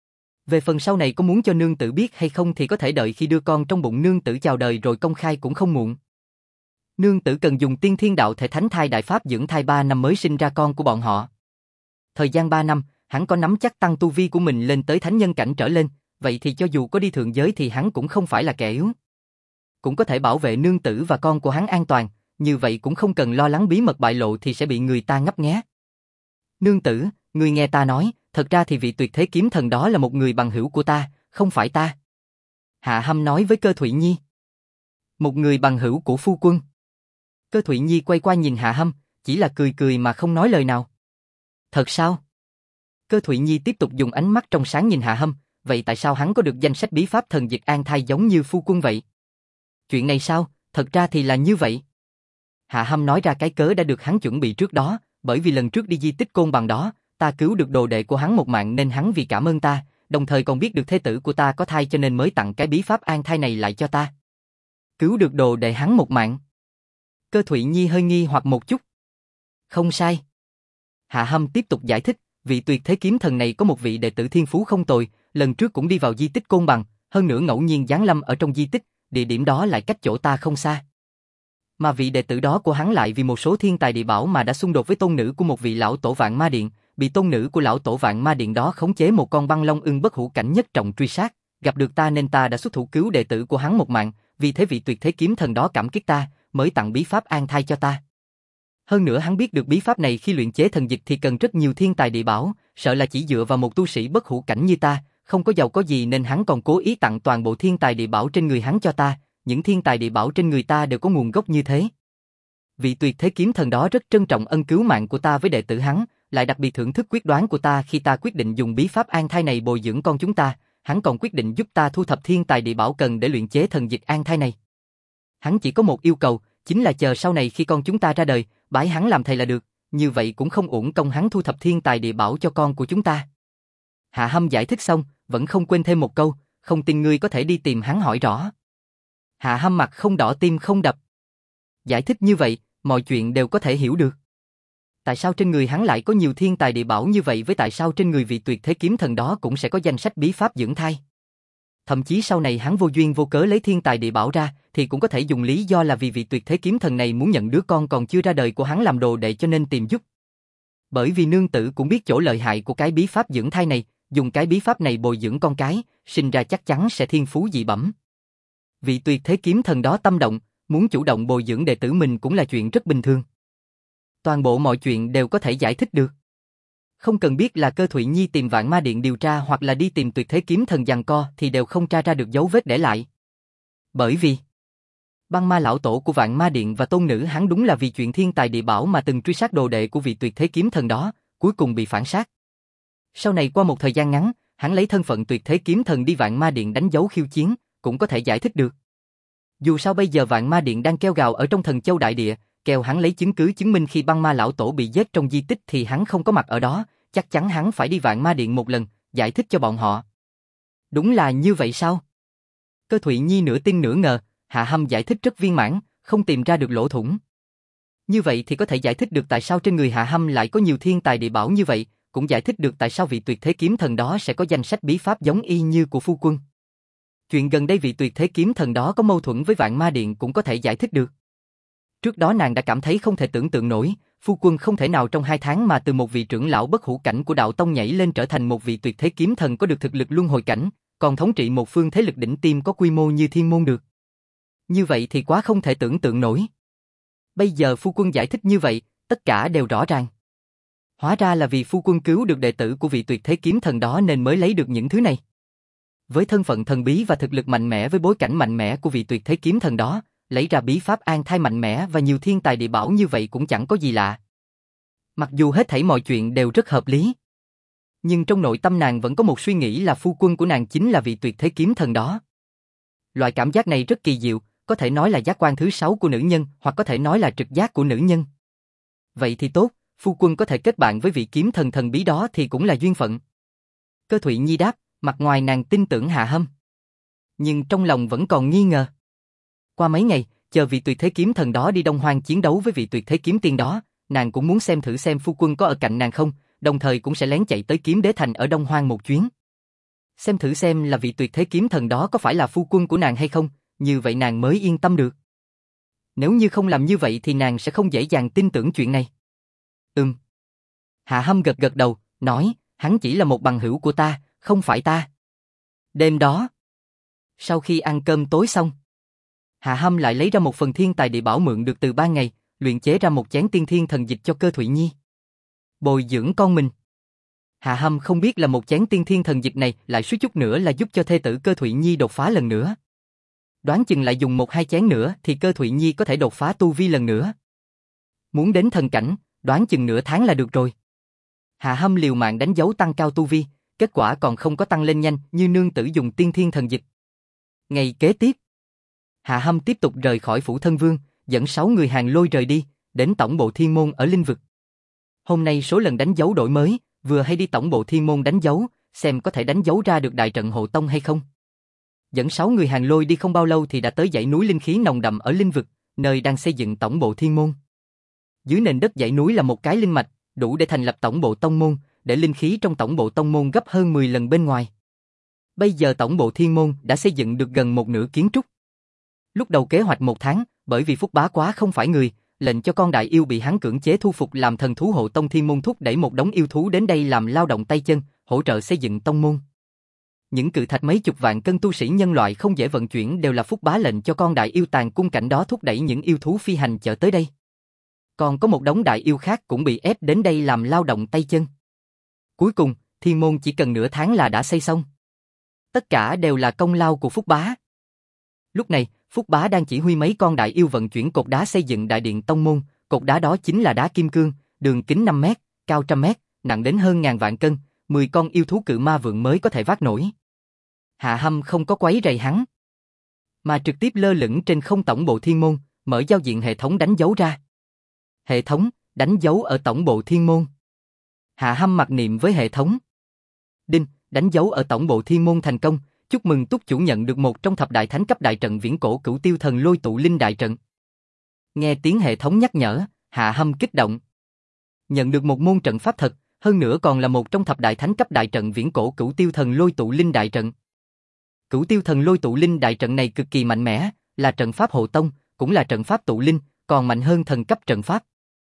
Về phần sau này có muốn cho nương tử biết hay không thì có thể đợi khi đưa con trong bụng nương tử chào đời rồi công khai cũng không muộn. Nương tử cần dùng tiên thiên đạo thể thánh thai đại pháp dưỡng thai 3 năm mới sinh ra con của bọn họ. Thời gian 3 năm, hắn có nắm chắc tăng tu vi của mình lên tới thánh nhân cảnh trở lên, vậy thì cho dù có đi thượng giới thì hắn cũng không phải là kẻ yếu. Cũng có thể bảo vệ nương tử và con của hắn an toàn, như vậy cũng không cần lo lắng bí mật bại lộ thì sẽ bị người ta ngấp nghé. Nương tử, ngươi nghe ta nói, thật ra thì vị tuyệt thế kiếm thần đó là một người bằng hữu của ta, không phải ta. Hạ Hâm nói với Cơ Thụy Nhi. Một người bằng hữu của phu quân. Cơ Thụy Nhi quay qua nhìn Hạ Hâm, chỉ là cười cười mà không nói lời nào. Thật sao? Cơ Thụy Nhi tiếp tục dùng ánh mắt trong sáng nhìn Hạ Hâm, vậy tại sao hắn có được danh sách bí pháp thần diệt an thai giống như phu quân vậy? Chuyện này sao, thật ra thì là như vậy. Hạ Hâm nói ra cái cớ đã được hắn chuẩn bị trước đó, bởi vì lần trước đi di tích Côn Bằng đó, ta cứu được đồ đệ của hắn một mạng nên hắn vì cảm ơn ta, đồng thời còn biết được thê tử của ta có thai cho nên mới tặng cái bí pháp an thai này lại cho ta. Cứu được đồ đệ hắn một mạng. Cơ Thụy Nhi hơi nghi hoặc một chút. Không sai. Hạ Hâm tiếp tục giải thích, vị tuyệt thế kiếm thần này có một vị đệ tử thiên phú không tồi, lần trước cũng đi vào di tích Côn Bằng, hơn nữa ngẫu nhiên giáng lâm ở trong di tích, địa điểm đó lại cách chỗ ta không xa. Mà vị đệ tử đó của hắn lại vì một số thiên tài địa bảo mà đã xung đột với tôn nữ của một vị lão tổ Vạn Ma Điện, bị tôn nữ của lão tổ Vạn Ma Điện đó khống chế một con băng long ưng bất hủ cảnh nhất trọng truy sát, gặp được ta nên ta đã xuất thủ cứu đệ tử của hắn một mạng, vì thế vị tuyệt thế kiếm thần đó cảm kích ta, mới tặng bí pháp an thai cho ta. Hơn nữa hắn biết được bí pháp này khi luyện chế thần dịch thì cần rất nhiều thiên tài địa bảo, sợ là chỉ dựa vào một tu sĩ bất hủ cảnh như ta, không có giàu có gì nên hắn còn cố ý tặng toàn bộ thiên tài địa bảo trên người hắn cho ta, những thiên tài địa bảo trên người ta đều có nguồn gốc như thế. Vị tuyệt thế kiếm thần đó rất trân trọng ân cứu mạng của ta với đệ tử hắn, lại đặc biệt thưởng thức quyết đoán của ta khi ta quyết định dùng bí pháp an thai này bồi dưỡng con chúng ta, hắn còn quyết định giúp ta thu thập thiên tài địa bảo cần để luyện chế thần dịch an thai này. Hắn chỉ có một yêu cầu, chính là chờ sau này khi con chúng ta ra đời, bái hắn làm thầy là được, như vậy cũng không uổng công hắn thu thập thiên tài địa bảo cho con của chúng ta. Hạ Hâm giải thích xong, vẫn không quên thêm một câu, không tin ngươi có thể đi tìm hắn hỏi rõ. Hạ Hâm mặt không đỏ tim không đập. Giải thích như vậy, mọi chuyện đều có thể hiểu được. Tại sao trên người hắn lại có nhiều thiên tài địa bảo như vậy với tại sao trên người vị tuyệt thế kiếm thần đó cũng sẽ có danh sách bí pháp dưỡng thai. Thậm chí sau này hắn vô duyên vô cớ lấy thiên tài địa bảo ra thì cũng có thể dùng lý do là vì vị tuyệt thế kiếm thần này muốn nhận đứa con còn chưa ra đời của hắn làm đồ đệ cho nên tìm giúp. Bởi vì nương tử cũng biết chỗ lợi hại của cái bí pháp dưỡng thai này, dùng cái bí pháp này bồi dưỡng con cái, sinh ra chắc chắn sẽ thiên phú dị bẩm. Vị tuyệt thế kiếm thần đó tâm động, muốn chủ động bồi dưỡng đệ tử mình cũng là chuyện rất bình thường. Toàn bộ mọi chuyện đều có thể giải thích được. Không cần biết là Cơ Thụy Nhi tìm Vạn Ma Điện điều tra hoặc là đi tìm tuyệt thế kiếm thần giằng co thì đều không tra ra được dấu vết để lại. Bởi vì Băng ma lão tổ của Vạn Ma Điện và tôn nữ hắn đúng là vì chuyện thiên tài địa bảo mà từng truy sát đồ đệ của vị tuyệt thế kiếm thần đó, cuối cùng bị phản sát. Sau này qua một thời gian ngắn, hắn lấy thân phận tuyệt thế kiếm thần đi Vạn Ma Điện đánh dấu khiêu chiến, cũng có thể giải thích được. Dù sao bây giờ Vạn Ma Điện đang kêu gào ở trong Thần Châu Đại Địa, kêu hắn lấy chứng cứ chứng minh khi băng ma lão tổ bị giết trong di tích thì hắn không có mặt ở đó, chắc chắn hắn phải đi Vạn Ma Điện một lần, giải thích cho bọn họ. Đúng là như vậy sao? Cơ Thụy Nhi nửa tin nửa ngờ, Hạ Hâm giải thích rất viên mãn, không tìm ra được lỗ thủng. Như vậy thì có thể giải thích được tại sao trên người Hạ Hâm lại có nhiều thiên tài địa bảo như vậy, cũng giải thích được tại sao vị tuyệt thế kiếm thần đó sẽ có danh sách bí pháp giống y như của phu quân. Chuyện gần đây vị tuyệt thế kiếm thần đó có mâu thuẫn với Vạn Ma Điện cũng có thể giải thích được. Trước đó nàng đã cảm thấy không thể tưởng tượng nổi, phu quân không thể nào trong 2 tháng mà từ một vị trưởng lão bất hủ cảnh của đạo tông nhảy lên trở thành một vị tuyệt thế kiếm thần có được thực lực luân hồi cảnh, còn thống trị một phương thế lực đỉnh tiêm có quy mô như Thiên Môn được. Như vậy thì quá không thể tưởng tượng nổi. Bây giờ phu quân giải thích như vậy, tất cả đều rõ ràng. Hóa ra là vì phu quân cứu được đệ tử của vị tuyệt thế kiếm thần đó nên mới lấy được những thứ này. Với thân phận thần bí và thực lực mạnh mẽ với bối cảnh mạnh mẽ của vị tuyệt thế kiếm thần đó, lấy ra bí pháp an thai mạnh mẽ và nhiều thiên tài địa bảo như vậy cũng chẳng có gì lạ. Mặc dù hết thảy mọi chuyện đều rất hợp lý, nhưng trong nội tâm nàng vẫn có một suy nghĩ là phu quân của nàng chính là vị tuyệt thế kiếm thần đó. Loại cảm giác này rất kỳ diệu, có thể nói là giác quan thứ 6 của nữ nhân hoặc có thể nói là trực giác của nữ nhân. Vậy thì tốt, phu quân có thể kết bạn với vị kiếm thần thần bí đó thì cũng là duyên phận. Cơ Thụy Nhi đáp, mặt ngoài nàng tin tưởng Hạ Hâm, nhưng trong lòng vẫn còn nghi ngờ. Qua mấy ngày, chờ vị tuyệt thế kiếm thần đó đi Đông Hoang chiến đấu với vị tuyệt thế kiếm tiên đó, nàng cũng muốn xem thử xem phu quân có ở cạnh nàng không, đồng thời cũng sẽ lén chạy tới Kiếm Đế Thành ở Đông Hoang một chuyến. Xem thử xem là vị tuyệt thế kiếm thần đó có phải là phu quân của nàng hay không, như vậy nàng mới yên tâm được. Nếu như không làm như vậy thì nàng sẽ không dễ dàng tin tưởng chuyện này. Hạ Hâm gật gật đầu, nói, hắn chỉ là một bằng hữu của ta, không phải ta. Đêm đó, sau khi ăn cơm tối xong, Hạ Hâm lại lấy ra một phần thiên tài địa bảo mượn được từ 3 ngày, luyện chế ra một chén tiên thiên thần dịch cho Cơ Thụy Nhi. Bồi dưỡng con mình. Hạ Hâm không biết là một chén tiên thiên thần dịch này lại suýt chút nữa là giúp cho thê tử Cơ Thụy Nhi đột phá lần nữa. Đoán chừng lại dùng 1-2 chén nữa thì Cơ Thụy Nhi có thể đột phá tu vi lần nữa. Muốn đến thần cảnh, đoán chừng nửa tháng là được rồi. Hạ Hâm liều mạng đánh dấu tăng cao tu vi, kết quả còn không có tăng lên nhanh như nương tử dùng tiên thiên thần dịch. Ngày kế tiếp, Hạ Hâm tiếp tục rời khỏi phủ thân vương, dẫn 6 người hàng lôi rời đi, đến tổng bộ thiên môn ở linh vực. Hôm nay số lần đánh dấu đổi mới, vừa hay đi tổng bộ thiên môn đánh dấu, xem có thể đánh dấu ra được đại trận hộ tông hay không. Dẫn 6 người hàng lôi đi không bao lâu thì đã tới dãy núi linh khí nồng đậm ở linh vực, nơi đang xây dựng tổng bộ thiên môn. Dưới nền đất dãy núi là một cái linh mạch, đủ để thành lập tổng bộ tông môn, để linh khí trong tổng bộ tông môn gấp hơn 10 lần bên ngoài. Bây giờ tổng bộ thiên môn đã xây dựng được gần một nửa kiến trúc. Lúc đầu kế hoạch 1 tháng, bởi vì Phúc Bá quá không phải người, lệnh cho con đại yêu bị hắn cưỡng chế thu phục làm thần thú hộ tông thiên môn thúc đẩy một đống yêu thú đến đây làm lao động tay chân, hỗ trợ xây dựng tông môn. Những cự thạch mấy chục vạn cân tu sĩ nhân loại không dễ vận chuyển đều là Phúc Bá lệnh cho con đại yêu tàn cung cảnh đó thúc đẩy những yêu thú phi hành chở tới đây. Còn có một đống đại yêu khác cũng bị ép đến đây làm lao động tay chân. Cuối cùng, thiên môn chỉ cần nửa tháng là đã xây xong. Tất cả đều là công lao của Phúc Bá. Lúc này, Phúc Bá đang chỉ huy mấy con đại yêu vận chuyển cột đá xây dựng đại điện tông môn, cột đá đó chính là đá kim cương, đường kính 5 mét, cao 100 mét, nặng đến hơn ngàn vạn cân, 10 con yêu thú cự ma vượn mới có thể vác nổi. Hạ Hâm không có quấy rầy hắn, mà trực tiếp lơ lửng trên không tổng bộ thiên môn, mở giao diện hệ thống đánh dấu ra. Hệ thống, đánh dấu ở tổng bộ thiên môn. Hạ Hâm mặc niệm với hệ thống. Đinh, đánh dấu ở tổng bộ thiên môn thành công, chúc mừng túc chủ nhận được một trong thập đại thánh cấp đại trận viễn cổ Cửu Tiêu Thần Lôi Tụ Linh đại trận. Nghe tiếng hệ thống nhắc nhở, Hạ Hâm kích động. Nhận được một môn trận pháp thật, hơn nữa còn là một trong thập đại thánh cấp đại trận viễn cổ Cửu Tiêu Thần Lôi Tụ Linh đại trận. Cửu Tiêu Thần Lôi Tụ Linh đại trận này cực kỳ mạnh mẽ, là trận pháp hộ tông, cũng là trận pháp tụ linh, còn mạnh hơn thần cấp trận pháp.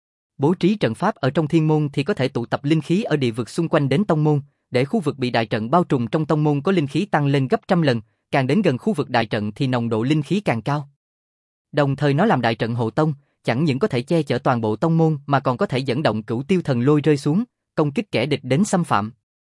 Bố trí trận pháp ở trong thiên môn thì có thể tụ tập linh khí ở địa vực xung quanh đến tông môn, để khu vực bị đại trận bao trùm trong tông môn có linh khí tăng lên gấp trăm lần, càng đến gần khu vực đại trận thì nồng độ linh khí càng cao. Đồng thời nó làm đại trận hộ tông, chẳng những có thể che chở toàn bộ tông môn mà còn có thể dẫn động Cửu Tiêu Thần Lôi rơi xuống, công kích kẻ địch đến xâm phạm.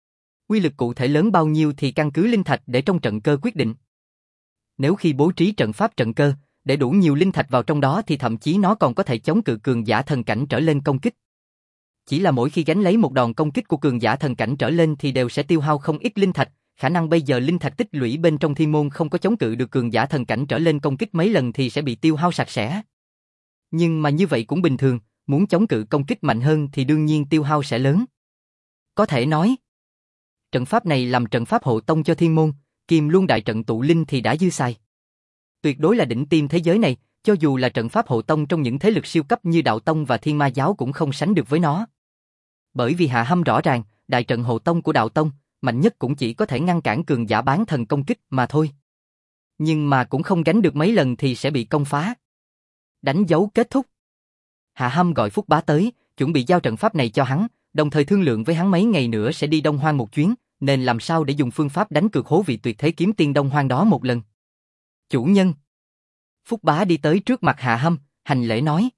Uy lực cụ thể lớn bao nhiêu thì căn cứ linh thạch để trong trận cơ quyết định. Nếu khi bố trí trận pháp trận cơ, để đủ nhiều linh thạch vào trong đó thì thậm chí nó còn có thể chống cự cường giả thần cảnh trở lên công kích. Chỉ là mỗi khi gánh lấy một đòn công kích của cường giả thần cảnh trở lên thì đều sẽ tiêu hao không ít linh thạch, khả năng bây giờ linh thạch tích lũy bên trong thiên môn không có chống cự được cường giả thần cảnh trở lên công kích mấy lần thì sẽ bị tiêu hao sạch sẽ. Nhưng mà như vậy cũng bình thường, muốn chống cự công kích mạnh hơn thì đương nhiên tiêu hao sẽ lớn. Có thể nói, trận pháp này làm trận pháp hộ tông cho thiên môn, Kim Luân đại trận tụ linh thì đã dư xài. Tuyệt đối là đỉnh tiêm thế giới này, cho dù là trận pháp hộ tông trong những thế lực siêu cấp như Đạo Tông và Thiên Ma Giáo cũng không sánh được với nó. Bởi vì Hạ Hâm rõ ràng, đại trận hộ tông của Đạo Tông, mạnh nhất cũng chỉ có thể ngăn cản cường giả bán thần công kích mà thôi. Nhưng mà cũng không gánh được mấy lần thì sẽ bị công phá. Đánh dấu kết thúc. Hạ Hâm gọi Phúc Bá tới, chuẩn bị giao trận pháp này cho hắn, đồng thời thương lượng với hắn mấy ngày nữa sẽ đi Đông Hoang một chuyến, nên làm sao để dùng phương pháp đánh cược hố vị tuyệt thế kiếm tiên Đông Hoang đó một lần. Chủ nhân. Phúc Bá đi tới trước mặt Hạ Hâm, hành lễ nói.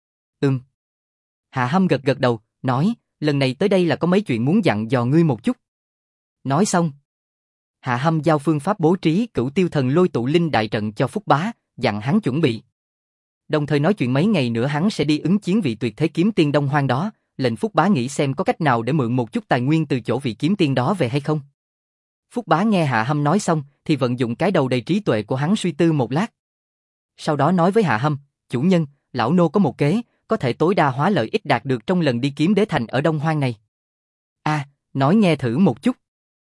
Hạ Hâm gật gật đầu, nói, lần này tới đây là có mấy chuyện muốn dặn dò ngươi một chút. Nói xong, Hạ Hâm giao phương pháp bố trí Cửu Tiêu Thần Lôi tụ linh đại trận cho Phúc Bá, dặn hắn chuẩn bị. Đồng thời nói chuyện mấy ngày nữa hắn sẽ đi ứng chiến vị tuyệt thế kiếm tiên Đông Hoang đó, lệnh Phúc Bá nghĩ xem có cách nào để mượn một chút tài nguyên từ chỗ vị kiếm tiên đó về hay không. Phúc Bá nghe Hạ Hâm nói xong thì vận dụng cái đầu đầy trí tuệ của hắn suy tư một lát. Sau đó nói với Hạ Hâm, chủ nhân, lão nô có một kế, có thể tối đa hóa lợi ích đạt được trong lần đi kiếm đế thành ở Đông Hoang này. Nói nghe thử một chút.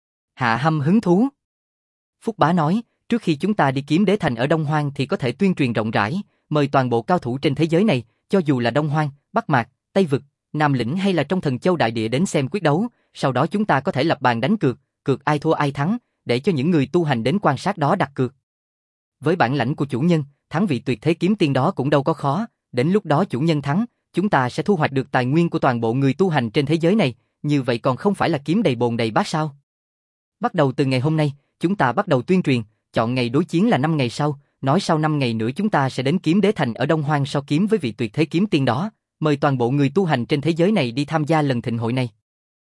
Hạ Hâm hứng thú. Phúc Bá nói, trước khi chúng ta đi kiếm đế thành ở Đông Hoang thì có thể tuyên truyền rộng rãi, mời toàn bộ cao thủ trên thế giới này, cho dù là Đông Hoang, Bắc Mạc, Tây Vực, Nam Lĩnh hay là trong Thần Châu đại địa đến xem quyết đấu, sau đó chúng ta có thể lập bàn đánh cược, cược ai thua ai thắng, để cho những người tu hành đến quan sát đó đặt cược. Với bản lãnh của chủ nhân, thắng vị tuyệt thế kiếm tiên đó cũng đâu có khó, đến lúc đó chủ nhân thắng, chúng ta sẽ thu hoạch được tài nguyên của toàn bộ người tu hành trên thế giới này, như vậy còn không phải là kiếm đầy bồn đầy bát sao? Bắt đầu từ ngày hôm nay, chúng ta bắt đầu tuyên truyền, chọn ngày đối chiến là 5 ngày sau, nói sau 5 ngày nữa chúng ta sẽ đến kiếm đế thành ở Đông Hoang so kiếm với vị tuyệt thế kiếm tiên đó, mời toàn bộ người tu hành trên thế giới này đi tham gia lần thịnh hội này.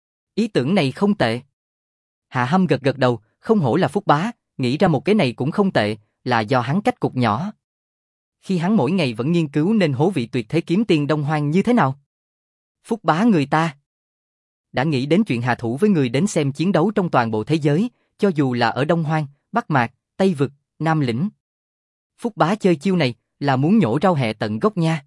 Ý tưởng này không tệ. Hạ Hâm gật gật đầu, không hổ là Phúc Bá, nghĩ ra một cái này cũng không tệ, là do hắn cách cục nhỏ. Khi hắn mỗi ngày vẫn nghiên cứu nên hố vị tuyệt thế kiếm tiên Đông Hoang như thế nào. Phúc Bá người ta đã nghĩ đến chuyện hạ thủ với người đến xem chiến đấu trong toàn bộ thế giới, cho dù là ở Đông Hoang, Bắc Mạc, Tây Vực, Nam Lĩnh. Phúc Bá chơi chiêu này là muốn nhổ rau hẹ tận gốc nha.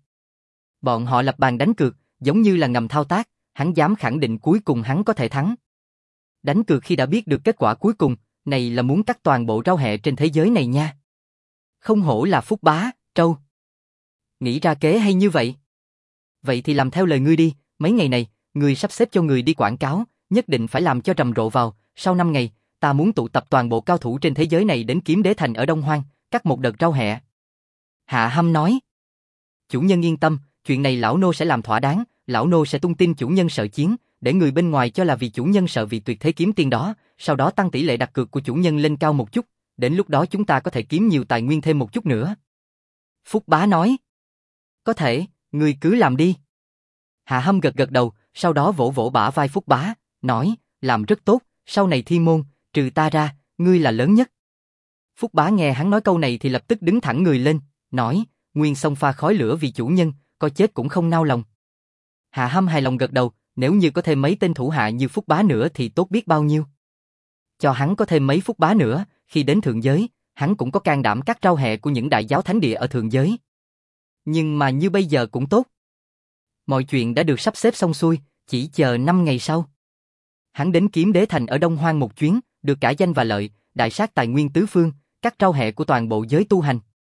Bọn họ lập bàn đánh cược, giống như là ngầm thao tác, hắn dám khẳng định cuối cùng hắn có thể thắng. Đánh cược khi đã biết được kết quả cuối cùng, này là muốn cắt toàn bộ rau hẹ trên thế giới này nha. Không hổ là Phúc Bá, trâu. Nghĩ ra kế hay như vậy. Vậy thì làm theo lời ngươi đi, mấy ngày này, ngươi sắp xếp cho người đi quảng cáo, nhất định phải làm cho rầm rộ vào, sau 5 ngày, ta muốn tụ tập toàn bộ cao thủ trên thế giới này đến kiếm đế thành ở Đông Hoang, cắt một đợt rau hẹ. Hạ Hâm nói. Chủ nhân yên tâm, chuyện này lão nô sẽ làm thỏa đáng, lão nô sẽ tung tin chủ nhân sợ chiến, để người bên ngoài cho là vì chủ nhân sợ vị tuyệt thế kiếm tiên đó, sau đó tăng tỷ lệ đặt cược của chủ nhân lên cao một chút, đến lúc đó chúng ta có thể kiếm nhiều tài nguyên thêm một chút nữa. Phúc Bá nói. Có thể, ngươi cứ làm đi. Hạ Hâm gật gật đầu, sau đó vỗ vỗ bả vai Phúc Bá, nói, làm rất tốt, sau này thiên môn, trừ ta ra, ngươi là lớn nhất. Phúc Bá nghe hắn nói câu này thì lập tức đứng thẳng người lên, nói, nguyên sông pha khói lửa vì chủ nhân, coi chết cũng không nao lòng. Hạ Hâm hài lòng gật đầu, nếu như có thêm mấy tên thủ hạ như Phúc Bá nữa thì tốt biết bao nhiêu. Cho hắn có thêm mấy Phúc Bá nữa, khi đến thượng giới, hắn cũng có can đảm cắt rau hẹ của những đại giáo thánh địa ở thượng giới. Nhưng mà như bây giờ cũng tốt. Mọi chuyện đã được sắp xếp xong xuôi, chỉ chờ 5 ngày sau. Hắn đến kiếm đế thành ở Đông Hoang một chuyến, được cả danh và lợi, đại sát tài nguyên tứ phương, cắt rau hẹ của toàn bộ giới tu hành.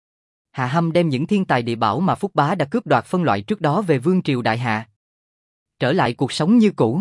Hạ Hâm đem những thiên tài địa bảo mà Phúc Bá đã cướp đoạt phân loại trước đó về vương triều đại hạ. Trở lại cuộc sống như cũ.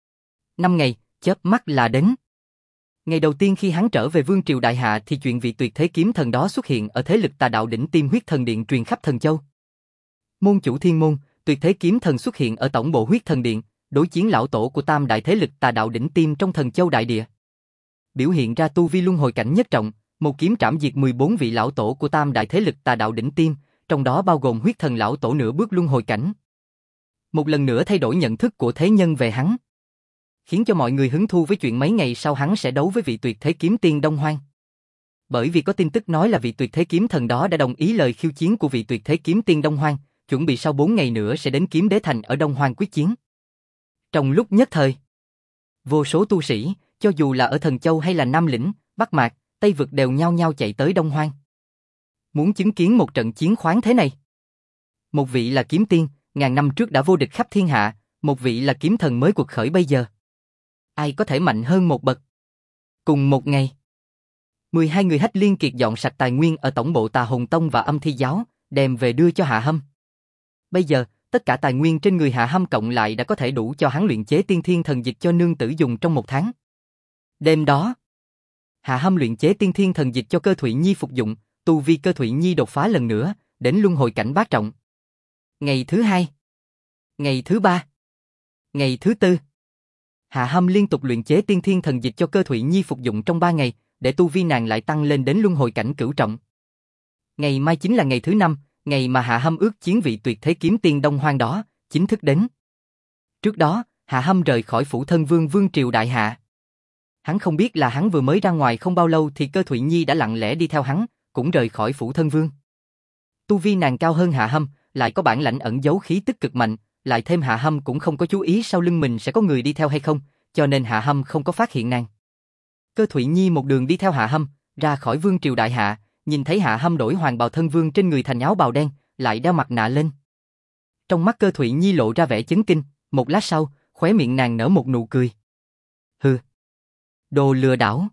5 ngày, chớp mắt là đến. Ngày đầu tiên khi hắn trở về vương triều đại hạ thì chuyện vị tuyệt thế kiếm thần đó xuất hiện ở thế lực tà đạo đỉnh tiêm huyết thần điện truyền khắp thần châu. Môn chủ thiên môn, tuyệt thế kiếm thần xuất hiện ở tổng bộ huyết thần điện, đối chiến lão tổ của tam đại thế lực tà đạo đỉnh tiêm trong thần châu đại địa. Biểu hiện ra tu vi luân hồi cảnh nhất trọng, một kiếm trảm diệt 14 vị lão tổ của tam đại thế lực tà đạo đỉnh tiêm, trong đó bao gồm huyết thần lão tổ nửa bước luân hồi cảnh. Một lần nữa thay đổi nhận thức của thế nhân về hắn, khiến cho mọi người hứng thu với chuyện mấy ngày sau hắn sẽ đấu với vị tuyệt thế kiếm tiên Đông Hoang. Bởi vì có tin tức nói là vị tuyệt thế kiếm thần đó đã đồng ý lời khiêu chiến của vị tuyệt thế kiếm tiên Đông Hoang, chuẩn bị sau 4 ngày nữa sẽ đến Kiếm Đế Thành ở Đông Hoang quyết chiến. Trong lúc nhất thời, vô số tu sĩ, cho dù là ở Thần Châu hay là Nam Lĩnh, Bắc Mạc, Tây Vực đều nhao nhao chạy tới Đông Hoang. Muốn chứng kiến một trận chiến khoáng thế này. Một vị là kiếm tiên, ngàn năm trước đã vô địch khắp thiên hạ, một vị là kiếm thần mới cuộc khởi bây giờ. Ai có thể mạnh hơn một bậc? Cùng một ngày, 12 người Hách Liên Kiệt dọn sạch tài nguyên ở tổng bộ Tà Hồn Tông và Âm Thi Giáo, đem về đưa cho Hạ Hâm. Bây giờ, tất cả tài nguyên trên người Hạ Hâm cộng lại đã có thể đủ cho hắn luyện chế tiên thiên thần dịch cho nương tử dùng trong 1 tháng. Đêm đó, Hạ Hâm luyện chế tiên thiên thần dịch cho Cơ Thụy Nhi phục dụng, tu vi Cơ Thụy Nhi đột phá lần nữa, đến luân hồi cảnh bát trọng. Ngày thứ 2, ngày thứ 3, ngày thứ 4, Hạ Hâm liên tục luyện chế tiên thiên thần dịch cho Cơ Thụy Nhi phục dụng trong 3 ngày, để tu vi nàng lại tăng lên đến luân hồi cảnh cửu trọng. Ngày mai chính là ngày thứ 5, ngày mà Hạ Hâm ước chiến vị tuyệt thế kiếm tiên Đông Hoang đó, chính thức đến. Trước đó, Hạ Hâm rời khỏi phủ thân vương Vương Triều Đại Hạ. Hắn không biết là hắn vừa mới ra ngoài không bao lâu thì Cơ Thụy Nhi đã lặng lẽ đi theo hắn, cũng rời khỏi phủ thân vương. Tu vi nàng cao hơn Hạ Hâm, lại có bản lãnh ẩn giấu khí tức cực mạnh, lại thêm Hạ Hâm cũng không có chú ý sau lưng mình sẽ có người đi theo hay không, cho nên Hạ Hâm không có phát hiện nàng. Cơ Thụy Nhi một đường đi theo Hạ Hâm, ra khỏi Vương Triều Đại Hạ, nhìn thấy Hạ Hâm đổi hoàng bào thân vương trên người thành áo bào đen, lại đeo mặt nạ lên. Trong mắt Cơ Thụy Nhi lộ ra vẻ chấn kinh, một lát sau, khóe miệng nàng nở một nụ cười. Hừ, đồ lừa đảo.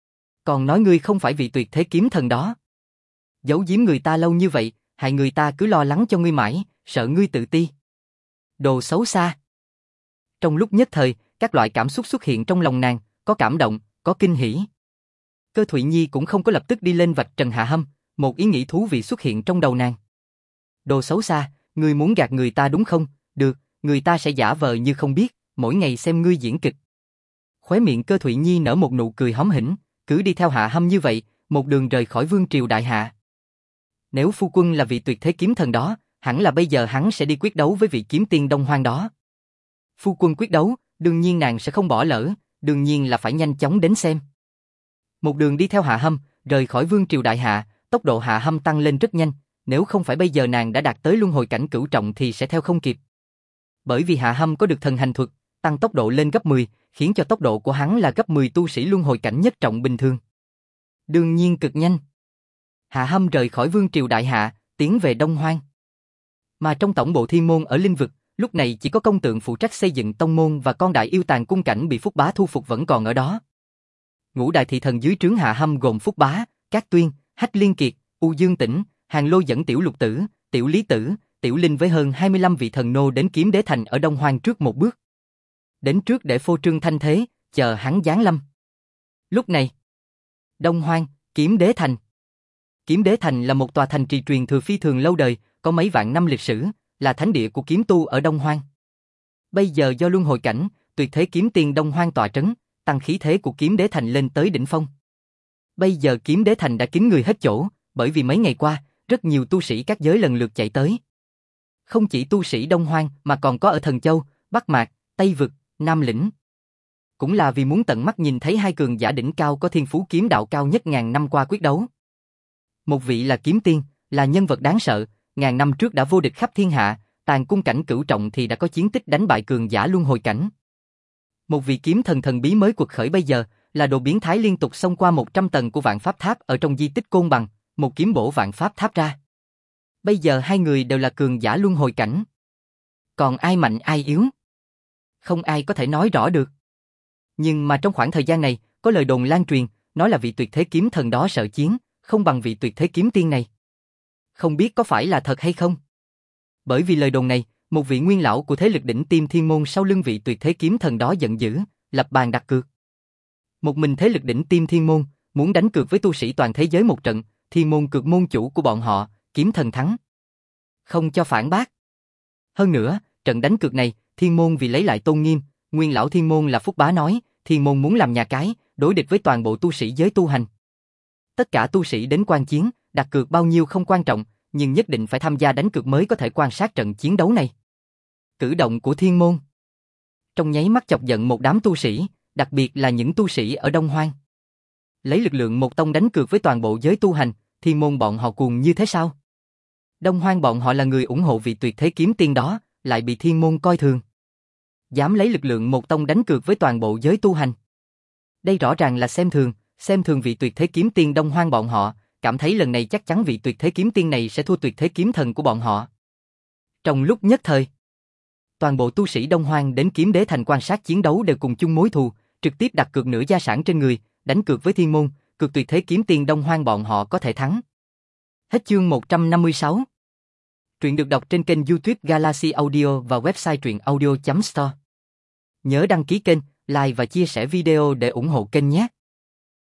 Còn nói ngươi không phải vị tuyệt thế kiếm thần đó. Giấu giếm người ta lâu như vậy, hại người ta cứ lo lắng cho ngươi mãi, sợ ngươi tự ti. Đồ xấu xa. Trong lúc nhất thời, các loại cảm xúc xuất hiện trong lòng nàng, có cảm động, có kinh hỉ. Cơ Thụy Nhi cũng không có lập tức đi lên vạch trần Hạ Hâm, một ý nghĩ thú vị xuất hiện trong đầu nàng. Đồ xấu xa, ngươi muốn gạt người ta đúng không? Được, người ta sẽ giả vờ như không biết, mỗi ngày xem ngươi diễn kịch. Khóe miệng Cơ Thụy Nhi nở một nụ cười hóm hỉnh, cứ đi theo Hạ Hâm như vậy, một đường rời khỏi Vương Triều Đại Hạ. Nếu phu quân là vị tuyệt thế kiếm thần đó, hẳn là bây giờ hắn sẽ đi quyết đấu với vị kiếm tiên Đông Hoang đó. Phu quân quyết đấu, đương nhiên nàng sẽ không bỏ lỡ, đương nhiên là phải nhanh chóng đến xem. Một đường đi theo Hạ Hâm, rời khỏi Vương Triều Đại Hạ, tốc độ Hạ Hâm tăng lên rất nhanh, nếu không phải bây giờ nàng đã đạt tới luân hồi cảnh cửu trọng thì sẽ theo không kịp. Bởi vì Hạ Hâm có được thần hành thuật, tăng tốc độ lên gấp 10, khiến cho tốc độ của hắn là gấp 10 tu sĩ luân hồi cảnh nhất trọng bình thường. Đương nhiên cực nhanh. Hạ Hâm rời khỏi Vương Triều Đại Hạ, tiến về Đông Hoang. Mà trong tổng bộ Thiên Môn ở Linh Vực, lúc này chỉ có công tượng phụ trách xây dựng tông môn và con đại yêu tàn cung cảnh bị Phúc Bá thu phục vẫn còn ở đó. Ngũ đại thị thần dưới trướng Hạ Hâm gồm Phúc Bá, Cát Tuyên, Hách Liên Kiệt, U Dương Tĩnh, Hàng Lô dẫn Tiểu Lục Tử, Tiểu Lý Tử, Tiểu Linh với hơn 25 vị thần nô đến Kiếm Đế Thành ở Đông Hoang trước một bước. Đến trước để phô trương thanh thế, chờ hắn giáng lâm. Lúc này, Đông Hoang, Kiếm Đế Thành. Kiếm Đế Thành là một tòa thành trì truyền thừa phi thường lâu đời, có mấy vạn năm lịch sử, là thánh địa của kiếm tu ở Đông Hoang. Bây giờ do luân hồi cảnh, tuyệt thế kiếm tiên Đông Hoang tọa trấn, tăng khí thế của Kiếm Đế Thành lên tới đỉnh phong. Bây giờ Kiếm Đế Thành đã kín người hết chỗ, bởi vì mấy ngày qua, rất nhiều tu sĩ các giới lần lượt chạy tới. Không chỉ tu sĩ Đông Hoang mà còn có ở Thần Châu, Bắc Mạc, Tây Vực, Nam Lĩnh. Cũng là vì muốn tận mắt nhìn thấy hai cường giả đỉnh cao có thiên phú kiếm đạo cao nhất ngàn năm qua quyết đấu. Một vị là kiếm tiên, là nhân vật đáng sợ, ngàn năm trước đã vô địch khắp thiên hạ, tàn cung cảnh cửu trọng thì đã có chiến tích đánh bại cường giả luân hồi cảnh. Một vị kiếm thần thần bí mới quật khởi bây giờ, là đồ biến thái liên tục xông qua 100 tầng của Vạn Pháp Tháp ở trong di tích Côn Bằng, một kiếm bổ Vạn Pháp Tháp ra. Bây giờ hai người đều là cường giả luân hồi cảnh. Còn ai mạnh ai yếu? Không ai có thể nói rõ được. Nhưng mà trong khoảng thời gian này, có lời đồn lan truyền, nói là vị tuyệt thế kiếm thần đó sợ chiến, không bằng vị tuyệt thế kiếm tiên này. Không biết có phải là thật hay không? Bởi vì lời đồn này, một vị nguyên lão của thế lực đỉnh tiêm Thiên Môn sau lưng vị tuyệt thế kiếm thần đó giận dữ, lập bàn đặt cược. Một mình thế lực đỉnh tiêm Thiên Môn, muốn đánh cược với tu sĩ toàn thế giới một trận, Thiên Môn cược môn chủ của bọn họ, kiếm thần thắng. Không cho phản bác. Hơn nữa, trận đánh cược này, Thiên Môn vì lấy lại tôn nghiêm, nguyên lão Thiên Môn là Phúc Bá nói, Thiên Môn muốn làm nhà cái, đối địch với toàn bộ tu sĩ giới tu hành. Tất cả tu sĩ đến quan chiến, đặt cược bao nhiêu không quan trọng, nhưng nhất định phải tham gia đánh cược mới có thể quan sát trận chiến đấu này. Cử động của Thiên Môn trong nháy mắt chọc giận một đám tu sĩ, đặc biệt là những tu sĩ ở Đông Hoang. Lấy lực lượng một tông đánh cược với toàn bộ giới tu hành, thiên môn bọn họ cuồng như thế sao? Đông Hoang bọn họ là người ủng hộ vị tuyệt thế kiếm tiên đó, lại bị thiên môn coi thường. Dám lấy lực lượng một tông đánh cược với toàn bộ giới tu hành. Đây rõ ràng là xem thường vị tuyệt thế kiếm tiên Đông Hoang bọn họ, cảm thấy lần này chắc chắn vị tuyệt thế kiếm tiên này sẽ thua tuyệt thế kiếm thần của bọn họ. Trong lúc nhất thời, toàn bộ tu sĩ Đông Hoang đến Kiếm Đế Thành quan sát chiến đấu đều cùng chung mối thù, trực tiếp đặt cược nửa gia sản trên người, đánh cược với thiên môn, cược tuyệt thế kiếm tiên Đông Hoang bọn họ có thể thắng. Hết chương 156. Truyện được đọc trên kênh YouTube Galaxy Audio và website truyệnaudio.store. Nhớ đăng ký kênh, like và chia sẻ video để ủng hộ kênh nhé.